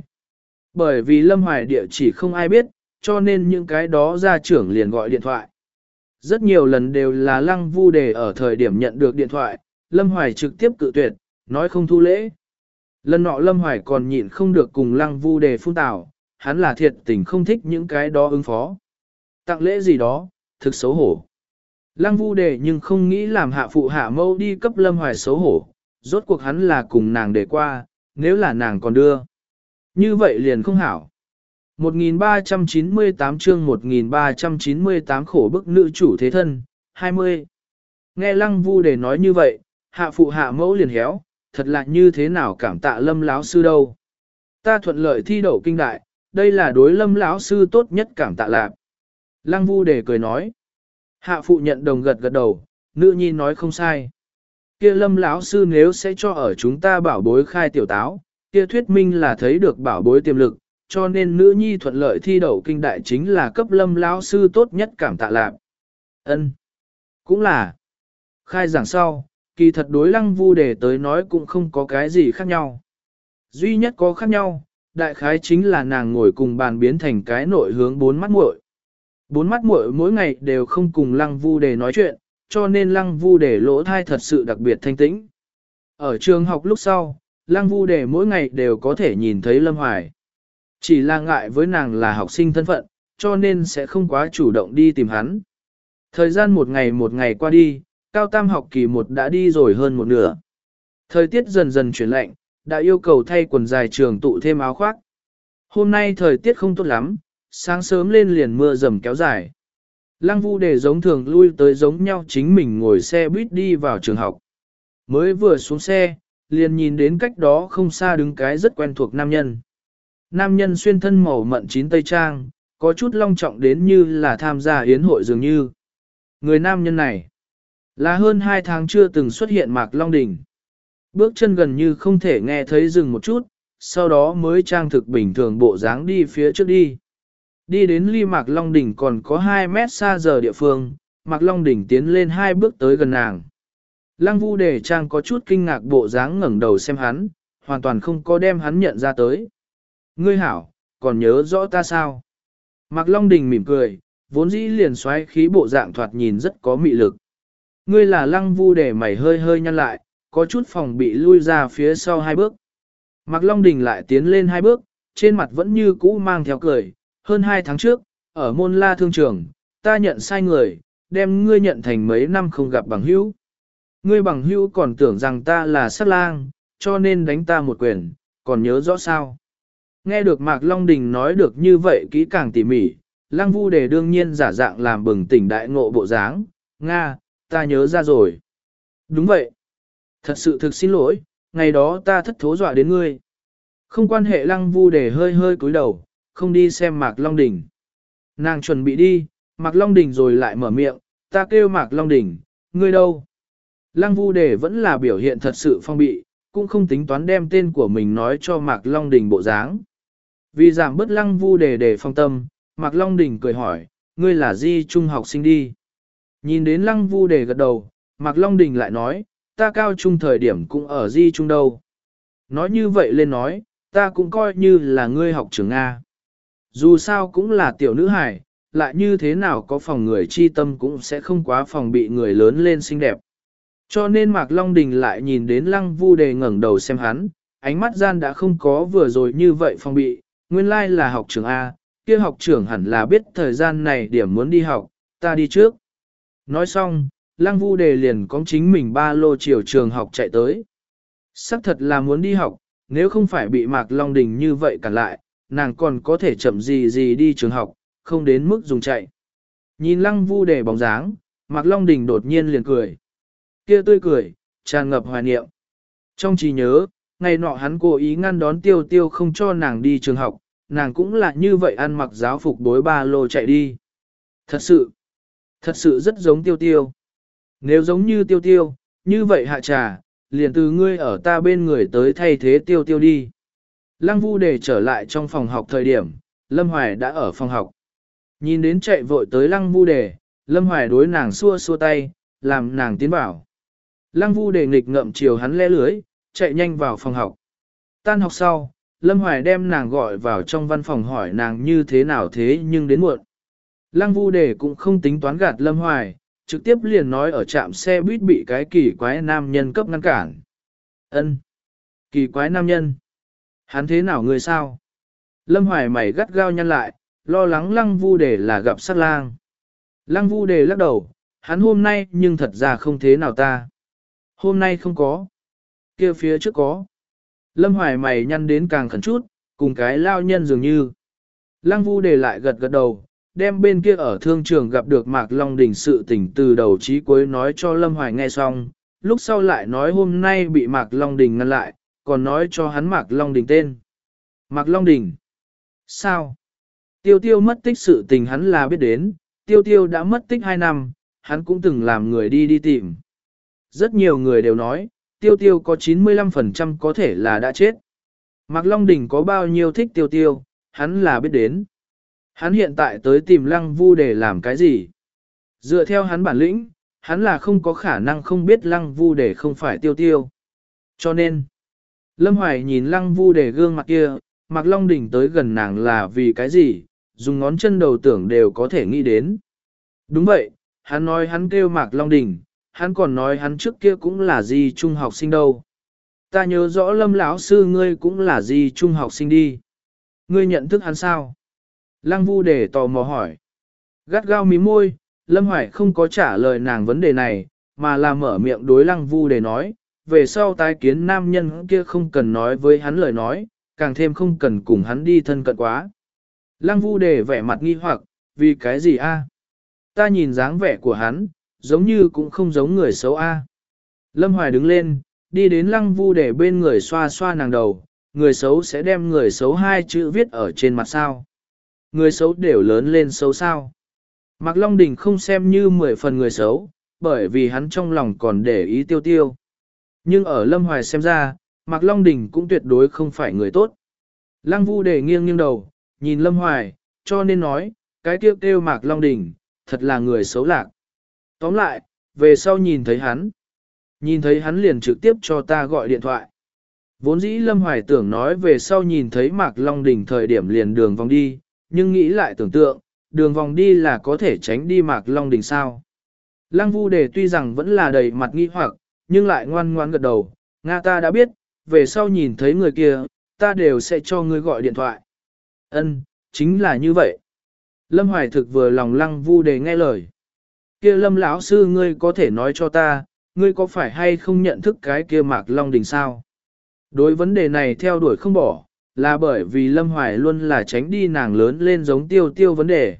Bởi vì Lâm Hoài địa chỉ không ai biết, cho nên những cái đó gia trưởng liền gọi điện thoại. Rất nhiều lần đều là Lăng Vu Đề ở thời điểm nhận được điện thoại, Lâm Hoài trực tiếp cự tuyệt, nói không thu lễ. Lần nọ Lâm Hoài còn nhịn không được cùng Lăng Vu Đề phun tào, hắn là thiệt tình không thích những cái đó ứng phó. Tặng lễ gì đó, thực xấu hổ. Lăng Vu Đề nhưng không nghĩ làm hạ phụ hạ mâu đi cấp Lâm Hoài xấu hổ, rốt cuộc hắn là cùng nàng để qua, nếu là nàng còn đưa. Như vậy liền không hảo. một nghìn ba trăm chín mươi tám chương một nghìn ba trăm chín mươi tám khổ bức nữ chủ thế thân, hai mươi. Nghe Lăng Vu Đề nói như vậy, hạ phụ hạ mẫu liền héo, thật là như thế nào cảm tạ Lâm lão sư đâu. Ta thuận lợi thi đậu kinh đại, đây là đối Lâm lão sư tốt nhất cảm tạ lạc. Lăng Vu Đề cười nói. Hạ phụ nhận đồng gật gật đầu, nữ nhi nói không sai. Kia Lâm lão sư nếu sẽ cho ở chúng ta bảo bối khai tiểu táo, kia thuyết minh là thấy được bảo bối tiềm lực, cho nên nữ nhi thuận lợi thi đậu kinh đại chính là cấp Lâm lão sư tốt nhất cảm tạ lạc. Ân, cũng là. Khai giảng sau, kỳ thật đối Lăng Vu Đề tới nói cũng không có cái gì khác nhau. Duy nhất có khác nhau, đại khái chính là nàng ngồi cùng bàn biến thành cái nội hướng bốn mắt muội. Bốn mắt muội mỗi ngày đều không cùng Lăng Vu Đề nói chuyện, cho nên Lăng Vu Đề lỗ thai thật sự đặc biệt thanh tĩnh. Ở trường học lúc sau, Lăng Vu Đề mỗi ngày đều có thể nhìn thấy Lâm Hoài. Chỉ là ngại với nàng là học sinh thân phận, cho nên sẽ không quá chủ động đi tìm hắn. Thời gian một ngày một ngày qua đi, cao tam học kỳ một đã đi rồi hơn một nửa. Thời tiết dần dần chuyển lạnh, đã yêu cầu thay quần dài trường tụ thêm áo khoác. Hôm nay thời tiết không tốt lắm, sáng sớm lên liền mưa rầm kéo dài. Lăng Vu Đề giống thường lui tới giống nhau chính mình ngồi xe buýt đi vào trường học. Mới vừa xuống xe, liền nhìn đến cách đó không xa đứng cái rất quen thuộc nam nhân. Nam nhân xuyên thân màu mận chín tây trang, có chút long trọng đến như là tham gia yến hội dường như. Người nam nhân này là hơn hai tháng chưa từng xuất hiện Mạc Long Đình. Bước chân gần như không thể nghe thấy dừng một chút, sau đó mới trang thực bình thường bộ dáng đi phía trước đi. Đi đến ly Mạc Long Đỉnh còn có hai mét xa giờ địa phương, Mạc Long Đỉnh tiến lên hai bước tới gần nàng. Lăng Vu Đề trang có chút kinh ngạc bộ dáng ngẩng đầu xem hắn, hoàn toàn không có đem hắn nhận ra tới. Ngươi hảo, còn nhớ rõ ta sao? Mạc Long Đỉnh mỉm cười, vốn dĩ liền xoáy khí bộ dạng thoạt nhìn rất có mị lực. Ngươi là Lăng Vu Đề mày hơi hơi nhăn lại, có chút phòng bị lui ra phía sau hai bước. Mạc Long Đỉnh lại tiến lên hai bước, trên mặt vẫn như cũ mang theo cười. Hơn hai tháng trước, ở môn la thương trường, ta nhận sai người, đem ngươi nhận thành mấy năm không gặp bằng hữu. Ngươi bằng hữu còn tưởng rằng ta là sát lang, cho nên đánh ta một quyền, còn nhớ rõ sao. Nghe được Mạc Long Đình nói được như vậy kỹ càng tỉ mỉ, Lăng Vu Đề đương nhiên giả dạng làm bừng tỉnh đại ngộ bộ dáng, Nga, ta nhớ ra rồi. Đúng vậy. Thật sự thực xin lỗi, ngày đó ta thất thố dọa đến ngươi. Không quan hệ Lăng Vu Đề hơi hơi cúi đầu, không đi xem Mạc Long Đình. Nàng chuẩn bị đi, Mạc Long Đình rồi lại mở miệng, ta kêu Mạc Long Đình, ngươi đâu? Lăng Vu Đề vẫn là biểu hiện thật sự phong bị, cũng không tính toán đem tên của mình nói cho Mạc Long Đình bộ dáng. Vì giảm bớt Lăng Vu Đề để phong tâm, Mạc Long Đình cười hỏi, ngươi là Di Trung học sinh đi. Nhìn đến Lăng Vu Đề gật đầu, Mạc Long Đình lại nói, ta cao trung thời điểm cũng ở Di Trung đâu. Nói như vậy lên nói, ta cũng coi như là ngươi học trưởng A. Dù sao cũng là tiểu nữ hài, lại như thế nào có phòng người chi tâm cũng sẽ không quá phòng bị người lớn lên xinh đẹp. Cho nên Mạc Long Đình lại nhìn đến Lăng Vu Đề ngẩng đầu xem hắn, ánh mắt gian đã không có vừa rồi như vậy phòng bị, nguyên lai là học trưởng A, kia học trưởng hẳn là biết thời gian này điểm muốn đi học, ta đi trước. Nói xong, Lăng Vu Đề liền có chính mình ba lô chiều trường học chạy tới. Sắc thật là muốn đi học, nếu không phải bị Mạc Long Đình như vậy cản lại, nàng còn có thể chậm gì gì đi trường học, không đến mức dùng chạy. Nhìn Lăng Vu Đề bóng dáng, Mạc Long Đình đột nhiên liền cười. Kia tươi cười, tràn ngập hoài niệm. Trong trí nhớ, ngày nọ hắn cố ý ngăn đón Tiêu Tiêu không cho nàng đi trường học, nàng cũng là như vậy ăn mặc giáo phục bối ba lô chạy đi. Thật sự, thật sự rất giống Tiêu Tiêu. Nếu giống như Tiêu Tiêu, như vậy hạ trà, liền từ ngươi ở ta bên người tới thay thế Tiêu Tiêu đi. Lăng Vu Đề trở lại trong phòng học thời điểm, Lâm Hoài đã ở phòng học. Nhìn đến chạy vội tới Lăng Vu Đề, Lâm Hoài đối nàng xua xua tay, làm nàng tiến vào. Lăng Vu Đề nghịch ngậm chiều hắn lẽ lưới, chạy nhanh vào phòng học. Tan học sau, Lâm Hoài đem nàng gọi vào trong văn phòng hỏi nàng như thế nào thế nhưng đến muộn. Lăng Vu Đề cũng không tính toán gạt Lâm Hoài, trực tiếp liền nói ở trạm xe buýt bị cái kỳ quái nam nhân cấp ngăn cản. Ân, kỳ quái nam nhân. Hắn thế nào người sao? Lâm Hoài mày gắt gao nhăn lại, lo lắng Lăng Vu Đề là gặp sát lang. Lăng Vu Đề lắc đầu, hắn hôm nay nhưng thật ra không thế nào ta. Hôm nay không có. Kia phía trước có. Lâm Hoài mày nhăn đến càng khẩn chút, cùng cái lao nhân dường như. Lăng Vu Đề lại gật gật đầu, đem bên kia ở thương trường gặp được Mạc Long Đình sự tình từ đầu chí cuối nói cho Lâm Hoài nghe xong, lúc sau lại nói hôm nay bị Mạc Long Đình ngăn lại, còn nói cho hắn Mạc Long Đình tên. Mạc Long Đình. Sao? Tiêu Tiêu mất tích sự tình hắn là biết đến, Tiêu Tiêu đã mất tích hai năm, hắn cũng từng làm người đi đi tìm. Rất nhiều người đều nói, Tiêu Tiêu có chín mươi lăm phần trăm có thể là đã chết. Mạc Long Đình có bao nhiêu thích Tiêu Tiêu, hắn là biết đến. Hắn hiện tại tới tìm Lăng Vu để làm cái gì? Dựa theo hắn bản lĩnh, hắn là không có khả năng không biết Lăng Vu để không phải Tiêu Tiêu. Cho nên, Lâm Hoài nhìn Lăng Vu để gương mặt kia, Mạc Long Đình tới gần nàng là vì cái gì, dùng ngón chân đầu tưởng đều có thể nghĩ đến. Đúng vậy, hắn nói hắn kêu Mạc Long Đình, hắn còn nói hắn trước kia cũng là Di Trung học sinh đâu. Ta nhớ rõ Lâm lão sư ngươi cũng là Di Trung học sinh đi. Ngươi nhận thức hắn sao? Lăng Vu để tò mò hỏi. Gắt gao mím môi, Lâm Hoài không có trả lời nàng vấn đề này, mà là mở miệng đối Lăng Vu để nói, về sau tái kiến nam nhân kia không cần nói với hắn lời nói, càng thêm không cần cùng hắn đi thân cận quá. Lăng Vu để vẻ mặt nghi hoặc, vì cái gì a? Ta nhìn dáng vẻ của hắn, giống như cũng không giống người xấu a. Lâm Hoài đứng lên, đi đến Lăng Vu để bên người xoa xoa nàng đầu, người xấu sẽ đem người xấu hai chữ viết ở trên mặt sao. Người xấu đều lớn lên xấu sao. Mạc Long Đình không xem như mười phần người xấu, bởi vì hắn trong lòng còn để ý Tiêu Tiêu. Nhưng ở Lâm Hoài xem ra, Mạc Long Đình cũng tuyệt đối không phải người tốt. Lăng Vu để nghiêng nghiêng đầu, nhìn Lâm Hoài, cho nên nói, cái tiêu kêu Mạc Long Đình, thật là người xấu lạc. Tóm lại, về sau nhìn thấy hắn. Nhìn thấy hắn liền trực tiếp cho ta gọi điện thoại. Vốn dĩ Lâm Hoài tưởng nói về sau nhìn thấy Mạc Long Đình thời điểm liền đường vòng đi, nhưng nghĩ lại tưởng tượng, đường vòng đi là có thể tránh đi Mạc Long Đình sao. Lăng Vu Đề tuy rằng vẫn là đầy mặt nghi hoặc, nhưng lại ngoan ngoan gật đầu, Nga ta đã biết, về sau nhìn thấy người kia, ta đều sẽ cho ngươi gọi điện thoại. Ân, chính là như vậy. Lâm Hoài thực vừa lòng Lăng Vu Đề nghe lời. Kia Lâm lão sư ngươi có thể nói cho ta, ngươi có phải hay không nhận thức cái kia Mạc Long Đình sao? Đối vấn đề này theo đuổi không bỏ, là bởi vì Lâm Hoài luôn là tránh đi nàng lớn lên giống Tiêu Tiêu vấn đề.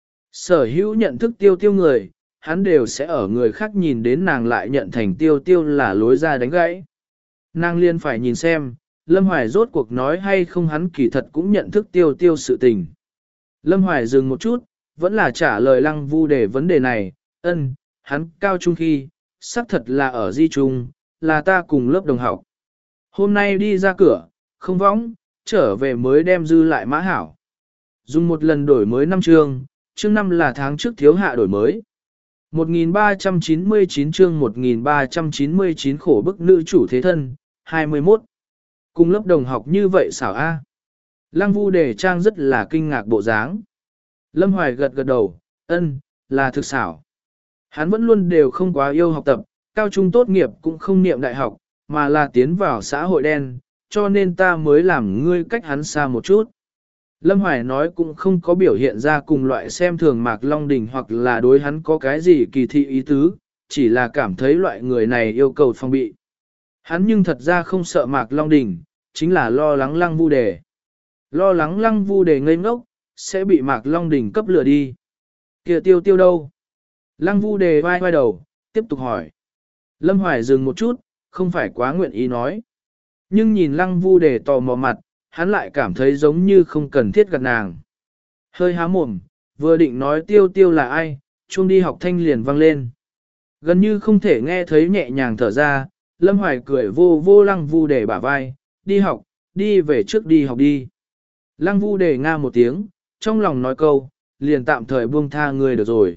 Sở hữu nhận thức Tiêu Tiêu người, hắn đều sẽ ở người khác nhìn đến nàng lại nhận thành Tiêu Tiêu là lối ra đánh gãy. Nàng liên phải nhìn xem, Lâm Hoài rốt cuộc nói hay không hắn kỳ thật cũng nhận thức tiêu tiêu sự tình. Lâm Hoài dừng một chút, vẫn là trả lời Lăng Vu Đề vấn đề này, ân, hắn cao trung khi, xác thật là ở di trung, là ta cùng lớp đồng học. Hôm nay đi ra cửa, không võng, trở về mới đem dư lại mã hảo. Dùng một lần đổi mới năm chương, chương năm là tháng trước thiếu hạ đổi mới. một nghìn ba trăm chín mươi chín chương một nghìn ba trăm chín mươi chín khổ bức nữ chủ thế thân, hai mươi mốt. Cùng lớp đồng học như vậy xảo A. Lăng Vu Đề trang rất là kinh ngạc bộ dáng. Lâm Hoài gật gật đầu, ân, là thực xảo. Hắn vẫn luôn đều không quá yêu học tập, cao trung tốt nghiệp cũng không niệm đại học, mà là tiến vào xã hội đen, cho nên ta mới làm ngươi cách hắn xa một chút. Lâm Hoài nói cũng không có biểu hiện ra cùng loại xem thường Mạc Long Đình hoặc là đối hắn có cái gì kỳ thị ý tứ, chỉ là cảm thấy loại người này yêu cầu phòng bị. Hắn nhưng thật ra không sợ Mạc Long Đình, chính là lo lắng Lăng Vu Đề. Lo lắng Lăng Vu Đề ngây ngốc, sẽ bị Mạc Long Đình cấp lừa đi. Kìa tiêu tiêu đâu? Lăng Vu Đề vai vai đầu, tiếp tục hỏi. Lâm Hoài dừng một chút, không phải quá nguyện ý nói. Nhưng nhìn Lăng Vu Đề tò mò mặt, hắn lại cảm thấy giống như không cần thiết gạt nàng. Hơi há mồm, vừa định nói tiêu tiêu là ai, chuông đi học thanh liền vang lên. Gần như không thể nghe thấy nhẹ nhàng thở ra, Lâm Hoài cười vô vô Lăng Vu Đề bả vai, đi học, đi về trước đi học đi. Lăng Vu Đề nga một tiếng, trong lòng nói câu, liền tạm thời buông tha người được rồi.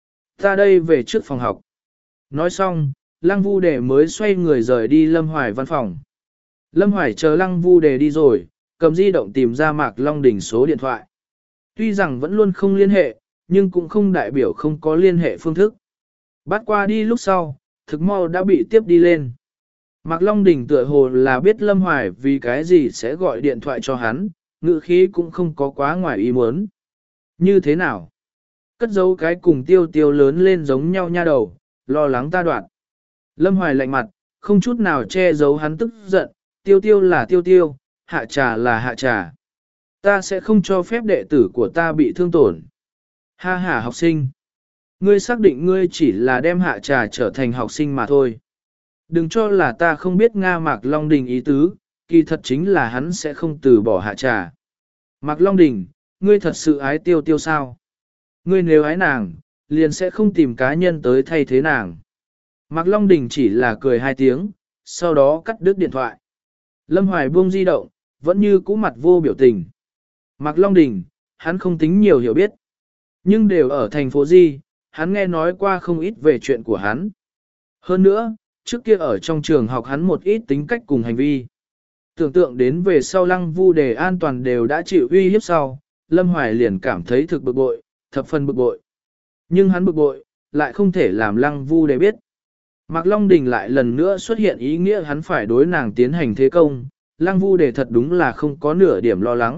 Ta đây về trước phòng học. Nói xong, Lăng Vu Đề mới xoay người rời đi Lâm Hoài văn phòng. Lâm Hoài chờ Lăng Vu Đề đi rồi, cầm di động tìm ra Mạc Long Đình số điện thoại. Tuy rằng vẫn luôn không liên hệ, nhưng cũng không đại biểu không có liên hệ phương thức. Bắt qua đi lúc sau, thực mau đã bị tiếp đi lên. Mạc Long Đình tựa hồ là biết Lâm Hoài vì cái gì sẽ gọi điện thoại cho hắn, ngữ khí cũng không có quá ngoài ý muốn. Như thế nào? Cất dấu cái cùng tiêu tiêu lớn lên giống nhau nha đầu, lo lắng ta đoạn. Lâm Hoài lạnh mặt, không chút nào che giấu hắn tức giận, tiêu tiêu là tiêu tiêu, hạ trà là hạ trà. Ta sẽ không cho phép đệ tử của ta bị thương tổn. Ha ha học sinh. Ngươi xác định ngươi chỉ là đem hạ trà trở thành học sinh mà thôi. Đừng cho là ta không biết Nga Mạc Long Đình ý tứ, kỳ thật chính là hắn sẽ không từ bỏ hạ trà. Mạc Long Đình, ngươi thật sự ái tiêu tiêu sao? Ngươi nếu ái nàng, liền sẽ không tìm cá nhân tới thay thế nàng. Mạc Long Đình chỉ là cười hai tiếng, sau đó cắt đứt điện thoại. Lâm Hoài buông di động, vẫn như cũ mặt vô biểu tình. Mạc Long Đình, hắn không tính nhiều hiểu biết. Nhưng đều ở thành phố Di, hắn nghe nói qua không ít về chuyện của hắn. Hơn nữa, trước kia ở trong trường học hắn một ít tính cách cùng hành vi. Tưởng tượng đến về sau Lăng Vu Đề an toàn đều đã chịu uy hiếp sau, Lâm Hoài liền cảm thấy thực bực bội, thập phần bực bội. Nhưng hắn bực bội, lại không thể làm Lăng Vu Đề biết. Mạc Long Đình lại lần nữa xuất hiện ý nghĩa hắn phải đối nàng tiến hành thế công, Lăng Vu Đề thật đúng là không có nửa điểm lo lắng.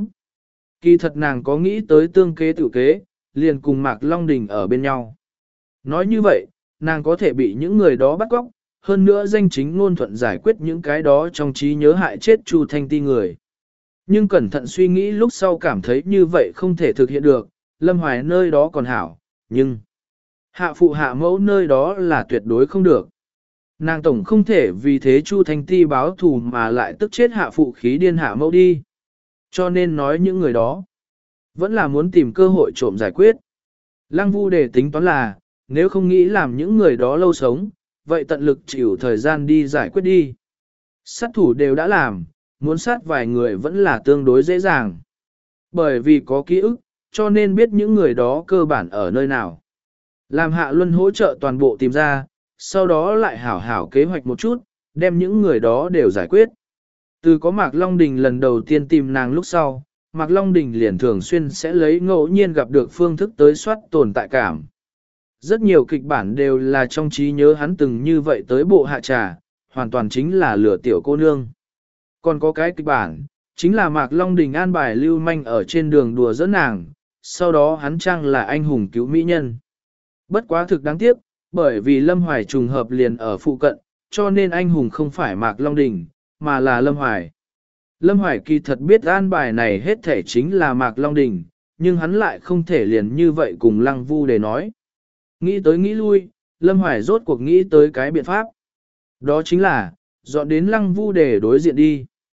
Kỳ thật nàng có nghĩ tới tương kế tự kế, liền cùng Mạc Long Đình ở bên nhau. Nói như vậy, nàng có thể bị những người đó bắt cóc, hơn nữa danh chính ngôn thuận giải quyết những cái đó trong trí nhớ hại chết Chu Thanh Ti người. Nhưng cẩn thận suy nghĩ lúc sau cảm thấy như vậy không thể thực hiện được, Lâm Hoài nơi đó còn hảo, nhưng hạ phụ hạ mẫu nơi đó là tuyệt đối không được. Nàng tổng không thể vì thế Chu Thanh Ti báo thù mà lại tức chết hạ phụ khí điên hạ mẫu đi. Cho nên nói những người đó, vẫn là muốn tìm cơ hội trộm giải quyết. Lăng Vu Đề tính toán là, nếu không nghĩ làm những người đó lâu sống, vậy tận lực chịu thời gian đi giải quyết đi. Sát thủ đều đã làm, muốn sát vài người vẫn là tương đối dễ dàng. Bởi vì có ký ức, cho nên biết những người đó cơ bản ở nơi nào. Làm Hạ Luân hỗ trợ toàn bộ tìm ra, sau đó lại hảo hảo kế hoạch một chút, đem những người đó đều giải quyết. Từ có Mạc Long Đình lần đầu tiên tìm nàng lúc sau, Mạc Long Đình liền thường xuyên sẽ lấy ngẫu nhiên gặp được phương thức tới soát tồn tại cảm. Rất nhiều kịch bản đều là trong trí nhớ hắn từng như vậy tới bộ hạ trà, hoàn toàn chính là lừa tiểu cô nương. Còn có cái kịch bản, chính là Mạc Long Đình an bài lưu manh ở trên đường đùa giỡn nàng, sau đó hắn trang là anh hùng cứu mỹ nhân. Bất quá thực đáng tiếc, bởi vì Lâm Hoài trùng hợp liền ở phụ cận, cho nên anh hùng không phải Mạc Long Đình, mà là Lâm Hoài. Lâm Hoài kỳ thật biết an bài này hết thể chính là Mạc Long Đình, nhưng hắn lại không thể liền như vậy cùng Lăng Vu Đề nói. Nghĩ tới nghĩ lui, Lâm Hoài rốt cuộc nghĩ tới cái biện pháp. Đó chính là, dọn đến Lăng Vu Đề đối diện đi.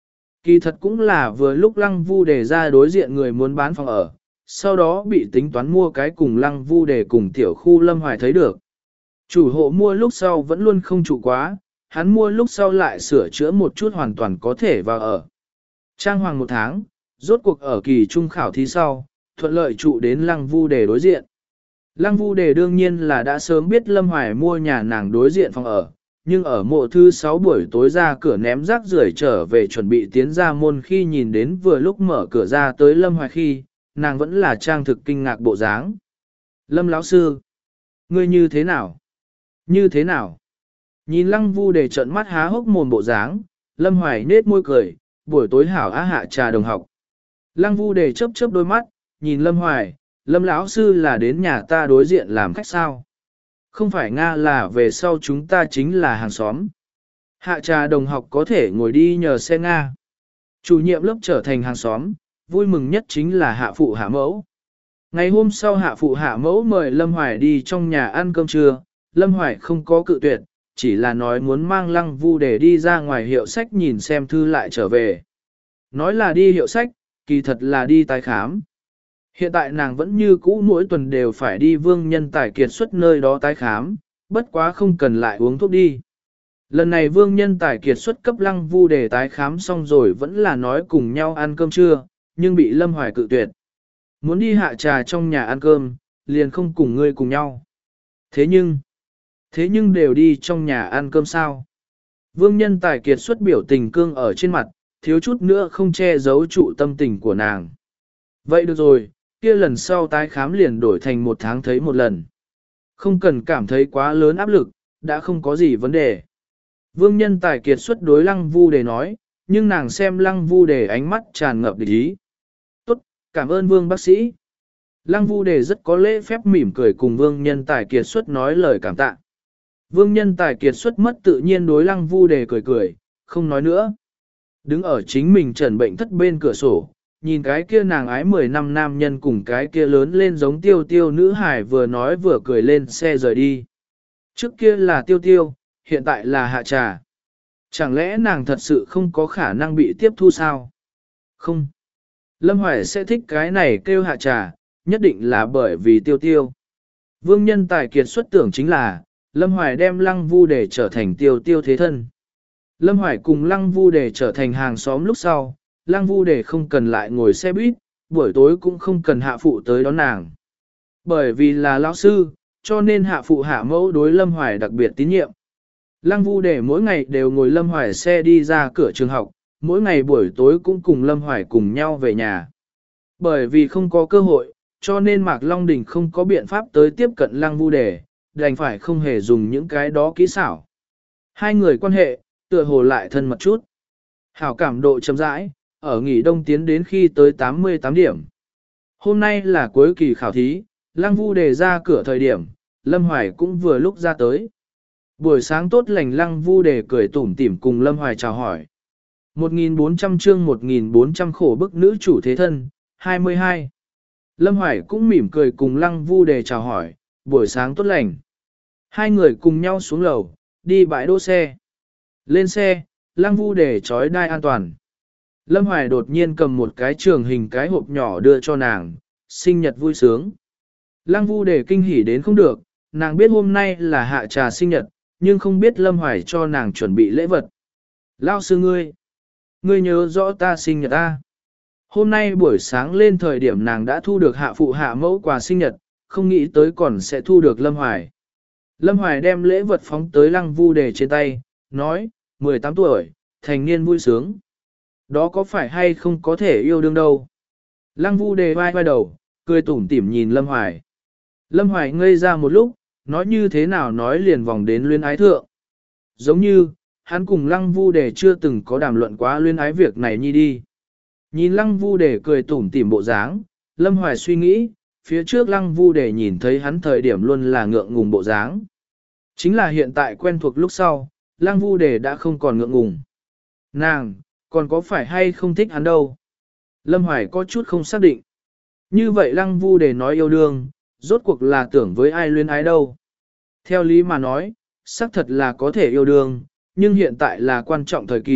Kỳ thật cũng là vừa lúc Lăng Vu Đề ra đối diện người muốn bán phòng ở, sau đó bị tính toán mua cái cùng Lăng Vu Đề cùng tiểu khu Lâm Hoài thấy được. Chủ hộ mua lúc sau vẫn luôn không trụ quá, hắn mua lúc sau lại sửa chữa một chút hoàn toàn có thể vào ở. Trang hoàng một tháng, rốt cuộc ở kỳ trung khảo thí sau, thuận lợi trụ đến Lăng Vu Đề đối diện. Lăng Vu Đề đương nhiên là đã sớm biết Lâm Hoài mua nhà nàng đối diện phòng ở, nhưng ở mộ thứ sáu buổi tối ra cửa ném rác rưởi trở về chuẩn bị tiến ra môn khi nhìn đến vừa lúc mở cửa ra tới Lâm Hoài khi, nàng vẫn là trang thực kinh ngạc bộ dáng. Lâm lão sư, ngươi như thế nào? Như thế nào? Nhìn Lăng Vu Đề trợn mắt há hốc mồm bộ dáng, Lâm Hoài nết môi cười, buổi tối hảo á hạ trà đồng học. Lăng Vu Đề chớp chớp đôi mắt, nhìn Lâm Hoài, Lâm lão sư là đến nhà ta đối diện làm khách sao? Không phải Nga là về sau chúng ta chính là hàng xóm. Hạ trà đồng học có thể ngồi đi nhờ xe Nga. Chủ nhiệm lớp trở thành hàng xóm, vui mừng nhất chính là hạ phụ hạ mẫu. Ngày hôm sau hạ phụ hạ mẫu mời Lâm Hoài đi trong nhà ăn cơm trưa, Lâm Hoài không có cự tuyệt, chỉ là nói muốn mang Lăng Vu để đi ra ngoài hiệu sách nhìn xem thư lại trở về. Nói là đi hiệu sách, kỳ thật là đi tái khám. Hiện tại nàng vẫn như cũ mỗi tuần đều phải đi Vương Nhân Tài kiệt xuất nơi đó tái khám, bất quá không cần lại uống thuốc đi. Lần này Vương Nhân Tài kiệt xuất cấp Lăng Vu để tái khám xong rồi vẫn là nói cùng nhau ăn cơm trưa, nhưng bị Lâm Hoài cự tuyệt. Muốn đi hạ trà trong nhà ăn cơm, liền không cùng ngươi cùng nhau. Thế nhưng, thế nhưng đều đi trong nhà ăn cơm sao? Vương Nhân Tài kiệt xuất biểu tình cương ở trên mặt, thiếu chút nữa không che giấu trụ tâm tình của nàng. Vậy được rồi, kia lần sau tái khám liền đổi thành một tháng thấy một lần. Không cần cảm thấy quá lớn áp lực, đã không có gì vấn đề. Vương Nhân Tài kiệt xuất đối Lăng Vu Đề nói, nhưng nàng xem Lăng Vu Đề ánh mắt tràn ngập địch ý. Tốt, cảm ơn Vương bác sĩ. Lăng Vu Đề rất có lễ phép mỉm cười cùng Vương Nhân Tài kiệt xuất nói lời cảm tạ. Vương Nhân Tài kiệt xuất mất tự nhiên đối Lăng Vu Đề cười cười, không nói nữa. Đứng ở chính mình trần bệnh thất bên cửa sổ, nhìn cái kia nàng ái mười năm nam nhân cùng cái kia lớn lên giống tiêu tiêu nữ hải vừa nói vừa cười lên xe rời đi. Trước kia là tiêu tiêu, hiện tại là hạ trà. Chẳng lẽ nàng thật sự không có khả năng bị tiếp thu sao? Không. Lâm Hoài sẽ thích cái này kêu hạ trà, nhất định là bởi vì tiêu tiêu. Vương Nhân Tài kiệt xuất tưởng chính là, Lâm Hoài đem Lăng Vu để trở thành tiêu tiêu thế thân. Lâm Hoài cùng Lăng Vu để trở thành hàng xóm lúc sau, Lăng Vu để không cần lại ngồi xe buýt, buổi tối cũng không cần hạ phụ tới đón nàng. Bởi vì là lão sư, cho nên hạ phụ hạ mẫu đối Lâm Hoài đặc biệt tín nhiệm. Lăng Vu để mỗi ngày đều ngồi Lâm Hoài xe đi ra cửa trường học, mỗi ngày buổi tối cũng cùng Lâm Hoài cùng nhau về nhà. Bởi vì không có cơ hội, cho nên Mạc Long Đình không có biện pháp tới tiếp cận Lăng Vu để, đành phải không hề dùng những cái đó kỹ xảo. Hai người quan hệ, tựa hồ lại thân mật chút. Hảo cảm độ chấm rãi, ở nghỉ đông tiến đến khi tới tám mươi tám điểm. Hôm nay là cuối kỳ khảo thí, Lăng Vu đề ra cửa thời điểm, Lâm Hoài cũng vừa lúc ra tới. Buổi sáng tốt lành Lăng Vu đề cười tủm tỉm cùng Lâm Hoài chào hỏi. một nghìn bốn trăm chương một nghìn bốn trăm khổ bức nữ chủ thế thân, hai mươi hai. Lâm Hoài cũng mỉm cười cùng Lăng Vu đề chào hỏi, buổi sáng tốt lành. Hai người cùng nhau xuống lầu, đi bãi đỗ xe. Lên xe, Lăng Vu đề trói đai an toàn. Lâm Hoài đột nhiên cầm một cái trường hình cái hộp nhỏ đưa cho nàng, sinh nhật vui sướng. Lăng Vu đề kinh hỉ đến không được, nàng biết hôm nay là hạ trà sinh nhật, nhưng không biết Lâm Hoài cho nàng chuẩn bị lễ vật. Lao sư ngươi, ngươi nhớ rõ ta sinh nhật ta. Hôm nay buổi sáng lên thời điểm nàng đã thu được hạ phụ hạ mẫu quà sinh nhật, không nghĩ tới còn sẽ thu được Lâm Hoài. Lâm Hoài đem lễ vật phóng tới Lăng Vu đề trên tay, nói, mười tám tuổi, thành niên vui sướng. Đó có phải hay không có thể yêu đương đâu. Lăng Vu đề vai vai đầu, cười tủm tỉm nhìn Lâm Hoài. Lâm Hoài ngây ra một lúc, nói như thế nào nói liền vòng đến luyến ái thượng. Giống như, hắn cùng Lăng Vu đề chưa từng có đàm luận quá luyến ái việc này nhi đi. Nhìn Lăng Vu đề cười tủm tỉm bộ dáng, Lâm Hoài suy nghĩ, phía trước Lăng Vu đề nhìn thấy hắn thời điểm luôn là ngượng ngùng bộ dáng. Chính là hiện tại quen thuộc lúc sau, Lăng Vu đề đã không còn ngượng ngùng. Nàng, còn có phải hay không thích hắn đâu? Lâm Hoài có chút không xác định. Như vậy Lăng Vu đề nói yêu đương, rốt cuộc là tưởng với ai luyến ái đâu? Theo lý mà nói, xác thật là có thể yêu đương, nhưng hiện tại là quan trọng thời kỳ,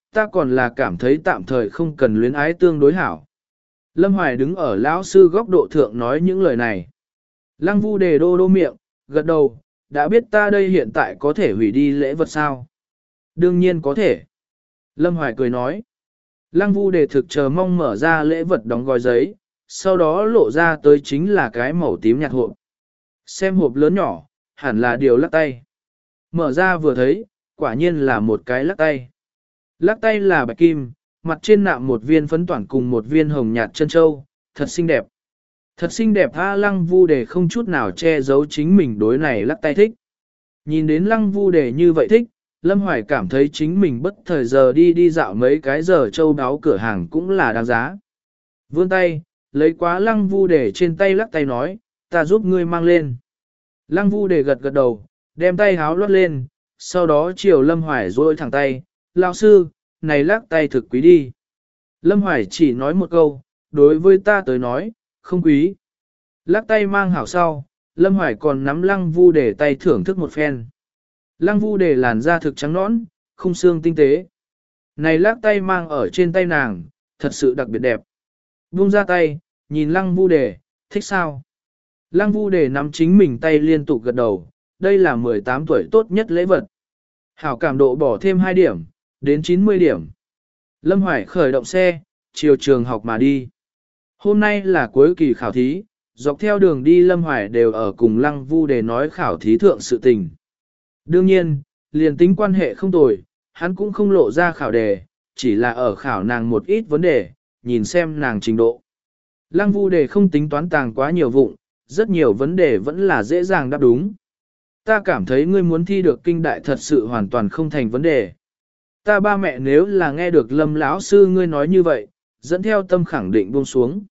ta còn là cảm thấy tạm thời không cần luyến ái tương đối hảo. Lâm Hoài đứng ở lão sư góc độ thượng nói những lời này. Lăng Vu Đề đô đô miệng, gật đầu, đã biết ta đây hiện tại có thể hủy đi lễ vật sao? Đương nhiên có thể. Lâm Hoài cười nói. Lăng Vu Đề thực chờ mong mở ra lễ vật đóng gói giấy, sau đó lộ ra tới chính là cái màu tím nhạt hộp. Xem hộp lớn nhỏ, hẳn là điều lắc tay. Mở ra vừa thấy, quả nhiên là một cái lắc tay. Lắc tay là bạch kim, mặt trên nạm một viên phấn toản cùng một viên hồng nhạt chân châu, thật xinh đẹp. Thật xinh đẹp ha. Lăng Vu Đề không chút nào che giấu chính mình đối này lắc tay thích. Nhìn đến Lăng Vu Đề như vậy thích, Lâm Hoài cảm thấy chính mình bất thời giờ đi đi dạo mấy cái giờ châu đáo cửa hàng cũng là đáng giá. Vươn tay, lấy quá Lăng Vu Đề trên tay lắc tay nói, ta giúp ngươi mang lên. Lăng Vu Đề gật gật đầu, đem tay háo lót lên, sau đó chiều Lâm Hoài duỗi thẳng tay, lão sư, này lắc tay thực quý đi. Lâm Hoài chỉ nói một câu, đối với ta tới nói, không quý. Lắc tay mang hảo sau, Lâm Hoài còn nắm Lăng Vu Đề tay thưởng thức một phen. Lăng Vu Đề làn da thực trắng nõn, khung xương tinh tế. Này lắc tay mang ở trên tay nàng, thật sự đặc biệt đẹp. Buông ra tay, nhìn Lăng Vu Đề, thích sao? Lăng Vu Đề nắm chính mình tay liên tục gật đầu, đây là mười tám tuổi tốt nhất lễ vật. Hảo cảm độ bỏ thêm hai điểm, đến chín mươi điểm. Lâm Hoài khởi động xe, chiều trường học mà đi. Hôm nay là cuối kỳ khảo thí, dọc theo đường đi Lâm Hoài đều ở cùng Lăng Vu Đề nói khảo thí thượng sự tình. Đương nhiên, liền tính quan hệ không tồi, hắn cũng không lộ ra khảo đề, chỉ là ở khảo nàng một ít vấn đề, nhìn xem nàng trình độ. Lăng Vu Đề không tính toán tàng quá nhiều vụng, rất nhiều vấn đề vẫn là dễ dàng đáp đúng. Ta cảm thấy ngươi muốn thi được kinh đại thật sự hoàn toàn không thành vấn đề. Ta ba mẹ nếu là nghe được Lâm lão sư ngươi nói như vậy, dẫn theo tâm khẳng định buông xuống.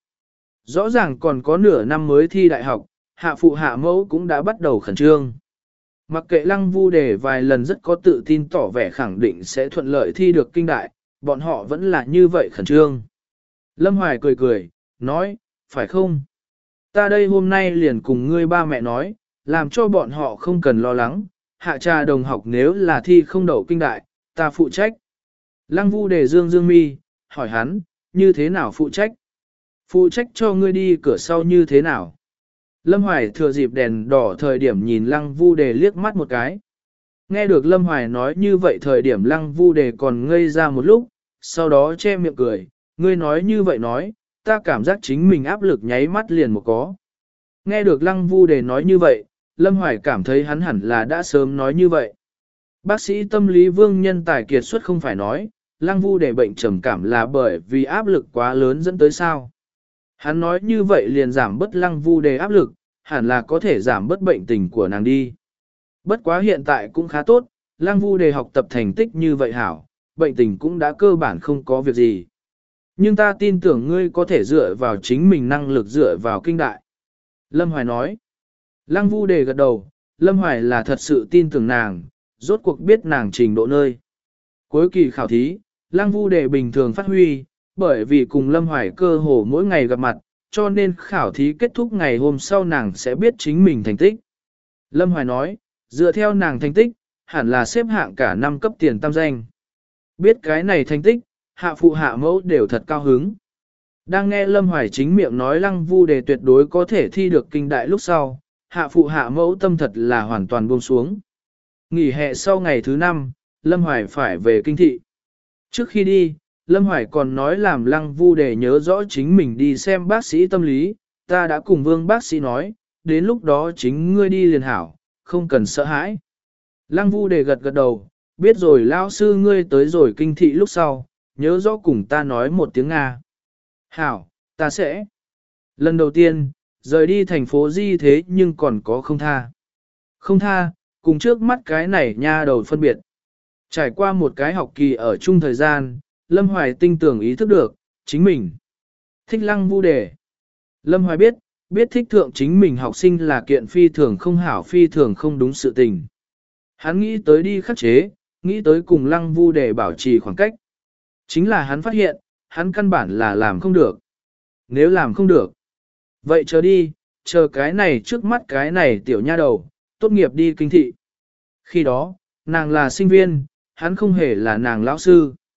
Rõ ràng còn có nửa năm mới thi đại học, hạ phụ hạ mẫu cũng đã bắt đầu khẩn trương. Mặc kệ Lăng Vu Đề vài lần rất có tự tin tỏ vẻ khẳng định sẽ thuận lợi thi được kinh đại, bọn họ vẫn là như vậy khẩn trương. Lâm Hoài cười cười, nói, phải không? Ta đây hôm nay liền cùng ngươi ba mẹ nói, làm cho bọn họ không cần lo lắng, hạ trà đồng học nếu là thi không đậu kinh đại, ta phụ trách. Lăng Vu Đề dương dương mi, hỏi hắn, như thế nào phụ trách? Phụ trách cho ngươi đi cửa sau như thế nào? Lâm Hoài thừa dịp đèn đỏ thời điểm nhìn Lăng Vu Đề liếc mắt một cái. Nghe được Lâm Hoài nói như vậy thời điểm Lăng Vu Đề còn ngây ra một lúc, sau đó che miệng cười, ngươi nói như vậy nói, ta cảm giác chính mình áp lực nháy mắt liền một có. Nghe được Lăng Vu Đề nói như vậy, Lâm Hoài cảm thấy hắn hẳn là đã sớm nói như vậy. Bác sĩ tâm lý Vương Nhân Tài kiệt xuất không phải nói, Lăng Vu Đề bệnh trầm cảm là bởi vì áp lực quá lớn dẫn tới sao. Hắn nói như vậy liền giảm bớt Lăng Vu Đề áp lực, hẳn là có thể giảm bớt bệnh tình của nàng đi. Bất quá hiện tại cũng khá tốt, Lăng Vu Đề học tập thành tích như vậy hảo, bệnh tình cũng đã cơ bản không có việc gì. Nhưng ta tin tưởng ngươi có thể dựa vào chính mình năng lực dựa vào kinh đại. Lâm Hoài nói. Lăng Vu Đề gật đầu, Lâm Hoài là thật sự tin tưởng nàng, rốt cuộc biết nàng trình độ nơi. Cuối kỳ khảo thí, Lăng Vu Đề bình thường phát huy, bởi vì cùng Lâm Hoài cơ hồ mỗi ngày gặp mặt, cho nên khảo thí kết thúc ngày hôm sau nàng sẽ biết chính mình thành tích. Lâm Hoài nói, dựa theo nàng thành tích, hẳn là xếp hạng cả năm cấp tiền tam danh. Biết cái này thành tích, hạ phụ hạ mẫu đều thật cao hứng. Đang nghe Lâm Hoài chính miệng nói Lăng Vu Đề tuyệt đối có thể thi được kinh đại lúc sau, hạ phụ hạ mẫu tâm thật là hoàn toàn buông xuống. Nghỉ hè sau ngày thứ năm, Lâm Hoài phải về kinh thị. Trước khi đi, Lâm Hoài còn nói làm Lăng Vu Đề nhớ rõ chính mình đi xem bác sĩ tâm lý, ta đã cùng Vương bác sĩ nói, đến lúc đó chính ngươi đi liền hảo, không cần sợ hãi. Lăng Vu Đề gật gật đầu, biết rồi lão sư ngươi tới rồi kinh thị lúc sau, nhớ rõ cùng ta nói một tiếng Nga. Hảo, ta sẽ. Lần đầu tiên, rời đi thành phố Di thế nhưng còn có không tha. Không tha, cùng trước mắt cái này nha đầu phân biệt. Trải qua một cái học kỳ ở chung thời gian, Lâm Hoài tinh tưởng ý thức được, chính mình. Thích Lăng Vu Đề. Lâm Hoài biết, biết thích thượng chính mình học sinh là kiện phi thường không hảo phi thường không đúng sự tình. Hắn nghĩ tới đi khắc chế, nghĩ tới cùng Lăng Vu Đề bảo trì khoảng cách. Chính là hắn phát hiện, hắn căn bản là làm không được. Nếu làm không được, vậy chờ đi, chờ cái này trước mắt cái này tiểu nha đầu, tốt nghiệp đi kinh thị. Khi đó, nàng là sinh viên, hắn không hề là nàng lão sư.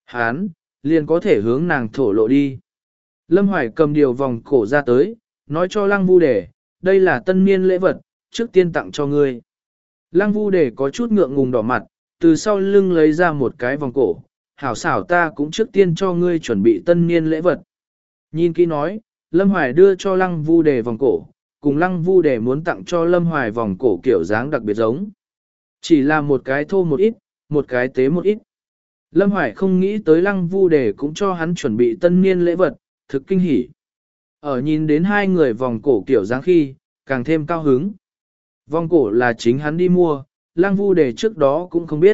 Hán, liền có thể hướng nàng thổ lộ đi. Lâm Hoài cầm điều vòng cổ ra tới, nói cho Lăng Vu Đề, đây là tân niên lễ vật, trước tiên tặng cho ngươi. Lăng Vu Đề có chút ngượng ngùng đỏ mặt, từ sau lưng lấy ra một cái vòng cổ, hảo xảo ta cũng trước tiên cho ngươi chuẩn bị tân niên lễ vật. Nhìn kỹ nói, Lâm Hoài đưa cho Lăng Vu Đề vòng cổ, cùng Lăng Vu Đề muốn tặng cho Lâm Hoài vòng cổ kiểu dáng đặc biệt giống. Chỉ là một cái thô một ít, một cái tế một ít. Lâm Hoài không nghĩ tới Lăng Vu Đề cũng cho hắn chuẩn bị tân niên lễ vật, thực kinh hỉ. Ở nhìn đến hai người vòng cổ kiểu dáng khi, càng thêm cao hứng. Vòng cổ là chính hắn đi mua, Lăng Vu Đề trước đó cũng không biết.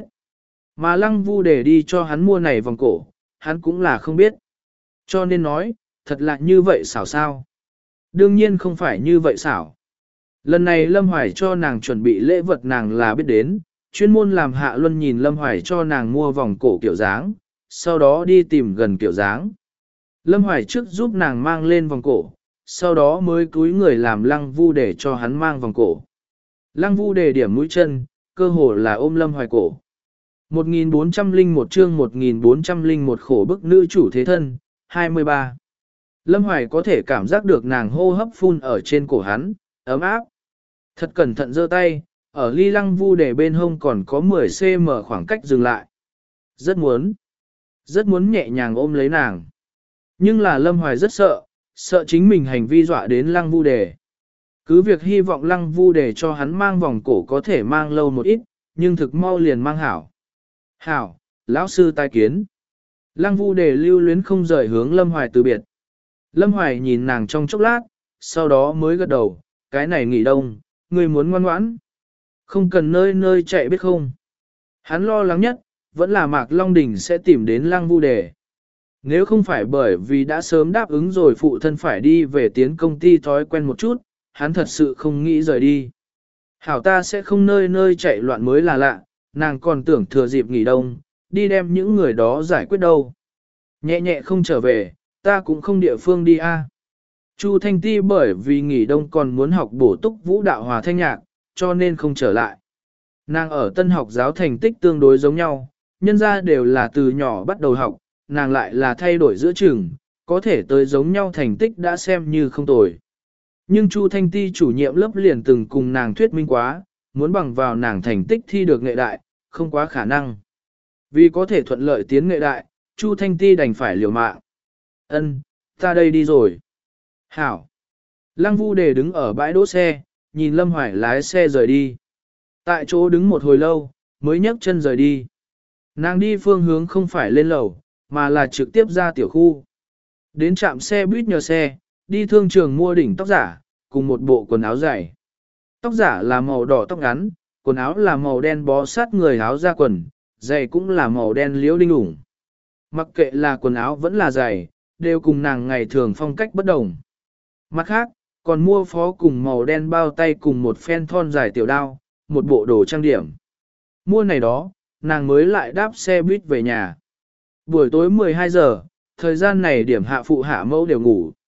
Mà Lăng Vu Đề đi cho hắn mua này vòng cổ, hắn cũng là không biết. Cho nên nói, thật là như vậy xảo sao? Đương nhiên không phải như vậy xảo. Lần này Lâm Hoài cho nàng chuẩn bị lễ vật nàng là biết đến, chuyên môn làm Hạ Luân nhìn Lâm Hoài cho nàng mua vòng cổ kiểu dáng, sau đó đi tìm gần kiểu dáng. Lâm Hoài trước giúp nàng mang lên vòng cổ, sau đó mới cúi người làm Lăng Vu Đề cho hắn mang vòng cổ. Lăng Vu Đề điểm mũi chân, cơ hồ là ôm Lâm Hoài cổ. một nghìn bốn trăm lẻ một chương một nghìn bốn trăm lẻ một khổ bức nữ chủ thế thân, hai mươi ba. Lâm Hoài có thể cảm giác được nàng hô hấp phun ở trên cổ hắn, ấm áp. Thật cẩn thận giơ tay, ở ly Lăng Vu Đề bên hông còn có mười xăng-ti-mét khoảng cách dừng lại. Rất muốn, rất muốn nhẹ nhàng ôm lấy nàng. Nhưng là Lâm Hoài rất sợ, sợ chính mình hành vi dọa đến Lăng Vu Đề. Cứ việc hy vọng Lăng Vu Đề cho hắn mang vòng cổ có thể mang lâu một ít, nhưng thực mau liền mang hảo. Hảo, lão sư tai kiến. Lăng Vu Đề lưu luyến không rời hướng Lâm Hoài từ biệt. Lâm Hoài nhìn nàng trong chốc lát, sau đó mới gật đầu, cái này nghỉ đông, ngươi muốn ngoan ngoãn. Không cần nơi nơi chạy biết không. Hắn lo lắng nhất, vẫn là Mạc Long Đình sẽ tìm đến Lăng Vu Đề. Nếu không phải bởi vì đã sớm đáp ứng rồi phụ thân phải đi về tiến công ty thói quen một chút, hắn thật sự không nghĩ rời đi. Hảo ta sẽ không nơi nơi chạy loạn mới là lạ, nàng còn tưởng thừa dịp nghỉ đông, đi đem những người đó giải quyết đâu. Nhẹ nhẹ không trở về, ta cũng không địa phương đi a. Chu Thanh Ti bởi vì nghỉ đông còn muốn học bổ túc vũ đạo hòa thanh nhạc, cho nên không trở lại. Nàng ở tân học giáo thành tích tương đối giống nhau, nhân ra đều là từ nhỏ bắt đầu học, nàng lại là thay đổi giữa chừng, có thể tới giống nhau thành tích đã xem như không tồi. Nhưng Chu Thanh Ti chủ nhiệm lớp liền từng cùng nàng thuyết minh quá, muốn bằng vào nàng thành tích thi được nghệ đại, không quá khả năng. Vì có thể thuận lợi tiến nghệ đại, Chu Thanh Ti đành phải liều mạng. Ân, ta đây đi rồi. Hảo. Lăng Vu Đề đứng ở bãi đỗ xe, nhìn Lâm Hoài lái xe rời đi. Tại chỗ đứng một hồi lâu, mới nhấc chân rời đi. Nàng đi phương hướng không phải lên lầu, mà là trực tiếp ra tiểu khu. Đến trạm xe buýt nhờ xe, đi thương trường mua đỉnh tóc giả, cùng một bộ quần áo dày. Tóc giả là màu đỏ tóc ngắn, quần áo là màu đen bó sát người áo da quần, giày cũng là màu đen liễu đinh ủng. Mặc kệ là quần áo vẫn là giày, đều cùng nàng ngày thường phong cách bất đồng. Mặt khác, còn mua phó cùng màu đen bao tay cùng một phen thon dài tiểu đao, một bộ đồ trang điểm. Mua này đó, nàng mới lại đáp xe buýt về nhà. Buổi tối mười hai giờ, thời gian này điểm hạ phụ hạ mẫu đều ngủ.